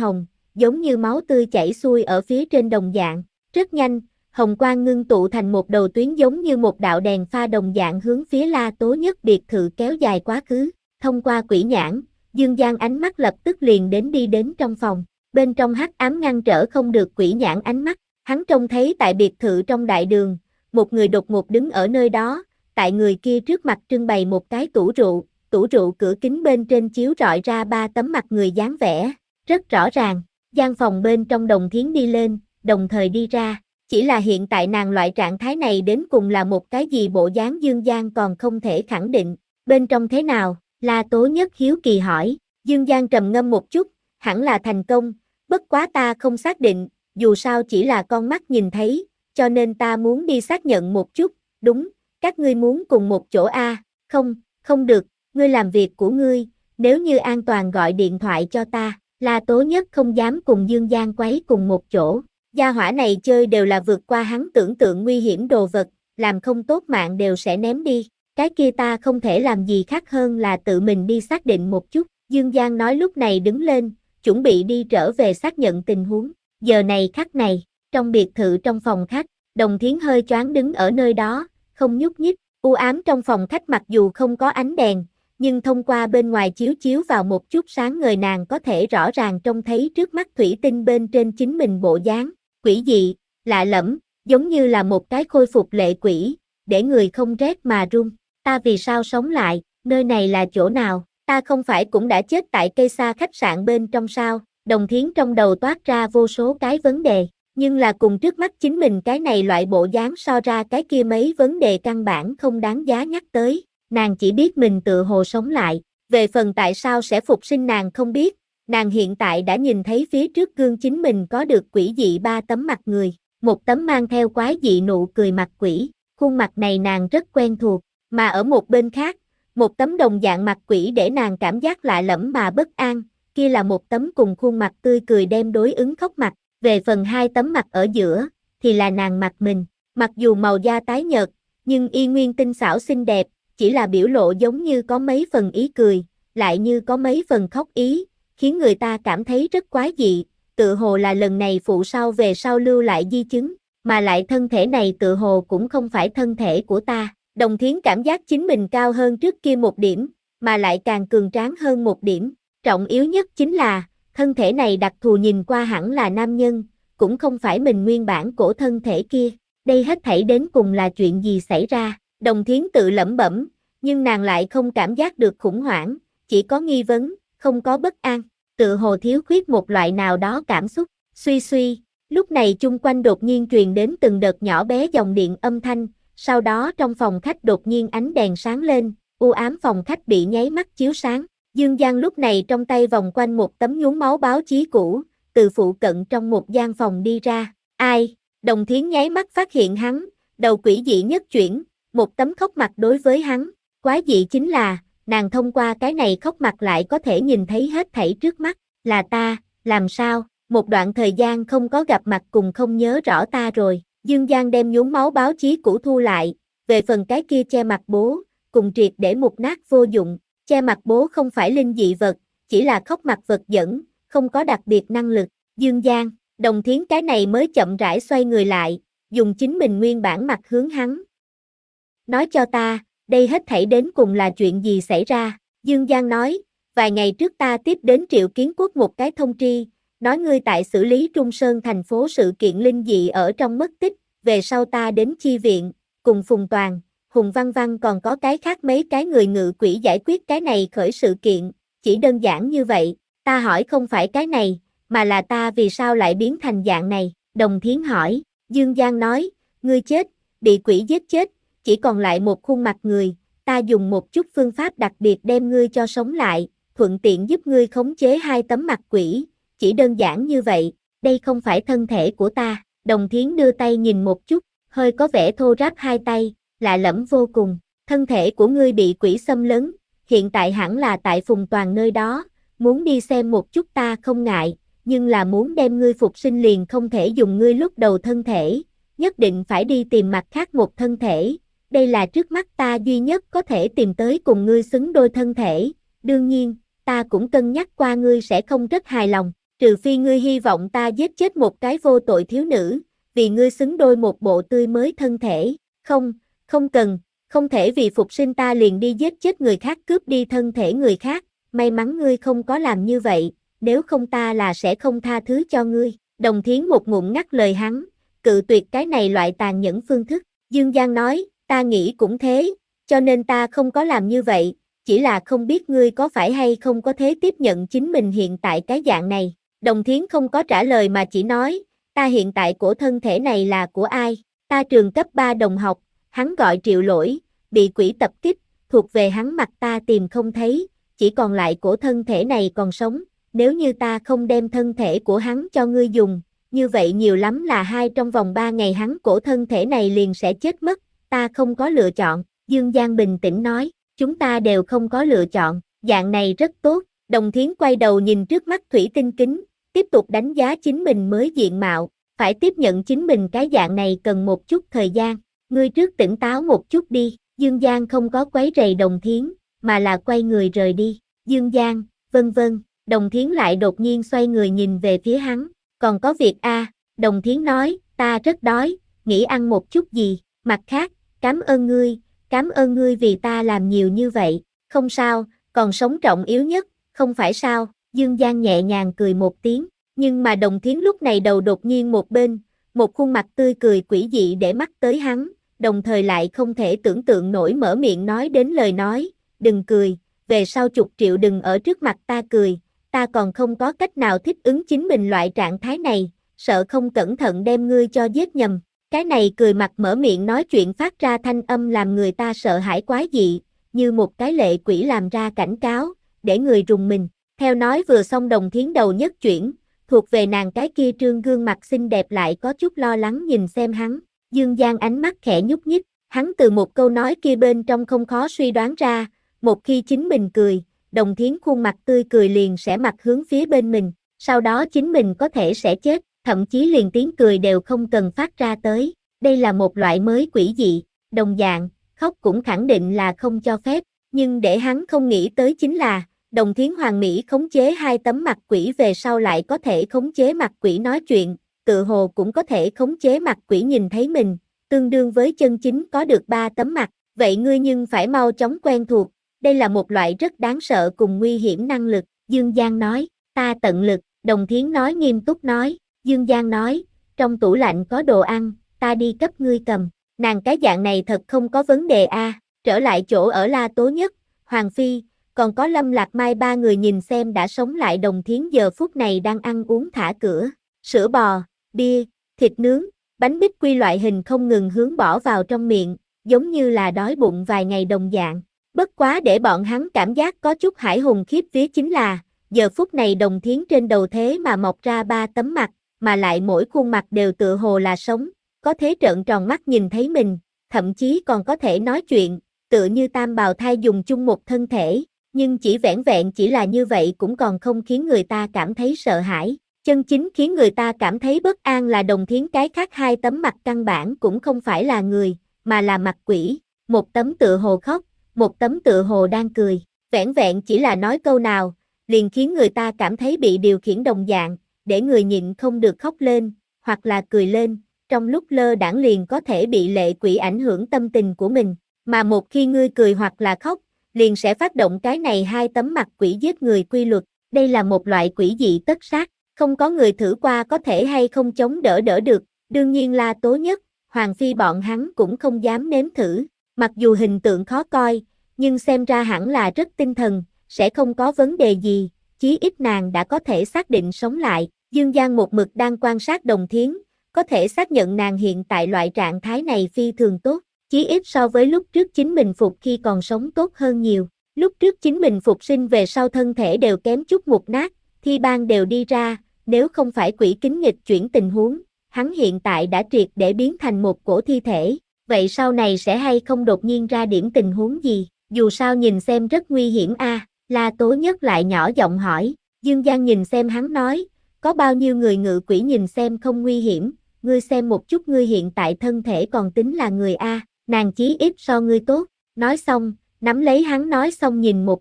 giống như máu tươi chảy xuôi ở phía trên đồng dạng. Rất nhanh, hồng quang ngưng tụ thành một đầu tuyến giống như một đạo đèn pha đồng dạng hướng phía La Tố Nhất biệt thự kéo dài quá khứ. Thông qua quỷ nhãn, Dương Giang ánh mắt lập tức liền đến đi đến trong phòng. Bên trong hắc ám ngăn trở không được quỷ nhãn ánh mắt. Hắn trông thấy tại biệt thự trong đại đường, một người đột ngột đứng ở nơi đó, tại người kia trước mặt trưng bày một cái tủ rượu, tủ rượu cửa kính bên trên chiếu rọi ra ba tấm mặt người dáng vẻ, rất rõ ràng. Gian phòng bên trong Đồng Thiến đi lên, đồng thời đi ra, chỉ là hiện tại nàng loại trạng thái này đến cùng là một cái gì bộ dáng Dương Giang còn không thể khẳng định. Bên trong thế nào? La Tố Nhất hiếu kỳ hỏi. Dương Giang trầm ngâm một chút, hẳn là thành công, bất quá ta không xác định, dù sao chỉ là con mắt nhìn thấy, cho nên ta muốn đi xác nhận một chút. Đúng, các ngươi muốn cùng một chỗ a? À? Không, không được, ngươi làm việc của ngươi, nếu như an toàn gọi điện thoại cho ta. La Tố Nhất không dám cùng Dương Giang quấy cùng một chỗ. Gia hỏa này chơi đều là vượt qua hắn tưởng tượng nguy hiểm đồ vật, làm không tốt mạng đều sẽ ném đi. Cái kia ta không thể làm gì khác hơn là tự mình đi xác định một chút. Dương Giang nói lúc này đứng lên, chuẩn bị đi trở về xác nhận tình huống. Giờ này khắc này, trong biệt thự trong phòng khách, Đồng Thiến hơi choáng đứng ở nơi đó, không nhúc nhích. U ám trong phòng khách mặc dù không có ánh đèn, nhưng thông qua bên ngoài chiếu chiếu vào một chút sáng ngời, nàng có thể rõ ràng trông thấy trước mắt thủy tinh bên trên chính mình bộ dáng, quỷ dị, lạ lẫm, giống như là một cái khôi phục lệ quỷ, để người không rét mà run. Ta vì sao sống lại, nơi này là chỗ nào, ta không phải cũng đã chết tại cây xa khách sạn bên trong sao? Đồng Thiến trong đầu toát ra vô số cái vấn đề, nhưng là cùng trước mắt chính mình cái này loại bộ dáng so ra cái kia mấy vấn đề căn bản không đáng giá nhắc tới. Nàng chỉ biết mình tự hồ sống lại, về phần tại sao sẽ phục sinh nàng không biết, nàng hiện tại đã nhìn thấy phía trước gương chính mình có được quỷ dị ba tấm mặt người, một tấm mang theo quái dị nụ cười mặt quỷ, khuôn mặt này nàng rất quen thuộc, mà ở một bên khác, một tấm đồng dạng mặt quỷ để nàng cảm giác lạ lẫm mà bất an, kia là một tấm cùng khuôn mặt tươi cười đem đối ứng khóc mặt, về phần hai tấm mặt ở giữa, thì là nàng mặt mình, mặc dù màu da tái nhợt, nhưng y nguyên tinh xảo xinh đẹp, chỉ là biểu lộ giống như có mấy phần ý cười, lại như có mấy phần khóc ý, khiến người ta cảm thấy rất quái dị, tự hồ là lần này phụ sau về sau lưu lại di chứng, mà lại thân thể này tự hồ cũng không phải thân thể của ta. Đồng Thiến cảm giác chính mình cao hơn trước kia một điểm, mà lại càng cường tráng hơn một điểm, trọng yếu nhất chính là, thân thể này đặc thù nhìn qua hẳn là nam nhân, cũng không phải mình nguyên bản cổ thân thể kia, đây hết thảy đến cùng là chuyện gì xảy ra? Đồng Thiến tự lẩm bẩm, nhưng nàng lại không cảm giác được khủng hoảng, chỉ có nghi vấn, không có bất an, tự hồ thiếu khuyết một loại nào đó cảm xúc. Suy suy, lúc này chung quanh đột nhiên truyền đến từng đợt nhỏ bé dòng điện âm thanh, sau đó trong phòng khách đột nhiên ánh đèn sáng lên, u ám phòng khách bị nháy mắt chiếu sáng. Dương Giang lúc này trong tay vòng quanh một tấm nhuốm máu báo chí cũ, từ phụ cận trong một gian phòng đi ra. Ai? Đồng Thiến nháy mắt phát hiện hắn, đầu quỷ dị nhất chuyển, một tấm khóc mặt đối với hắn. Quái dị chính là, nàng thông qua cái này khóc mặt lại có thể nhìn thấy hết thảy trước mắt, là ta, làm sao, một đoạn thời gian không có gặp mặt cùng không nhớ rõ ta rồi. Dương Giang đem nhuốm máu báo chí cũ thu lại, về phần cái kia che mặt bố, cùng triệt để mục nát vô dụng, che mặt bố không phải linh dị vật, chỉ là khóc mặt vật dẫn, không có đặc biệt năng lực. Dương Giang, Đồng Thiến cái này mới chậm rãi xoay người lại, dùng chính mình nguyên bản mặt hướng hắn. Nói cho ta, đây hết thảy đến cùng là chuyện gì xảy ra? Dương Giang nói, vài ngày trước ta tiếp đến Triệu Kiến Quốc một cái thông tri, nói ngươi tại xử lý Trung Sơn thành phố sự kiện linh dị ở trong mất tích, về sau ta đến chi viện, cùng Phùng Toàn, Hùng Văn Văn còn có cái khác mấy cái người ngự quỷ giải quyết cái này khởi sự kiện, chỉ đơn giản như vậy. Ta hỏi không phải cái này, mà là ta vì sao lại biến thành dạng này? Đồng Thiến hỏi. Dương Giang nói, ngươi chết, bị quỷ giết chết, chỉ còn lại một khuôn mặt người, ta dùng một chút phương pháp đặc biệt đem ngươi cho sống lại, thuận tiện giúp ngươi khống chế hai tấm mặt quỷ, chỉ đơn giản như vậy, đây không phải thân thể của ta. Đồng Thiến đưa tay nhìn một chút, hơi có vẻ thô ráp hai tay, lạ lẫm vô cùng, thân thể của ngươi bị quỷ xâm lấn, hiện tại hẳn là tại Phùng Toàn nơi đó, muốn đi xem một chút ta không ngại, nhưng là muốn đem ngươi phục sinh liền không thể dùng ngươi lúc đầu thân thể, nhất định phải đi tìm mặt khác một thân thể, đây là trước mắt ta duy nhất có thể tìm tới cùng ngươi xứng đôi thân thể, đương nhiên, ta cũng cân nhắc qua ngươi sẽ không rất hài lòng. trừ phi ngươi hy vọng ta giết chết một cái vô tội thiếu nữ, vì ngươi xứng đôi một bộ tươi mới thân thể, không, không cần, không thể vì phục sinh ta liền đi giết chết người khác cướp đi thân thể người khác, may mắn ngươi không có làm như vậy, nếu không ta là sẽ không tha thứ cho ngươi. Đồng Thiến một ngụm ngắt lời hắn, cự tuyệt cái này loại tàn nhẫn phương thức. Dương Giang nói, ta nghĩ cũng thế, cho nên ta không có làm như vậy, chỉ là không biết ngươi có phải hay không có thế tiếp nhận chính mình hiện tại cái dạng này. Đồng Thiến không có trả lời mà chỉ nói, ta hiện tại của thân thể này là của ai? Ta trường cấp ba đồng học, hắn gọi Triệu Lỗi, bị quỷ tập kích, thuộc về hắn mặt ta tìm không thấy, chỉ còn lại của thân thể này còn sống, nếu như ta không đem thân thể của hắn cho ngươi dùng, như vậy nhiều lắm là hai trong vòng ba ngày hắn cổ thân thể này liền sẽ chết mất, ta không có lựa chọn. Dương Giang bình tĩnh nói, chúng ta đều không có lựa chọn, dạng này rất tốt. Đồng Thiến quay đầu nhìn trước mắt thủy tinh kính, tiếp tục đánh giá chính mình mới diện mạo, phải tiếp nhận chính mình cái dạng này cần một chút thời gian, ngươi trước tỉnh táo một chút đi. Dương Giang không có quấy rầy Đồng Thiến, mà là quay người rời đi. Dương Giang, vân vân, Đồng Thiến lại đột nhiên xoay người nhìn về phía hắn, còn có việc a? À, Đồng Thiến nói, ta rất đói, nghĩ ăn một chút gì, mặt khác, cảm ơn ngươi, cảm ơn ngươi vì ta làm nhiều như vậy, không sao, còn sống trọng yếu nhất, không phải sao? Dương Giang nhẹ nhàng cười một tiếng, nhưng mà Đồng Thiến lúc này đầu đột nhiên một bên, một khuôn mặt tươi cười quỷ dị để mắt tới hắn, đồng thời lại không thể tưởng tượng nổi mở miệng nói đến lời nói, đừng cười, về sau chục triệu đừng ở trước mặt ta cười, ta còn không có cách nào thích ứng chính mình loại trạng thái này, sợ không cẩn thận đem ngươi cho giết nhầm. Cái này cười mặt mở miệng nói chuyện phát ra thanh âm làm người ta sợ hãi quái dị, như một cái lệ quỷ làm ra cảnh cáo, để người rùng mình. Theo nói vừa xong Đồng Thiến đầu nhất chuyển, thuộc về nàng cái kia trương gương mặt xinh đẹp lại có chút lo lắng nhìn xem hắn. Dương Giang ánh mắt khẽ nhúc nhích, hắn từ một câu nói kia bên trong không khó suy đoán ra, một khi chính mình cười, Đồng Thiến khuôn mặt tươi cười liền sẽ mặt hướng phía bên mình, sau đó chính mình có thể sẽ chết, thậm chí liền tiếng cười đều không cần phát ra tới. Đây là một loại mới quỷ dị, đồng dạng, khóc cũng khẳng định là không cho phép, nhưng để hắn không nghĩ tới chính là, Đồng Thiến Hoàng Mỹ khống chế hai tấm mặt quỷ về sau lại có thể khống chế mặt quỷ nói chuyện, tự hồ cũng có thể khống chế mặt quỷ nhìn thấy mình, tương đương với chân chính có được ba tấm mặt, vậy ngươi nhưng phải mau chóng quen thuộc, đây là một loại rất đáng sợ cùng nguy hiểm năng lực. Dương Giang nói, ta tận lực. Đồng Thiến nói nghiêm túc nói. Dương Giang nói, trong tủ lạnh có đồ ăn, ta đi cấp ngươi cầm. Nàng cái dạng này thật không có vấn đề a. À. Trở lại chỗ ở La Tố Nhất, Hoàng Phi, còn có Lâm Lạc Mai ba người nhìn xem đã sống lại Đồng Thiến giờ phút này đang ăn uống thả cửa, sữa bò, bia, thịt nướng, bánh bích quy loại hình không ngừng hướng bỏ vào trong miệng, giống như là đói bụng vài ngày đồng dạng. Bất quá để bọn hắn cảm giác có chút hải hùng khiếp vía chính là, giờ phút này Đồng Thiến trên đầu thế mà mọc ra ba tấm mặt, mà lại mỗi khuôn mặt đều tựa hồ là sống, có thế trợn tròn mắt nhìn thấy mình, thậm chí còn có thể nói chuyện, tựa như tam bào thai dùng chung một thân thể, nhưng chỉ vẻn vẹn chỉ là như vậy cũng còn không khiến người ta cảm thấy sợ hãi. Chân chính khiến người ta cảm thấy bất an là Đồng Thiến cái khác hai tấm mặt căn bản cũng không phải là người, mà là mặt quỷ, một tấm tựa hồ khóc, một tấm tựa hồ đang cười, vẻn vẹn chỉ là nói câu nào, liền khiến người ta cảm thấy bị điều khiển đồng dạng, để người nhịn không được khóc lên, hoặc là cười lên, trong lúc lơ đãng liền có thể bị lệ quỷ ảnh hưởng tâm tình của mình, mà một khi ngươi cười hoặc là khóc, liền sẽ phát động cái này hai tấm mặt quỷ giết người quy luật, đây là một loại quỷ dị tất sát, không có người thử qua có thể hay không chống đỡ đỡ được, đương nhiên La Tố Nhất, Hoàng Phi bọn hắn cũng không dám nếm thử, mặc dù hình tượng khó coi, nhưng xem ra hẳn là rất tinh thần, sẽ không có vấn đề gì, chí ít nàng đã có thể xác định sống lại. Dương Giang một mực đang quan sát Đồng Thiến, có thể xác nhận nàng hiện tại loại trạng thái này phi thường tốt, chí ít so với lúc trước chính mình phục khi còn sống tốt hơn nhiều. Lúc trước chính mình phục sinh về sau thân thể đều kém chút mục nát, thi ban đều đi ra, nếu không phải quỷ kính nghịch chuyển tình huống, hắn hiện tại đã triệt để biến thành một cổ thi thể, vậy sau này sẽ hay không đột nhiên ra điểm tình huống gì, dù sao nhìn xem rất nguy hiểm a. À, La Tố Nhất lại nhỏ giọng hỏi. Dương Giang nhìn xem hắn nói, có bao nhiêu người ngự quỷ nhìn xem không nguy hiểm, ngươi xem một chút ngươi hiện tại thân thể còn tính là người a, à, nàng chí ít so ngươi tốt, nói xong, nắm lấy hắn nói xong nhìn một chút,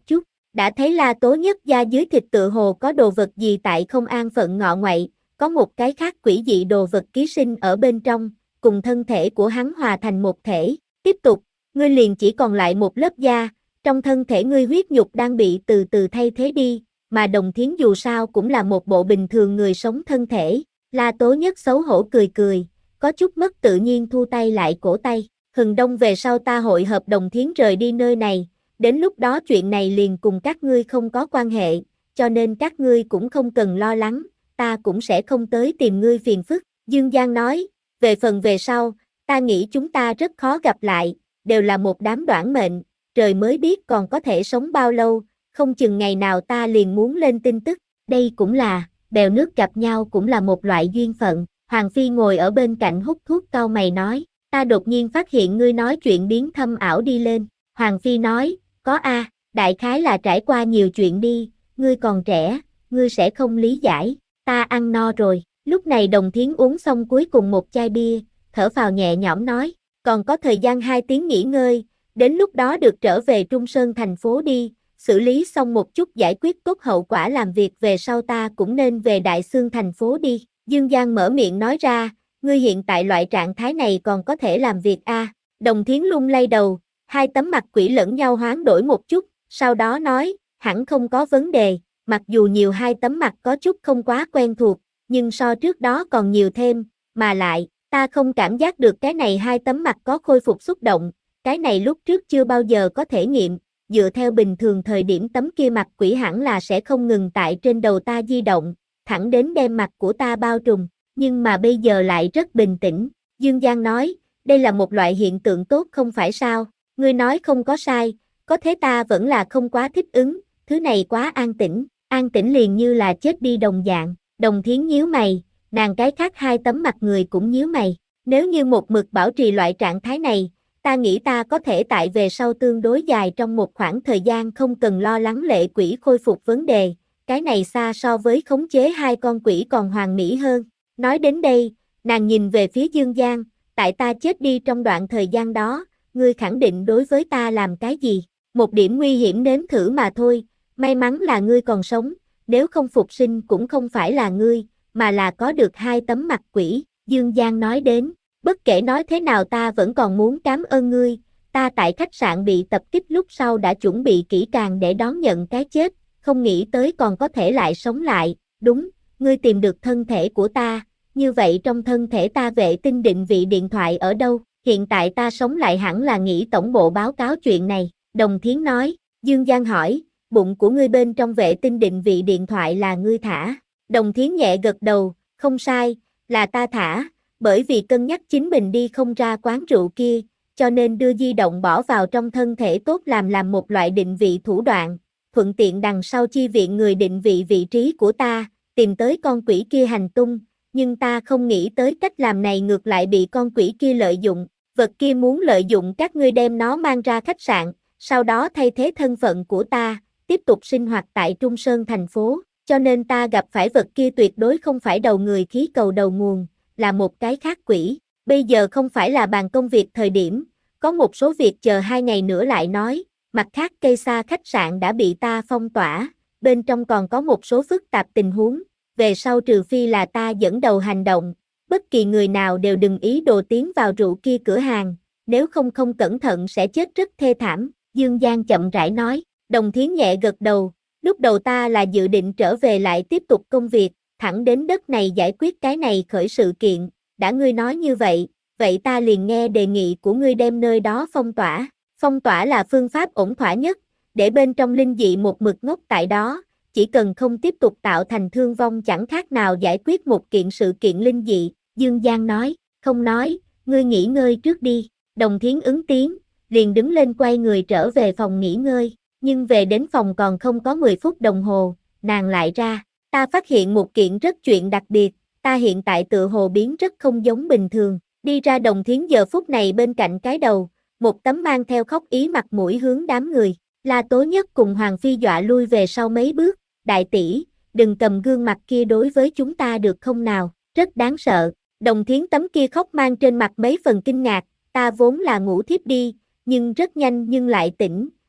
Đã thấy La Tố Nhất da dưới thịt tựa hồ có đồ vật gì tại không an phận ngọ ngoậy, có một cái khác quỷ dị đồ vật ký sinh ở bên trong, cùng thân thể của hắn hòa thành một thể. Tiếp tục, ngươi liền chỉ còn lại một lớp da, trong thân thể ngươi huyết nhục đang bị từ từ thay thế đi, mà Đồng Thiến dù sao cũng là một bộ bình thường người sống thân thể. La Tố Nhất xấu hổ cười cười, có chút mất tự nhiên thu tay lại cổ tay. Hừng đông về sau ta hội hợp Đồng Thiến rời đi nơi này, đến lúc đó chuyện này liền cùng các ngươi không có quan hệ, cho nên các ngươi cũng không cần lo lắng, ta cũng sẽ không tới tìm ngươi phiền phức. Dương Giang nói, về phần về sau, ta nghĩ chúng ta rất khó gặp lại, đều là một đám đoản mệnh, trời mới biết còn có thể sống bao lâu, không chừng ngày nào ta liền muốn lên tin tức, đây cũng là, bèo nước gặp nhau cũng là một loại duyên phận. Hoàng Phi ngồi ở bên cạnh hút thuốc cau mày nói, ta đột nhiên phát hiện ngươi nói chuyện biến thâm ảo đi lên. Hoàng Phi nói, có a, đại khái là trải qua nhiều chuyện đi, ngươi còn trẻ, ngươi sẽ không lý giải, ta ăn no rồi. Lúc này Đồng Thiến uống xong cuối cùng một chai bia, thở phào nhẹ nhõm nói, còn có thời gian hai tiếng nghỉ ngơi, đến lúc đó được trở về Trung Sơn thành phố đi, xử lý xong một chút giải quyết tốt hậu quả làm việc về sau ta cũng nên về Đại Xương thành phố đi. Dương Giang mở miệng nói ra, ngươi hiện tại loại trạng thái này còn có thể làm việc a? À? Đồng Thiến lung lay đầu, hai tấm mặt quỷ lẫn nhau hoán đổi một chút, sau đó nói, hẳn không có vấn đề, mặc dù nhiều hai tấm mặt có chút không quá quen thuộc, nhưng so trước đó còn nhiều thêm, mà lại, ta không cảm giác được cái này hai tấm mặt có khôi phục xúc động, cái này lúc trước chưa bao giờ có thể nghiệm, dựa theo bình thường thời điểm tấm kia mặt quỷ hẳn là sẽ không ngừng tại trên đầu ta di động, thẳng đến đem mặt của ta bao trùm, nhưng mà bây giờ lại rất bình tĩnh. Dương Giang nói, đây là một loại hiện tượng tốt không phải sao, ngươi nói không có sai, có thế ta vẫn là không quá thích ứng, thứ này quá an tĩnh, an tĩnh liền như là chết đi đồng dạng. Đồng Thiến nhíu mày, nàng cái khác hai tấm mặt người cũng nhíu mày, nếu như một mực bảo trì loại trạng thái này, ta nghĩ ta có thể tại về sau tương đối dài trong một khoảng thời gian không cần lo lắng lệ quỷ khôi phục vấn đề, cái này xa so với khống chế hai con quỷ còn hoàn mỹ hơn. Nói đến đây, nàng nhìn về phía Dương Giang, tại ta chết đi trong đoạn thời gian đó, ngươi khẳng định đối với ta làm cái gì, một điểm nguy hiểm nếm thử mà thôi, may mắn là ngươi còn sống, nếu không phục sinh cũng không phải là ngươi, mà là có được hai tấm mặt quỷ. Dương Giang nói đến, bất kể nói thế nào ta vẫn còn muốn cảm ơn ngươi, ta tại khách sạn bị tập kích lúc sau đã chuẩn bị kỹ càng để đón nhận cái chết, không nghĩ tới còn có thể lại sống lại, đúng, ngươi tìm được thân thể của ta, như vậy trong thân thể ta vệ tinh định vị điện thoại ở đâu, hiện tại ta sống lại hẳn là nghĩ tổng bộ báo cáo chuyện này. Đồng Thiến nói. Dương Giang hỏi, bụng của ngươi bên trong vệ tinh định vị điện thoại là ngươi thả. Đồng Thiến nhẹ gật đầu, không sai, là ta thả, bởi vì cân nhắc chính mình đi không ra quán rượu kia, cho nên đưa di động bỏ vào trong thân thể tốt làm làm một loại định vị thủ đoạn, thuận tiện đằng sau chi viện người định vị vị trí của ta, tìm tới con quỷ kia hành tung, nhưng ta không nghĩ tới cách làm này ngược lại bị con quỷ kia lợi dụng, vật kia muốn lợi dụng các ngươi đem nó mang ra khách sạn, sau đó thay thế thân phận của ta, tiếp tục sinh hoạt tại Trung Sơn thành phố, cho nên ta gặp phải vật kia tuyệt đối không phải đầu người khí cầu đầu nguồn, là một cái khác quỷ, bây giờ không phải là bàn công việc thời điểm, có một số việc chờ hai ngày nữa lại nói, mặt khác cây xa khách sạn đã bị ta phong tỏa, bên trong còn có một số phức tạp tình huống, về sau trừ phi là ta dẫn đầu hành động, bất kỳ người nào đều đừng ý đồ tiến vào rượu kia cửa hàng, nếu không không cẩn thận sẽ chết rất thê thảm. Dương Giang chậm rãi nói. Đồng Thiến nhẹ gật đầu, lúc đầu ta là dự định trở về lại tiếp tục công việc, thẳng đến đất này giải quyết cái này khởi sự kiện, đã ngươi nói như vậy, vậy ta liền nghe đề nghị của ngươi đem nơi đó phong tỏa, phong tỏa là phương pháp ổn thỏa nhất, để bên trong linh dị một mực ngốc tại đó, chỉ cần không tiếp tục tạo thành thương vong chẳng khác nào giải quyết một kiện sự kiện linh dị. Dương Giang nói, không nói, ngươi nghỉ ngơi trước đi. Đồng Thiến ứng tiếng, liền đứng lên quay người trở về phòng nghỉ ngơi, nhưng về đến phòng còn không có mười phút đồng hồ, nàng lại ra, ta phát hiện một kiện rất chuyện đặc biệt, ta hiện tại tựa hồ biến rất không giống bình thường, đi ra. Đồng Thiến giờ phút này bên cạnh cái đầu, một tấm mang theo khóc ý mặt mũi hướng đám người, La Tố Nhất cùng Hoàng Phi dọa lui về sau mấy bước, đại tỷ, đừng cầm gương mặt kia đối với chúng ta được không nào, rất đáng sợ. Đồng Thiến tấm kia khóc mang trên mặt mấy phần kinh ngạc, ta vốn là ngủ thiếp đi, nhưng rất nhanh nhưng lại tỉnh,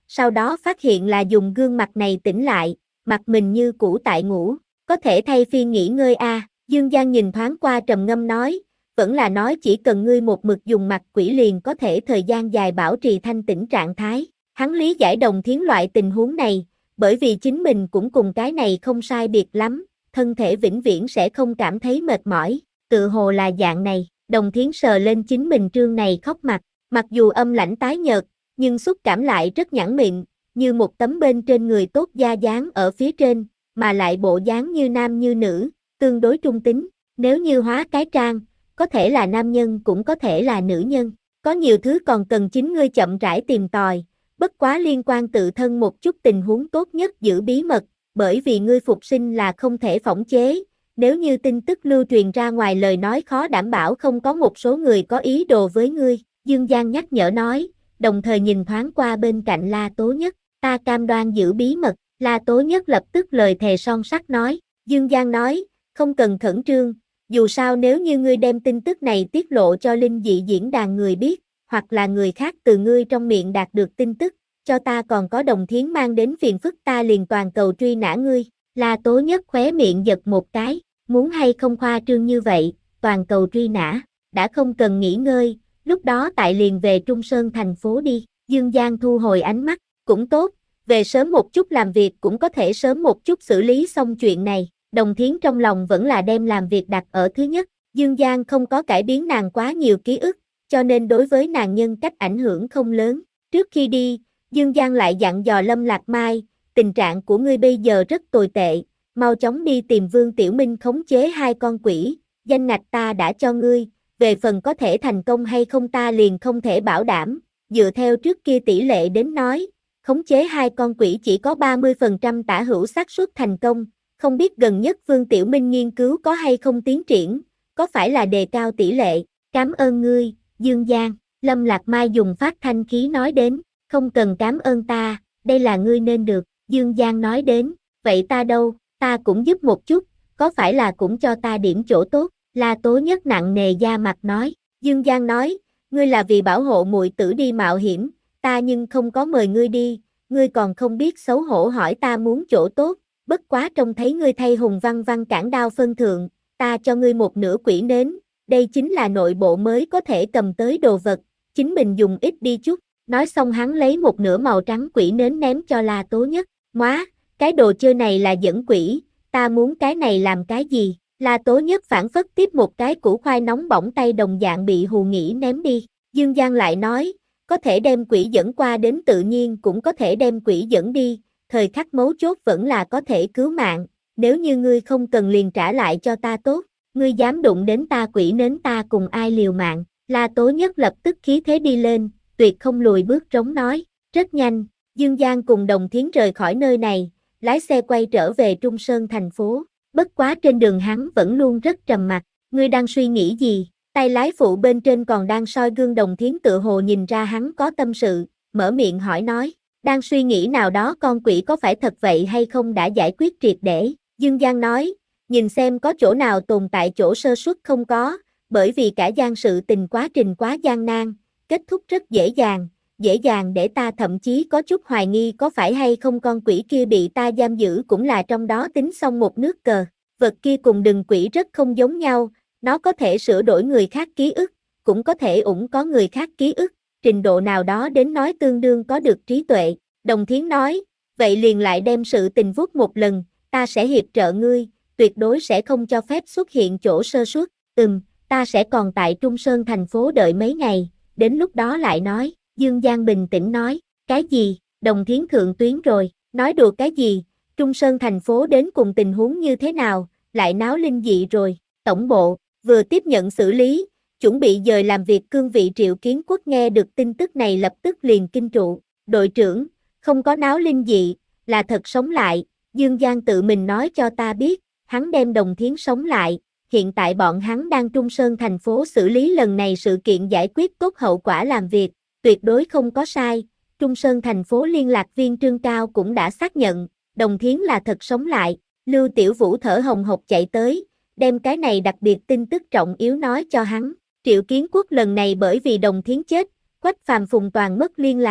sau đó phát hiện là dùng gương mặt này tỉnh lại, mặt mình như cũ tại ngủ, có thể thay phiên nghỉ ngơi a. À. Dương Giang nhìn thoáng qua trầm ngâm nói, vẫn là nói chỉ cần ngươi một mực dùng mặt quỷ liền có thể thời gian dài bảo trì thanh tĩnh trạng thái. Hắn lý giải Đồng Thiến loại tình huống này, bởi vì chính mình cũng cùng cái này không sai biệt lắm, thân thể vĩnh viễn sẽ không cảm thấy mệt mỏi, tự hồ là dạng này. Đồng Thiến sờ lên chính mình trương này khóc mặt, mặc dù âm lãnh tái nhợt, nhưng xúc cảm lại rất nhẵn mịn, như một tấm bên trên người tốt da dáng ở phía trên, mà lại bộ dáng như nam như nữ, tương đối trung tính. Nếu như hóa cái trang, có thể là nam nhân cũng có thể là nữ nhân, có nhiều thứ còn cần chính ngươi chậm rãi tìm tòi, bất quá liên quan tự thân một chút tình huống tốt nhất giữ bí mật, bởi vì ngươi phục sinh là không thể phỏng chế, nếu như tin tức lưu truyền ra ngoài lời nói khó đảm bảo không có một số người có ý đồ với ngươi, Dương Giang nhắc nhở nói, đồng thời nhìn thoáng qua bên cạnh La Tố Nhất, ta cam đoan giữ bí mật, La Tố Nhất lập tức lời thề son sắt nói, Dương Giang nói, không cần khẩn trương, dù sao nếu như ngươi đem tin tức này tiết lộ cho linh dị diễn đàn người biết, hoặc là người khác từ ngươi trong miệng đạt được tin tức, cho ta còn có Đồng Thiến mang đến phiền phức ta liền toàn cầu truy nã ngươi. La Tố Nhất khóe miệng giật một cái, muốn hay không khoa trương như vậy, toàn cầu truy nã, đã không cần nghỉ ngơi, lúc đó tại liền về Trung Sơn thành phố đi. Dương Giang thu hồi ánh mắt, cũng tốt, về sớm một chút làm việc cũng có thể sớm một chút xử lý xong chuyện này. Đồng Thiến trong lòng vẫn là đem làm việc đặt ở thứ nhất, Dương Giang không có cải biến nàng quá nhiều ký ức, cho nên đối với nàng nhân cách ảnh hưởng không lớn. Trước khi đi, Dương Giang lại dặn dò Lâm Lạc Mai, tình trạng của ngươi bây giờ rất tồi tệ, mau chóng đi tìm Vương Tiểu Minh khống chế hai con quỷ, danh ngạch ta đã cho ngươi, về phần có thể thành công hay không ta liền không thể bảo đảm, dựa theo trước kia tỷ lệ đến nói, khống chế hai con quỷ chỉ có ba mươi phần trăm tả hữu xác suất thành công, không biết gần nhất Vương Tiểu Minh nghiên cứu có hay không tiến triển, có phải là đề cao tỷ lệ, cảm ơn ngươi, Dương Giang, Lâm Lạc Mai dùng phát thanh khí nói đến, không cần cảm ơn ta, đây là ngươi nên được, Dương Giang nói đến, vậy ta đâu, ta cũng giúp một chút, có phải là cũng cho ta điểm chỗ tốt, La Tố Nhất nặng nề da mặt nói, Dương Giang nói, ngươi là vì bảo hộ muội tử đi mạo hiểm, ta nhưng không có mời ngươi đi, ngươi còn không biết xấu hổ hỏi ta muốn chỗ tốt, bất quá trông thấy ngươi thay Hùng Văn Văn cản đao phân thượng, ta cho ngươi một nửa quỷ nến, đây chính là nội bộ mới có thể cầm tới đồ vật, chính mình dùng ít đi chút, nói xong hắn lấy một nửa màu trắng quỷ nến ném cho La Tố Nhất, móa, cái đồ chơi này là dẫn quỷ, ta muốn cái này làm cái gì, La Tố Nhất phản phất tiếp một cái củ khoai nóng bỏng tay đồng dạng bị hù nghỉ ném đi, Dương Giang lại nói, có thể đem quỷ dẫn qua đến tự nhiên cũng có thể đem quỷ dẫn đi, thời khắc mấu chốt vẫn là có thể cứu mạng, nếu như ngươi không cần liền trả lại cho ta tốt, ngươi dám đụng đến ta quỷ nến ta cùng ai liều mạng, La Tố Nhất lập tức khí thế đi lên, tuyệt không lùi bước trống nói, rất nhanh, Dương Giang cùng Đồng Thiến rời khỏi nơi này, lái xe quay trở về Trung Sơn thành phố, bất quá trên đường hắn vẫn luôn rất trầm mặc, ngươi đang suy nghĩ gì, tay lái phụ bên trên còn đang soi gương. Đồng Thiến tự hồ nhìn ra hắn có tâm sự, mở miệng hỏi nói, đang suy nghĩ nào đó con quỷ có phải thật vậy hay không đã giải quyết triệt để, Dương Giang nói, nhìn xem có chỗ nào tồn tại chỗ sơ suất không có, bởi vì cả gian sự tình quá trình quá gian nan, kết thúc rất dễ dàng, dễ dàng để ta thậm chí có chút hoài nghi có phải hay không con quỷ kia bị ta giam giữ cũng là trong đó tính xong một nước cờ, vật kia cùng đừng quỷ rất không giống nhau, nó có thể sửa đổi người khác ký ức, cũng có thể ủng có người khác ký ức, trình độ nào đó đến nói tương đương có được trí tuệ, Đồng Thiến nói, vậy liền lại đem sự tình vuốt một lần, ta sẽ hiệp trợ ngươi, tuyệt đối sẽ không cho phép xuất hiện chỗ sơ suất, ừm, ta sẽ còn tại Trung Sơn thành phố đợi mấy ngày, đến lúc đó lại nói, Dương Giang bình tĩnh nói, cái gì, Đồng Thiến thượng tuyến rồi, nói đùa cái gì, Trung Sơn thành phố đến cùng tình huống như thế nào, lại náo linh dị rồi, tổng bộ, vừa tiếp nhận xử lý, chuẩn bị dời làm việc cương vị Triệu Kiến Quốc nghe được tin tức này lập tức liền kinh trụ, đội trưởng, không có náo linh dị, là thật sống lại, Dương Giang tự mình nói cho ta biết, hắn đem Đồng Thiến sống lại, hiện tại bọn hắn đang Trung Sơn thành phố xử lý lần này sự kiện giải quyết tốt hậu quả làm việc, tuyệt đối không có sai, Trung Sơn thành phố liên lạc viên Trương Cao cũng đã xác nhận, Đồng Thiến là thật sống lại, Lưu Tiểu Vũ thở hồng hộc chạy tới, đem cái này đặc biệt tin tức trọng yếu nói cho hắn, Triệu Kiến Quốc lần này bởi vì Đồng Thiến chết, Quách Phàm Phùng toàn mất liên lạc,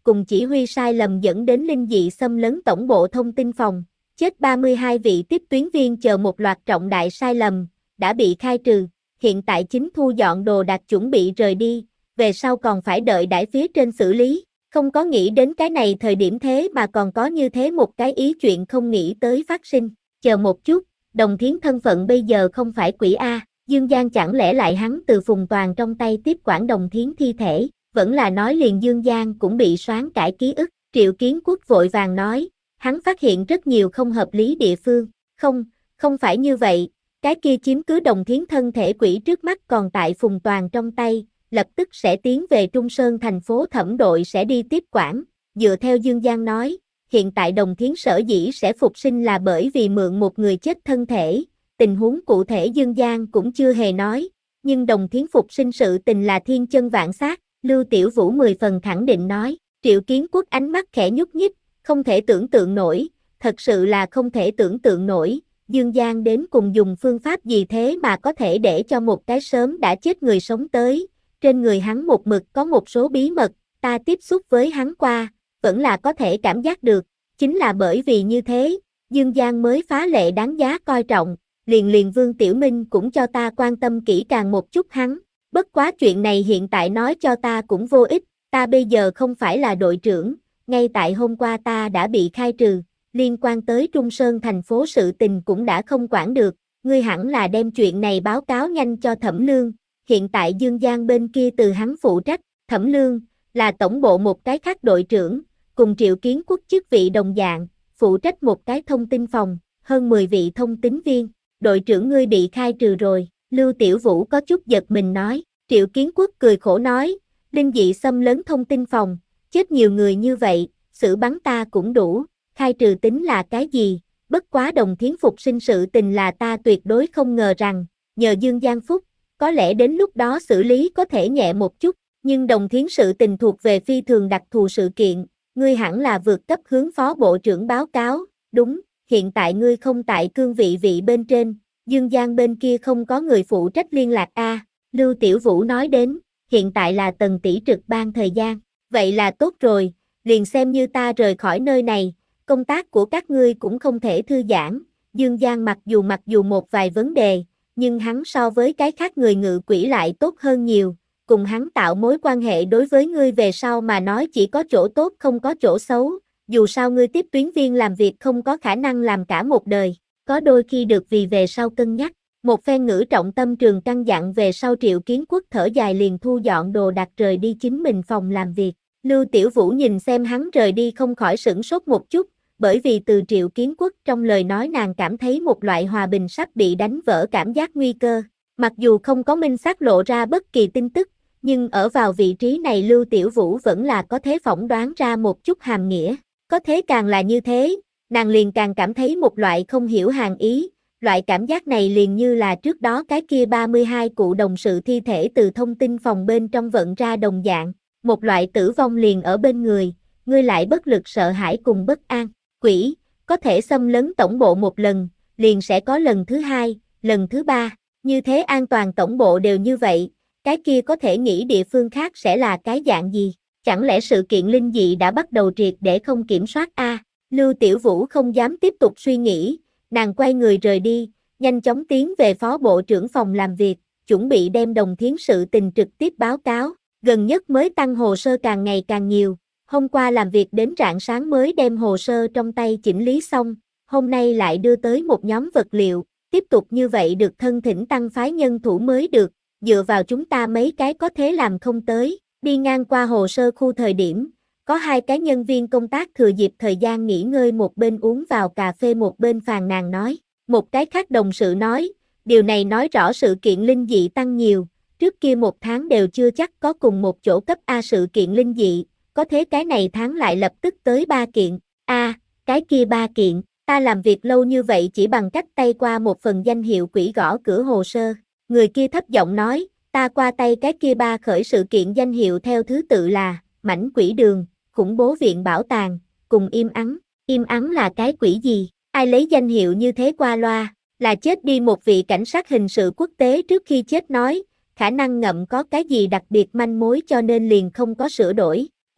cùng chỉ huy sai lầm dẫn đến linh dị xâm lấn tổng bộ thông tin phòng, chết ba mươi hai vị tiếp tuyến viên chờ một loạt trọng đại sai lầm, đã bị khai trừ, hiện tại chính thu dọn đồ đạc chuẩn bị rời đi, về sau còn phải đợi đãi phía trên xử lý, không có nghĩ đến cái này thời điểm thế mà còn có như thế một cái ý chuyện không nghĩ tới phát sinh, chờ một chút, Đồng Thiến thân phận bây giờ không phải quỷ A, Dương Giang chẳng lẽ lại hắn từ Phùng Toàn trong tay tiếp quản Đồng Thiến thi thể, vẫn là nói liền Dương Giang cũng bị soán cải ký ức, Triệu Kiến Quốc vội vàng nói, hắn phát hiện rất nhiều không hợp lý địa phương, không, không phải như vậy, cái kia chiếm cứ Đồng Thiến thân thể quỷ trước mắt còn tại Phùng Toàn trong tay, lập tức sẽ tiến về Trung Sơn thành phố thẩm đội sẽ đi tiếp quản, dựa theo Dương Giang nói, hiện tại Đồng Thiến sở dĩ sẽ phục sinh là bởi vì mượn một người chết thân thể, tình huống cụ thể Dương Giang cũng chưa hề nói, nhưng Đồng Thiến phục sinh sự tình là thiên chân vạn sát, Lưu Tiểu Vũ mười phần khẳng định nói, Triệu Kiến Quốc ánh mắt khẽ nhúc nhích, không thể tưởng tượng nổi, thật sự là không thể tưởng tượng nổi, Dương Giang đến cùng dùng phương pháp gì thế mà có thể để cho một cái sớm đã chết người sống tới, trên người hắn một mực có một số bí mật, ta tiếp xúc với hắn qua, vẫn là có thể cảm giác được, chính là bởi vì như thế, Dương Giang mới phá lệ đáng giá coi trọng, liền liền Vương Tiểu Minh cũng cho ta quan tâm kỹ càng một chút hắn, bất quá chuyện này hiện tại nói cho ta cũng vô ích, ta bây giờ không phải là đội trưởng, ngay tại hôm qua ta đã bị khai trừ, liên quan tới Trung Sơn thành phố sự tình cũng đã không quản được, ngươi hẳn là đem chuyện này báo cáo nhanh cho Thẩm Lương, hiện tại Dương Giang bên kia từ hắn phụ trách, Thẩm Lương, là tổng bộ một cái khác đội trưởng, cùng Triệu Kiến Quốc chức vị đồng dạng, phụ trách một cái thông tin phòng, hơn mười vị thông tín viên, đội trưởng ngươi bị khai trừ rồi, Lưu Tiểu Vũ có chút giật mình nói, Triệu Kiến Quốc cười khổ nói, linh dị xâm lấn thông tin phòng, chết nhiều người như vậy, xử bắn ta cũng đủ, khai trừ tính là cái gì, bất quá Đồng Thiến phục sinh sự tình là ta tuyệt đối không ngờ rằng, nhờ Dương Giang Phúc, có lẽ đến lúc đó xử lý có thể nhẹ một chút, nhưng Đồng Thiến sự tình thuộc về phi thường đặc thù sự kiện, ngươi hẳn là vượt cấp hướng phó bộ trưởng báo cáo, đúng, hiện tại ngươi không tại cương vị vị bên trên, Dương Giang bên kia không có người phụ trách liên lạc a. Lưu Tiểu Vũ nói đến, hiện tại là Tần tỷ trực ban thời gian, vậy là tốt rồi, liền xem như ta rời khỏi nơi này, công tác của các ngươi cũng không thể thư giãn, Dương Giang mặc dù mặc dù một vài vấn đề, nhưng hắn so với cái khác người ngự quỷ lại tốt hơn nhiều, cùng hắn tạo mối quan hệ đối với ngươi về sau mà nói chỉ có chỗ tốt không có chỗ xấu, dù sao ngươi tiếp tuyến viên làm việc không có khả năng làm cả một đời, có đôi khi được vì về sau cân nhắc. Một phen ngữ trọng tâm trường căn dặn về sau Triệu Kiến Quốc thở dài liền thu dọn đồ đạc rời đi chính mình phòng làm việc. Lưu Tiểu Vũ nhìn xem hắn rời đi không khỏi sửng sốt một chút, bởi vì từ Triệu Kiến Quốc trong lời nói nàng cảm thấy một loại hòa bình sắp bị đánh vỡ cảm giác nguy cơ. Mặc dù không có minh xác lộ ra bất kỳ tin tức, nhưng ở vào vị trí này Lưu Tiểu Vũ vẫn là có thể phỏng đoán ra một chút hàm nghĩa. Có thế càng là như thế, nàng liền càng cảm thấy một loại không hiểu hàm ý. Loại cảm giác này liền như là trước đó cái kia ba mươi hai cụ đồng sự thi thể từ thông tin phòng bên trong vận ra đồng dạng, một loại tử vong liền ở bên người, ngươi lại bất lực sợ hãi cùng bất an, quỷ, có thể xâm lấn tổng bộ một lần, liền sẽ có lần thứ hai, lần thứ ba, như thế an toàn tổng bộ đều như vậy, cái kia có thể nghĩ địa phương khác sẽ là cái dạng gì, chẳng lẽ sự kiện linh dị đã bắt đầu triệt để không kiểm soát a? Lưu Tiểu Vũ không dám tiếp tục suy nghĩ. Nàng quay người rời đi, nhanh chóng tiến về phó bộ trưởng phòng làm việc, chuẩn bị đem Đồng Thiến sự tình trực tiếp báo cáo, gần nhất mới tăng hồ sơ càng ngày càng nhiều, hôm qua làm việc đến rạng sáng mới đem hồ sơ trong tay chỉnh lý xong, hôm nay lại đưa tới một nhóm vật liệu, tiếp tục như vậy được thân thỉnh tăng phái nhân thủ mới được, dựa vào chúng ta mấy cái có thế làm không tới, đi ngang qua hồ sơ khu thời điểm. Có hai cái nhân viên công tác thừa dịp thời gian nghỉ ngơi một bên uống vào cà phê một bên phàn nàn nói. Một cái khác đồng sự nói, điều này nói rõ sự kiện linh dị tăng nhiều, trước kia một tháng đều chưa chắc có cùng một chỗ cấp A sự kiện linh dị, có thế cái này tháng lại lập tức tới ba kiện, A, cái kia ba kiện, ta làm việc lâu như vậy chỉ bằng cách tay qua một phần danh hiệu quỷ gõ cửa hồ sơ, người kia thấp giọng nói, ta qua tay cái kia ba khởi sự kiện danh hiệu theo thứ tự là, mảnh quỷ đường, khủng bố viện bảo tàng, cùng im ắng, im ắng là cái quỷ gì, ai lấy danh hiệu như thế qua loa, là chết đi một vị cảnh sát hình sự quốc tế trước khi chết nói, khả năng ngậm có cái gì đặc biệt manh mối cho nên liền không có sửa đổi, a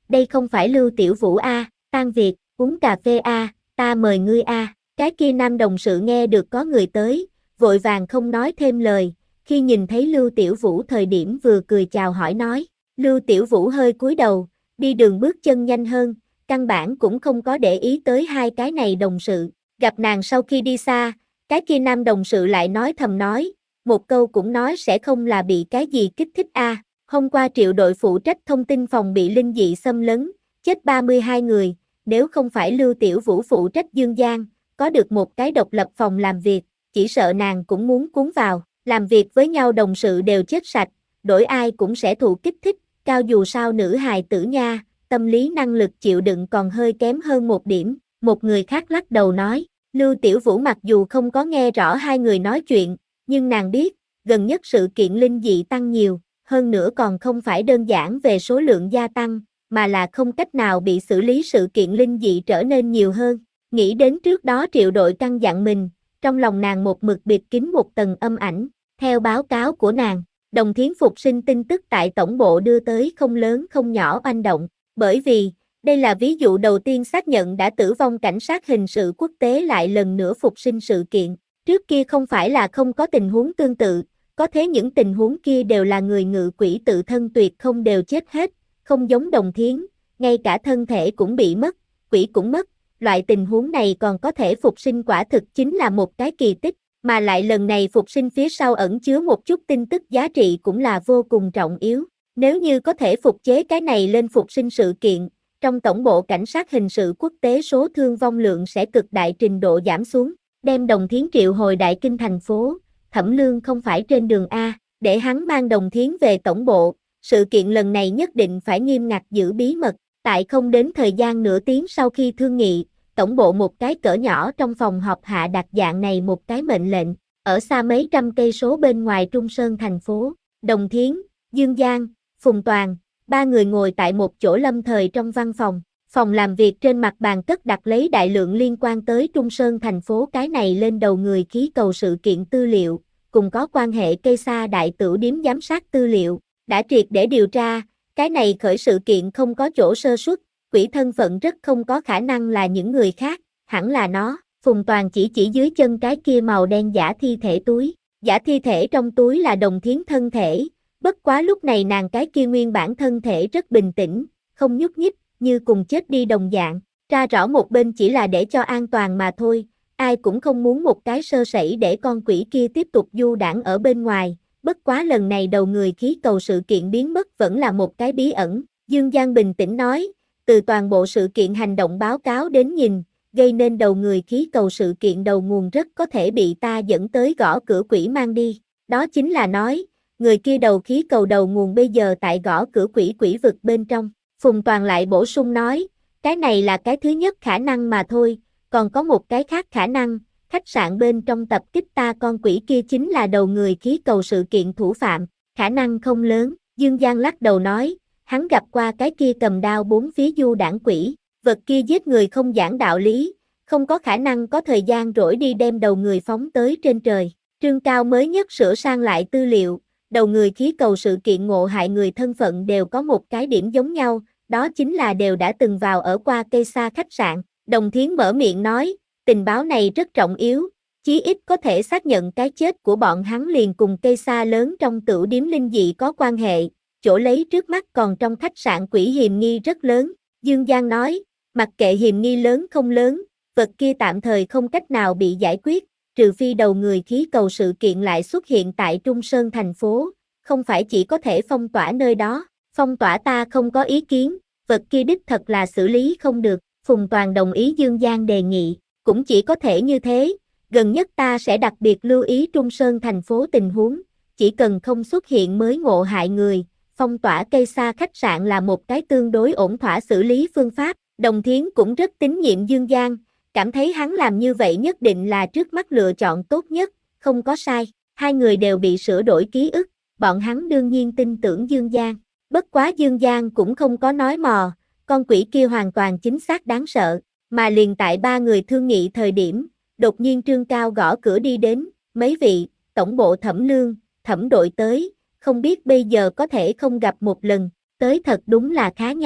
đây không phải Lưu Tiểu Vũ a, Tan việc, uống cà phê a, ta mời ngươi a. Cái kia nam đồng sự nghe được có người tới, vội vàng không nói thêm lời, khi nhìn thấy Lưu Tiểu Vũ thời điểm vừa cười chào hỏi nói. Lưu Tiểu Vũ hơi cúi đầu, đi đường bước chân nhanh hơn, căn bản cũng không có để ý tới hai cái này đồng sự. Gặp nàng sau khi đi xa, cái kia nam đồng sự lại nói thầm nói, một câu cũng nói sẽ không là bị cái gì kích thích a. À. Hôm qua Triệu đội phụ trách thông tin phòng bị linh dị xâm lấn, chết ba mươi hai người, nếu không phải Lưu Tiểu Vũ phụ trách Dương Giang, có được một cái độc lập phòng làm việc, chỉ sợ nàng cũng muốn cuốn vào, làm việc với nhau đồng sự đều chết sạch, đổi ai cũng sẽ thụ kích thích, cao dù sao nữ hài tử nha, tâm lý năng lực chịu đựng còn hơi kém hơn một điểm, một người khác lắc đầu nói, Lưu Tiểu Vũ mặc dù không có nghe rõ hai người nói chuyện, nhưng nàng biết, gần nhất sự kiện linh dị tăng nhiều, hơn nữa còn không phải đơn giản về số lượng gia tăng, mà là không cách nào bị xử lý sự kiện linh dị trở nên nhiều hơn. Nghĩ đến trước đó Triệu đội căn dặn mình, trong lòng nàng một mực bịt kín một tầng âm ảnh. Theo báo cáo của nàng, Đồng Thiến phục sinh tin tức tại tổng bộ đưa tới không lớn không nhỏ oanh động, bởi vì, đây là ví dụ đầu tiên xác nhận đã tử vong cảnh sát hình sự quốc tế lại lần nữa phục sinh sự kiện. Trước kia không phải là không có tình huống tương tự, có thế những tình huống kia đều là người ngự quỷ tự thân tuyệt không đều chết hết, không giống Đồng Thiến, ngay cả thân thể cũng bị mất, quỷ cũng mất, loại tình huống này còn có thể phục sinh quả thực chính là một cái kỳ tích, mà lại lần này phục sinh phía sau ẩn chứa một chút tin tức giá trị cũng là vô cùng trọng yếu. Nếu như có thể phục chế cái này lên phục sinh sự kiện, trong tổng bộ cảnh sát hình sự quốc tế số thương vong lượng sẽ cực đại trình độ giảm xuống, đem Đồng Thiến triệu hồi Đại Kinh thành phố, Thẩm Lương không phải trên đường A, để hắn mang Đồng Thiến về tổng bộ, sự kiện lần này nhất định phải nghiêm ngặt giữ bí mật, tại không đến thời gian nửa tiếng sau khi thương nghị, tổng bộ một cái cỡ nhỏ trong phòng họp hạ đặt dạng này một cái mệnh lệnh, ở xa mấy trăm cây số bên ngoài Trung Sơn thành phố, Đồng Thiến, Dương Giang, Phùng Toàn, ba người ngồi tại một chỗ lâm thời trong văn phòng, phòng làm việc trên mặt bàn cất đặt lấy đại lượng liên quan tới Trung Sơn thành phố cái này lên đầu người khí cầu sự kiện tư liệu, cùng có quan hệ cây sa đại tửu điếm giám sát tư liệu, đã triệt để điều tra, cái này khởi sự kiện không có chỗ sơ suất, quỷ thân phận rất không có khả năng là những người khác, hẳn là nó. Phùng Toàn chỉ chỉ dưới chân cái kia màu đen giả thi thể túi, giả thi thể trong túi là Đồng Thiến thân thể, bất quá lúc này nàng cái kia nguyên bản thân thể rất bình tĩnh, không nhúc nhích, như cùng chết đi đồng dạng, ra rõ một bên chỉ là để cho an toàn mà thôi, ai cũng không muốn một cái sơ sẩy để con quỷ kia tiếp tục du đãng ở bên ngoài, bất quá lần này đầu người khí cầu sự kiện biến mất vẫn là một cái bí ẩn, Dương Giang bình tĩnh nói, từ toàn bộ sự kiện hành động báo cáo đến nhìn, gây nên đầu người khí cầu sự kiện đầu nguồn rất có thể bị ta dẫn tới gõ cửa quỷ mang đi, đó chính là nói, người kia đầu khí cầu đầu nguồn bây giờ tại gõ cửa quỷ quỷ vực bên trong. Phùng Toàn lại bổ sung nói, cái này là cái thứ nhất khả năng mà thôi, còn có một cái khác khả năng, khách sạn bên trong tập kích ta con quỷ kia chính là đầu người khí cầu sự kiện thủ phạm, khả năng không lớn, Dương Giang lắc đầu nói, hắn gặp qua cái kia cầm đao bốn phía du đảng quỷ, vật kia giết người không giảng đạo lý, không có khả năng có thời gian rỗi đi đem đầu người phóng tới trên trời. Trương Cao mới nhất sửa sang lại tư liệu, đầu người khí cầu sự kiện ngộ hại người thân phận đều có một cái điểm giống nhau, đó chính là đều đã từng vào ở qua cây sa khách sạn. Đồng Thiến mở miệng nói, tình báo này rất trọng yếu, chí ít có thể xác nhận cái chết của bọn hắn liền cùng cây sa lớn trong tửu điếm linh dị có quan hệ, chỗ lấy trước mắt còn trong khách sạn quỷ hiềm nghi rất lớn. Dương Giang nói, mặc kệ hiềm nghi lớn không lớn, vật kia tạm thời không cách nào bị giải quyết, trừ phi đầu người khí cầu sự kiện lại xuất hiện tại Trung Sơn thành phố, không phải chỉ có thể phong tỏa nơi đó, phong tỏa ta không có ý kiến, vật kia đích thật là xử lý không được, Phùng Toàn đồng ý Dương Giang đề nghị, cũng chỉ có thể như thế, gần nhất ta sẽ đặc biệt lưu ý Trung Sơn thành phố tình huống, chỉ cần không xuất hiện mới ngộ hại người, phong tỏa cây sa khách sạn là một cái tương đối ổn thỏa xử lý phương pháp, Đồng Thiến cũng rất tín nhiệm Dương Giang, cảm thấy hắn làm như vậy nhất định là trước mắt lựa chọn tốt nhất, không có sai, hai người đều bị sửa đổi ký ức, bọn hắn đương nhiên tin tưởng Dương Giang, bất quá Dương Giang cũng không có nói mò, con quỷ kia hoàn toàn chính xác đáng sợ, mà liền tại ba người thương nghị thời điểm, đột nhiên Trương Cao gõ cửa đi đến, mấy vị, tổng bộ Thẩm Lương, Thẩm đội tới, không biết bây giờ có thể không gặp một lần, tới thật đúng là khá nhanh,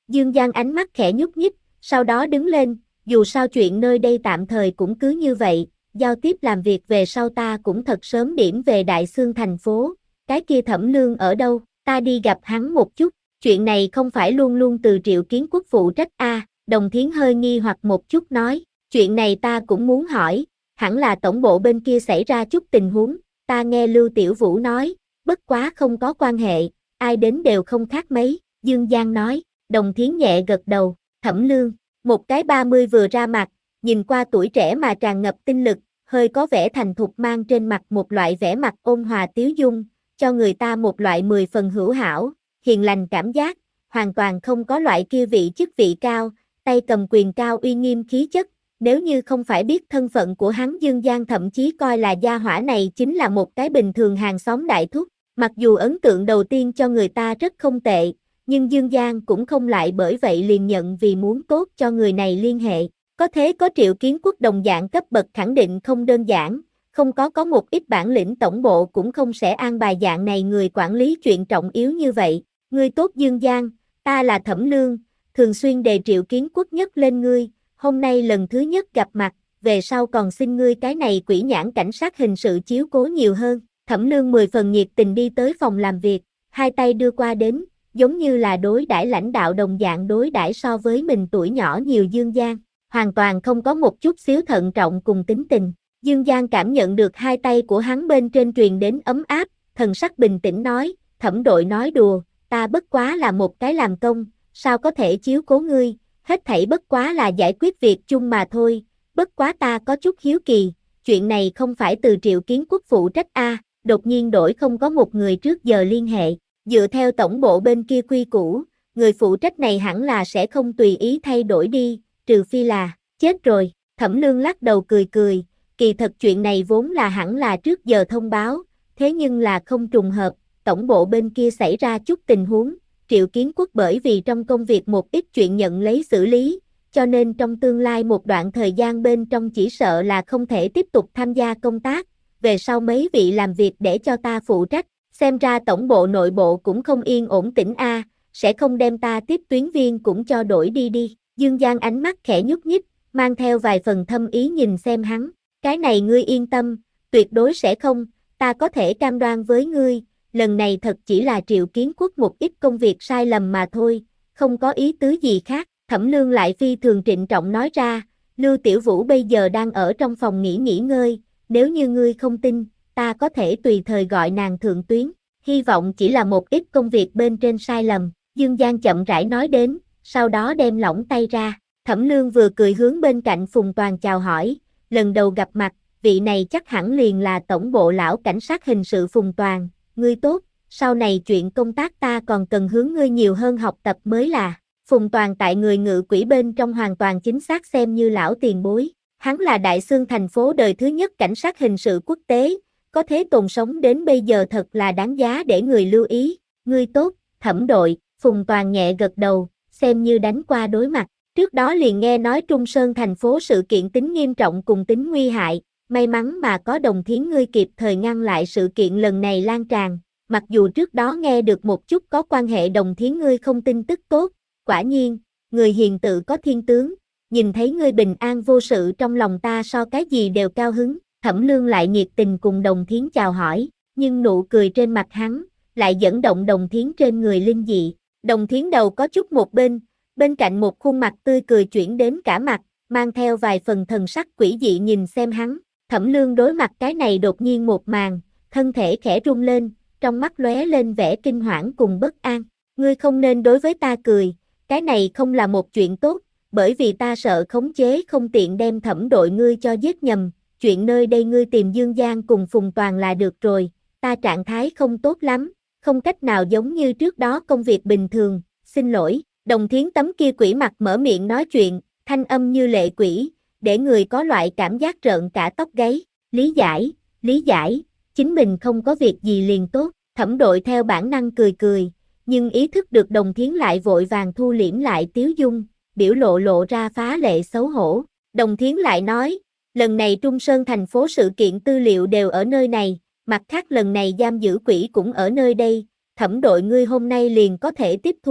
Dương Giang ánh mắt khẽ nhúc nhích, sau đó đứng lên, dù sao chuyện nơi đây tạm thời cũng cứ như vậy, giao tiếp làm việc về sau ta cũng thật sớm điểm về Đại Xương thành phố, cái kia Thẩm Lương ở đâu, ta đi gặp hắn một chút, chuyện này không phải luôn luôn từ Triệu Kiến Quốc phụ trách a, à, Đồng Thiến hơi nghi hoặc một chút nói, chuyện này ta cũng muốn hỏi, hẳn là tổng bộ bên kia xảy ra chút tình huống, ta nghe Lưu Tiểu Vũ nói, bất quá không có quan hệ, ai đến đều không khác mấy, Dương Giang nói, Đồng Thiến nhẹ gật đầu, Thẩm Lương, một cái ba mươi vừa ra mặt, nhìn qua tuổi trẻ mà tràn ngập tinh lực, hơi có vẻ thành thục mang trên mặt một loại vẻ mặt ôn hòa tiếu dung, cho người ta một loại mười phần hữu hảo, hiền lành cảm giác, hoàn toàn không có loại kia vị chức vị cao, tay cầm quyền cao uy nghiêm khí chất, nếu như không phải biết thân phận của hắn Dương Giang thậm chí coi là gia hỏa này chính là một cái bình thường hàng xóm đại thúc, mặc dù ấn tượng đầu tiên cho người ta rất không tệ, nhưng Dương Giang cũng không lại bởi vậy liền nhận vì muốn tốt cho người này liên hệ, có thế có Triệu Kiến Quốc đồng dạng cấp bậc khẳng định không đơn giản, không có có một ít bản lĩnh tổng bộ cũng không sẽ an bài dạng này người quản lý chuyện trọng yếu như vậy, ngươi tốt Dương Giang, ta là Thẩm Lương, thường xuyên đề Triệu Kiến Quốc nhất lên ngươi, hôm nay lần thứ nhất gặp mặt, về sau còn xin ngươi cái này quỷ nhãn cảnh sát hình sự chiếu cố nhiều hơn, Thẩm Lương mười phần nhiệt tình đi tới phòng làm việc, hai tay đưa qua đến, giống như là đối đãi lãnh đạo đồng dạng đối đãi so với mình tuổi nhỏ nhiều Dương Giang, hoàn toàn không có một chút xíu thận trọng cùng tính tình. Dương Giang cảm nhận được hai tay của hắn bên trên truyền đến ấm áp, thần sắc bình tĩnh nói, Thẩm đội nói đùa, ta bất quá là một cái làm công, sao có thể chiếu cố ngươi, hết thảy bất quá là giải quyết việc chung mà thôi, bất quá ta có chút hiếu kỳ, chuyện này không phải từ Triệu Kiến Quốc phụ trách a, à, đột nhiên đổi không có một người trước giờ liên hệ, dựa theo tổng bộ bên kia quy củ, người phụ trách này hẳn là sẽ không tùy ý thay đổi đi, trừ phi là, chết rồi, Thẩm Lương lắc đầu cười cười, kỳ thật chuyện này vốn là hẳn là trước giờ thông báo, thế nhưng là không trùng hợp, tổng bộ bên kia xảy ra chút tình huống, Triệu Kiến Quốc bởi vì trong công việc một ít chuyện nhận lấy xử lý, cho nên trong tương lai một đoạn thời gian bên trong chỉ sợ là không thể tiếp tục tham gia công tác, về sau mấy vị làm việc để cho ta phụ trách, xem ra tổng bộ nội bộ cũng không yên ổn tĩnh a, sẽ không đem ta tiếp tuyến viên cũng cho đổi đi đi, Dương Giang ánh mắt khẽ nhúc nhích, mang theo vài phần thâm ý nhìn xem hắn, cái này ngươi yên tâm, tuyệt đối sẽ không, ta có thể cam đoan với ngươi, lần này thật chỉ là Triệu Kiến Quốc một ít công việc sai lầm mà thôi, không có ý tứ gì khác, Thẩm Lương lại phi thường trịnh trọng nói ra, Lưu Tiểu Vũ bây giờ đang ở trong phòng nghỉ nghỉ ngơi, nếu như ngươi không tin, ta có thể tùy thời gọi nàng thượng tuyến, hy vọng chỉ là một ít công việc bên trên sai lầm, Dương Giang chậm rãi nói đến, sau đó đem lỏng tay ra, Thẩm Lương vừa cười hướng bên cạnh Phùng Toàn chào hỏi, lần đầu gặp mặt, vị này chắc hẳn liền là tổng bộ lão cảnh sát hình sự Phùng Toàn, ngươi tốt, sau này chuyện công tác ta còn cần hướng ngươi nhiều hơn học tập mới là, Phùng Toàn tại người ngự quỹ bên trong hoàn toàn chính xác xem như lão tiền bối, hắn là Đại Xương thành phố đời thứ nhất cảnh sát hình sự quốc tế, có thế tồn sống đến bây giờ thật là đáng giá để người lưu ý, ngươi tốt, Thẩm đội, Phùng Toàn nhẹ gật đầu, xem như đánh qua đối mặt, trước đó liền nghe nói Trung Sơn thành phố sự kiện tính nghiêm trọng cùng tính nguy hại, may mắn mà có Đồng Thiến ngươi kịp thời ngăn lại sự kiện lần này lan tràn, mặc dù trước đó nghe được một chút có quan hệ Đồng Thiến ngươi không tin tức tốt, quả nhiên, người hiền tự có thiên tướng, nhìn thấy ngươi bình an vô sự trong lòng ta so cái gì đều cao hứng, Thẩm Lương lại nhiệt tình cùng Đồng Thiến chào hỏi, nhưng nụ cười trên mặt hắn, lại dẫn động Đồng Thiến trên người linh dị, Đồng Thiến đầu có chút một bên, bên cạnh một khuôn mặt tươi cười chuyển đến cả mặt, mang theo vài phần thần sắc quỷ dị nhìn xem hắn, Thẩm Lương đối mặt cái này đột nhiên một màn, thân thể khẽ rung lên, trong mắt lóe lên vẻ kinh hoảng cùng bất an, ngươi không nên đối với ta cười, cái này không là một chuyện tốt, bởi vì ta sợ khống chế không tiện đem Thẩm đội ngươi cho giết nhầm, chuyện nơi đây ngươi tìm Dương Giang cùng Phùng Toàn là được rồi, ta trạng thái không tốt lắm, không cách nào giống như trước đó công việc bình thường, xin lỗi, Đồng Thiến tấm kia quỷ mặt mở miệng nói chuyện, thanh âm như lệ quỷ, để người có loại cảm giác rợn cả tóc gáy, lý giải, lý giải, chính mình không có việc gì liền tốt, Thẩm đội theo bản năng cười cười, nhưng ý thức được Đồng Thiến lại vội vàng thu liễm lại tiếu dung, biểu lộ lộ ra phá lệ xấu hổ, Đồng Thiến lại nói, lần này Trung Sơn thành phố sự kiện tư liệu đều ở nơi này, mặt khác lần này giam giữ quỷ cũng ở nơi đây, Thẩm đội ngươi hôm nay liền có thể tiếp thu,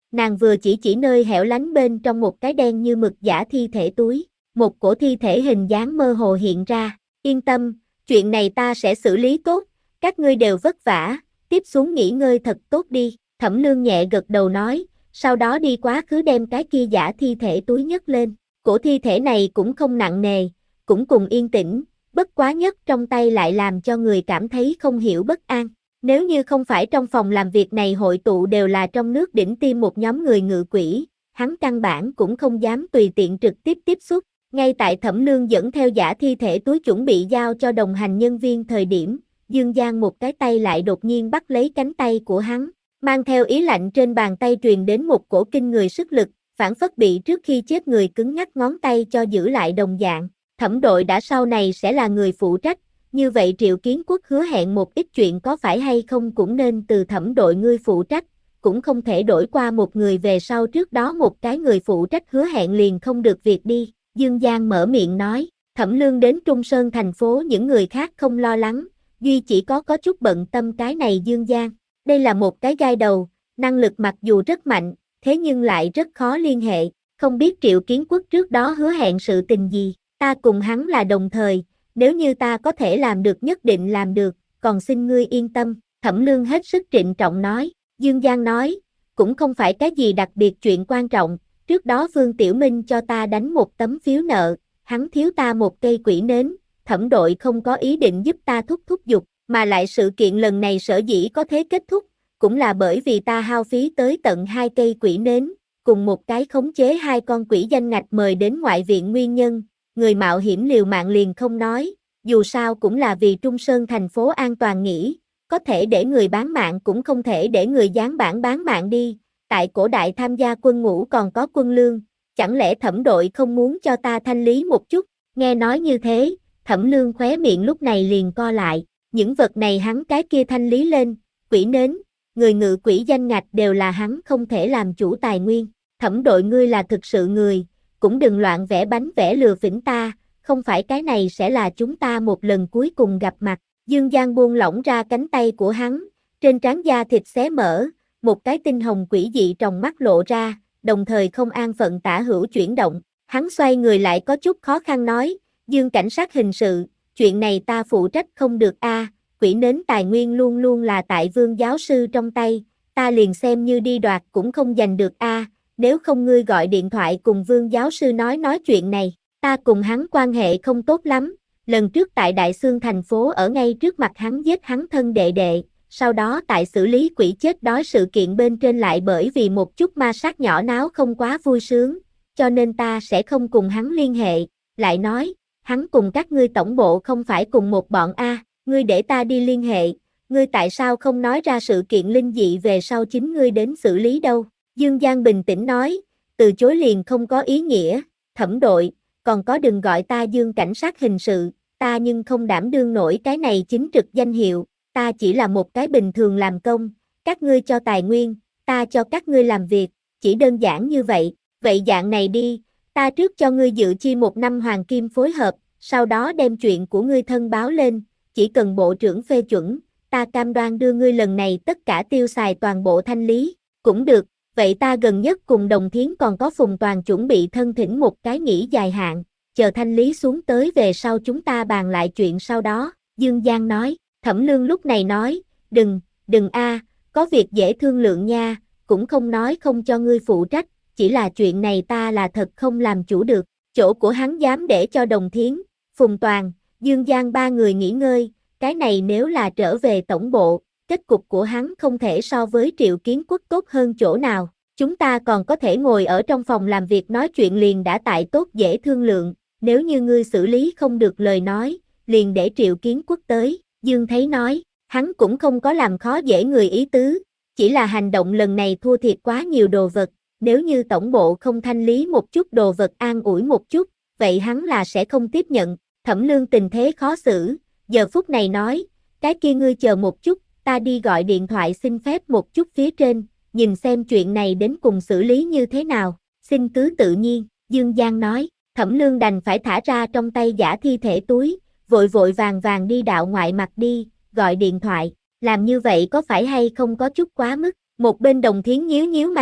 Nàng vừa chỉ chỉ nơi hẻo lánh bên trong một cái đen như mực giả thi thể túi, một cổ thi thể hình dáng mơ hồ hiện ra. Yên tâm, chuyện này ta sẽ xử lý tốt, các ngươi đều vất vả, tiếp xuống nghỉ ngơi thật tốt đi. Thẩm Lương nhẹ gật đầu nói, sau đó đi quá khứ đem cái kia giả thi thể túi nhấc lên. Cổ thi thể này cũng không nặng nề, cũng cùng yên tĩnh, bất quá nhất trong tay lại làm cho người cảm thấy không hiểu bất an. Nếu như không phải trong phòng làm việc này hội tụ đều là trong nước đỉnh tiêm một nhóm người ngự quỷ, hắn căn bản cũng không dám tùy tiện trực tiếp tiếp xúc. Ngay tại Thẩm Lương dẫn theo giả thi thể túi chuẩn bị giao cho đồng hành nhân viên thời điểm, Dương Giang một cái tay lại đột nhiên bắt lấy cánh tay của hắn, mang theo ý lạnh trên bàn tay truyền đến một cổ kinh người sức lực, phản phất bị trước khi chết người cứng nhắc ngón tay cho giữ lại đồng dạng. Thẩm đội đã sau này sẽ là người phụ trách, như vậy Triệu Kiến Quốc hứa hẹn một ít chuyện có phải hay không cũng nên từ thẩm đội ngươi phụ trách, cũng không thể đổi qua một người về sau trước đó một cái người phụ trách hứa hẹn liền không được việc đi. Dương Giang mở miệng nói, Thẩm Lương đến Trung Sơn thành phố những người khác không lo lắng, duy chỉ có có chút bận tâm cái này Dương Giang. Đây là một cái gai đầu, năng lực mặc dù rất mạnh, thế nhưng lại rất khó liên hệ, không biết Triệu Kiến Quốc trước đó hứa hẹn sự tình gì, ta cùng hắn là đồng thời, nếu như ta có thể làm được nhất định làm được, còn xin ngươi yên tâm. Thẩm Lương hết sức trịnh trọng nói. Dương Giang nói, cũng không phải cái gì đặc biệt chuyện quan trọng, trước đó Vương Tiểu Minh cho ta đánh một tấm phiếu nợ, hắn thiếu ta một cây quỷ nến, thẩm đội không có ý định giúp ta thúc thúc giục, mà lại sự kiện lần này sở dĩ có thế kết thúc, cũng là bởi vì ta hao phí tới tận hai cây quỷ nến, cùng một cái khống chế hai con quỷ danh ngạch mời đến ngoại viện nguyên nhân, người mạo hiểm liều mạng liền không nói, dù sao cũng là vì Trung Sơn thành phố an toàn nghỉ, có thể để người bán mạng cũng không thể để người gián bản bán mạng đi, tại cổ đại tham gia quân ngũ còn có quân lương, chẳng lẽ thẩm đội không muốn cho ta thanh lý một chút, nghe nói như thế, Thẩm Lương khóe miệng lúc này liền co lại, những vật này hắn cái kia thanh lý lên, quỷ nến, người ngự quỷ danh ngạch đều là hắn không thể làm chủ tài nguyên, thẩm đội ngươi là thực sự người, cũng đừng loạn vẽ bánh vẽ lừa phỉnh ta, không phải cái này sẽ là chúng ta một lần cuối cùng gặp mặt. Dương Giang buông lỏng ra cánh tay của hắn, trên trán da thịt xé mở, một cái tinh hồng quỷ dị trong mắt lộ ra, đồng thời không an phận tả hữu chuyển động, hắn xoay người lại có chút khó khăn nói, Dương cảnh sát hình sự, chuyện này ta phụ trách không được a, quỷ nến tài nguyên luôn luôn là tại Vương giáo sư trong tay, ta liền xem như đi đoạt cũng không giành được a, nếu không ngươi gọi điện thoại cùng Vương giáo sư nói nói chuyện này, ta cùng hắn quan hệ không tốt lắm, lần trước tại Đại Xương thành phố ở ngay trước mặt hắn giết hắn thân đệ đệ, sau đó tại xử lý quỷ chết đói sự kiện bên trên lại bởi vì một chút ma sát nhỏ náo không quá vui sướng, cho nên ta sẽ không cùng hắn liên hệ, lại nói, hắn cùng các ngươi tổng bộ không phải cùng một bọn a, ngươi để ta đi liên hệ, ngươi tại sao không nói ra sự kiện linh dị về sau chính ngươi đến xử lý đâu? Dương Giang bình tĩnh nói, từ chối liền không có ý nghĩa, thẩm đội, còn có đừng gọi ta Dương cảnh sát hình sự, ta nhưng không đảm đương nổi cái này chính trực danh hiệu, ta chỉ là một cái bình thường làm công, các ngươi cho tài nguyên, ta cho các ngươi làm việc, chỉ đơn giản như vậy, vậy dạng này đi, ta trước cho ngươi dự chi một năm hoàng kim phối hợp, sau đó đem chuyện của ngươi thân báo lên, chỉ cần bộ trưởng phê chuẩn, ta cam đoan đưa ngươi lần này tất cả tiêu xài toàn bộ thanh lý, cũng được, vậy ta gần nhất cùng Đồng Thiến còn có Phùng Toàn chuẩn bị thân thỉnh một cái nghỉ dài hạn, chờ thanh lý xuống tới về sau chúng ta bàn lại chuyện sau đó, Dương Giang nói. Thẩm Lương lúc này nói, đừng, đừng a, có việc dễ thương lượng nha, cũng không nói không cho ngươi phụ trách, chỉ là chuyện này ta là thật không làm chủ được, chỗ của hắn dám để cho Đồng Thiến, Phùng Toàn, Dương Giang ba người nghỉ ngơi, cái này nếu là trở về tổng bộ, kết cục của hắn không thể so với Triệu Kiến Quốc tốt hơn chỗ nào, chúng ta còn có thể ngồi ở trong phòng làm việc nói chuyện liền đã tại tốt dễ thương lượng, nếu như ngươi xử lý không được lời nói, liền để Triệu Kiến Quốc tới. Dương thấy nói, hắn cũng không có làm khó dễ người ý tứ, chỉ là hành động lần này thua thiệt quá nhiều đồ vật, nếu như tổng bộ không thanh lý một chút đồ vật an ủi một chút, vậy hắn là sẽ không tiếp nhận. Thẩm Lương tình thế khó xử, giờ phút này nói, cái kia ngươi chờ một chút, ta đi gọi điện thoại xin phép một chút phía trên, nhìn xem chuyện này đến cùng xử lý như thế nào, xin cứ tự nhiên, Dương Giang nói, Thẩm Lương đành phải thả ra trong tay giả thi thể túi, vội vội vàng vàng đi đạo ngoại mặt đi, gọi điện thoại, làm như vậy có phải hay không có chút quá mức, một bên Đồng Thiến nhíu nhíu mày,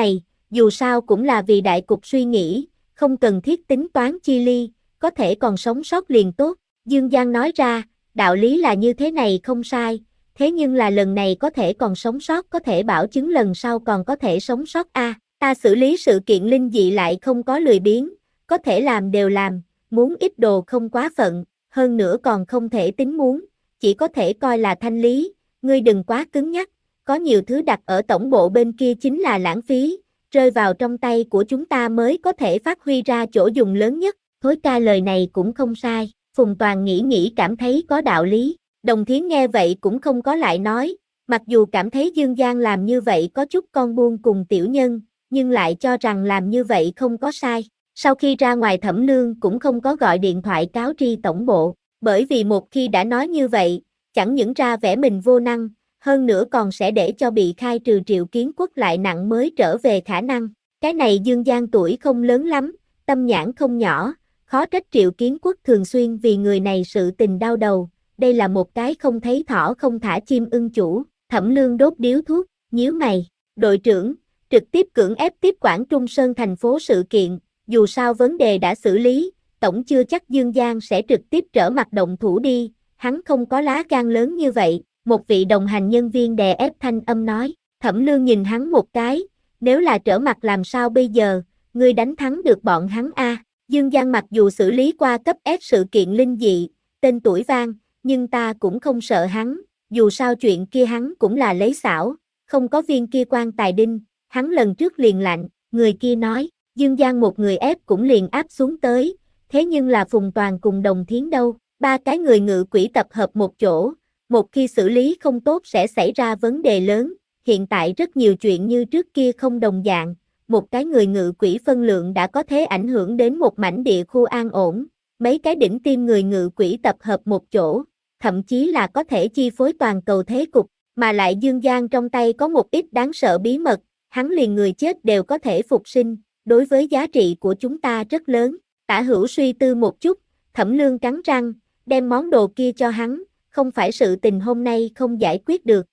dù sao cũng là vì đại cục suy nghĩ, không cần thiết tính toán chi ly, có thể còn sống sót liền tốt. Dương Giang nói ra, đạo lý là như thế này không sai, thế nhưng là lần này có thể còn sống sót có thể bảo chứng lần sau còn có thể sống sót a. À, ta xử lý sự kiện linh dị lại không có lười biếng, có thể làm đều làm, muốn ít đồ không quá phận, hơn nữa còn không thể tính muốn, chỉ có thể coi là thanh lý, ngươi đừng quá cứng nhắc, có nhiều thứ đặt ở tổng bộ bên kia chính là lãng phí, rơi vào trong tay của chúng ta mới có thể phát huy ra chỗ dùng lớn nhất. Thối ca lời này cũng không sai, Phùng Toàn nghĩ nghĩ cảm thấy có đạo lý, Đồng Thiến nghe vậy cũng không có lại nói, mặc dù cảm thấy Dương Giang làm như vậy có chút con buôn cùng tiểu nhân, nhưng lại cho rằng làm như vậy không có sai. Sau khi ra ngoài Thẩm Lương cũng không có gọi điện thoại cáo tri tổng bộ, bởi vì một khi đã nói như vậy, chẳng những ra vẻ mình vô năng, hơn nữa còn sẽ để cho bị khai trừ Triệu Kiến Quốc lại nặng mới trở về khả năng. Cái này Dương Giang tuổi không lớn lắm, tâm nhãn không nhỏ, khó trách Triệu Kiến Quốc thường xuyên vì người này sự tình đau đầu, đây là một cái không thấy thỏ không thả chim ưng chủ. Thẩm Lương đốt điếu thuốc, nhíu mày, đội trưởng, trực tiếp cưỡng ép tiếp quản Trung Sơn thành phố sự kiện, dù sao vấn đề đã xử lý, tổng chưa chắc Dương Giang sẽ trực tiếp trở mặt động thủ đi, hắn không có lá gan lớn như vậy, một vị đồng hành nhân viên đè ép thanh âm nói. Thẩm Lương nhìn hắn một cái, nếu là trở mặt làm sao bây giờ, ngươi đánh thắng được bọn hắn a? À. Dương Giang mặc dù xử lý qua cấp S sự kiện linh dị, tên tuổi vang, nhưng ta cũng không sợ hắn, dù sao chuyện kia hắn cũng là lấy xảo, không có viên kia quan tài đinh, hắn lần trước liền lạnh, người kia nói, Dương Giang một người ép cũng liền áp xuống tới, thế nhưng là Phùng Toàn cùng Đồng Thiến đâu, ba cái người ngự quỷ tập hợp một chỗ, một khi xử lý không tốt sẽ xảy ra vấn đề lớn, hiện tại rất nhiều chuyện như trước kia không đồng dạng, một cái người ngự quỷ phân lượng đã có thể ảnh hưởng đến một mảnh địa khu an ổn, mấy cái đỉnh tim người ngự quỷ tập hợp một chỗ, thậm chí là có thể chi phối toàn cầu thế cục, mà lại Dương Giang trong tay có một ít đáng sợ bí mật, hắn liền người chết đều có thể phục sinh, đối với giá trị của chúng ta rất lớn. Tả Hữu suy tư một chút, Thẩm Lương cắn răng, đem món đồ kia cho hắn, không phải sự tình hôm nay không giải quyết được.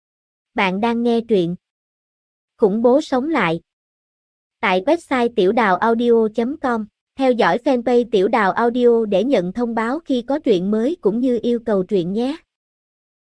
Bạn đang nghe truyện Khủng bố sống lại tại website tiểu đào audio chấm com, theo dõi fanpage Tiểu Đào Audio để nhận thông báo khi có truyện mới cũng như yêu cầu truyện nhé.